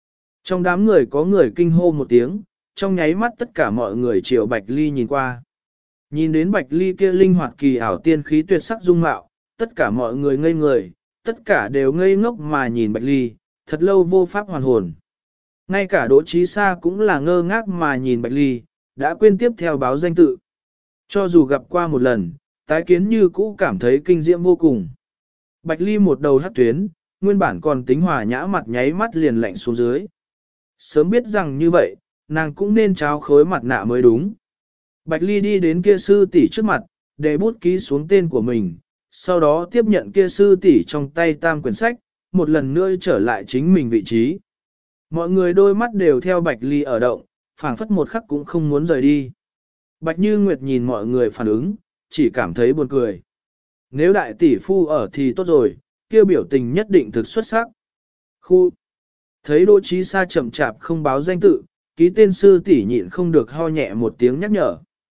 Trong đám người có người kinh hô một tiếng, trong nháy mắt tất cả mọi người chiều Bạch Ly nhìn qua. Nhìn đến Bạch Ly kia linh hoạt kỳ ảo tiên khí tuyệt sắc dung mạo, tất cả mọi người ngây người, tất cả đều ngây ngốc mà nhìn Bạch Ly, thật lâu vô pháp hoàn hồn. Ngay cả Đỗ Chí Sa cũng là ngơ ngác mà nhìn Bạch Ly, đã quên tiếp theo báo danh tự. Cho dù gặp qua một lần, tái kiến như cũ cảm thấy kinh diễm vô cùng. Bạch Ly một đầu hất tuyến, nguyên bản còn tính hòa nhã mặt nháy mắt liền lạnh xuống dưới. Sớm biết rằng như vậy, nàng cũng nên trao khối mặt nạ mới đúng. Bạch Ly đi đến kia sư tỷ trước mặt, để bút ký xuống tên của mình, sau đó tiếp nhận kia sư tỷ trong tay tam quyển sách, một lần nữa trở lại chính mình vị trí. Mọi người đôi mắt đều theo Bạch Ly ở động, phảng phất một khắc cũng không muốn rời đi. Bạch Như Nguyệt nhìn mọi người phản ứng, chỉ cảm thấy buồn cười. Nếu đại tỷ phu ở thì tốt rồi, kia biểu tình nhất định thực xuất sắc. Khu thấy Đỗ Chí Sa chậm chạp không báo danh tự, ký tên sư tỷ nhịn không được ho nhẹ một tiếng nhắc nhở.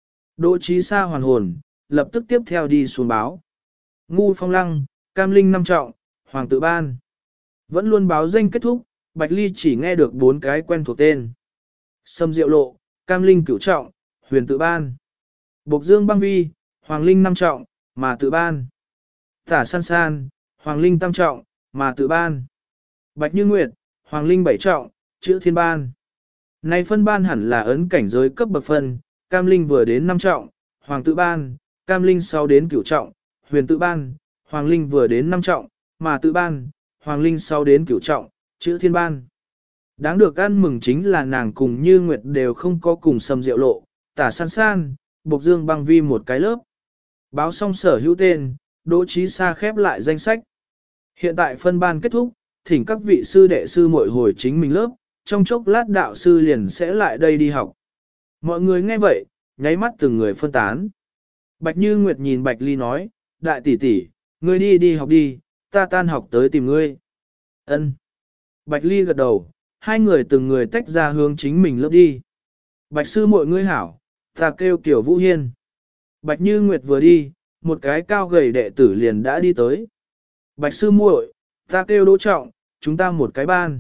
Đỗ Chí Sa hoàn hồn, lập tức tiếp theo đi xuống báo. Ngu Phong Lăng, Cam Linh năm trọng, Hoàng tự ban. Vẫn luôn báo danh kết thúc, Bạch Ly chỉ nghe được 4 cái quen thuộc tên. Sâm Diệu Lộ, Cam Linh cửu trọng, Huyền tự ban. Bộc Dương Băng Vi, Hoàng Linh năm trọng, mà tự ban. Tả San San, Hoàng Linh tam trọng, mà tự ban. Bạch Như Nguyệt, Hoàng Linh bảy trọng, chữ thiên ban. Này phân ban hẳn là ấn cảnh giới cấp bậc phân, Cam Linh vừa đến 5 trọng, Hoàng tự ban, Cam Linh 6 đến cửu trọng, Huyền tự ban, Hoàng Linh vừa đến 5 trọng, mà tự ban, Hoàng Linh 6 đến cửu trọng, chữ thiên ban. Đáng được ăn mừng chính là nàng cùng Như Nguyệt đều không có cùng Sâm Diệu Lộ, Tả San San, Bộc Dương Băng Vi một cái lớp. Báo xong sở hữu tên, Đỗ Chí Sa khép lại danh sách. Hiện tại phân ban kết thúc, thỉnh các vị sư đệ sư muội hồi chính mình lớp, trong chốc lát đạo sư liền sẽ lại đây đi học. Mọi người nghe vậy, nháy mắt từng người phân tán. Bạch Như Nguyệt nhìn Bạch Ly nói, đại tỷ tỷ, ngươi đi học đi, ta tan học tới tìm ngươi. Ân. Bạch Ly gật đầu, hai người từng người tách ra hướng chính mình lớp đi. Bạch sư muội ngươi hảo, ta kêu Tiểu Vũ Hiên. Bạch Như Nguyệt vừa đi, một cái cao gầy đệ tử liền đã đi tới. Bạch sư muội, ta kêu Đỗ Trọng, chúng ta một cái ban.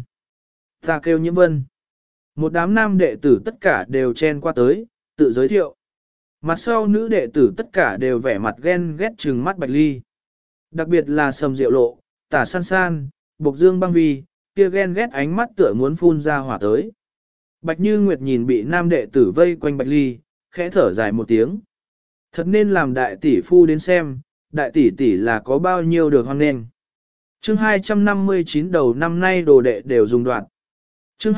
Ta kêu Nhiễm Vân. Một đám nam đệ tử tất cả đều chen qua tới, tự giới thiệu. Mặt sau nữ đệ tử tất cả đều vẻ mặt ghen ghét trừng mắt Bạch Ly. Đặc biệt là Sâm Diệu Lộ, Tả San San, Bộc Dương Băng Vi, kia ghen ghét ánh mắt tựa muốn phun ra hỏa tới. Bạch Như Nguyệt nhìn bị nam đệ tử vây quanh Bạch Ly, khẽ thở dài một tiếng. Thật nên làm đại tỷ phu đến xem, đại tỷ tỷ là có bao nhiêu được hoan nghênh. Chương 259 đầu năm nay đồ đệ đều dùng đoạn. Chương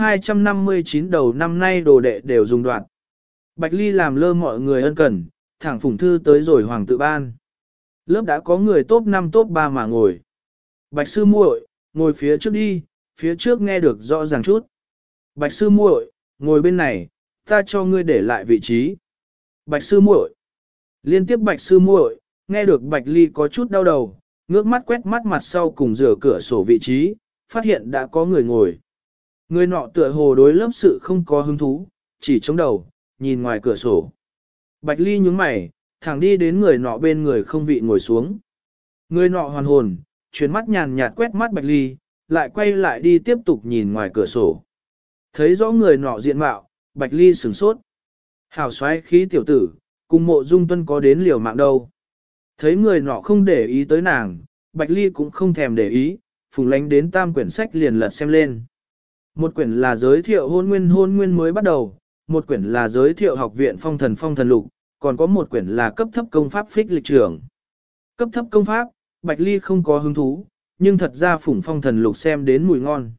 259 đầu năm nay đồ đệ đều dùng đoạn. Bạch Ly làm lơ mọi người ân cần, thẳng phủng thư tới rồi Hoàng tự ban. Lớp đã có người top 5 top 3 mà ngồi. Bạch sư muội, ngồi phía trước đi, phía trước nghe được rõ ràng chút. Bạch sư muội, ngồi bên này, ta cho ngươi để lại vị trí. Bạch sư muội. Liên tiếp Bạch sư muội, nghe được Bạch Ly có chút đau đầu, ngước mắt quét mắt mặt sau cùng rửa cửa sổ vị trí, phát hiện đã có người ngồi. Người nọ tựa hồ đối lớp sự không có hứng thú, chỉ chống đầu, nhìn ngoài cửa sổ. Bạch Ly nhướng mày, thẳng đi đến người nọ bên người không vị ngồi xuống. Người nọ hoàn hồn, chuyển mắt nhàn nhạt quét mắt Bạch Ly, lại quay lại đi tiếp tục nhìn ngoài cửa sổ. Thấy rõ người nọ diện mạo, Bạch Ly sửng sốt. Hảo xoáy khí tiểu tử, cùng Mộ Dung Tuân có đến liều mạng đâu. Thấy người nọ không để ý tới nàng, Bạch Ly cũng không thèm để ý, phùng lánh đến tam quyển sách liền lật xem lên. Một quyển là giới thiệu hôn nguyên mới bắt đầu, một quyển là giới thiệu học viện phong thần lục, còn có một quyển là cấp thấp công pháp phích lịch trưởng. Cấp thấp công pháp, Bạch Ly không có hứng thú, nhưng thật ra phủng phong thần lục xem đến mùi ngon.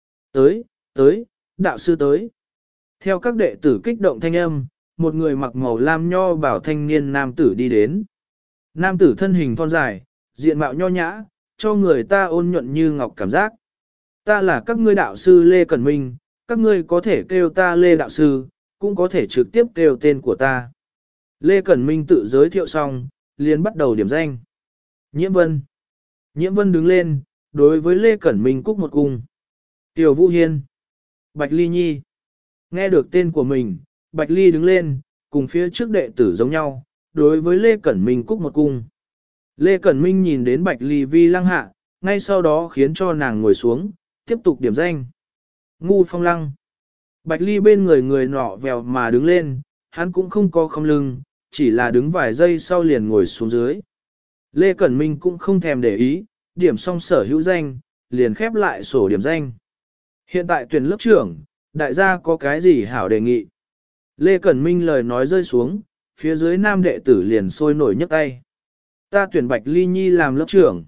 Tới, đạo sư tới. Theo các đệ tử kích động thanh âm, một người mặc màu lam nho bảo thanh niên nam tử đi đến. Nam tử thân hình thon dài, diện mạo nho nhã, cho người ta ôn nhuận như ngọc cảm giác. Ta là các ngươi đạo sư Lê Cẩn Minh, các ngươi có thể kêu ta Lê đạo sư, cũng có thể trực tiếp kêu tên của ta. Lê Cẩn Minh tự giới thiệu xong, liền bắt đầu điểm danh. Nhiễm Vân. Nhiễm Vân đứng lên, đối với Lê Cẩn Minh cúc một cung. Tiểu Vũ Hiên. Bạch Ly Nhi. Nghe được tên của mình, Bạch Ly đứng lên, cùng phía trước đệ tử giống nhau, đối với Lê Cẩn Minh cúc một cung. Lê Cẩn Minh nhìn đến Bạch Ly vi lăng hạ, ngay sau đó khiến cho nàng ngồi xuống, tiếp tục điểm danh. Ngu Phong Lăng. Bạch Ly bên người người nọ vèo mà đứng lên, hắn cũng không có không lưng, chỉ là đứng vài giây sau liền ngồi xuống dưới. Lê Cẩn Minh cũng không thèm để ý, điểm xong sở hữu danh, liền khép lại sổ điểm danh. Hiện tại tuyển lớp trưởng, đại gia có cái gì hảo đề nghị? Lê Cẩn Minh lời nói rơi xuống, phía dưới nam đệ tử liền sôi nổi nhấc tay. Ta tuyển Bạch Ly Nhi làm lớp trưởng.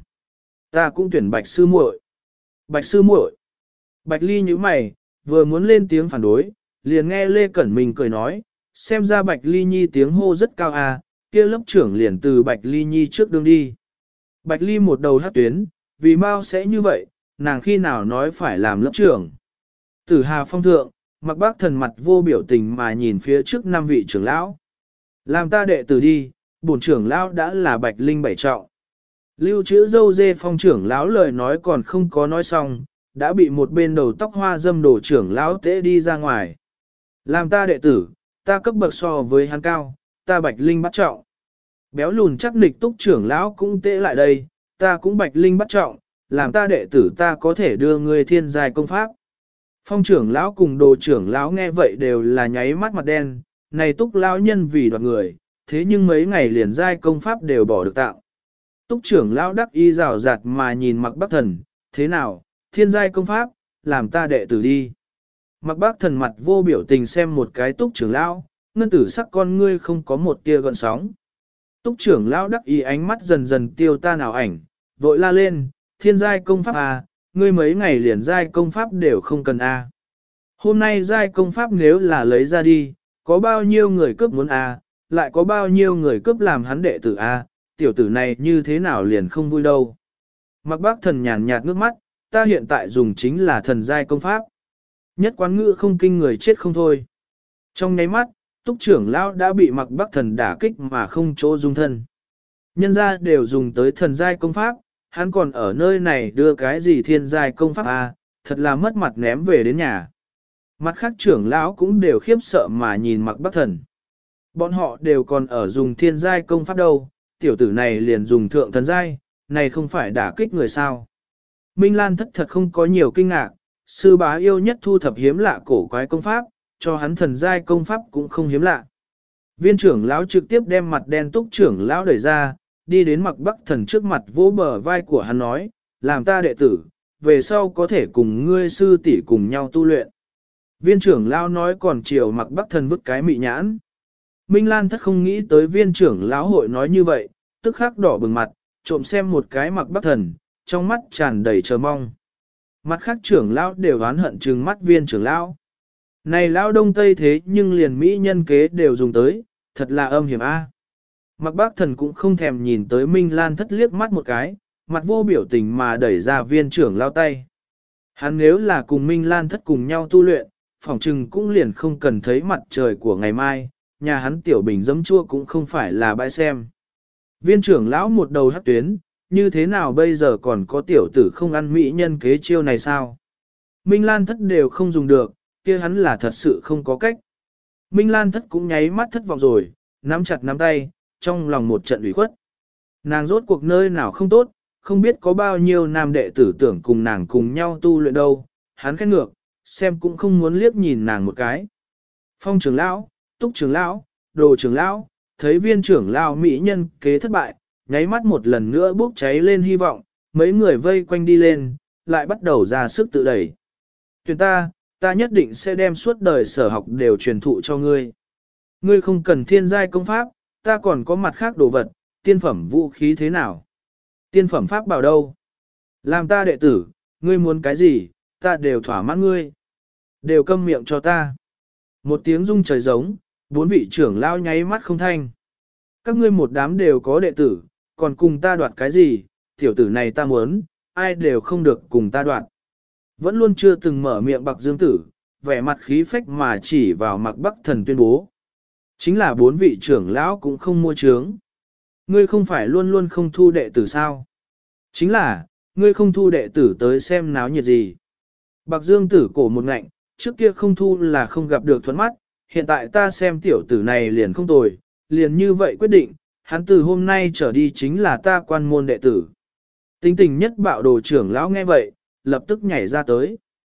Ta cũng tuyển Bạch Sư muội. Bạch Sư muội. Bạch Ly nhíu mày, vừa muốn lên tiếng phản đối, liền nghe Lê Cẩn Minh cười nói, xem ra Bạch Ly Nhi tiếng hô rất cao à, kia lớp trưởng liền từ Bạch Ly Nhi trước đường đi. Bạch Ly một đầu hát tuyến, vì mau sẽ như vậy, nàng khi nào nói phải làm lớp trưởng. Tử Hà Phong thượng, Mặc Bác Thần mặt vô biểu tình mà nhìn phía trước 5 vị trưởng lão. Làm ta đệ tử đi, bổn trưởng lão đã là Bạch Linh bảy trọng. Lưu Chữ Dâu Dê Phong trưởng lão lời nói còn không có nói xong, đã bị một bên đầu tóc hoa dâm đổ trưởng lão tế đi ra ngoài. Làm ta đệ tử, ta cấp bậc so với hắn cao, ta Bạch Linh bắt trọng. Béo lùn chắc nịch túc trưởng lão cũng tế lại đây, ta cũng Bạch Linh bắt trọng, làm ta đệ tử ta có thể đưa người thiên giai công pháp. Phong trưởng lão cùng đồ trưởng lão nghe vậy đều là nháy mắt mặt đen, này túc lão nhân vì đoạt người, thế nhưng mấy ngày liền giai công pháp đều bỏ được tạo. Túc trưởng lão đắc y rào rạt mà nhìn Mặc Bác Thần, thế nào, thiên giai công pháp, làm ta đệ tử đi. Mặc Bác Thần mặt vô biểu tình xem một cái túc trưởng lão, ngân tử sắc con ngươi không có một tia gợn sóng. Túc trưởng lão đắc y ánh mắt dần dần tiêu tan ảo ảnh, vội la lên, thiên giai công pháp à, ngươi mấy ngày liền giai công pháp đều không cần a. Hôm nay giai công pháp nếu là lấy ra đi, có bao nhiêu người cướp muốn a, lại có bao nhiêu người cướp làm hắn đệ tử a, tiểu tử này như thế nào liền không vui đâu. Mặc Bác Thần nhàn nhạt nước mắt, ta hiện tại dùng chính là thần giai công pháp. Nhất quán ngữ không kinh người chết không thôi. Trong nháy mắt, túc trưởng lão đã bị Mặc Bác Thần đả kích mà không chỗ dung thân. Nhân ra đều dùng tới thần giai công pháp, hắn còn ở nơi này đưa cái gì thiên giai công pháp a, thật là mất mặt ném về đến nhà. Mặt khác trưởng lão cũng đều khiếp sợ mà nhìn Mặc Bác Thần. Bọn họ đều còn ở dùng thiên giai công pháp đâu, tiểu tử này liền dùng thượng thần giai, này không phải đả kích người sao. Minh Lan thất thật không có nhiều kinh ngạc, sư bá yêu nhất thu thập hiếm lạ cổ quái công pháp, cho hắn thần giai công pháp cũng không hiếm lạ. Viên trưởng lão trực tiếp đem mặt đen túc trưởng lão đẩy ra, đi đến Mặc Bác Thần trước mặt vỗ bờ vai của hắn nói, làm ta đệ tử, về sau có thể cùng ngươi sư tỷ cùng nhau tu luyện. Viên trưởng lão nói còn chiều Mặc Bác Thần vứt cái mị nhãn. Minh Lan thất không nghĩ tới viên trưởng lão hội nói như vậy, tức khắc đỏ bừng mặt, trộm xem một cái Mặc Bác Thần, trong mắt tràn đầy chờ mong. Mặt khác trưởng lão đều oán hận trừng mắt viên trưởng lão. Này lão đông tây thế nhưng liền mỹ nhân kế đều dùng tới, thật là âm hiểm a. Mặc Bác Thần cũng không thèm nhìn tới Minh Lan thất liếc mắt một cái, mặt vô biểu tình mà đẩy ra viên trưởng lao tay. Hắn nếu là cùng Minh Lan thất cùng nhau tu luyện, phỏng chừng cũng liền không cần thấy mặt trời của ngày mai, nhà hắn tiểu bình dấm chua cũng không phải là bãi xem. Viên trưởng lão một đầu hắc tuyến, như thế nào bây giờ còn có tiểu tử không ăn mỹ nhân kế chiêu này sao? Minh Lan thất đều không dùng được, kia hắn là thật sự không có cách. Minh Lan thất cũng nháy mắt thất vọng rồi, nắm chặt nắm tay, trong lòng một trận ủy khuất. Nàng rốt cuộc nơi nào không tốt, không biết có bao nhiêu nam đệ tử tưởng cùng nàng cùng nhau tu luyện đâu, hắn khét ngược, xem cũng không muốn liếc nhìn nàng một cái. Phong trưởng lão, túc trưởng lão, đồ trưởng lão, thấy viên trưởng lão mỹ nhân kế thất bại, nháy mắt một lần nữa bốc cháy lên hy vọng, mấy người vây quanh đi lên, lại bắt đầu ra sức tự đẩy. Tuyển ta nhất định sẽ đem suốt đời sở học đều truyền thụ cho ngươi. Ngươi không cần thiên giai công pháp, ta còn có mặt khác đồ vật, tiên phẩm vũ khí thế nào? Tiên phẩm pháp bảo đâu? Làm ta đệ tử, ngươi muốn cái gì, ta đều thỏa mãn ngươi. Đều câm miệng cho ta. Một tiếng rung trời giống, 4 vị trưởng lao nháy mắt không thanh. Các ngươi một đám đều có đệ tử, còn cùng ta đoạt cái gì, tiểu tử này ta muốn, ai đều không được cùng ta đoạt. Vẫn luôn chưa từng mở miệng Bạc Dương Tử, vẻ mặt khí phách mà chỉ vào Mặc Bác Thần tuyên bố. Chính là 4 vị trưởng lão cũng không mua trướng. Ngươi không phải luôn luôn không thu đệ tử sao? Chính là, ngươi không thu đệ tử tới xem náo nhiệt gì. Bạc Dương Tử cổ một ngạnh, trước kia không thu là không gặp được thuẫn mắt, hiện tại ta xem tiểu tử này liền không tồi, liền như vậy quyết định, hắn từ hôm nay trở đi chính là ta quan môn đệ tử. Tính tình nhất bạo đồ trưởng lão nghe vậy, lập tức nhảy ra tới.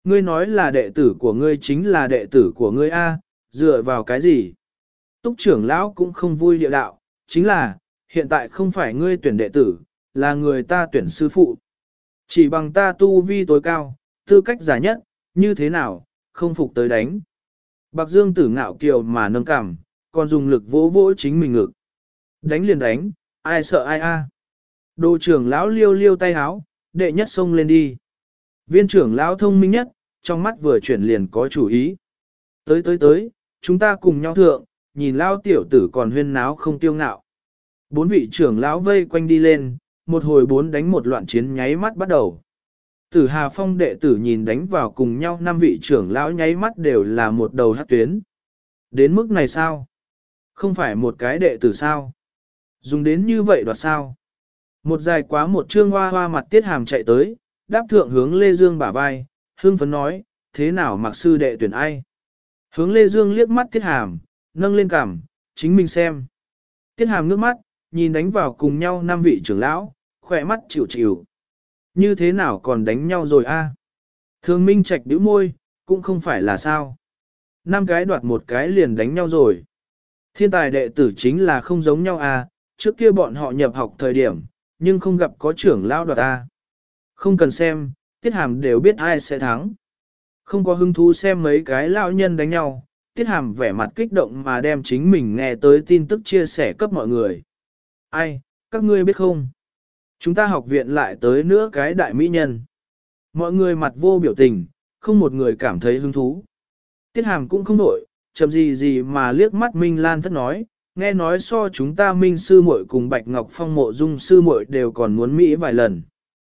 Ngươi nói là đệ tử của ngươi chính là đệ tử của ngươi A, dựa vào cái gì? Túc trưởng lão cũng không vui địa đạo, chính là, hiện tại không phải ngươi tuyển đệ tử, là người ta tuyển sư phụ. Chỉ bằng ta tu vi tối cao, tư cách giả nhất, như thế nào, không phục tới đánh. Bạc Dương Tử ngạo kiều mà nâng cằm, còn dùng lực vỗ vỗ chính mình ngực. Đánh liền đánh, ai sợ ai a? Đồ trưởng lão liêu liêu tay háo, đệ nhất xông lên đi. Viên trưởng lão thông minh nhất, trong mắt vừa chuyển liền có chủ ý. Tới, chúng ta cùng nhau thượng, nhìn lão tiểu tử còn huyên náo không tiêu ngạo. Bốn vị trưởng lão vây quanh đi lên, một hồi bốn đánh một loạn chiến nháy mắt bắt đầu. Tử Hà Phong đệ tử nhìn đánh vào cùng nhau năm vị trưởng lão nháy mắt đều là một đầu hát tuyến. Đến mức này sao? Không phải một cái đệ tử sao? Dùng đến như vậy đoạt sao? Một dài quá một trương hoa hoa mặt Tiết Hàm chạy tới, đáp thượng hướng Lê Dương bả vai, hương phấn nói, thế nào mặc sư đệ tuyển ai? Hướng Lê Dương liếc mắt Tiết Hàm, nâng lên cằm, chính mình xem. Tiết Hàm nước mắt, nhìn đánh vào cùng nhau năm vị trưởng lão, khỏe mắt chịu chịu. Như thế nào còn đánh nhau rồi a? Thường Minh Trạch bĩu môi, cũng không phải là sao. Năm cái đoạt một cái liền đánh nhau rồi. Thiên tài đệ tử chính là không giống nhau a, trước kia bọn họ nhập học thời điểm, nhưng không gặp có trưởng lão đoạt a. Không cần xem, Tiết Hàm đều biết ai sẽ thắng. Không có hứng thú xem mấy cái lão nhân đánh nhau, Tiết Hàm vẻ mặt kích động mà đem chính mình nghe tới tin tức chia sẻ cấp mọi người. Ai, các ngươi biết không? Chúng ta học viện lại tới nữa cái đại mỹ nhân. Mọi người mặt vô biểu tình, không một người cảm thấy hứng thú. Tiết Hàm cũng không nổi, chậm gì mà liếc mắt Minh Lan thất nói, nghe nói so chúng ta Minh sư muội cùng Bạch Ngọc Phong Mộ Dung sư muội đều còn muốn Mỹ vài lần.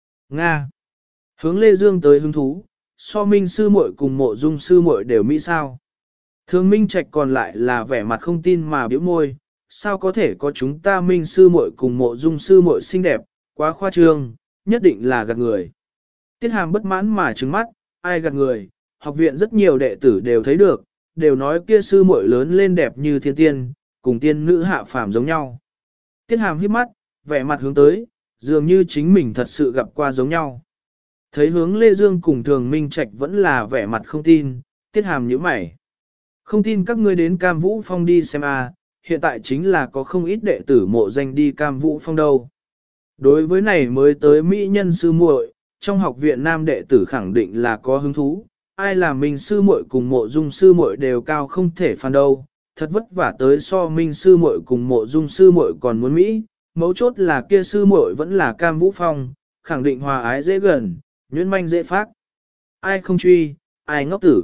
Nga. Hướng Lê Dương tới hứng thú, so Minh sư muội cùng Mộ Dung sư muội đều Mỹ sao. Thường Minh Trạch còn lại là vẻ mặt không tin mà biểu môi, sao có thể có chúng ta Minh sư muội cùng Mộ Dung sư muội xinh đẹp, quá khoa trương, nhất định là gạt người. Tiết Hàm bất mãn mà trừng mắt, ai gạt người, học viện rất nhiều đệ tử đều thấy được, đều nói kia sư muội lớn lên đẹp như thiên tiên, cùng tiên nữ hạ phàm giống nhau. Tiết Hàm híp mắt, vẻ mặt hướng tới, dường như chính mình thật sự gặp qua giống nhau. Thấy hướng Lê Dương cùng Thường Minh Trạch vẫn là vẻ mặt không tin, Tiết Hàm nhíu mày. Không tin các ngươi đến Cam Vũ Phong đi xem a, hiện tại chính là có không ít đệ tử mộ danh đi Cam Vũ Phong đâu. Đối với này mới tới Mỹ nhân sư muội, trong học viện nam đệ tử khẳng định là có hứng thú, ai là Minh sư muội cùng Mộ Dung sư muội đều cao không thể phàn đâu, thật vất vả tới so Minh sư muội cùng Mộ Dung sư muội còn muốn Mỹ, mấu chốt là kia sư muội vẫn là Cam Vũ Phong, khẳng định hòa ái dễ gần, nhuyễn manh dễ phát. Ai không truy, ai ngốc tử.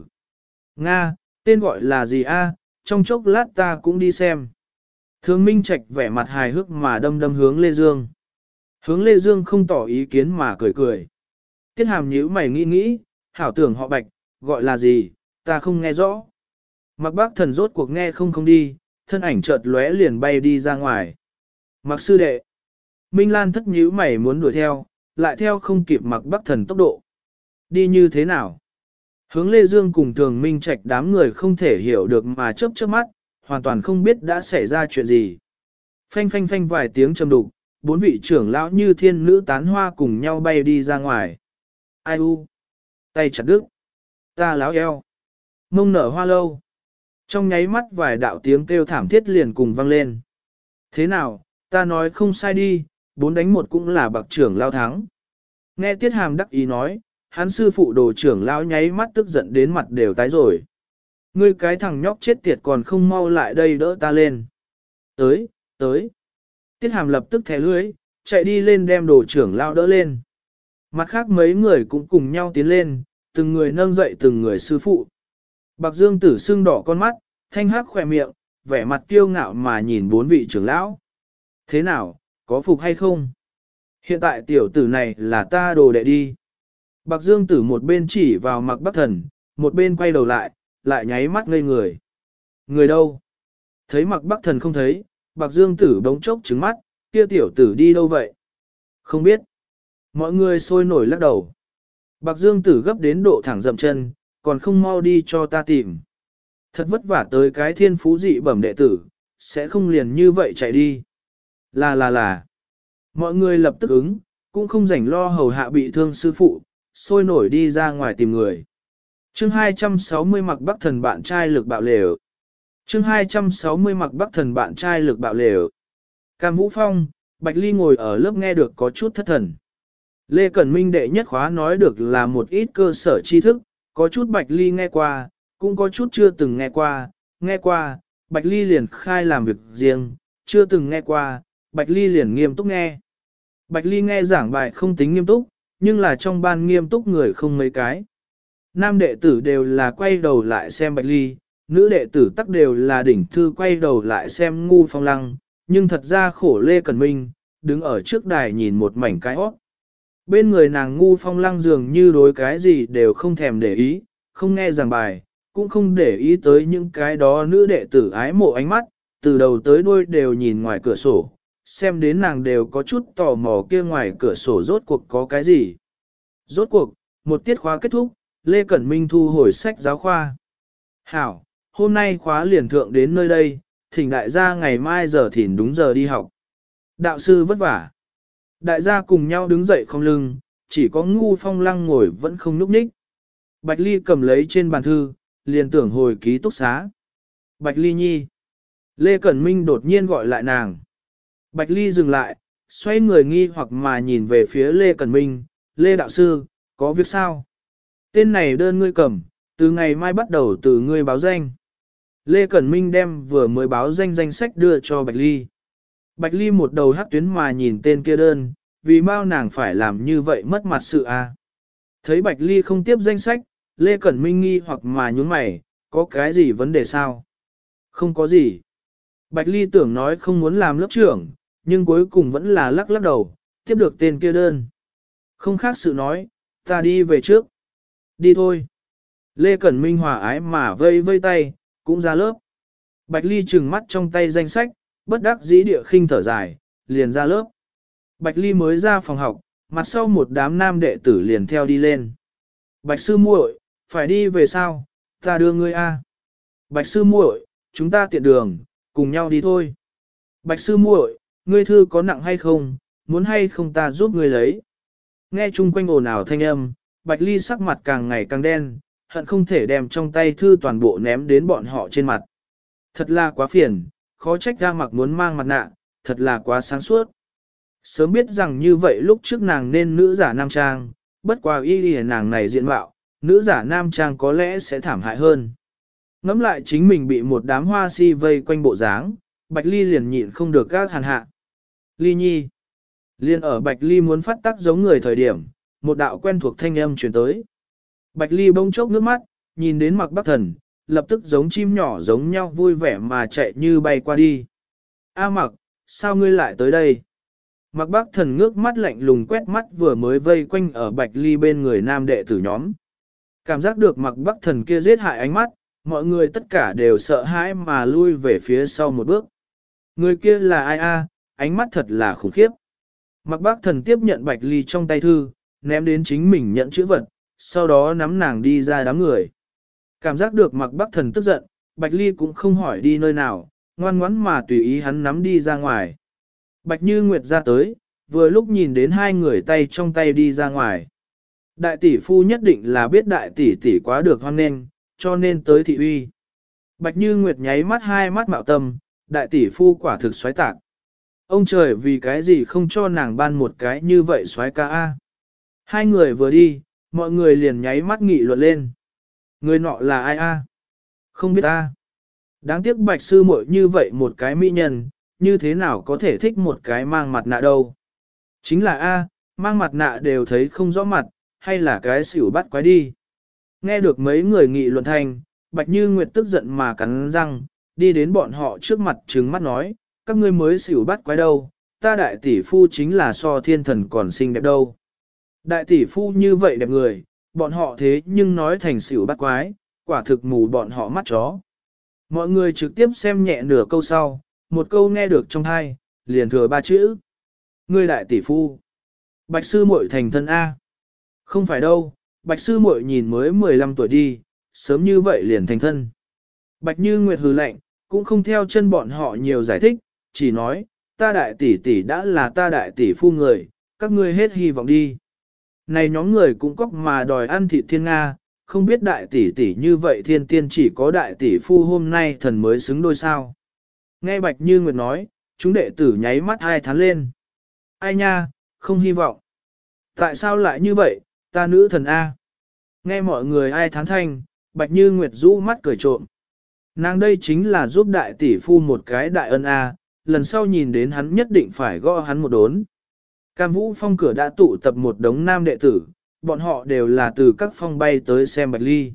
Nga, tên gọi là gì a? Trong chốc lát ta cũng đi xem. Thường Minh Trạch vẻ mặt hài hước mà đâm đâm hướng Lê Dương. Hướng Lê Dương không tỏ ý kiến mà cười cười. Tiết Hàm nhíu mày nghĩ, hảo tưởng họ Bạch, gọi là gì, ta không nghe rõ. Mặc Bác Thần rốt cuộc nghe không đi, thân ảnh chợt lóe liền bay đi ra ngoài. Mặc sư đệ. Minh Lan thất nhíu mày muốn đuổi theo, lại theo không kịp Mặc Bác Thần tốc độ. Đi như thế nào? Hướng Lê Dương cùng Thường Minh Trạch đám người không thể hiểu được mà chớp mắt, hoàn toàn không biết đã xảy ra chuyện gì. Phanh phanh phanh vài tiếng trầm đục, bốn vị trưởng lão như thiên nữ tán hoa cùng nhau bay đi ra ngoài. Ai u? Tay chặt đứt. Ta láo eo. Mông nở hoa lâu. Trong nháy mắt vài đạo tiếng kêu thảm thiết liền cùng vang lên. Thế nào, ta nói không sai đi, 4 đánh 1 cũng là bậc trưởng lao thắng. Nghe Tiết Hàm đắc ý nói, hắn sư phụ đồ trưởng lão nháy mắt tức giận đến mặt đều tái rồi. Ngươi cái thằng nhóc chết tiệt còn không mau lại đây đỡ ta lên. Tới. Tiết Hàm lập tức thẻ lưới, chạy đi lên đem đồ trưởng lão đỡ lên. Mặt khác mấy người cũng cùng nhau tiến lên, từng người nâng dậy từng người sư phụ. Bạc Dương Tử sưng đỏ con mắt, thanh hắc khỏe miệng, vẻ mặt kiêu ngạo mà nhìn 4 vị trưởng lão. Thế nào, có phục hay không? Hiện tại tiểu tử này là ta đồ đệ đi. Bạc Dương Tử một bên chỉ vào Mặc Bắc Thần, một bên quay đầu lại nháy mắt ngây người. Người đâu? Thấy Mặc Bắc Thần không thấy, Bạc Dương Tử bỗng chốc trứng mắt, kia tiểu tử đi đâu vậy? Không biết. Mọi người sôi nổi lắc đầu. Bạc Dương Tử gấp đến độ thẳng dậm chân, còn không mau đi cho ta tìm. Thật vất vả tới cái thiên phú dị bẩm đệ tử, sẽ không liền như vậy chạy đi. Là. Mọi người lập tức ứng, cũng không rảnh lo hầu hạ bị thương sư phụ, sôi nổi đi ra ngoài tìm người. Chương 260 mặc bắc thần bạn trai lực bạo lều. Chương 260 mặc bắc thần bạn trai lực bạo lều. Cam Vũ Phong, Bạch Ly ngồi ở lớp nghe được có chút thất thần. Lê Cẩn Minh đệ nhất khóa nói được là một ít cơ sở tri thức, có chút Bạch Ly nghe qua, cũng có chút chưa từng nghe qua, Bạch Ly liền khai làm việc riêng, chưa từng nghe qua, Bạch Ly liền nghiêm túc nghe. Bạch Ly nghe giảng bài không tính nghiêm túc, nhưng là trong ban nghiêm túc người không mấy cái. Nam đệ tử đều là quay đầu lại xem Bạch Ly, nữ đệ tử tắc đều là đỉnh thư quay đầu lại xem Ngu Phong Lăng, nhưng thật ra khổ Lê Cẩn Minh, đứng ở trước đài nhìn một mảnh cái hót. Bên người nàng Ngu Phong Lăng dường như đối cái gì đều không thèm để ý, không nghe giảng bài, cũng không để ý tới những cái đó nữ đệ tử ái mộ ánh mắt, từ đầu tới đuôi đều nhìn ngoài cửa sổ, xem đến nàng đều có chút tò mò kia ngoài cửa sổ rốt cuộc có cái gì. Rốt cuộc, một tiết khóa kết thúc, Lê Cẩn Minh thu hồi sách giáo khoa. Hảo, hôm nay khóa liền thượng đến nơi đây, thỉnh đại gia ngày mai giờ thìn đúng giờ đi học. Đạo sư vất vả. Đại gia cùng nhau đứng dậy không lưng, chỉ có Ngu Phong Lăng ngồi vẫn không nhúc nhích. Bạch Ly cầm lấy trên bàn thư, liền tưởng hồi ký túc xá. Bạch Ly nhi. Lê Cẩn Minh đột nhiên gọi lại nàng. Bạch Ly dừng lại, xoay người nghi hoặc mà nhìn về phía Lê Cẩn Minh. Lê đạo sư, có việc sao? Tên này đơn ngươi cầm, từ ngày mai bắt đầu từ ngươi báo danh. Lê Cẩn Minh đem vừa mới báo danh danh sách đưa cho Bạch Ly. Bạch Ly một đầu hắc tuyến mà nhìn tên kia đơn, vì bao nàng phải làm như vậy mất mặt sự a. Thấy Bạch Ly không tiếp danh sách, Lê Cẩn Minh nghi hoặc mà nhún mày, có cái gì vấn đề sao? Không có gì. Bạch Ly tưởng nói không muốn làm lớp trưởng, nhưng cuối cùng vẫn là lắc lắc đầu, tiếp được tên kia đơn. Không khác sự nói, ta đi về trước. Đi thôi. Lê Cẩn Minh hòa ái mà vây vây tay, cũng ra lớp. Bạch Ly trừng mắt trong tay danh sách, bất đắc dĩ địa khinh thở dài, liền ra lớp. Bạch Ly mới ra phòng học, mặt sau một đám nam đệ tử liền theo đi lên. Bạch sư muội, phải đi về sao, ta đưa ngươi a. Bạch sư muội, chúng ta tiện đường, cùng nhau đi thôi. Bạch sư muội, ngươi thư có nặng hay không, muốn hay không ta giúp ngươi lấy. Nghe chung quanh ồn ào thanh âm, Bạch Ly sắc mặt càng ngày càng đen, hận không thể đem trong tay thư toàn bộ ném đến bọn họ trên mặt. Thật là quá phiền, khó trách ra mặc muốn mang mặt nạ, thật là quá sáng suốt. Sớm biết rằng như vậy lúc trước nàng nên nữ giả nam trang, bất qua y nàng này diện mạo, nữ giả nam trang có lẽ sẽ thảm hại hơn. Ngắm lại chính mình bị một đám hoa si vây quanh bộ dáng, Bạch Ly liền nhịn không được các hàn hạ. Ly nhi. Liên ở Bạch Ly muốn phát tác giống người thời điểm, một đạo quen thuộc thanh âm truyền tới. Bạch Ly bỗng chốc nước mắt, nhìn đến Mặc Bắc Thần, lập tức giống chim nhỏ giống nhau vui vẻ mà chạy như bay qua đi. A Mặc, sao ngươi lại tới đây? Mặc Bắc Thần ngước mắt lạnh lùng quét mắt vừa mới vây quanh ở Bạch Ly bên người nam đệ tử nhóm. Cảm giác được Mặc Bắc Thần kia giết hại ánh mắt, mọi người tất cả đều sợ hãi mà lui về phía sau một bước. Người kia là ai a? Ánh mắt thật là khủng khiếp. Mặc Bắc Thần tiếp nhận Bạch Ly trong tay thư, ném đến chính mình nhận chữ vật, sau đó nắm nàng đi ra đám người. Cảm giác được Mặc Bắc Thần tức giận, Bạch Ly cũng không hỏi đi nơi nào, ngoan ngoãn mà tùy ý hắn nắm đi ra ngoài. Bạch Như Nguyệt ra tới, vừa lúc nhìn đến hai người tay trong tay đi ra ngoài. Đại tỷ phu nhất định là biết đại tỷ tỷ quá được hoan nghênh, cho nên tới thị uy. Bạch Như Nguyệt nháy mắt hai mắt mạo tâm, đại tỷ phu quả thực xoáy tạc. Ông trời vì cái gì không cho nàng ban một cái như vậy xoáy ca a? Hai người vừa đi, mọi người liền nháy mắt nghị luận lên. Người nọ là ai a? Không biết a. Đáng tiếc Bạch sư muội như vậy một cái mỹ nhân, như thế nào có thể thích một cái mang mặt nạ đâu. Chính là a, mang mặt nạ đều thấy không rõ mặt, hay là cái xỉu bắt quái đi. Nghe được mấy người nghị luận thành, Bạch Như Nguyệt tức giận mà cắn răng, đi đến bọn họ trước mặt trừng mắt nói, các ngươi mới xỉu bắt quái đâu, ta đại tỷ phu chính là so thiên thần còn xinh đẹp đâu. Đại tỷ phu như vậy đẹp người, bọn họ thế nhưng nói thành xỉu bắt quái, quả thực mù bọn họ mắt chó. Mọi người trực tiếp xem nhẹ nửa câu sau, một câu nghe được trong hai, liền thừa ba chữ. Ngươi đại tỷ phu. Bạch sư muội thành thân A. Không phải đâu, Bạch sư muội nhìn mới 15 tuổi đi, sớm như vậy liền thành thân. Bạch Như Nguyệt hừ lạnh, cũng không theo chân bọn họ nhiều giải thích, chỉ nói, ta đại tỷ tỷ đã là ta đại tỷ phu người, các ngươi hết hy vọng đi. Này nhóm người cũng cóc mà đòi ăn thịt thiên Nga, không biết đại tỷ tỷ như vậy thiên tiên chỉ có đại tỷ phu hôm nay thần mới xứng đôi sao. Nghe Bạch Như Nguyệt nói, chúng đệ tử nháy mắt hai thán lên. Ai nha, không hy vọng. Tại sao lại như vậy, ta nữ thần A. Nghe mọi người ai thán thanh, Bạch Như Nguyệt rũ mắt cười trộm. Nàng đây chính là giúp đại tỷ phu một cái đại ân A, lần sau nhìn đến hắn nhất định phải gõ hắn một đốn. Cam Vũ Phong cửa đã tụ tập một đống nam đệ tử, bọn họ đều là từ các phong bay tới xem Bạch Ly.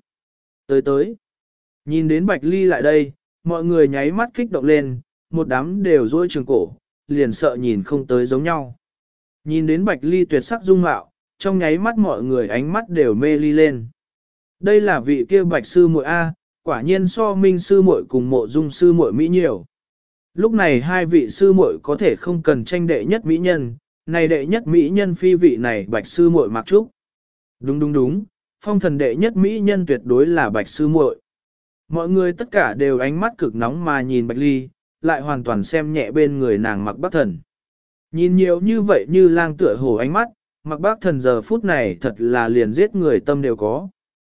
Tới. Nhìn đến Bạch Ly lại đây, mọi người nháy mắt kích động lên, một đám đều dối trường cổ, liền sợ nhìn không tới giống nhau. Nhìn đến Bạch Ly tuyệt sắc dung mạo, trong nháy mắt mọi người ánh mắt đều mê ly lên. Đây là vị kia Bạch sư muội A, quả nhiên so Minh sư muội cùng Mộ Dung sư muội mỹ nhiều. Lúc này hai vị sư muội có thể không cần tranh đệ nhất mỹ nhân, này đệ nhất mỹ nhân phi vị này Bạch sư muội mặc trúc. Đúng, phong thần đệ nhất mỹ nhân tuyệt đối là Bạch sư muội. Mọi người tất cả đều ánh mắt cực nóng mà nhìn Bạch Ly, lại hoàn toàn xem nhẹ bên người nàng Mặc Bắc Thần. Nhìn nhiều như vậy như lang tựa hổ ánh mắt, Mặc Bắc Thần giờ phút này thật là liền giết người tâm đều có.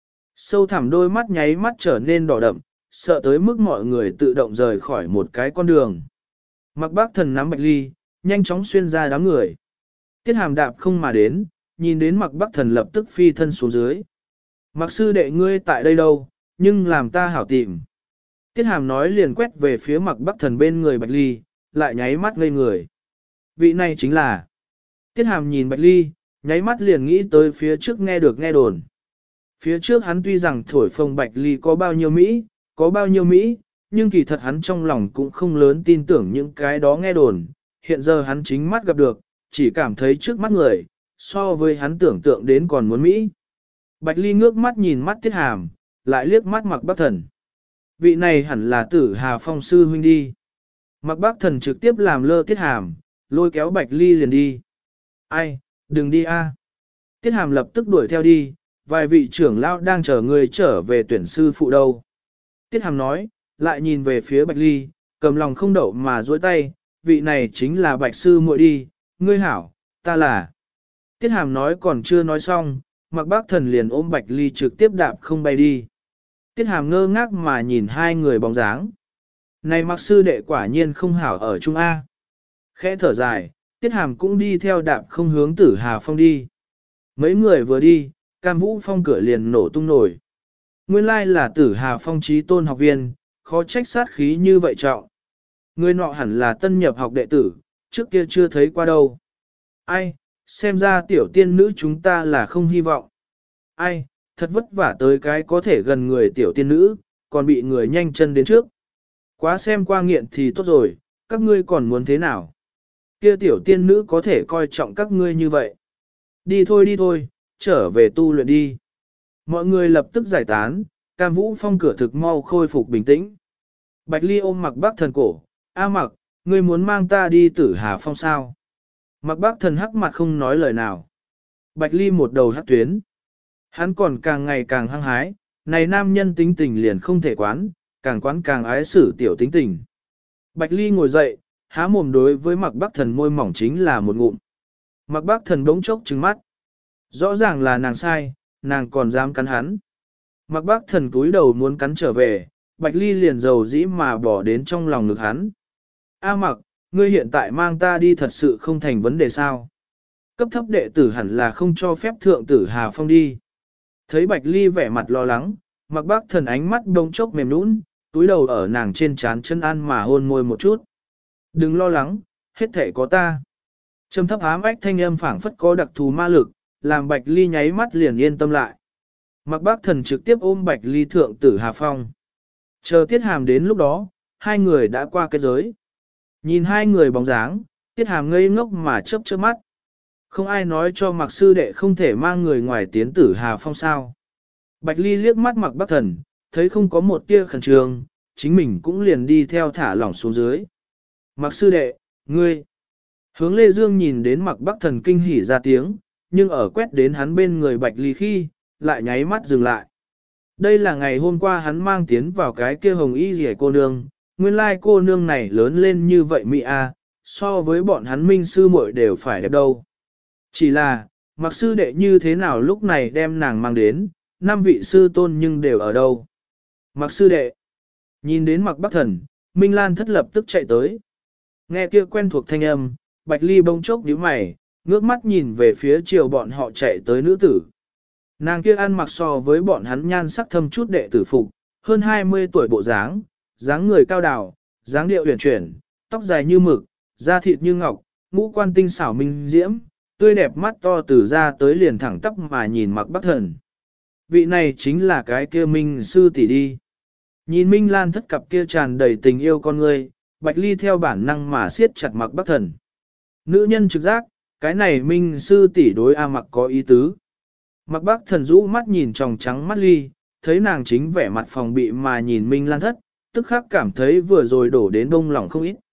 Sâu thẳm đôi mắt nháy mắt trở nên đỏ đậm, sợ tới mức mọi người tự động rời khỏi một cái con đường. Mặc Bắc Thần nắm Bạch Ly, nhanh chóng xuyên ra đám người. Tiết Hàm đạp không mà đến, nhìn đến Mặc Bắc Thần lập tức phi thân xuống dưới. Mặc sư đệ ngươi tại đây đâu, nhưng làm ta hảo tìm. Tiết Hàm nói liền quét về phía Mặc Bắc Thần bên người Bạch Ly, lại nháy mắt ngây người. Vị này chính là. Tiết Hàm nhìn Bạch Ly, nháy mắt liền nghĩ tới phía trước nghe đồn. Phía trước hắn tuy rằng thổi phồng Bạch Ly có bao nhiêu Mỹ, nhưng kỳ thật hắn trong lòng cũng không lớn tin tưởng những cái đó nghe đồn. Hiện giờ hắn chính mắt gặp được, chỉ cảm thấy trước mắt người, so với hắn tưởng tượng đến còn muốn Mỹ. Bạch Ly ngước mắt nhìn mắt Tiết Hàm, lại liếc mắt Mặc Bắc Thần. Vị này hẳn là Tử Hà Phong sư huynh đi. Mặc Bắc Thần trực tiếp làm lơ Tiết Hàm, lôi kéo Bạch Ly liền đi. Ai, đừng đi a. Tiết Hàm lập tức đuổi theo đi, vài vị trưởng lão đang chờ người trở về tuyển sư phụ đâu. Tiết Hàm nói, lại nhìn về phía Bạch Ly, cầm lòng không đậu mà duỗi tay, vị này chính là Bạch sư muội đi, ngươi hảo, ta là. Tiết Hàm nói còn chưa nói xong, Mặc Bắc Thần liền ôm Bạch Ly trực tiếp đạp không bay đi. Tiết Hàm ngơ ngác mà nhìn hai người bóng dáng. Này Mặc sư đệ quả nhiên không hảo ở Trung A. Khẽ thở dài, Tiết Hàm cũng đi theo đạp không hướng Tử Hà Phong đi. Mấy người vừa đi, Cam Vũ Phong cửa liền nổ tung nổi. Nguyên lai là Tử Hà Phong chí tôn học viên, khó trách sát khí như vậy trọng. Người nọ hẳn là tân nhập học đệ tử, trước kia chưa thấy qua đâu. Ai, xem ra tiểu tiên nữ chúng ta là không hy vọng. Ai, thật vất vả tới cái có thể gần người tiểu tiên nữ, còn bị người nhanh chân đến trước. Quá xem qua nghiện thì tốt rồi, các ngươi còn muốn thế nào? Kia tiểu tiên nữ có thể coi trọng các ngươi như vậy. Đi thôi, trở về tu luyện đi. Mọi người lập tức giải tán, Cam Vũ Phong cửa thực mau khôi phục bình tĩnh. Bạch Ly ôm Mặc Bắc Thần cổ, A Mặc, ngươi muốn mang ta đi Tử Hà Phong sao? Mặc Bắc Thần hắc mặt không nói lời nào. Bạch Ly một đầu hắc tuyến. Hắn còn càng ngày càng hăng hái, này nam nhân tính tình liền không thể quán càng ái xử tiểu tính tình. Bạch Ly ngồi dậy, há mồm đối với Mặc Bắc Thần môi mỏng chính là một ngụm. Mặc Bắc Thần bỗng chốc trừng mắt. Rõ ràng là nàng sai, nàng còn dám cắn hắn. Mặc Bắc Thần túi đầu muốn cắn trở về, Bạch Ly liền dầu dĩ mà bỏ đến trong lòng ngực hắn. A Mặc, ngươi hiện tại mang ta đi thật sự không thành vấn đề sao? Cấp thấp đệ tử hẳn là không cho phép thượng Tử Hà Phong đi. Thấy Bạch Ly vẻ mặt lo lắng, Mặc Bắc Thần ánh mắt đông chốc mềm nũng, túi đầu ở nàng trên trán chân an mà hôn môi một chút. Đừng lo lắng, hết thể có ta. Trầm thấp ám ách thanh âm phảng phất có đặc thù ma lực, làm Bạch Ly nháy mắt liền yên tâm lại. Mặc Bắc Thần trực tiếp ôm Bạch Ly thượng Tử Hà Phong. Chờ Tiết Hàm đến lúc đó, hai người đã qua cái giới. Nhìn hai người bóng dáng, Tiết Hàm ngây ngốc mà chớp chớp mắt. Không ai nói cho Mặc sư đệ không thể mang người ngoài tiến Tử Hà Phong sao. Bạch Ly liếc mắt Mặc Bắc Thần, thấy không có một tia khẩn trương, chính mình cũng liền đi theo thả lỏng xuống dưới. Mặc sư đệ, ngươi. Hướng Lê Dương nhìn đến Mặc Bắc Thần kinh hỉ ra tiếng, nhưng ở quét đến hắn bên người Bạch Ly khi, lại nháy mắt dừng lại. Đây là ngày hôm qua hắn mang tiến vào cái kia hồng y rẻ cô nương, nguyên lai cô nương này lớn lên như vậy mỹ a, so với bọn hắn minh sư muội đều phải đẹp đâu. Chỉ là, Mặc sư đệ như thế nào lúc này đem nàng mang đến, năm vị sư tôn nhưng đều ở đâu. Mặc sư đệ, nhìn đến Mặc Bắc Thần, Minh Lan thất lập tức chạy tới. Nghe kia quen thuộc thanh âm, Bạch Ly bỗng chốc nhíu mày, ngước mắt nhìn về phía chiều bọn họ chạy tới nữ tử. Nàng kia ăn mặc so với bọn hắn nhan sắc thâm chút đệ tử phục, hơn 20 tuổi bộ dáng, dáng người cao đào, dáng điệu huyền chuyển, tóc dài như mực, da thịt như ngọc, ngũ quan tinh xảo minh diễm, tươi đẹp mắt to từ ra tới liền thẳng tắp mà nhìn Mặc Bắc Thần. Vị này chính là cái kia Minh sư tỷ đi. Nhìn Minh Lan thất cặp kia tràn đầy tình yêu con người, Bạch Ly theo bản năng mà siết chặt Mặc Bắc Thần. Nữ nhân trực giác, cái này Minh sư tỷ đối A Mặc có ý tứ. Mặc Bắc Thần rũ mắt nhìn tròng trắng mắt Ly, thấy nàng chính vẻ mặt phòng bị mà nhìn Minh Lan thất, tức khắc cảm thấy vừa rồi đổ đến bông lòng không ít.